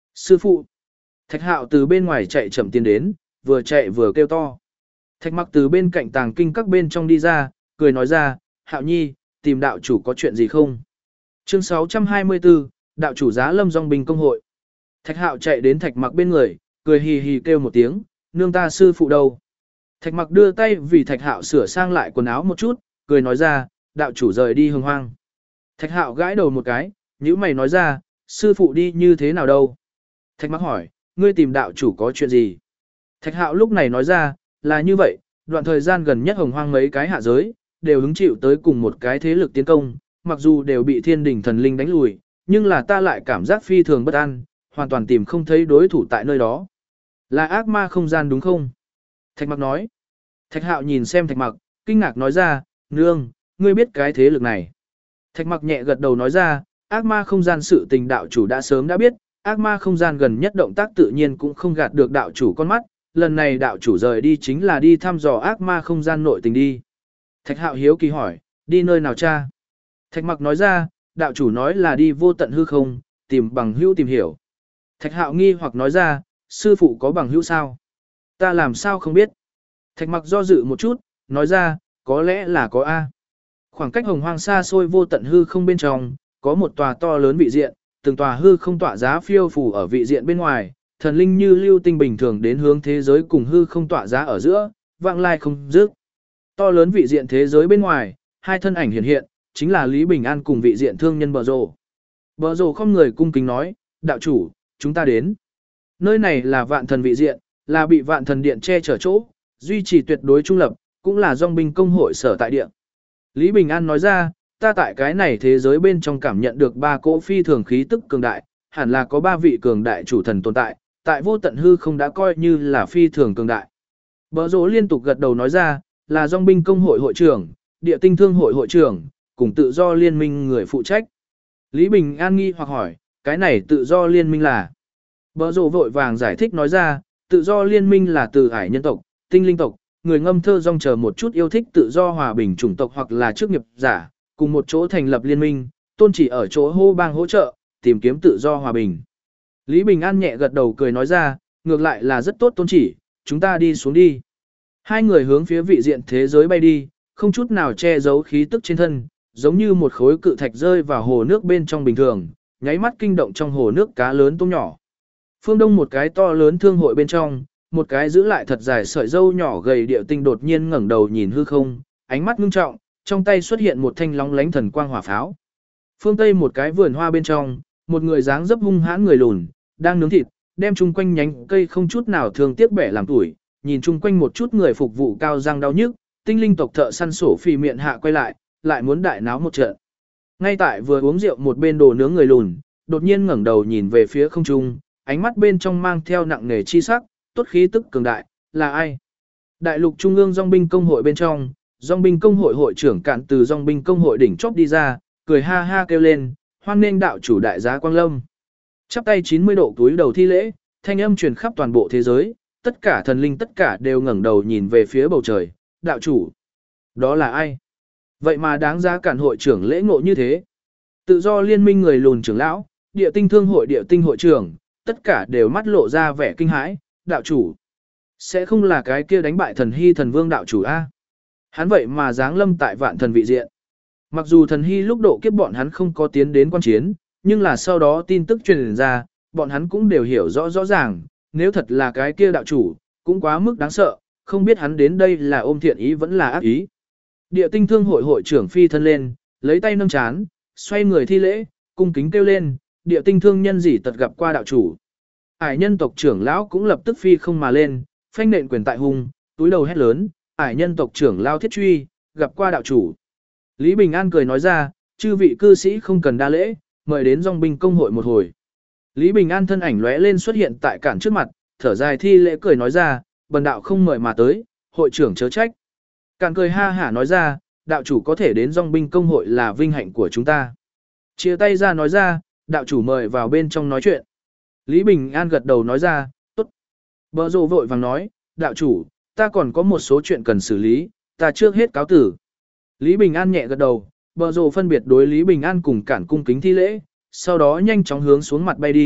Sư phụ. Thạch Hạo từ bên ngoài chạy chậm tiến đến, vừa chạy vừa kêu to. Thạch Mặc từ bên cạnh tàng kinh các bên trong đi ra, cười nói ra, Hạo Nhi, tìm đạo chủ có chuyện gì không? Chương 624, đạo chủ giá lâm dòng binh công hội. Thạch Hạo chạy đến Thạch Mặc bên người, cười hì hì kêu một tiếng, nương ta sư phụ đâu? Thạch Mặc đưa tay vì Thạch Hạo sửa sang lại quần áo một chút, cười nói ra, đạo chủ rời đi hồng hoang. Thạch Hạo gãi đầu một cái, nhíu mày nói ra, sư phụ đi như thế nào đâu? Thạch Mặc hỏi, ngươi tìm đạo chủ có chuyện gì? Thạch Hạo lúc này nói ra, là như vậy, đoạn thời gian gần nhất hồng hoang mấy cái hạ giới, đều hứng chịu tới cùng một cái thế lực tiến công, mặc dù đều bị thiên đình thần linh đánh lùi, nhưng là ta lại cảm giác phi thường bất an, hoàn toàn tìm không thấy đối thủ tại nơi đó. Là ác ma không gian đúng không? Thạch Mặc nói. Thạch Hạo nhìn xem Thạch Mặc, kinh ngạc nói ra, nương, ngươi biết cái thế lực này. Thạch Mặc nhẹ gật đầu nói ra, ác ma không gian sự tình đạo chủ đã sớm đã biết, ác ma không gian gần nhất động tác tự nhiên cũng không gạt được đạo chủ con mắt, lần này đạo chủ rời đi chính là đi thăm dò ác ma không gian nội tình đi. Thạch Hạo hiếu kỳ hỏi, đi nơi nào cha? Thạch Mặc nói ra, đạo chủ nói là đi vô tận hư không, tìm bằng hữu tìm hiểu. Thạch Hạo nghi hoặc nói ra, sư phụ có bằng hữu sao? Ta làm sao không biết? Thạch Mặc do dự một chút, nói ra, có lẽ là có A. Khoảng cách hồng hoang xa xôi vô tận hư không bên trong, có một tòa to lớn vị diện, từng tòa hư không tỏa giá phiêu phù ở vị diện bên ngoài, thần linh như lưu tinh bình thường đến hướng thế giới cùng hư không tỏa giá ở giữa, vạng lai không dứt. To lớn vị diện thế giới bên ngoài, hai thân ảnh hiện hiện, chính là Lý Bình An cùng vị diện thương nhân Bờ Rồ. Bờ Rồ không người cung kính nói, đạo chủ, chúng ta đến. Nơi này là vạn thần vị diện, là bị vạn thần điện che chở chỗ, duy trì tuyệt đối trung lập, cũng là dòng binh công hội sở tại địa. Lý Bình An nói ra, ta tại cái này thế giới bên trong cảm nhận được ba cỗ phi thường khí tức cường đại, hẳn là có ba vị cường đại chủ thần tồn tại, tại vô tận hư không đã coi như là phi thường cường đại. Bờ Rồ liên tục gật đầu nói ra, là dòng binh công hội hội trưởng, địa tinh thương hội hội trưởng, cùng tự do liên minh người phụ trách. Lý Bình An nghi hoặc hỏi, cái này tự do liên minh là? Bờ Rồ vội vàng giải thích nói ra, tự do liên minh là từ ải nhân tộc, tinh linh tộc, người ngâm thơ dòng chờ một chút yêu thích tự do hòa bình chủng tộc hoặc là chức nghiệp giả, cùng một chỗ thành lập liên minh, tôn chỉ ở chỗ hô bang hỗ trợ, tìm kiếm tự do hòa bình. Lý Bình An nhẹ gật đầu cười nói ra, ngược lại là rất tốt tôn chỉ, chúng ta đi xuống đi. Hai người hướng phía vị diện thế giới bay đi, không chút nào che giấu khí tức trên thân, giống như một khối cự thạch rơi vào hồ nước bên trong bình thường, nháy mắt kinh động trong hồ nước cá lớn tôm nhỏ. Phương Đông một cái to lớn thương hội bên trong, một cái giữ lại thật dài sợi dâu nhỏ gầy điệu tinh đột nhiên ngẩng đầu nhìn hư không, ánh mắt ngưng trọng, trong tay xuất hiện một thanh lóng lánh thần quang hỏa pháo. Phương Tây một cái vườn hoa bên trong, một người dáng dấp hung hãn người lùn, đang nướng thịt, đem chung quanh nhánh cây không chút nào thương tiếc bẻ làm tuổi, nhìn chung quanh một chút người phục vụ cao răng đau nhức, tinh linh tộc thợ săn sổ phì miệng hạ quay lại muốn đại náo một trận. Ngay tại vừa uống rượu một bên đồ nướng người lùn, đột nhiên ngẩng đầu nhìn về phía không trung, ánh mắt bên trong mang theo nặng nề chi sắc, tốt khí tức cường đại, là ai? Đại lục trung ương dòng binh công hội bên trong, dòng binh công hội hội trưởng cạn từ dòng binh công hội đỉnh chóp đi ra, cười ha ha kêu lên, hoan nghênh đạo chủ đại giá Quang Lâm. Chắp tay 90 độ túi đầu thi lễ, thanh âm truyền khắp toàn bộ thế giới, tất cả thần linh tất cả đều ngẩng đầu nhìn về phía bầu trời, đạo chủ. Đó là ai? Vậy mà đáng giá cản hội trưởng lễ ngộ như thế. Tự do liên minh người lùn trưởng lão, địa tinh thương hội địa tinh hội trưởng, tất cả đều mắt lộ ra vẻ kinh hãi, đạo chủ. Sẽ không là cái kia đánh bại thần hy thần vương đạo chủ A. Hắn vậy mà giáng lâm tại vạn thần vị diện. Mặc dù thần hy lúc độ kiếp bọn hắn không có tiến đến quan chiến, nhưng là sau đó tin tức truyền ra, bọn hắn cũng đều hiểu rõ ràng, nếu thật là cái kia đạo chủ, cũng quá mức đáng sợ, không biết hắn đến đây là ôm thiện ý vẫn là ác ý. Địa tinh thương hội hội trưởng phi thân lên, lấy tay nâng chán, xoay người thi lễ, cung kính kêu lên, địa tinh thương nhân gì tật gặp qua đạo chủ. Ải nhân tộc trưởng lão cũng lập tức phi không mà lên, phanh nện quyền tại hung, túi đầu hét lớn, ải nhân tộc trưởng lao thiết truy, gặp qua đạo chủ. Lý Bình An cười nói ra, chư vị cư sĩ không cần đa lễ, mời đến dòng binh công hội một hồi. Lý Bình An thân ảnh lóe lên xuất hiện tại cản trước mặt, thở dài thi lễ cười nói ra, bần đạo không mời mà tới, hội trưởng chớ trách. Cản cười ha hả nói ra, đạo chủ có thể đến dòng binh công hội là vinh hạnh của chúng ta. Chia tay ra nói ra, đạo chủ mời vào bên trong nói chuyện. Lý Bình An gật đầu nói ra, tốt. Bờ Rồ vội vàng nói, đạo chủ, ta còn có một số chuyện cần xử lý, ta trước hết cáo tử. Lý Bình An nhẹ gật đầu, Bờ Rồ phân biệt đối Lý Bình An cùng cản cung kính thi lễ, sau đó nhanh chóng hướng xuống mặt bay đi,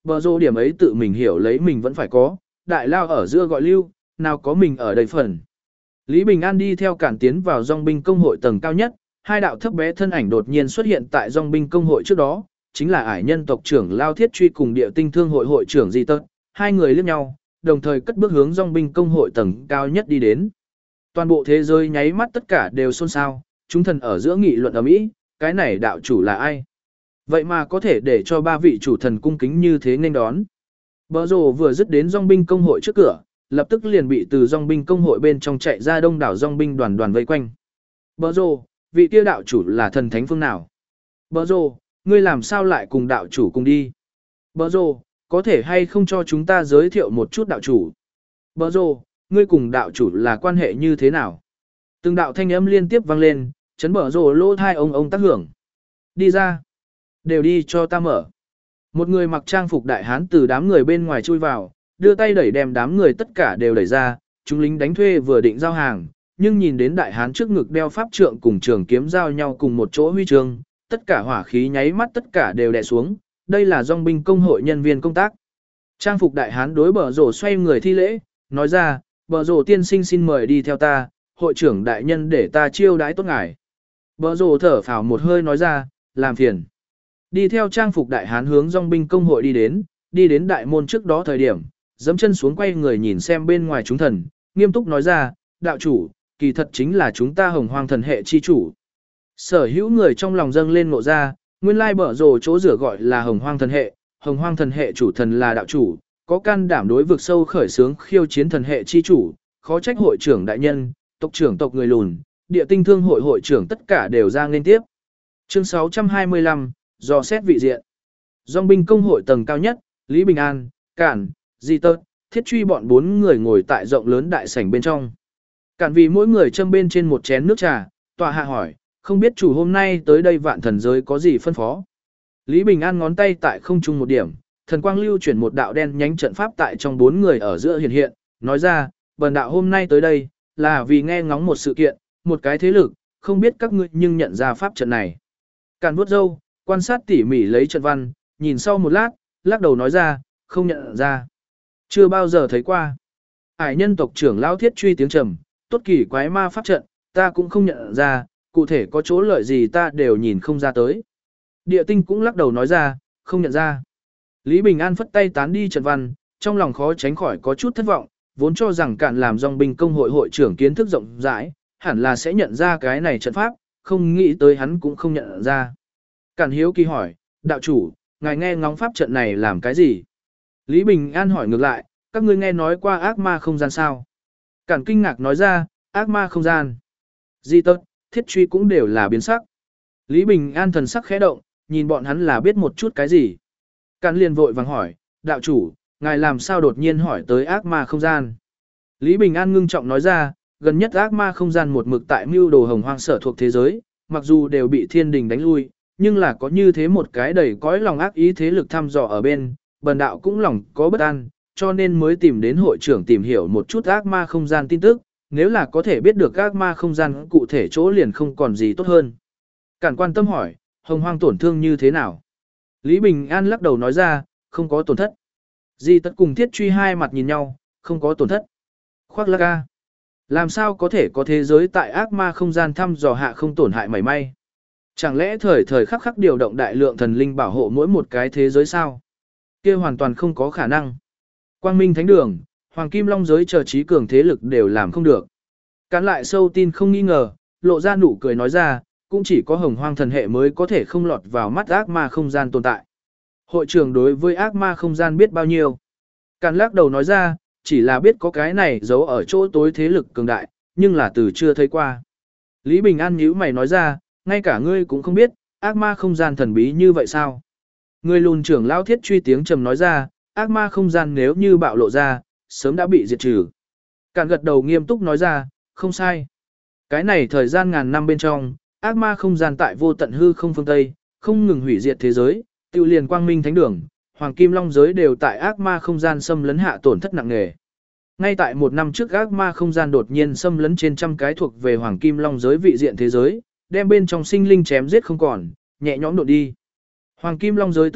Bờ rồ điểm ấy tự mình hiểu lấy mình vẫn phải có, đại lao ở giữa gọi lưu, nào có mình ở đây phần. Lý Bình An đi theo cản tiến vào dòng binh công hội tầng cao nhất, hai đạo thấp bé thân ảnh đột nhiên xuất hiện tại dòng binh công hội trước đó, chính là ải nhân tộc trưởng Lao Thiết Truy cùng địa tinh thương hội hội trưởng Di Tật, hai người liếc nhau, đồng thời cất bước hướng dòng binh công hội tầng cao nhất đi đến. Toàn bộ thế giới nháy mắt tất cả đều xôn xao, chúng thần ở giữa nghị luận ầm ĩ, cái này đạo chủ là ai? Vậy mà có thể để cho ba vị chủ thần cung kính như thế nên đón. Bờ rồ vừa dứt đến dòng binh công hội trước cửa, lập tức liền bị từ dòng binh công hội bên trong chạy ra đông đảo dòng binh đoàn đoàn vây quanh. Bờ rồ, vị kia đạo chủ là thần thánh phương nào? Bờ rồ, ngươi làm sao lại cùng đạo chủ cùng đi? Bờ rồ, có thể hay không cho chúng ta giới thiệu một chút đạo chủ? Bờ rồ, ngươi cùng đạo chủ là quan hệ như thế nào? Từng đạo thanh âm liên tiếp vang lên, chấn bờ rồ lỗ thai ông tác hưởng. Đi ra. Đều đi cho ta mở. Một người mặc trang phục đại hán từ đám người bên ngoài chui vào, đưa tay đẩy đem đám người tất cả đều đẩy ra, chúng lính đánh thuê vừa định giao hàng, nhưng nhìn đến đại hán trước ngực đeo pháp trượng cùng trường kiếm giao nhau cùng một chỗ huy chương, tất cả hỏa khí nháy mắt tất cả đều đè xuống, đây là dòng binh công hội nhân viên công tác. Trang phục đại hán đối bờ rổ xoay người thi lễ, nói ra, bờ rổ tiên sinh xin mời đi theo ta, hội trưởng đại nhân để ta chiêu đãi tốt ngài. Bờ rổ thở phào một hơi nói ra, làm phiền. Đi theo trang phục đại hán hướng dòng binh công hội đi đến đại môn trước đó thời điểm, dẫm chân xuống quay người nhìn xem bên ngoài chúng thần, nghiêm túc nói ra, đạo chủ, kỳ thật chính là chúng ta hồng hoang thần hệ chi chủ. Sở hữu người trong lòng dâng lên ngộ ra, nguyên lai bở rồ chỗ rửa gọi là hồng hoang thần hệ chủ thần là đạo chủ, có can đảm đối vực sâu khởi sướng khiêu chiến thần hệ chi chủ, khó trách hội trưởng đại nhân, tộc trưởng tộc người lùn, địa tinh thương hội hội trưởng tất cả đều ra nên tiếp. Chương 625, dò xét vị diện. Dòng binh công hội tầng cao nhất, Lý Bình An, Cản, Di Tơ, Thiết Truy bọn 4 người ngồi tại rộng lớn đại sảnh bên trong. Cản vì mỗi người châm bên trên một chén nước trà, tòa hạ hỏi, không biết chủ hôm nay tới đây vạn thần giới có gì phân phó. Lý Bình An ngón tay tại không trung một điểm, thần quang lưu chuyển một đạo đen nhánh trận pháp tại trong 4 người ở giữa hiện hiện, nói ra, bần đạo hôm nay tới đây, là vì nghe ngóng một sự kiện, một cái thế lực, không biết các ngươi nhưng nhận ra pháp trận này. Cản vuốt râu, quan sát tỉ mỉ lấy trận văn, nhìn sau một lát, lắc đầu nói ra, không nhận ra. Chưa bao giờ thấy qua. Ải nhân tộc trưởng lão Thiết Truy tiếng trầm, tốt kỳ quái ma pháp trận, ta cũng không nhận ra, cụ thể có chỗ lợi gì ta đều nhìn không ra tới. Địa tinh cũng lắc đầu nói ra, không nhận ra. Lý Bình An phất tay tán đi trận văn, trong lòng khó tránh khỏi có chút thất vọng, vốn cho rằng Cản làm dòng binh công hội hội trưởng kiến thức rộng rãi, hẳn là sẽ nhận ra cái này trận pháp, không nghĩ tới hắn cũng không nhận ra. Cản hiếu kỳ hỏi, đạo chủ, ngài nghe ngóng pháp trận này làm cái gì? Lý Bình An hỏi ngược lại, các ngươi nghe nói qua ác ma không gian sao? Cản kinh ngạc nói ra, ác ma không gian. Di Tơ, Thiết Truy cũng đều là biến sắc. Lý Bình An thần sắc khẽ động, nhìn bọn hắn là biết một chút cái gì. Cản liền vội vàng hỏi, đạo chủ, ngài làm sao đột nhiên hỏi tới ác ma không gian? Lý Bình An ngưng trọng nói ra, gần nhất ác ma không gian một mực tại mưu đồ hồng hoang sở thuộc thế giới, mặc dù đều bị thiên đình đánh lui, nhưng là có như thế một cái đầy cõi lòng ác ý thế lực thăm dò ở bên, bần đạo cũng lòng có bất an, cho nên mới tìm đến hội trưởng tìm hiểu một chút ác ma không gian tin tức, nếu là có thể biết được ác ma không gian cụ thể chỗ liền không còn gì tốt hơn. Cản quan tâm hỏi, hồng hoang tổn thương như thế nào? Lý Bình An lắc đầu nói ra, không có tổn thất. Di Tất cùng Thiết Truy hai mặt nhìn nhau, không có tổn thất. Khoác lác ca. Làm sao có thể có thế giới tại ác ma không gian thăm dò hạ không tổn hại mảy may? Chẳng lẽ thời thời khắc khắc điều động đại lượng thần linh bảo hộ mỗi một cái thế giới sao? Kia hoàn toàn không có khả năng. Quang Minh Thánh Đường, Hoàng Kim Long giới chờ trí cường thế lực đều làm không được. Cán lại sâu tin không nghi ngờ, lộ ra nụ cười nói ra, cũng chỉ có hồng hoang thần hệ mới có thể không lọt vào mắt ác ma không gian tồn tại. Hội trưởng đối với ác ma không gian biết bao nhiêu? Cán lắc đầu nói ra, chỉ là biết có cái này giấu ở chỗ tối thế lực cường đại, nhưng là từ chưa thấy qua. Lý Bình An nhíu mày nói ra, ngay cả ngươi cũng không biết, ác ma không gian thần bí như vậy sao? Người lùn trưởng lão Thiết Truy tiếng trầm nói ra, ác ma không gian nếu như bạo lộ ra, sớm đã bị diệt trừ. Cản gật đầu nghiêm túc nói ra, không sai. Cái này thời gian ngàn năm bên trong, ác ma không gian tại vô tận hư không phương Tây, không ngừng hủy diệt thế giới, tiêu liền Quang Minh Thánh Đường, Hoàng Kim Long giới đều tại ác ma không gian xâm lấn hạ tổn thất nặng nề. Ngay tại một năm trước ác ma không gian đột nhiên xâm lấn trên trăm cái thuộc về Hoàng Kim Long giới vị diện thế giới, đem bên trong sinh linh chém giết không còn, nhẹ nhõm đột đi. Hoàng Kim Long giới tức giận,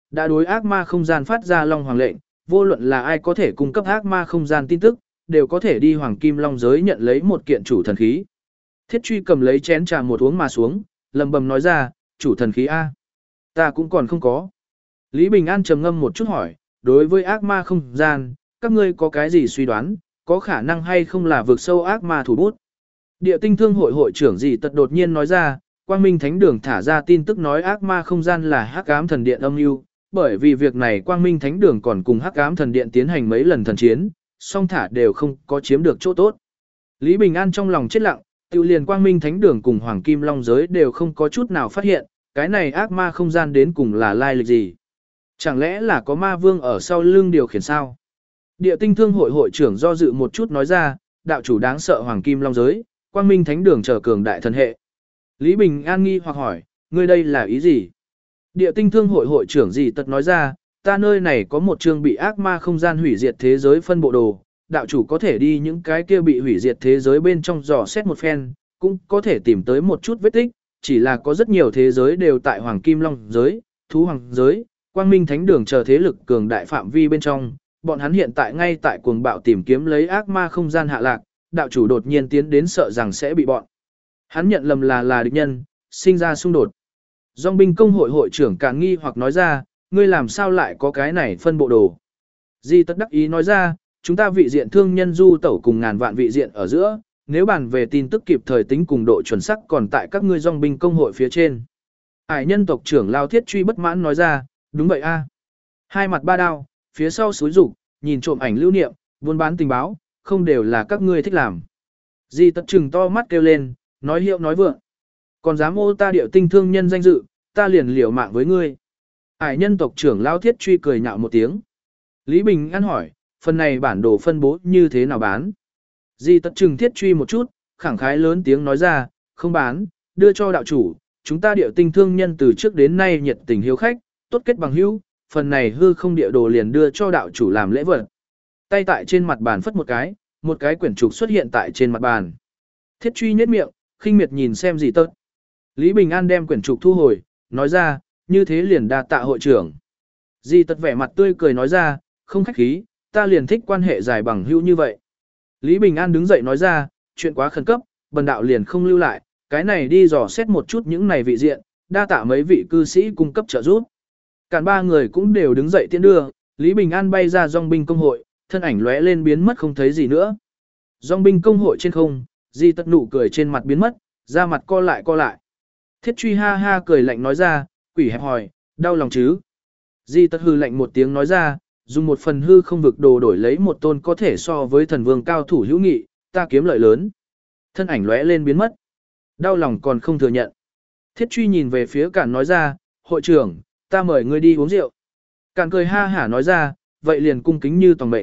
đã đối ác ma không gian phát ra Long Hoàng lệnh, vô luận là ai có thể cung cấp ác ma không gian tin tức, đều có thể đi Hoàng Kim Long giới nhận lấy một kiện chủ thần khí. Thiết Truy cầm lấy chén trà một uống mà xuống, lầm bầm nói ra, chủ thần khí A. Ta cũng còn không có. Lý Bình An trầm ngâm một chút hỏi, đối với ác ma không gian, các ngươi có cái gì suy đoán, có khả năng hay không là vượt sâu ác ma thủ bút. Địa tinh thương hội hội trưởng gì tật đột nhiên nói ra, Quang Minh Thánh Đường thả ra tin tức nói ác ma không gian là hắc ám thần điện âm mưu, bởi vì việc này Quang Minh Thánh Đường còn cùng hắc ám thần điện tiến hành mấy lần thần chiến, song thả đều không có chiếm được chỗ tốt. Lý Bình An trong lòng chết lặng, tự liền Quang Minh Thánh Đường cùng Hoàng Kim Long giới đều không có chút nào phát hiện, cái này ác ma không gian đến cùng là lai lịch gì. Chẳng lẽ là có ma vương ở sau lưng điều khiển sao? Địa tinh thương hội hội trưởng do dự một chút nói ra, đạo chủ đáng sợ Hoàng Kim Long giới, Quang Minh Thánh Đường trở cường đại thần hệ. Lý Bình An nghi hoặc hỏi, ngươi đây là ý gì? Địa tinh thương hội hội trưởng gì tật nói ra, ta nơi này có một chương bị ác ma không gian hủy diệt thế giới phân bộ đồ, đạo chủ có thể đi những cái kia bị hủy diệt thế giới bên trong dò xét một phen, cũng có thể tìm tới một chút vết tích, chỉ là có rất nhiều thế giới đều tại Hoàng Kim Long giới, Thú Hoàng giới, Quang Minh Thánh Đường chờ thế lực cường đại phạm vi bên trong, bọn hắn hiện tại ngay tại cuồng bạo tìm kiếm lấy ác ma không gian hạ lạc, đạo chủ đột nhiên tiến đến sợ rằng sẽ bị bọn hắn nhận lầm là địch nhân, sinh ra xung đột. Dòng binh công hội hội trưởng càng nghi hoặc nói ra, ngươi làm sao lại có cái này phân bộ đồ. Di tất đắc ý nói ra, chúng ta vị diện thương nhân du tẩu cùng ngàn vạn vị diện ở giữa, nếu bàn về tin tức kịp thời tính cùng độ chuẩn xác còn tại các ngươi dòng binh công hội phía trên. Ải nhân tộc trưởng Lao Thiết Truy bất mãn nói ra, đúng vậy a. Hai mặt ba đao, phía sau xúi rục, nhìn trộm ảnh lưu niệm, buôn bán tình báo, không đều là các ngươi thích làm. Di tất trừng to mắt kêu lên, nói hiệu nói vượng. Còn dám ô ta điệu tinh thương nhân danh dự, ta liền liều mạng với ngươi. Ải nhân tộc trưởng Lao Thiết Truy cười nhạo một tiếng. Lý Bình An hỏi, phần này bản đồ phân bố như thế nào bán? Di tất trừng Thiết Truy một chút, khẳng khái lớn tiếng nói ra, không bán, đưa cho đạo chủ, chúng ta điệu tinh thương nhân từ trước đến nay nhiệt tình hiếu khách, tốt kết bằng hữu, phần này hư không địa đồ liền đưa cho đạo chủ làm lễ vật. Tay tại trên mặt bàn phất một cái quyển trục xuất hiện tại trên mặt bàn. Thiết Truy nhếch miệng, khinh miệt nhìn xem gì tớt. Lý Bình An đem quyển trục thu hồi, nói ra, như thế liền đa tạ hội trưởng. Di tật vẻ mặt tươi cười nói ra, không khách khí, ta liền thích quan hệ dài bằng hữu như vậy. Lý Bình An đứng dậy nói ra, chuyện quá khẩn cấp, bần đạo liền không lưu lại, cái này đi dò xét một chút những này vị diện, đa tạ mấy vị cư sĩ cung cấp trợ giúp. Cả ba người cũng đều đứng dậy tiễn đưa, Lý Bình An bay ra dòng binh công hội, thân ảnh lóe lên biến mất không thấy gì nữa. Dòng binh công hội trên không, Di tật nụ cười trên mặt biến mất, da mặt co lại. Thiết Truy ha ha cười lạnh nói ra, quỷ hẹp hòi, đau lòng chứ. Di tật hư lạnh một tiếng nói ra, dùng một phần hư không vực đồ đổi lấy một tôn có thể so với thần vương cao thủ hữu nghị, ta kiếm lợi lớn. Thân ảnh lóe lên biến mất. Đau lòng còn không thừa nhận. Thiết Truy nhìn về phía Cản nói ra, hội trưởng, ta mời ngươi đi uống rượu. Cản cười ha hả nói ra, vậy liền cung kính như toàn mệnh.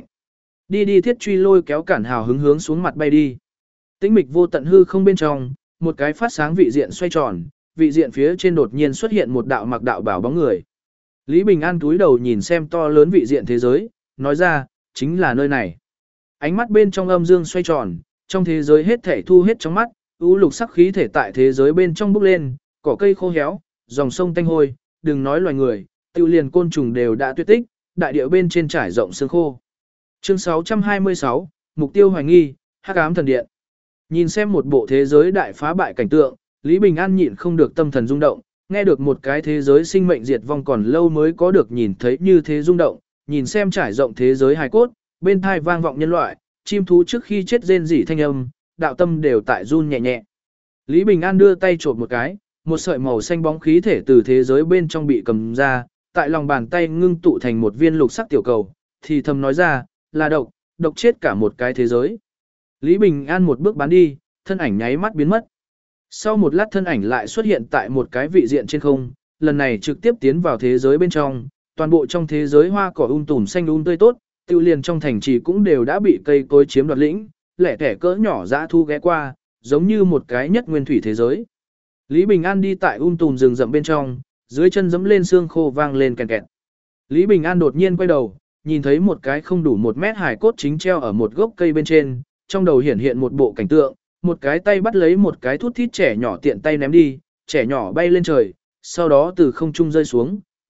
Đi Thiết Truy lôi kéo Cản hào hứng hướng xuống mặt bay đi. Tĩnh mịch vô tận hư không bên trong, một cái phát sáng vị diện xoay tròn, vị diện phía trên đột nhiên xuất hiện một đạo mặc đạo bảo bóng người. Lý Bình An cúi đầu nhìn xem to lớn vị diện thế giới, nói ra, chính là nơi này. Ánh mắt bên trong âm dương xoay tròn, trong thế giới hết thể thu hết trong mắt, u lục sắc khí thể tại thế giới bên trong bốc lên, cỏ cây khô héo, dòng sông tanh hôi, đừng nói loài người, tiêu liền côn trùng đều đã tuyệt tích, đại địa bên trên trải rộng xương khô. Chương 626, mục tiêu hoài nghi, Hắc ám thần điện. Nhìn xem một bộ thế giới đại phá bại cảnh tượng, Lý Bình An nhịn không được tâm thần rung động, nghe được một cái thế giới sinh mệnh diệt vong còn lâu mới có được nhìn thấy như thế rung động, nhìn xem trải rộng thế giới hài cốt, bên thai vang vọng nhân loại, chim thú trước khi chết rên rỉ thanh âm, đạo tâm đều tại run nhẹ nhẹ. Lý Bình An đưa tay chộp một cái, một sợi màu xanh bóng khí thể từ thế giới bên trong bị cầm ra, tại lòng bàn tay ngưng tụ thành một viên lục sắc tiểu cầu, thì thầm nói ra, là độc chết cả một cái thế giới. Lý Bình An một bước bắn đi, thân ảnh nháy mắt biến mất. Sau một lát thân ảnh lại xuất hiện tại một cái vị diện trên không, lần này trực tiếp tiến vào thế giới bên trong, toàn bộ trong thế giới hoa cỏ tùm xanh tươi tốt, tiêu liền trong thành trì cũng đều đã bị cây cối chiếm đoạt lĩnh, lẻ tẻ cỡ nhỏ dã thu ghé qua, giống như một cái nhất nguyên thủy thế giới. Lý Bình An đi tại tùm rừng rậm bên trong, dưới chân dẫm lên xương khô vang lên kèn kẹt. Lý Bình An đột nhiên quay đầu, nhìn thấy một cái không đủ 1 mét hài cốt chính treo ở một gốc cây bên trên, trong đầu hiển hiện một bộ cảnh tượng, một cái tay bắt lấy một cái thút thít trẻ nhỏ tiện tay ném đi, trẻ nhỏ bay lên trời, sau đó từ không trung rơi xuống,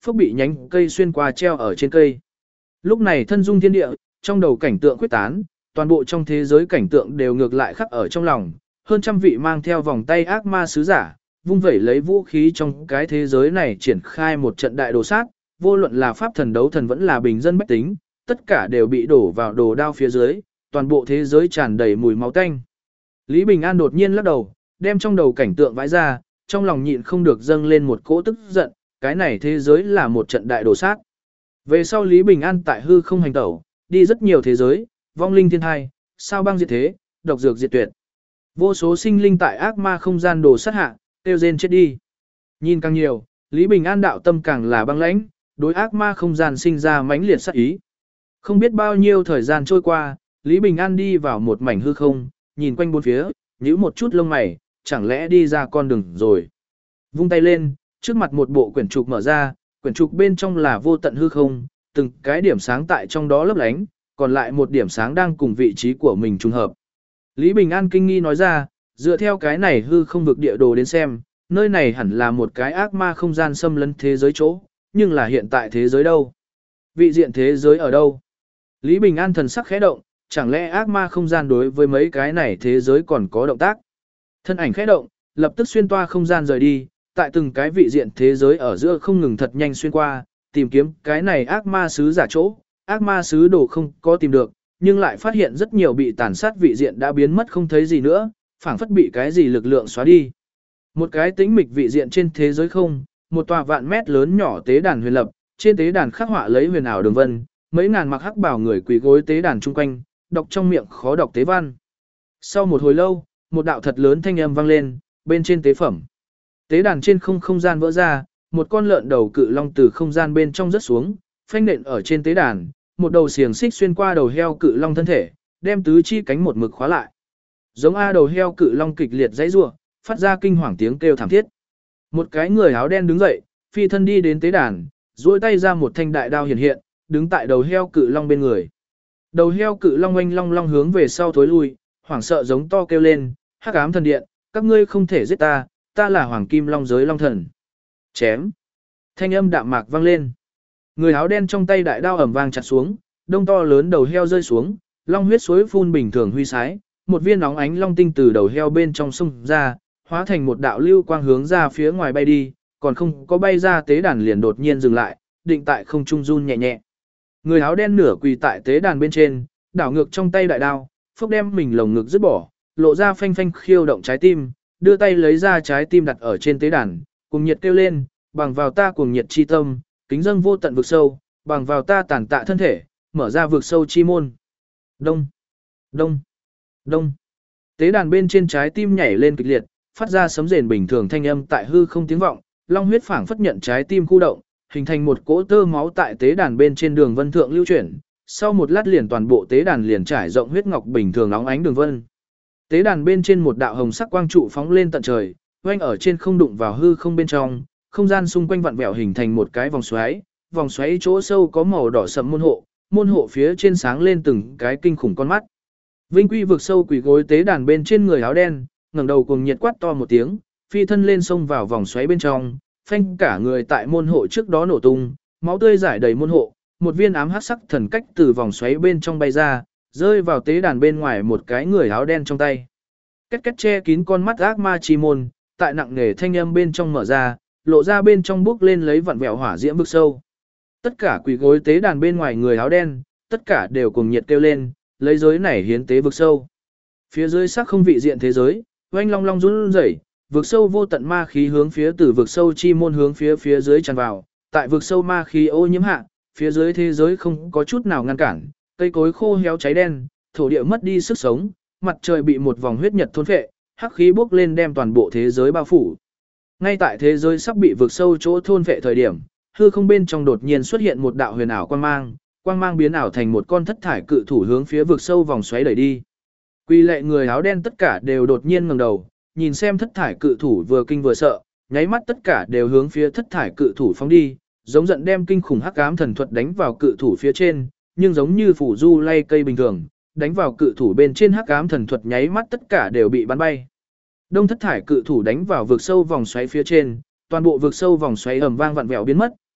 phốc bị nhánh cây xuyên qua treo ở trên cây. Lúc này thân dung thiên địa, trong đầu cảnh tượng quyết tán, toàn bộ trong thế giới cảnh tượng đều ngược lại khắc ở trong lòng, hơn trăm vị mang theo vòng tay ác ma sứ giả, vung vẩy lấy vũ khí trong cái thế giới này triển khai một trận đại đồ sát, vô luận là pháp thần đấu thần vẫn là bình dân bách tính, tất cả đều bị đổ vào đồ đao phía dưới, toàn bộ thế giới tràn đầy mùi máu tanh. Lý Bình An đột nhiên lắc đầu, đem trong đầu cảnh tượng vãi ra, trong lòng nhịn không được dâng lên một cỗ tức giận, cái này thế giới là một trận đại đồ sát. Về sau Lý Bình An tại hư không hành tẩu, đi rất nhiều thế giới, vong linh thiên thai, sao băng diệt thế, độc dược diệt tuyệt. Vô số sinh linh tại ác ma không gian đồ sát hạ, tiêu rên chết đi. Nhìn càng nhiều, Lý Bình An đạo tâm càng là băng lãnh, đối ác ma không gian sinh ra mãnh liệt sát ý. Không biết bao nhiêu thời gian trôi qua, Lý Bình An đi vào một mảnh hư không, nhìn quanh bốn phía, nhíu một chút lông mày, chẳng lẽ đi ra con đường rồi. Vung tay lên, trước mặt một bộ quyển trục mở ra, quyển trục bên trong là vô tận hư không, từng cái điểm sáng tại trong đó lấp lánh, còn lại một điểm sáng đang cùng vị trí của mình trùng hợp. Lý Bình An kinh nghi nói ra, dựa theo cái này hư không vực địa đồ đến xem, nơi này hẳn là một cái ác ma không gian xâm lấn thế giới chỗ, nhưng là hiện tại thế giới đâu? Vị diện thế giới ở đâu? Lý Bình An thần sắc khẽ động, chẳng lẽ ác ma không gian đối với mấy cái này thế giới còn có động tác? Thân ảnh khẽ động, lập tức xuyên toa không gian rời đi, tại từng cái vị diện thế giới ở giữa không ngừng thật nhanh xuyên qua, tìm kiếm cái này ác ma sứ giả chỗ, ác ma sứ đồ không có tìm được, nhưng lại phát hiện rất nhiều bị tàn sát vị diện đã biến mất không thấy gì nữa, phảng phất bị cái gì lực lượng xóa đi. Một cái tĩnh mịch vị diện trên thế giới không, một tòa vạn mét lớn nhỏ tế đàn huyền lập, trên tế đàn khắc họa lấy huyền ảo đường vân, mấy ngàn mặc hắc bào người quỳ gối tế đàn chung quanh, đọc trong miệng khó đọc tế văn. Sau một hồi lâu, một đạo thật lớn thanh âm vang lên, bên trên tế phẩm. Tế đàn trên không gian vỡ ra, một con lợn đầu cự long từ không gian bên trong rớt xuống, phanh nện ở trên tế đàn, một đầu xiềng xích xuyên qua đầu heo cự long thân thể, đem tứ chi cánh một mực khóa lại. Giống a đầu heo cự long kịch liệt giãy giụa, phát ra kinh hoàng tiếng kêu thảm thiết. Một cái người áo đen đứng dậy, phi thân đi đến tế đàn, duỗi tay ra một thanh đại đao hiện, đứng tại đầu heo cự long bên người. Đầu heo cự long oanh long long hướng về sau thối lui, hoảng sợ giống to kêu lên, hắc ám thần điện, các ngươi không thể giết ta, ta là hoàng kim long giới long thần. Chém. Thanh âm đạm mạc vang lên. Người áo đen trong tay đại đao ầm vang chặt xuống, đông to lớn đầu heo rơi xuống, long huyết suối phun bình thường huy sái, một viên nóng ánh long tinh từ đầu heo bên trong sông ra, hóa thành một đạo lưu quang hướng ra phía ngoài bay đi, còn không có bay ra tế đàn liền đột nhiên dừng lại, định tại không trung run nhẹ nhẹ. Người áo đen nửa quỳ tại tế đàn bên trên, đảo ngược trong tay đại đao, phốc đem mình lồng ngực dứt bỏ, lộ ra phanh phanh khiêu động trái tim, đưa tay lấy ra trái tim đặt ở trên tế đàn, cùng nhiệt kêu lên, bằng vào ta cuồng nhiệt chi tâm, kính dâng vô tận vực sâu, bằng vào ta tàn tạ thân thể, mở ra vực sâu chi môn. Đông, đông, đông. Tế đàn bên trên trái tim nhảy lên kịch liệt, phát ra sấm rền bình thường thanh âm tại hư không tiếng vọng, long huyết phảng phất nhận trái tim khu động, hình thành một cỗ tơ máu tại tế đàn bên trên đường vân thượng lưu chuyển. Sau một lát liền toàn bộ tế đàn liền trải rộng huyết ngọc bình thường óng ánh đường vân. Tế đàn bên trên một đạo hồng sắc quang trụ phóng lên tận trời, oanh ở trên không đụng vào hư không bên trong, không gian xung quanh vặn vẹo hình thành một cái vòng xoáy chỗ sâu có màu đỏ sẫm môn hộ phía trên sáng lên từng cái kinh khủng con mắt. Vinh Quy vực sâu quỳ gối tế đàn bên trên người áo đen, ngẩng đầu cùng nhiệt quát to một tiếng, phi thân lên xông vào vòng xoáy bên trong, phanh cả người tại môn hộ trước đó nổ tung, máu tươi rải đầy môn hộ, một viên ám hắc sắc thần cách từ vòng xoáy bên trong bay ra, rơi vào tế đàn bên ngoài một cái người áo đen trong tay. Két két che kín con mắt ác ma chi môn, tại nặng nề thanh âm bên trong mở ra, lộ ra bên trong bước lên lấy vặn vẹo hỏa diễm vực sâu. Tất cả quỳ gối tế đàn bên ngoài người áo đen, tất cả đều cùng nhiệt kêu lên, lấy giới này hiến tế vực sâu. Phía dưới sắc không vị diện thế giới, oanh long long run rẩy, vực sâu vô tận ma khí hướng phía từ vực sâu chi môn hướng phía dưới tràn vào, tại vực sâu ma khí ô nhiễm hạ, phía dưới thế giới không có chút nào ngăn cản, cây cối khô héo cháy đen, thổ địa mất đi sức sống, mặt trời bị một vòng huyết nhật thôn phệ, hắc khí bốc lên đem toàn bộ thế giới bao phủ. Ngay tại thế giới sắp bị vực sâu chỗ thôn phệ thời điểm, hư không bên trong đột nhiên xuất hiện một đạo huyền ảo quang mang biến ảo thành một con thất thải cự thủ hướng phía vực sâu vòng xoáy đẩy đi. Quy lệ người áo đen tất cả đều đột nhiên ngẩng đầu, nhìn xem thất thải cự thủ vừa kinh vừa sợ, nháy mắt tất cả đều hướng phía thất thải cự thủ phóng đi, giống giận đem kinh khủng hắc ám thần thuật đánh vào cự thủ phía trên, nhưng giống như phủ du lay cây bình thường, đánh vào cự thủ bên trên hắc ám thần thuật nháy mắt tất cả đều bị bắn bay. Đông thất thải cự thủ đánh vào vực sâu vòng xoáy phía trên, toàn bộ vực sâu vòng xoáy ầm vang vặn vẹo biến mất,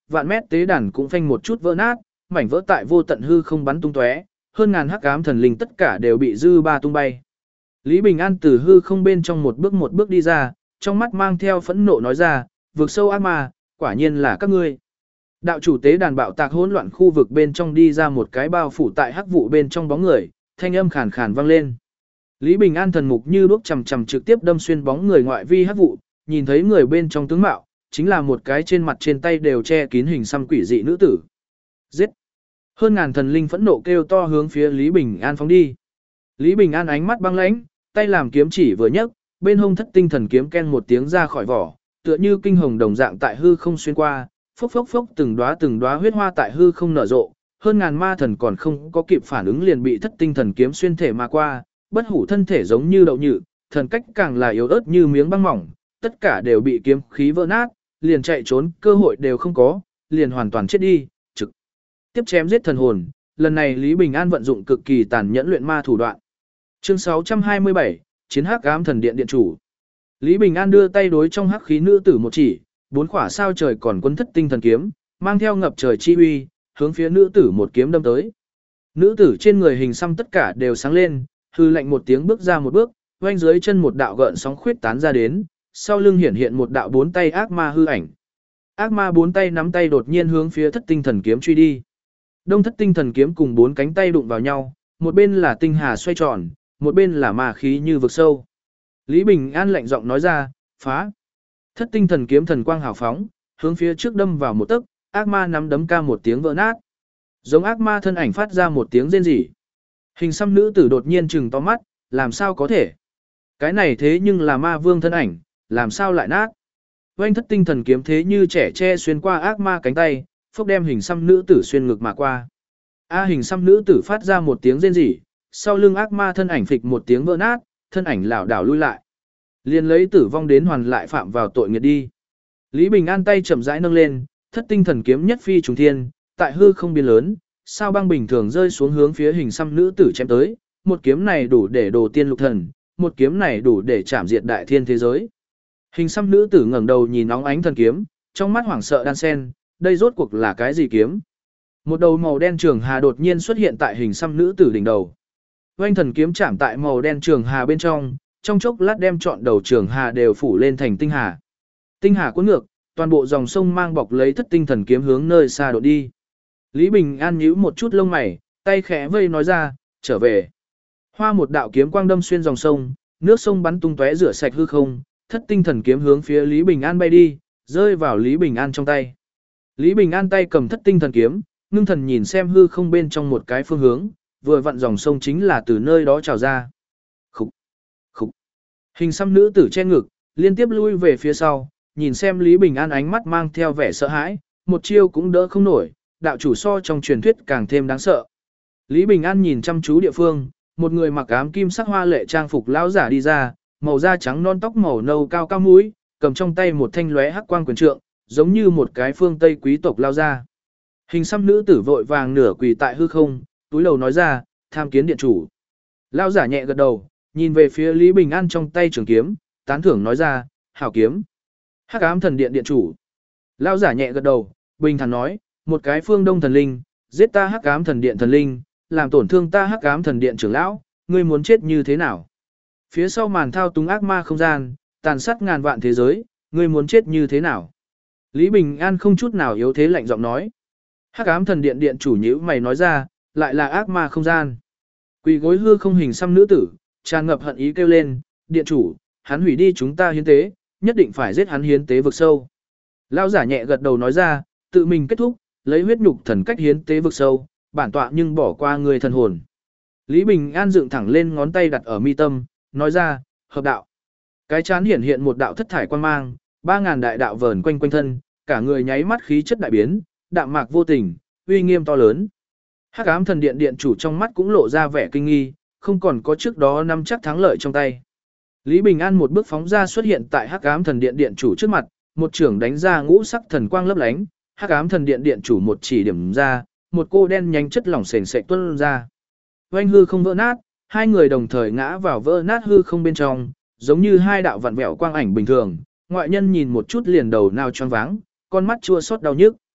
vạn mét tế đàn cũng phanh một chút vỡ nát, mảnh vỡ tại vô tận hư không bắn tung tóe, hơn ngàn hắc ám thần linh tất cả đều bị dư ba tung bay. Lý Bình An từ hư không bên trong một bước đi ra, trong mắt mang theo phẫn nộ nói ra, vực sâu ác ma, quả nhiên là các ngươi. Đạo chủ tế đàn bạo tạc hỗn loạn khu vực bên trong đi ra một cái bao phủ tại hắc vụ bên trong bóng người, thanh âm khàn khàn vang lên. Lý Bình An thần mục như đuốc chằm chằm trực tiếp đâm xuyên bóng người ngoại vi hắc vụ, nhìn thấy người bên trong tướng mạo, chính là một cái trên mặt trên tay đều che kín hình xăm quỷ dị nữ tử. Giết! Hơn ngàn thần linh phẫn nộ kêu to hướng phía Lý Bình An phóng đi. Lý Bình An ánh mắt băng lãnh, tay làm kiếm chỉ vừa nhấc, bên hông thất tinh thần kiếm ken một tiếng ra khỏi vỏ, tựa như kinh hồng đồng dạng tại hư không xuyên qua, phốc phốc phốc từng đóa huyết hoa tại hư không nở rộ, hơn ngàn ma thần còn không có kịp phản ứng liền bị thất tinh thần kiếm xuyên thể mà qua, bất hủ thân thể giống như đậu nhự, thần cách càng là yếu ớt như miếng băng mỏng, tất cả đều bị kiếm khí vỡ nát, liền chạy trốn cơ hội đều không có, liền hoàn toàn chết đi, trực tiếp chém giết thần hồn. Lần này Lý Bình An vận dụng cực kỳ tàn nhẫn luyện ma thủ đoạn. Chương 627, Chiến hắc ám thần điện điện chủ. Lý Bình An đưa tay đối trong hắc khí nữ tử một chỉ, bốn khỏa sao trời còn quấn thất tinh thần kiếm, mang theo ngập trời chi uy, hướng phía nữ tử một kiếm đâm tới. Nữ tử trên người hình xăm tất cả đều sáng lên, hư lạnh một tiếng bước ra một bước, oanh dưới chân một đạo gợn sóng khuyết tán ra đến, sau lưng hiển hiện một đạo bốn tay ác ma hư ảnh. Ác ma bốn tay nắm tay đột nhiên hướng phía thất tinh thần kiếm truy đi. Đông thất tinh thần kiếm cùng bốn cánh tay đụng vào nhau, một bên là tinh hà xoay tròn, một bên là ma khí như vực sâu. Lý Bình An lạnh giọng nói ra, phá. Thất tinh thần kiếm thần quang hào phóng, hướng phía trước đâm vào một tấc, ác ma nắm đấm ca một tiếng vỡ nát. Giống ác ma thân ảnh phát ra một tiếng rên rỉ. Hình xăm nữ tử đột nhiên trừng to mắt, làm sao có thể? Cái này thế nhưng là ma vương thân ảnh, làm sao lại nát? Oanh thất tinh thần kiếm thế như trẻ tre xuyên qua ác ma cánh tay, phốc đem hình xăm nữ tử xuyên ngực mà qua. Hình xăm nữ tử phát ra một tiếng rên rỉ, sau lưng ác ma thân ảnh phịch một tiếng vỡ nát, thân ảnh lảo đảo lui lại. Liền lấy tử vong đến hoàn lại phạm vào tội nghiệt đi. Lý Bình An tay chậm rãi nâng lên, thất tinh thần kiếm nhất phi trùng thiên, tại hư không biên lớn, sao băng bình thường rơi xuống hướng phía hình xăm nữ tử chém tới, một kiếm này đủ để đồ tiên lục thần, một kiếm này đủ để chạm diệt đại thiên thế giới. Hình xăm nữ tử ngẩng đầu nhìn nóng ánh thần kiếm, trong mắt hoảng sợ đan sen, đây rốt cuộc là cái gì kiếm? Một đầu màu đen trường hà đột nhiên xuất hiện tại hình xăm nữ tử đỉnh đầu. Oanh thần kiếm chạm tại màu đen trường hà bên trong chốc lát đem trọn đầu trường hà đều phủ lên thành tinh hà. Tinh hà cuốn ngược, toàn bộ dòng sông mang bọc lấy thất tinh thần kiếm hướng nơi xa đột đi. Lý Bình An nhíu một chút lông mày, tay khẽ vây nói ra, trở về. Hoa một đạo kiếm quang đâm xuyên dòng sông, nước sông bắn tung tóe rửa sạch hư không, thất tinh thần kiếm hướng phía Lý Bình An bay đi, rơi vào Lý Bình An trong tay. Lý Bình An tay cầm thất tinh thần kiếm, ngưng thần nhìn xem hư không bên trong một cái phương hướng, vừa vặn dòng sông chính là từ nơi đó trào ra. Khục, khục. Hình xăm nữ tử che ngực, liên tiếp lui về phía sau, nhìn xem Lý Bình An ánh mắt mang theo vẻ sợ hãi, một chiêu cũng đỡ không nổi, đạo chủ so trong truyền thuyết càng thêm đáng sợ. Lý Bình An nhìn chăm chú địa phương, một người mặc ám kim sắc hoa lệ trang phục lão giả đi ra, màu da trắng non tóc màu nâu cao cao mũi, cầm trong tay một thanh lóe hắc quang quyền trượng, giống như một cái phương Tây quý tộc lao ra. Hình xăm nữ tử vội vàng nửa quỳ tại hư không, túi đầu nói ra, tham kiến điện chủ. Lao giả nhẹ gật đầu, nhìn về phía Lý Bình An trong tay trường kiếm, tán thưởng nói ra, hảo kiếm. Hắc ám thần điện điện chủ. Lao giả nhẹ gật đầu, bình thản nói, một cái phương đông thần linh, giết ta hắc ám thần điện thần linh, làm tổn thương ta hắc ám thần điện trưởng lão, ngươi muốn chết như thế nào? Phía sau màn thao túng ác ma không gian, tàn sát ngàn vạn thế giới, ngươi muốn chết như thế nào? Lý Bình An không chút nào yếu thế lạnh giọng nói. Hắc ám thần điện điện chủ nhíu mày nói ra, lại là ác ma không gian. Quỳ gối hư không hình xăm nữ tử, tràn ngập hận ý kêu lên, điện chủ, hắn hủy đi chúng ta hiến tế, nhất định phải giết hắn hiến tế vực sâu. Lão giả nhẹ gật đầu nói ra, tự mình kết thúc, lấy huyết nhục thần cách hiến tế vực sâu, bản tọa nhưng bỏ qua người thần hồn. Lý Bình An dựng thẳng lên ngón tay đặt ở mi tâm, nói ra, hợp đạo. Cái chán hiển hiện một đạo thất thải quan mang, 3000 đại đạo vờn quanh quanh thân, cả người nháy mắt khí chất đại biến, đạm mạc vô tình, uy nghiêm to lớn. Hắc ám thần điện điện chủ trong mắt cũng lộ ra vẻ kinh nghi, không còn có trước đó nắm chắc thắng lợi trong tay. Lý Bình An một bước phóng ra xuất hiện tại Hắc ám thần điện điện chủ trước mặt, một trưởng đánh ra ngũ sắc thần quang lấp lánh, Hắc ám thần điện điện chủ một chỉ điểm ra, một cô đen nhánh chất lỏng sền sệt tuôn ra. Oanh hư không vỡ nát, hai người đồng thời ngã vào vỡ nát hư không bên trong, giống như hai đạo vặn vẹo quang ảnh bình thường, ngoại nhân nhìn một chút liền đầu nào choáng váng, con mắt chua xót đau nhức.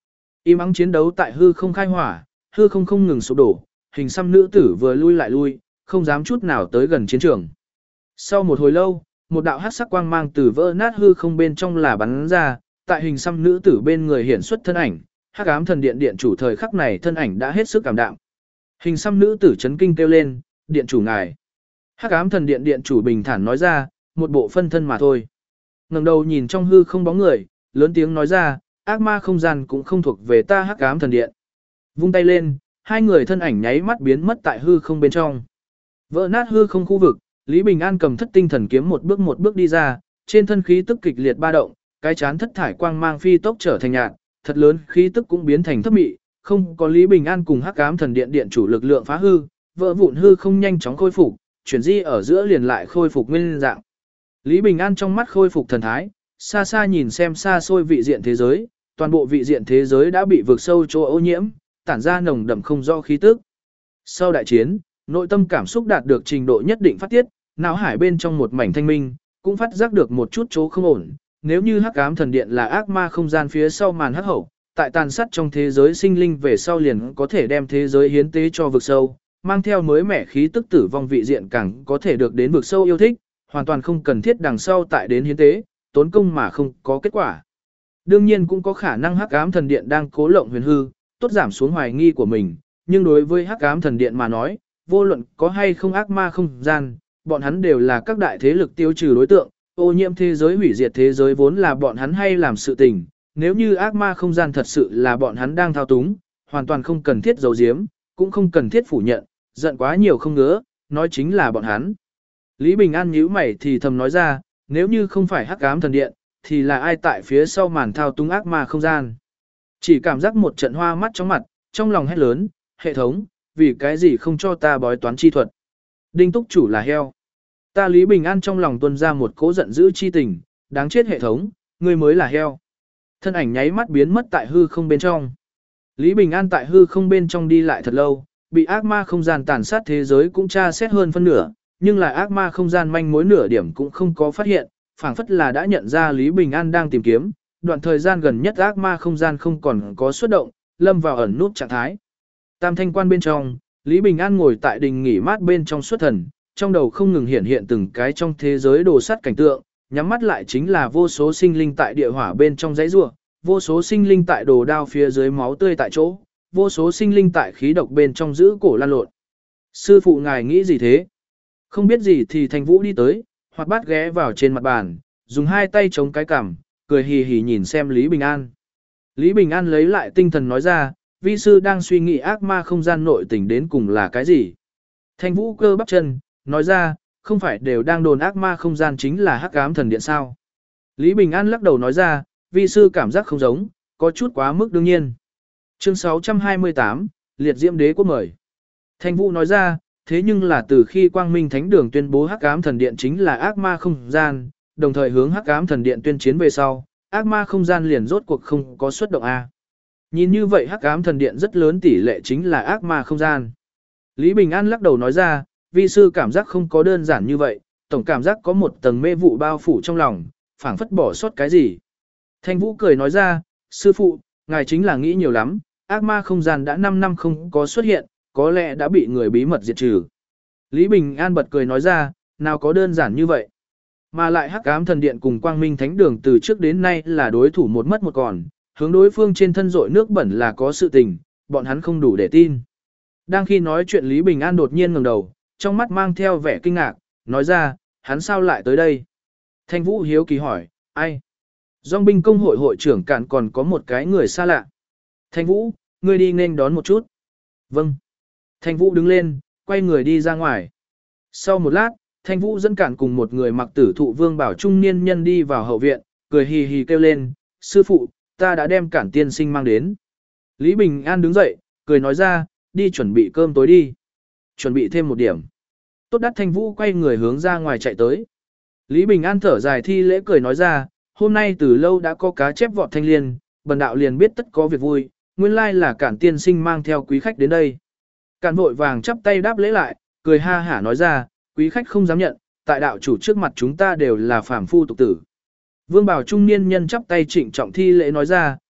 Im ắng chiến đấu tại hư không khai hỏa, hư không không ngừng sụp đổ, hình xăm nữ tử vừa lui lại lui, không dám chút nào tới gần chiến trường. Sau một hồi lâu, một đạo hắc sắc quang mang từ vỡ nát hư không bên trong là bắn ra, tại hình xăm nữ tử bên người hiển xuất thân ảnh, Hắc Ám Thần Điện điện chủ thời khắc này thân ảnh đã hết sức cảm đạm. Hình xăm nữ tử chấn kinh kêu lên, "Điện chủ ngài." Hắc Ám Thần Điện điện chủ bình thản nói ra, "Một bộ phân thân mà thôi." Ngẩng đầu nhìn trong hư không bóng người, lớn tiếng nói ra, "Ác ma không gian cũng không thuộc về ta Hắc Ám Thần Điện." Vung tay lên, hai người thân ảnh nháy mắt biến mất tại hư không bên trong. Vỡ nát hư không khu vực, Lý Bình An cầm Thất Tinh Thần kiếm một bước đi ra, trên thân khí tức kịch liệt ba động, cái chán thất thải quang mang phi tốc trở thành nhạt, thật lớn khí tức cũng biến thành thấp mị, không có Lý Bình An cùng Hắc Ám Thần Điện điện chủ lực lượng phá hư, vỡ vụn hư không nhanh chóng khôi phục, chuyển di ở giữa liền lại khôi phục nguyên dạng. Lý Bình An trong mắt khôi phục thần thái, xa xa nhìn xem xa xôi vị diện thế giới, toàn bộ vị diện thế giới đã bị vực sâu chỗ ô nhiễm, tản ra nồng đậm không rõ khí tức. Sau đại chiến, nội tâm cảm xúc đạt được trình độ nhất định phát tiết, não hải bên trong một mảnh thanh minh, cũng phát giác được một chút chỗ không ổn. Nếu như Hắc Ám Thần Điện là ác ma không gian phía sau màn hắc hậu, tại tàn sát trong thế giới sinh linh về sau liền có thể đem thế giới hiến tế cho vực sâu, mang theo mới mẻ khí tức tử vong vị diện càng có thể được đến vực sâu yêu thích, hoàn toàn không cần thiết đằng sau tại đến hiến tế, tốn công mà không có kết quả. Đương nhiên cũng có khả năng Hắc Ám Thần Điện đang cố lộng huyền hư, tốt giảm xuống hoài nghi của mình, nhưng đối với Hắc Ám Thần Điện mà nói, vô luận có hay không ác ma không gian, bọn hắn đều là các đại thế lực tiêu trừ đối tượng, ô nhiễm thế giới hủy diệt thế giới vốn là bọn hắn hay làm sự tình, nếu như ác ma không gian thật sự là bọn hắn đang thao túng, hoàn toàn không cần thiết giấu giếm, cũng không cần thiết phủ nhận, giận quá nhiều không ngứa, nói chính là bọn hắn. Lý Bình An nhíu mày thì thầm nói ra, nếu như không phải Hắc Ám Thần Điện, thì là ai tại phía sau màn thao túng ác ma không gian. Chỉ cảm giác một trận hoa mắt trong mặt, trong lòng hét lớn, hệ thống, vì cái gì không cho ta bói toán chi thuật. Đinh túc chủ là heo. Ta Lý Bình An trong lòng tuôn ra một cỗ giận dữ chi tình, đáng chết hệ thống, ngươi mới là heo. Thân ảnh nháy mắt biến mất tại hư không bên trong. Lý Bình An tại hư không bên trong đi lại thật lâu, bị ác ma không gian tàn sát thế giới cũng tra xét hơn phân nửa, nhưng là ác ma không gian manh mối nửa điểm cũng không có phát hiện, phảng phất là đã nhận ra Lý Bình An đang tìm kiếm, đoạn thời gian gần nhất ác ma không gian không còn có xuất động, lâm vào ẩn nút trạng thái. Tam Thanh Quan bên trong, Lý Bình An ngồi tại đình nghỉ mát bên trong xuất thần, trong đầu không ngừng hiện hiện từng cái trong thế giới đồ sắt cảnh tượng, nhắm mắt lại chính là vô số sinh linh tại địa hỏa bên trong dãy rủa, vô số sinh linh tại đồ đao phía dưới máu tươi tại chỗ, vô số sinh linh tại khí độc bên trong giữ cổ lan lộn. Sư phụ ngài nghĩ gì thế? Không biết gì thì Thành Vũ đi tới, hoặc bát ghé vào trên mặt bàn, dùng hai tay chống cái cằm, cười hì hì nhìn xem Lý Bình An. Lý Bình An lấy lại tinh thần nói ra, vi sư đang suy nghĩ ác ma không gian nội tình đến cùng là cái gì. Thành Vũ cơ bắp chân, nói ra, không phải đều đang đồn ác ma không gian chính là Hắc Ám Thần Điện sao. Lý Bình An lắc đầu nói ra, vi sư cảm giác không giống, có chút quá mức đương nhiên. Chương 628, Liệt Diễm Đế Quốc mời. Thành Vũ nói ra, thế nhưng là từ khi Quang Minh Thánh Đường tuyên bố Hắc Ám Thần Điện chính là ác ma không gian, đồng thời hướng Hắc Ám Thần Điện tuyên chiến về sau, ác ma không gian liền rốt cuộc không có xuất động a. Nhìn như vậy Hắc Ám Thần Điện rất lớn tỷ lệ chính là ác ma không gian. Lý Bình An lắc đầu nói ra, vi sư cảm giác không có đơn giản như vậy, tổng cảm giác có một tầng mê vụ bao phủ trong lòng, phảng phất bỏ sót cái gì. Thanh Vũ cười nói ra, sư phụ, ngài chính là nghĩ nhiều lắm, ác ma không gian đã 5 năm không có xuất hiện, có lẽ đã bị người bí mật diệt trừ. Lý Bình An bật cười nói ra, nào có đơn giản như vậy. Mà lại Hắc Ám Thần Điện cùng Quang Minh Thánh Đường từ trước đến nay là đối thủ một mất một còn, hướng đối phương trên thân rội nước bẩn là có sự tình, bọn hắn không đủ để tin. Đang khi nói chuyện Lý Bình An đột nhiên ngẩng đầu, trong mắt mang theo vẻ kinh ngạc, nói ra, hắn sao lại tới đây? Thanh Vũ hiếu kỳ hỏi, ai? Dòng binh công hội hội trưởng cạn còn có một cái người xa lạ. Thanh Vũ, ngươi đi nên đón một chút. Vâng. Thanh Vũ đứng lên, quay người đi ra ngoài. Sau một lát, Thanh Vũ dẫn cạn cùng một người mặc tử thụ vương bảo trung niên nhân đi vào hậu viện, cười hì hì kêu lên, sư phụ, ta đã đem cản tiên sinh mang đến. Lý Bình An đứng dậy, cười nói ra, đi chuẩn bị cơm tối đi. Chuẩn bị thêm một điểm. Tốt đắt Thanh Vũ quay người hướng ra ngoài chạy tới. Lý Bình An thở dài thi lễ cười nói ra, hôm nay từ lâu đã có cá chép vọt thanh liên, bần đạo liền biết tất có việc vui, nguyên lai là cản tiên sinh mang theo quý khách đến đây. Cản vội vàng chắp tay đáp lễ lại, cười ha hả nói ra, quý khách không dám nhận, tại đạo chủ trước mặt chúng ta đều là phàm phu tục tử. Vương Bảo trung niên nhân chắp tay trịnh trọng thi lễ nói ra,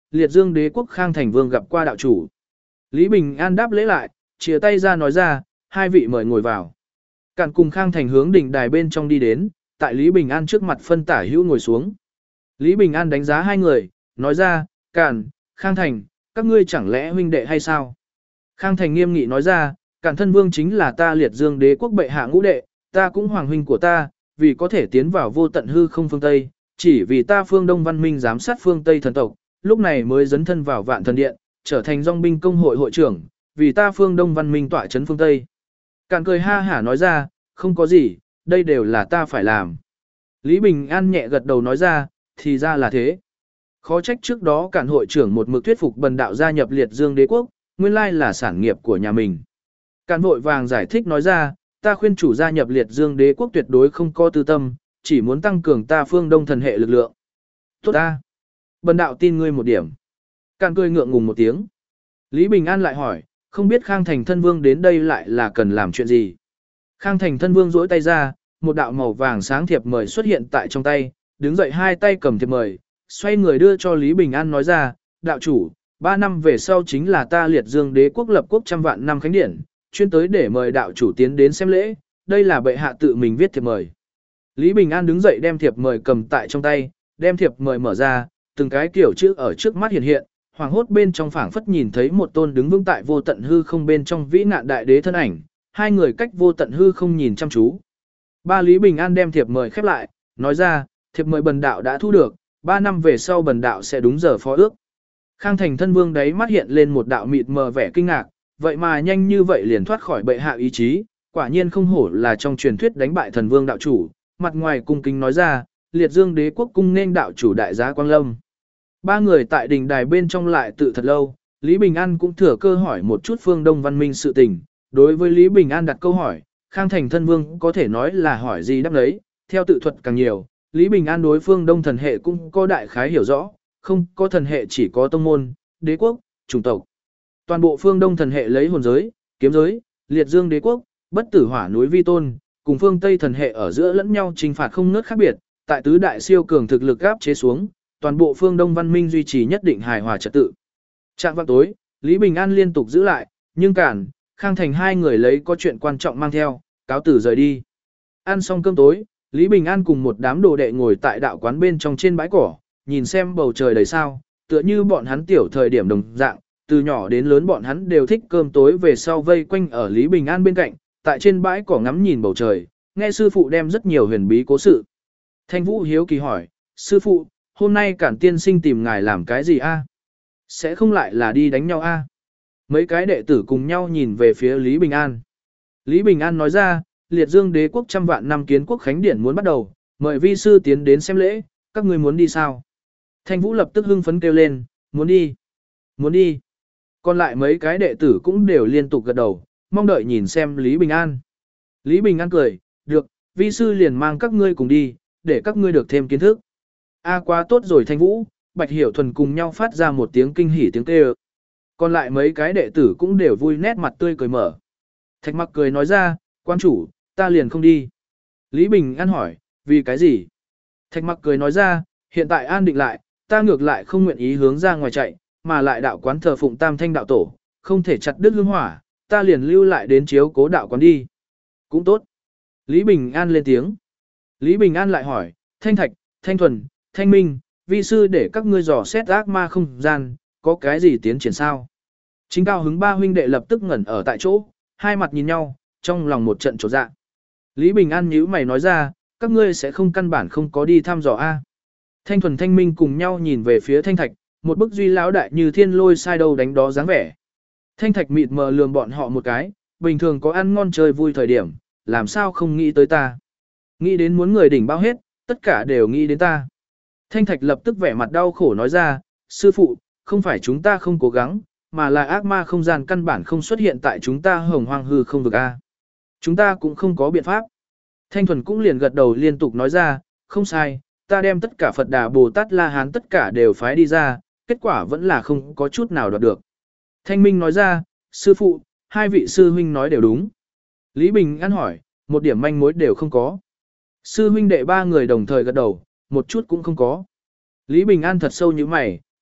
liệt dương đế quốc Khang Thành Vương gặp qua đạo chủ. Lý Bình An đáp lễ lại, chia tay ra nói ra, hai vị mời ngồi vào. Cản cùng Khang Thành hướng đỉnh đài bên trong đi đến, tại Lý Bình An trước mặt phân tả hữu ngồi xuống. Lý Bình An đánh giá hai người, nói ra, Cản, Khang Thành, các ngươi chẳng lẽ huynh đệ hay sao? Khang Thành nghiêm nghị nói ra, Cản thân vương chính là ta liệt dương đế quốc bệ hạ ngũ đệ, ta cũng hoàng huynh của ta, vì có thể tiến vào vô tận hư không phương Tây, chỉ vì ta phương Đông văn minh giám sát phương Tây thần tộc, lúc này mới dấn thân vào vạn thần điện, trở thành dòng binh công hội hội trưởng, vì ta phương Đông văn minh tỏa chấn phương Tây. Cản cười ha hả nói ra, không có gì, đây đều là ta phải làm. Lý Bình An nhẹ gật đầu nói ra, thì ra là thế. Khó trách trước đó Cản hội trưởng một mực thuyết phục bần đạo gia nhập liệt dương đế quốc, nguyên lai là sản nghiệp của nhà mình. Cản vội vàng giải thích nói ra, ta khuyên chủ gia nhập liệt dương đế quốc tuyệt đối không có tư tâm, chỉ muốn tăng cường ta phương Đông thần hệ lực lượng. Tốt ta. Bần đạo tin ngươi một điểm. Cản cười ngượng ngùng một tiếng. Lý Bình An lại hỏi, không biết Khang Thành thân vương đến đây lại là cần làm chuyện gì. Khang Thành thân vương duỗi tay ra, một đạo màu vàng sáng thiệp mời xuất hiện tại trong tay, đứng dậy hai tay cầm thiệp mời, xoay người đưa cho Lý Bình An nói ra, đạo chủ, 3 năm về sau chính là ta liệt dương đế quốc lập quốc trăm vạn năm khánh điển, chuyên tới để mời đạo chủ tiến đến xem lễ, đây là bệ hạ tự mình viết thiệp mời. Lý Bình An đứng dậy đem thiệp mời cầm tại trong tay, đem thiệp mời mở ra, từng cái kiểu chữ ở trước mắt hiện hiện, hoàng hốt bên trong phảng phất nhìn thấy một tôn đứng vững tại vô tận hư không bên trong vĩ nạn đại đế thân ảnh, hai người cách vô tận hư không nhìn chăm chú. Ba Lý Bình An đem thiệp mời khép lại, nói ra, thiệp mời bần đạo đã thu được, 3 năm về sau bần đạo sẽ đúng giờ phó ước. Khang Thành thân vương đấy mắt hiện lên một đạo mịt mờ vẻ kinh ngạc, vậy mà nhanh như vậy liền thoát khỏi bệ hạ ý chí, quả nhiên không hổ là trong truyền thuyết đánh bại thần vương đạo chủ, mặt ngoài cung kính nói ra, liệt dương đế quốc cung nên đạo chủ đại giá Quang Lâm. Ba người tại đình đài bên trong lại tự thật lâu, Lý Bình An cũng thừa cơ hỏi một chút phương Đông văn minh sự tình, đối với Lý Bình An đặt câu hỏi, Khang Thành thân vương có thể nói là hỏi gì đáp đấy, theo tự thuật càng nhiều, Lý Bình An đối phương Đông thần hệ cũng có đại khái hiểu rõ, không có thần hệ chỉ có tông môn, đế quốc, chủng tộc. Toàn bộ phương Đông thần hệ lấy hồn giới, kiếm giới, liệt dương đế quốc, bất tử hỏa núi vi tôn, cùng phương Tây thần hệ ở giữa lẫn nhau chinh phạt không nớt khác biệt, tại tứ đại siêu cường thực lực áp chế xuống, toàn bộ phương Đông văn minh duy trì nhất định hài hòa trật tự. Trạng vạng tối, Lý Bình An liên tục giữ lại, nhưng Cản, Khang Thành hai người lấy có chuyện quan trọng mang theo, cáo tử rời đi. Ăn xong cơm tối, Lý Bình An cùng một đám đồ đệ ngồi tại đạo quán bên trong trên bãi cỏ, nhìn xem bầu trời đầy sao, tựa như bọn hắn tiểu thời điểm đồng dạng, từ nhỏ đến lớn bọn hắn đều thích cơm tối về sau vây quanh ở Lý Bình An bên cạnh, tại trên bãi cỏ ngắm nhìn bầu trời, nghe sư phụ đem rất nhiều huyền bí cố sự. Thanh Vũ hiếu kỳ hỏi, sư phụ, hôm nay Cản tiên sinh tìm ngài làm cái gì a? Sẽ không lại là đi đánh nhau a? Mấy cái đệ tử cùng nhau nhìn về phía Lý Bình An. Lý Bình An nói ra, liệt dương đế quốc trăm vạn năm kiến quốc khánh điển muốn bắt đầu, mời vi sư tiến đến xem lễ, các ngươi muốn đi sao? Thanh Vũ lập tức hưng phấn kêu lên, muốn đi, muốn đi. Còn lại mấy cái đệ tử cũng đều liên tục gật đầu, mong đợi nhìn xem Lý Bình An. Lý Bình An cười, được, vi sư liền mang các ngươi cùng đi, để các ngươi được thêm kiến thức. A quá tốt rồi Thanh Vũ, Bạch Hiểu Thuần cùng nhau phát ra một tiếng kinh hỉ tiếng kêu. Còn lại mấy cái đệ tử cũng đều vui nét mặt tươi cười mở. Thạch Mặc cười nói ra, quan chủ, ta liền không đi. Lý Bình An hỏi, vì cái gì? Thạch Mặc cười nói ra, hiện tại an định lại, ta ngược lại không nguyện ý hướng ra ngoài chạy, mà lại đạo quán thờ phụng Tam Thanh đạo tổ, không thể chặt đứt hương hỏa, ta liền lưu lại đến chiếu cố đạo quán đi. Cũng tốt. Lý Bình An lên tiếng. Lý Bình An lại hỏi, Thanh Thạch, Thanh Thuần, Thanh Minh, vi sư để các ngươi dò xét ác ma không gian, có cái gì tiến triển sao? Chính cao hứng ba huynh đệ lập tức ngẩn ở tại chỗ, hai mặt nhìn nhau, trong lòng một trận chột dạ. Lý Bình An nhíu mày nói ra, các ngươi sẽ không căn bản không có đi thăm dò a? Thanh Thuần Thanh Minh cùng nhau nhìn về phía Thanh Thạch, một bức duy lão đại như thiên lôi sai đâu đánh đó dáng vẻ. Thanh Thạch mịt mờ lườm bọn họ một cái, bình thường có ăn ngon chơi vui thời điểm, làm sao không nghĩ tới ta? Nghĩ đến muốn người đỉnh bao hết, tất cả đều nghĩ đến ta. Thanh Thạch lập tức vẻ mặt đau khổ nói ra, sư phụ, không phải chúng ta không cố gắng, mà là ác ma không gian căn bản không xuất hiện tại chúng ta hồng hoang hư không vực A. Chúng ta cũng không có biện pháp. Thanh Thuần cũng liền gật đầu liên tục nói ra, không sai, ta đem tất cả Phật Đà Bồ Tát La Hán tất cả đều phái đi ra, kết quả vẫn là không có chút nào đoạt được. Thanh Minh nói ra, sư phụ, hai vị sư huynh nói đều đúng. Lý Bình An hỏi, một điểm manh mối đều không có. Sư huynh đệ ba người đồng thời gật đầu, một chút cũng không có. Lý Bình An thật sâu như mày,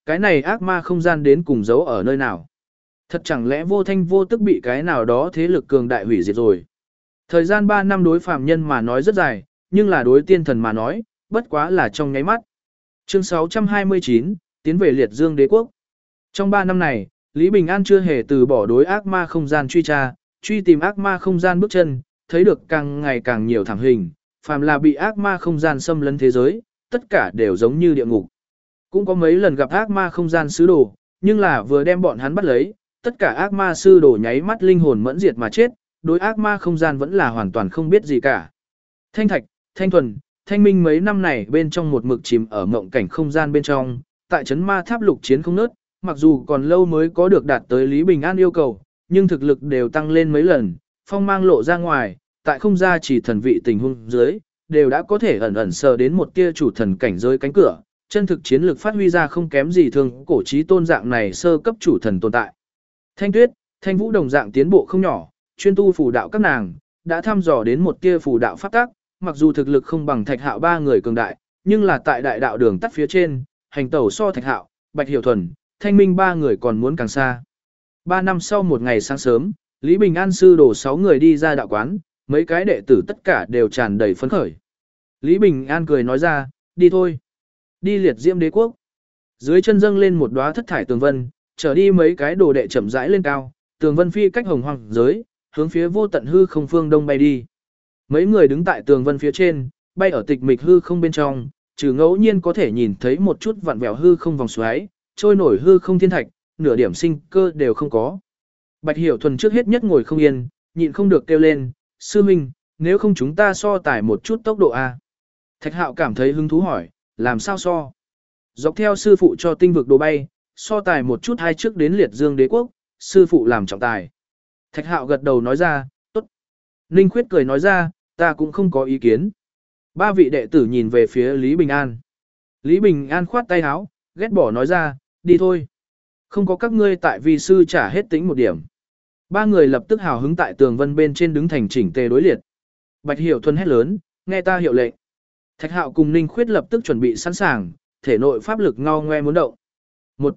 Cái này ác ma không gian đến cùng giấu ở nơi nào? Thật chẳng lẽ vô thanh vô tức bị cái nào đó thế lực cường đại hủy diệt rồi? Thời gian 3 năm đối phàm nhân mà nói rất dài, nhưng là đối tiên thần mà nói, bất quá là trong nháy mắt. Chương 629, tiến về liệt dương đế quốc. Trong 3 năm này, Lý Bình An chưa hề từ bỏ đối ác ma không gian truy tra, truy tìm ác ma không gian bước chân, thấy được càng ngày càng nhiều thảm hình, phàm là bị ác ma không gian xâm lấn thế giới, tất cả đều giống như địa ngục. Cũng có mấy lần gặp ác ma không gian sứ đồ, nhưng là vừa đem bọn hắn bắt lấy, tất cả ác ma sư đồ nháy mắt linh hồn mẫn diệt mà chết, đối ác ma không gian vẫn là hoàn toàn không biết gì cả. Thanh Thạch, Thanh Thuần, Thanh Minh mấy năm này bên trong một mực chìm ở mộng cảnh không gian bên trong, tại trấn ma tháp lục chiến không nớt, mặc dù còn lâu mới có được đạt tới Lý Bình An yêu cầu, nhưng thực lực đều tăng lên mấy lần, phong mang lộ ra ngoài, tại không gia chỉ thần vị tình huống dưới, đều đã có thể ẩn ẩn sờ đến một tia chủ thần cảnh giới cánh cửa, chân thực chiến lực phát huy ra không kém gì thường cổ chí tôn dạng này sơ cấp chủ thần tồn tại. Thanh Tuyết, Thanh Vũ đồng dạng tiến bộ không nhỏ, chuyên tu phù đạo các nàng, đã thăm dò đến một tia phù đạo pháp tác, mặc dù thực lực không bằng Thạch Hạo ba người cường đại, nhưng là tại đại đạo đường tắt phía trên, hành tẩu so Thạch Hạo, Bạch Hiểu Thuần, Thanh Minh ba người còn muốn càng xa. 3 năm sau một ngày sáng sớm, Lý Bình An sư đổ 6 người đi ra đạo quán, mấy cái đệ tử tất cả đều tràn đầy phấn khởi. Lý Bình An cười nói ra, đi thôi. Đi liệt diễm đế quốc. Dưới chân dâng lên một đóa thất thải tường vân, trở đi mấy cái đồ đệ chậm rãi lên cao, tường vân phi cách hồng hoàng giới, hướng phía vô tận hư không phương đông bay đi. Mấy người đứng tại tường vân phía trên, bay ở tịch mịch hư không bên trong, trừ ngẫu nhiên có thể nhìn thấy một chút vặn vẹo hư không vòng xoáy, trôi nổi hư không thiên thạch, nửa điểm sinh cơ đều không có. Bạch Hiểu Thuần trước hết nhất ngồi không yên, nhịn không được kêu lên, sư minh, nếu không chúng ta so tải một chút tốc độ A. Thạch Hạo cảm thấy hứng thú hỏi, làm sao so? Dọc theo sư phụ cho tinh vực đồ bay, so tài một chút hai trước đến liệt dương đế quốc, sư phụ làm trọng tài. Thạch Hạo gật đầu nói ra, tốt. Ninh Khuyết cười nói ra, ta cũng không có ý kiến. 3 vị đệ tử nhìn về phía Lý Bình An. Lý Bình An khoát tay áo, ghét bỏ nói ra, đi thôi. Không có các ngươi tại vi sư trả hết tính một điểm. 3 người lập tức hào hứng tại tường vân bên trên đứng thành chỉnh tề đối liệt. Bạch Hiểu Thuần hét lớn, nghe ta hiệu lệnh. Thạch Hạo cùng Ninh Khuyết lập tức chuẩn bị sẵn sàng, thể nội pháp lực ngao ngoe muốn động. 1,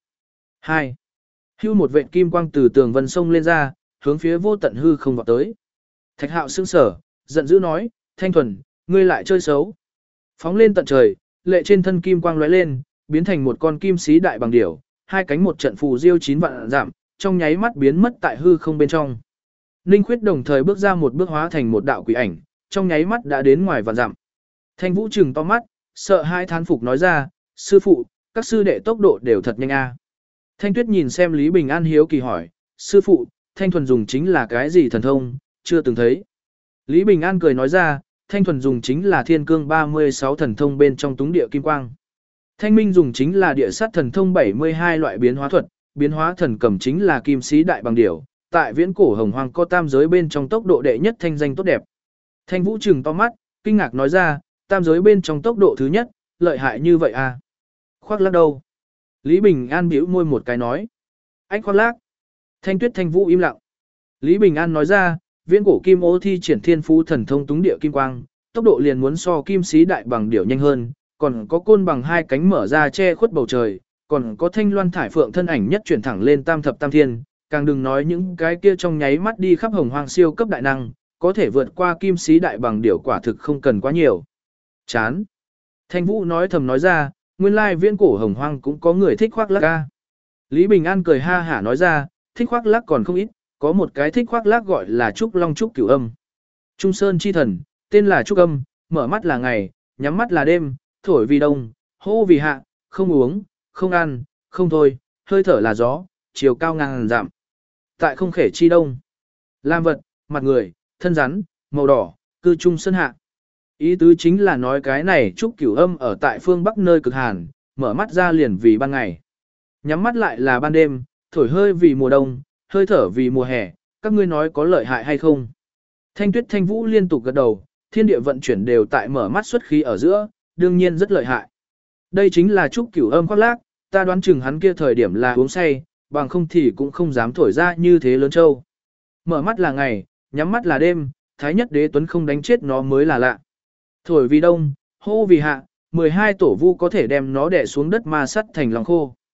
2. Hưu một vệt kim quang từ tường vân sông lên ra, hướng phía vô tận hư không vọt tới. Thạch Hạo sững sờ, giận dữ nói, Thanh Thuần, ngươi lại chơi xấu. Phóng lên tận trời, lệ trên thân kim quang lóe lên, biến thành một con kim sĩ đại bằng điểu, hai cánh một trận phù diêu 9 vạn giảm, trong nháy mắt biến mất tại hư không bên trong. Ninh Khuyết đồng thời bước ra một bước hóa thành một đạo quỷ ảnh, trong nháy mắt đã đến ngoài vạn dặm. Thanh Vũ trừng to mắt, sợ hai thán phục nói ra, sư phụ, các sư đệ tốc độ đều thật nhanh a. Thanh Tuyết nhìn xem Lý Bình An hiếu kỳ hỏi, sư phụ, Thanh Thuần dùng chính là cái gì thần thông, chưa từng thấy. Lý Bình An cười nói ra, Thanh Thuần dùng chính là thiên cương 36 thần thông bên trong túng địa kim quang. Thanh Minh dùng chính là địa sát thần thông 72 loại biến hóa thuật, biến hóa thần cầm chính là kim sĩ đại bằng điểu, tại viễn cổ hồng hoàng có tam giới bên trong tốc độ đệ nhất thanh danh tốt đẹp. Thanh Vũ trừng to mắt, kinh ngạc nói ra, tam giới bên trong tốc độ thứ nhất, lợi hại như vậy à? Khoác lác đâu? Lý Bình An bĩu môi một cái nói. Anh khoác lác. Thanh Tuyết Thanh Vũ im lặng. Lý Bình An nói ra, viễn cổ kim ô thi triển thiên phú thần thông túng địa kim quang, tốc độ liền muốn so kim sĩ đại bằng điểu nhanh hơn, còn có côn bằng hai cánh mở ra che khuất bầu trời, còn có thanh loan thải phượng thân ảnh nhất chuyển thẳng lên tam thập tam thiên, càng đừng nói những cái kia trong nháy mắt đi khắp hồng hoang siêu cấp đại năng, có thể vượt qua kim sĩ đại bằng điểu quả thực không cần quá nhiều. Chán. Thanh Vũ nói thầm nói ra, nguyên lai viễn cổ hồng hoang cũng có người thích khoác lác ca. Lý Bình An cười ha hả nói ra, thích khoác lác còn không ít, có một cái thích khoác lác gọi là Trúc Long Trúc Cửu Âm. Trung Sơn chi thần, tên là Trúc Âm, mở mắt là ngày, nhắm mắt là đêm, thổi vì đông, hô vì hạ, không uống, không ăn, không thôi, hơi thở là gió, chiều cao ngàn dặm. Tại không khể chi đông. Lam vật, mặt người, thân rắn, màu đỏ, cư trung sơn hạ. Ý tứ chính là nói cái này Trúc Cửu Âm ở tại phương Bắc nơi cực hàn, mở mắt ra liền vì ban ngày. Nhắm mắt lại là ban đêm, thổi hơi vì mùa đông, hơi thở vì mùa hè, các ngươi nói có lợi hại hay không? Thanh Tuyết Thanh Vũ liên tục gật đầu, thiên địa vận chuyển đều tại mở mắt xuất khí ở giữa, đương nhiên rất lợi hại. Đây chính là Trúc Cửu Âm khoác lác, ta đoán chừng hắn kia thời điểm là uống say, bằng không thì cũng không dám thổi ra như thế lớn trâu. Mở mắt là ngày, nhắm mắt là đêm, Thái Nhất Đế Tuấn không đánh chết nó mới là lạ. Thổi vì đông, hô vì hạ, 12 tổ vu có thể đem nó đè xuống đất ma sắt thành lòng khô.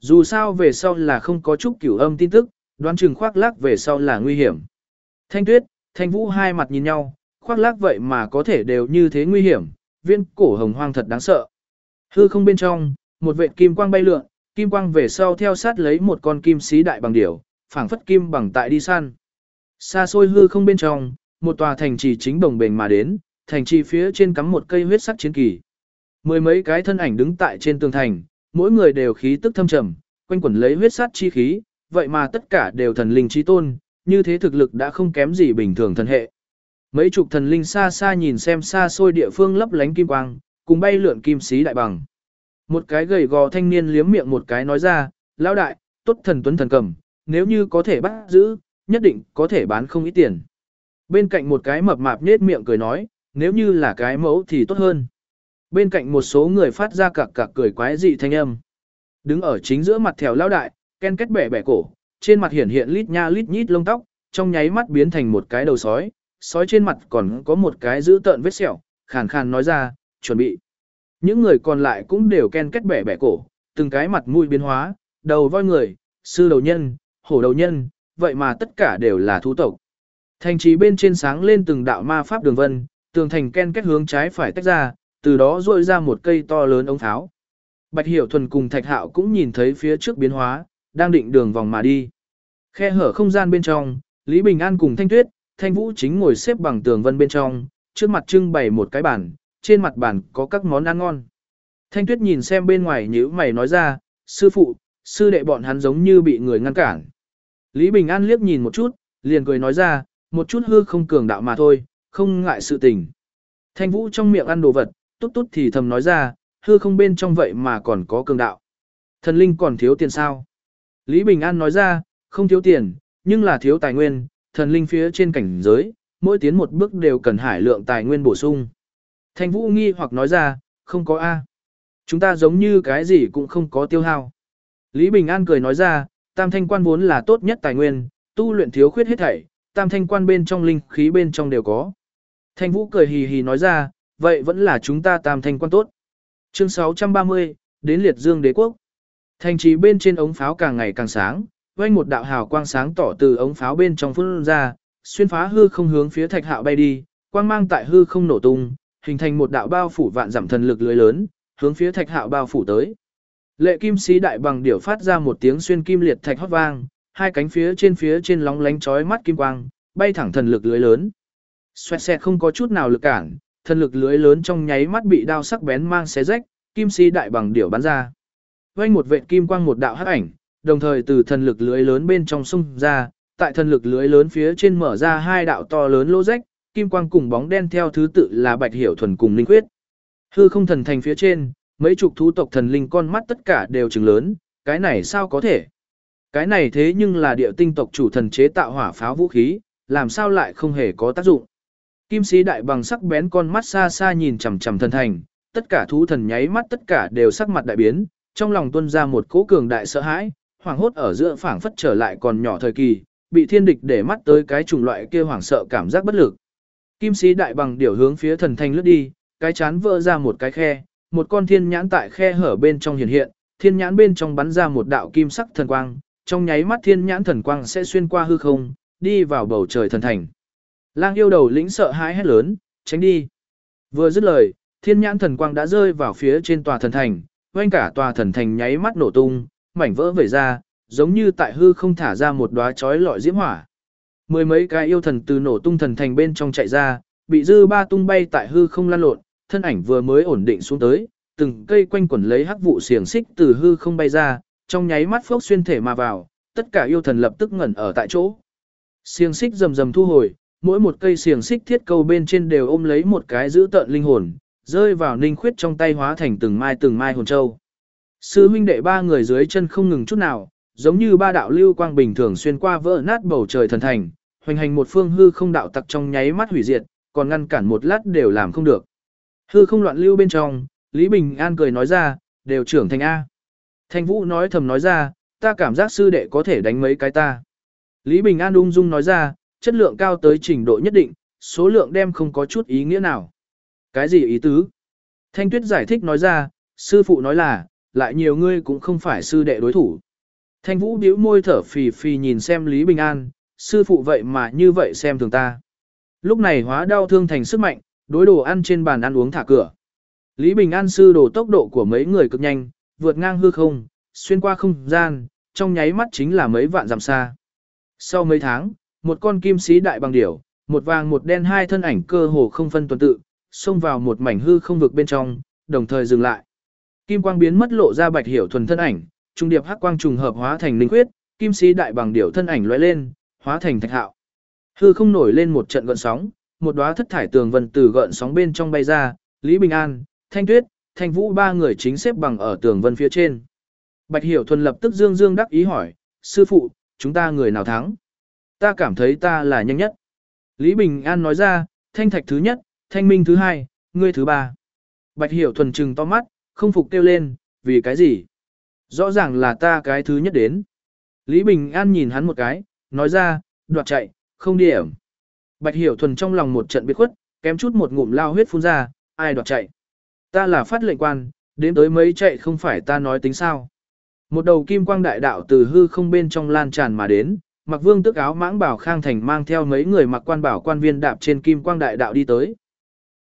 Dù sao về sau là không có chút cửu âm tin tức, đoán chừng khoác lác về sau là nguy hiểm. Thanh Tuyết, Thanh Vũ hai mặt nhìn nhau, khoác lác vậy mà có thể đều như thế nguy hiểm, viên cổ hồng hoang thật đáng sợ. Hư không bên trong, một vệt kim quang bay lượn, kim quang về sau theo sát lấy một con kim sĩ đại bằng điểu, phảng phất kim bằng tại đi săn. Xa xôi hư không bên trong, một tòa thành trì chính đồng bền mà đến, thành trì phía trên cắm một cây huyết sắc chiến kỳ. Mười mấy cái thân ảnh đứng tại trên tường thành, mỗi người đều khí tức thâm trầm, quanh quẩn lấy huyết sát chi khí, vậy mà tất cả đều thần linh chí tôn, như thế thực lực đã không kém gì bình thường thần hệ. Mấy chục thần linh xa xa nhìn xem xa xôi địa phương lấp lánh kim quang, cùng bay lượn kim sĩ đại bằng. Một cái gầy gò thanh niên liếm miệng một cái nói ra, lão đại, tốt thần tuấn thần cầm, nếu như có thể bắt giữ, nhất định có thể bán không ít tiền. Bên cạnh một cái mập mạp nết miệng cười nói, nếu như là cái mẫu thì tốt hơn. Bên cạnh một số người phát ra cặc cặc cười quái dị thanh âm. Đứng ở chính giữa mặt thèo lão đại, ken kết bẻ bẻ cổ, trên mặt hiển hiện lít nha lít nhít lông tóc, trong nháy mắt biến thành một cái đầu sói, sói trên mặt còn có một cái dữ tợn vết sẹo, khàn khàn nói ra, chuẩn bị. Những người còn lại cũng đều ken kết bẻ bẻ cổ, từng cái mặt mũi biến hóa, đầu voi người, sư đầu nhân, hổ đầu nhân, vậy mà tất cả đều là thú tộc. Thành trì bên trên sáng lên từng đạo ma pháp đường vân, tường thành ken kết hướng trái phải tách ra, từ đó rôi ra một cây to lớn ống tháo. Bạch Hiểu Thuần cùng Thạch Hạo cũng nhìn thấy phía trước biến hóa, đang định đường vòng mà đi. Khe hở không gian bên trong, Lý Bình An cùng Thanh Tuyết, Thanh Vũ chính ngồi xếp bằng tường vân bên trong, trước mặt trưng bày một cái bàn, trên mặt bàn có các món ăn ngon. Thanh Tuyết nhìn xem bên ngoài nhíu mày nói ra, sư phụ, sư đệ bọn hắn giống như bị người ngăn cản. Lý Bình An liếc nhìn một chút, liền cười nói ra, một chút hư không cường đạo mà thôi, không ngại sự tình. Thanh Vũ trong miệng ăn đồ vật, tút tút thì thầm nói ra, hư không bên trong vậy mà còn có cường đạo. Thần linh còn thiếu tiền sao? Lý Bình An nói ra, không thiếu tiền, nhưng là thiếu tài nguyên, thần linh phía trên cảnh giới, mỗi tiến một bước đều cần hải lượng tài nguyên bổ sung. Thanh Vũ nghi hoặc nói ra, không có A. Chúng ta giống như cái gì cũng không có tiêu hao. Lý Bình An cười nói ra, tam thanh quan vốn là tốt nhất tài nguyên, tu luyện thiếu khuyết hết thảy, tam thanh quan bên trong linh khí bên trong đều có. Thanh Vũ cười hì hì nói ra, vậy vẫn là chúng ta tam thanh quan tốt. Chương 630, đến Liệt Dương Đế quốc. Thành trì bên trên ống pháo càng ngày càng sáng, vang một đạo hào quang sáng tỏ từ ống pháo bên trong phun ra, xuyên phá hư không hướng phía Thạch Hạo bay đi, quang mang tại hư không nổ tung, hình thành một đạo bao phủ vạn dặm thần lực lưới lớn, hướng phía Thạch Hạo bao phủ tới. Lệ Kim Sĩ đại bằng điểu phát ra một tiếng xuyên kim liệt thạch hót vang, hai cánh phía trên lóng lánh chói mắt kim quang, bay thẳng thần lực lưới lớn. Xoẹt xẹt không có chút nào lực cản, thần lực lưới lớn trong nháy mắt bị đao sắc bén mang xé rách, Kim Sĩ đại bằng điểu bắn ra. Vang một vệt kim quang một đạo hắc ảnh, đồng thời từ thần lực lưới lớn bên trong xung ra, tại thần lực lưới lớn phía trên mở ra hai đạo to lớn lỗ rách, kim quang cùng bóng đen theo thứ tự là Bạch Hiểu Thuần cùng Linh Quyết. Hư không thần thành phía trên, mấy chục thú tộc thần linh con mắt tất cả đều trừng lớn, cái này sao có thể? Cái này thế nhưng là địa tinh tộc chủ thần chế tạo hỏa pháo vũ khí, làm sao lại không hề có tác dụng? Kim Sĩ đại bằng sắc bén con mắt xa xa nhìn chằm chằm thần thành, tất cả thú thần nháy mắt tất cả đều sắc mặt đại biến, trong lòng tuôn ra một cỗ cường đại sợ hãi, hoảng hốt ở giữa phảng phất trở lại còn nhỏ thời kỳ, bị thiên địch để mắt tới cái chủng loại kia hoảng sợ cảm giác bất lực. Kim Sĩ đại bằng điểu hướng phía thần thành lướt đi, cái chán vỡ ra một cái khe, một con thiên nhãn tại khe hở bên trong hiện hiện, thiên nhãn bên trong bắn ra một đạo kim sắc thần quang, trong nháy mắt thiên nhãn thần quang sẽ xuyên qua hư không, đi vào bầu trời thần thành. Lang yêu đầu lĩnh sợ hãi hét lớn, tránh đi. Vừa dứt lời, thiên nhãn thần quang đã rơi vào phía trên tòa thần thành, quanh cả tòa thần thành nháy mắt nổ tung, mảnh vỡ vẩy ra, giống như tại hư không thả ra một đóa chói lọi diễm hỏa. Mười mấy cái yêu thần từ nổ tung thần thành bên trong chạy ra, bị dư ba tung bay tại hư không lăn lộn, thân ảnh vừa mới ổn định xuống tới, từng cây quanh quẩn lấy hắc vụ xiềng xích từ hư không bay ra, trong nháy mắt phốc xuyên thể mà vào, tất cả yêu thần lập tức ngẩn ở tại chỗ. Xiềng xích rầm rầm thu hồi, mỗi một cây xiềng xích thiết câu bên trên đều ôm lấy một cái giữ tợn linh hồn, rơi vào Ninh Khuyết trong tay hóa thành từng mai hồn châu. Sư huynh đệ ba người dưới chân không ngừng chút nào, giống như ba đạo lưu quang bình thường xuyên qua vỡ nát bầu trời thần thành, hoành hành một phương hư không đạo tặc trong nháy mắt hủy diệt, còn ngăn cản một lát đều làm không được. Hư không loạn lưu bên trong, Lý Bình An cười nói ra, đều trưởng thành A. Thanh Vũ nói thầm nói ra, ta cảm giác sư đệ có thể đánh mấy cái ta. Lý Bình An ung dung nói ra, chất lượng cao tới trình độ nhất định, số lượng đem không có chút ý nghĩa nào. Cái gì ý tứ? Thanh Tuyết giải thích nói ra, sư phụ nói là, lại nhiều ngươi cũng không phải sư đệ đối thủ. Thanh Vũ bĩu môi thở phì phì nhìn xem Lý Bình An, sư phụ vậy mà như vậy xem thường ta. Lúc này hóa đau thương thành sức mạnh, đối đồ ăn trên bàn ăn uống thả cửa. Lý Bình An sư đồ tốc độ của mấy người cực nhanh, vượt ngang hư không, xuyên qua không gian, trong nháy mắt chính là mấy vạn dặm xa. Sau mấy tháng, một con kim sĩ đại bằng điểu, một vàng một đen hai thân ảnh cơ hồ không phân tuần tự, xông vào một mảnh hư không vực bên trong, đồng thời dừng lại. Kim quang biến mất lộ ra Bạch Hiểu Thuần thân ảnh, trung điệp hắc quang trùng hợp hóa thành linh quyết, kim sĩ đại bằng điểu thân ảnh lóe lên, hóa thành thạch hạo. Hư không nổi lên một trận gợn sóng, một đóa thất thải tường vân từ gợn sóng bên trong bay ra, Lý Bình An, Thanh Tuyết, Thanh Vũ ba người chính xếp bằng ở tường vân phía trên. Bạch Hiểu Thuần lập tức dương dương đắc ý hỏi, sư phụ, chúng ta người nào thắng? Ta cảm thấy ta là nhanh nhất. Lý Bình An nói ra, Thanh Thạch thứ nhất, Thanh Minh thứ hai, ngươi thứ ba. Bạch Hiểu Thuần trừng to mắt, không phục kêu lên, vì cái gì? Rõ ràng là ta cái thứ nhất đến. Lý Bình An nhìn hắn một cái, nói ra, đoạt chạy, không điểm. Bạch Hiểu Thuần trong lòng một trận biệt khuất, kém chút một ngụm lao huyết phun ra, ai đoạt chạy? Ta là phát lệnh quan, đến tới mấy chạy không phải ta nói tính sao? Một đầu kim quang đại đạo từ hư không bên trong lan tràn mà đến, Mặc Vương tức áo mãng bảo Khang Thành mang theo mấy người mặc quan bảo quan viên đạp trên kim quang đại đạo đi tới.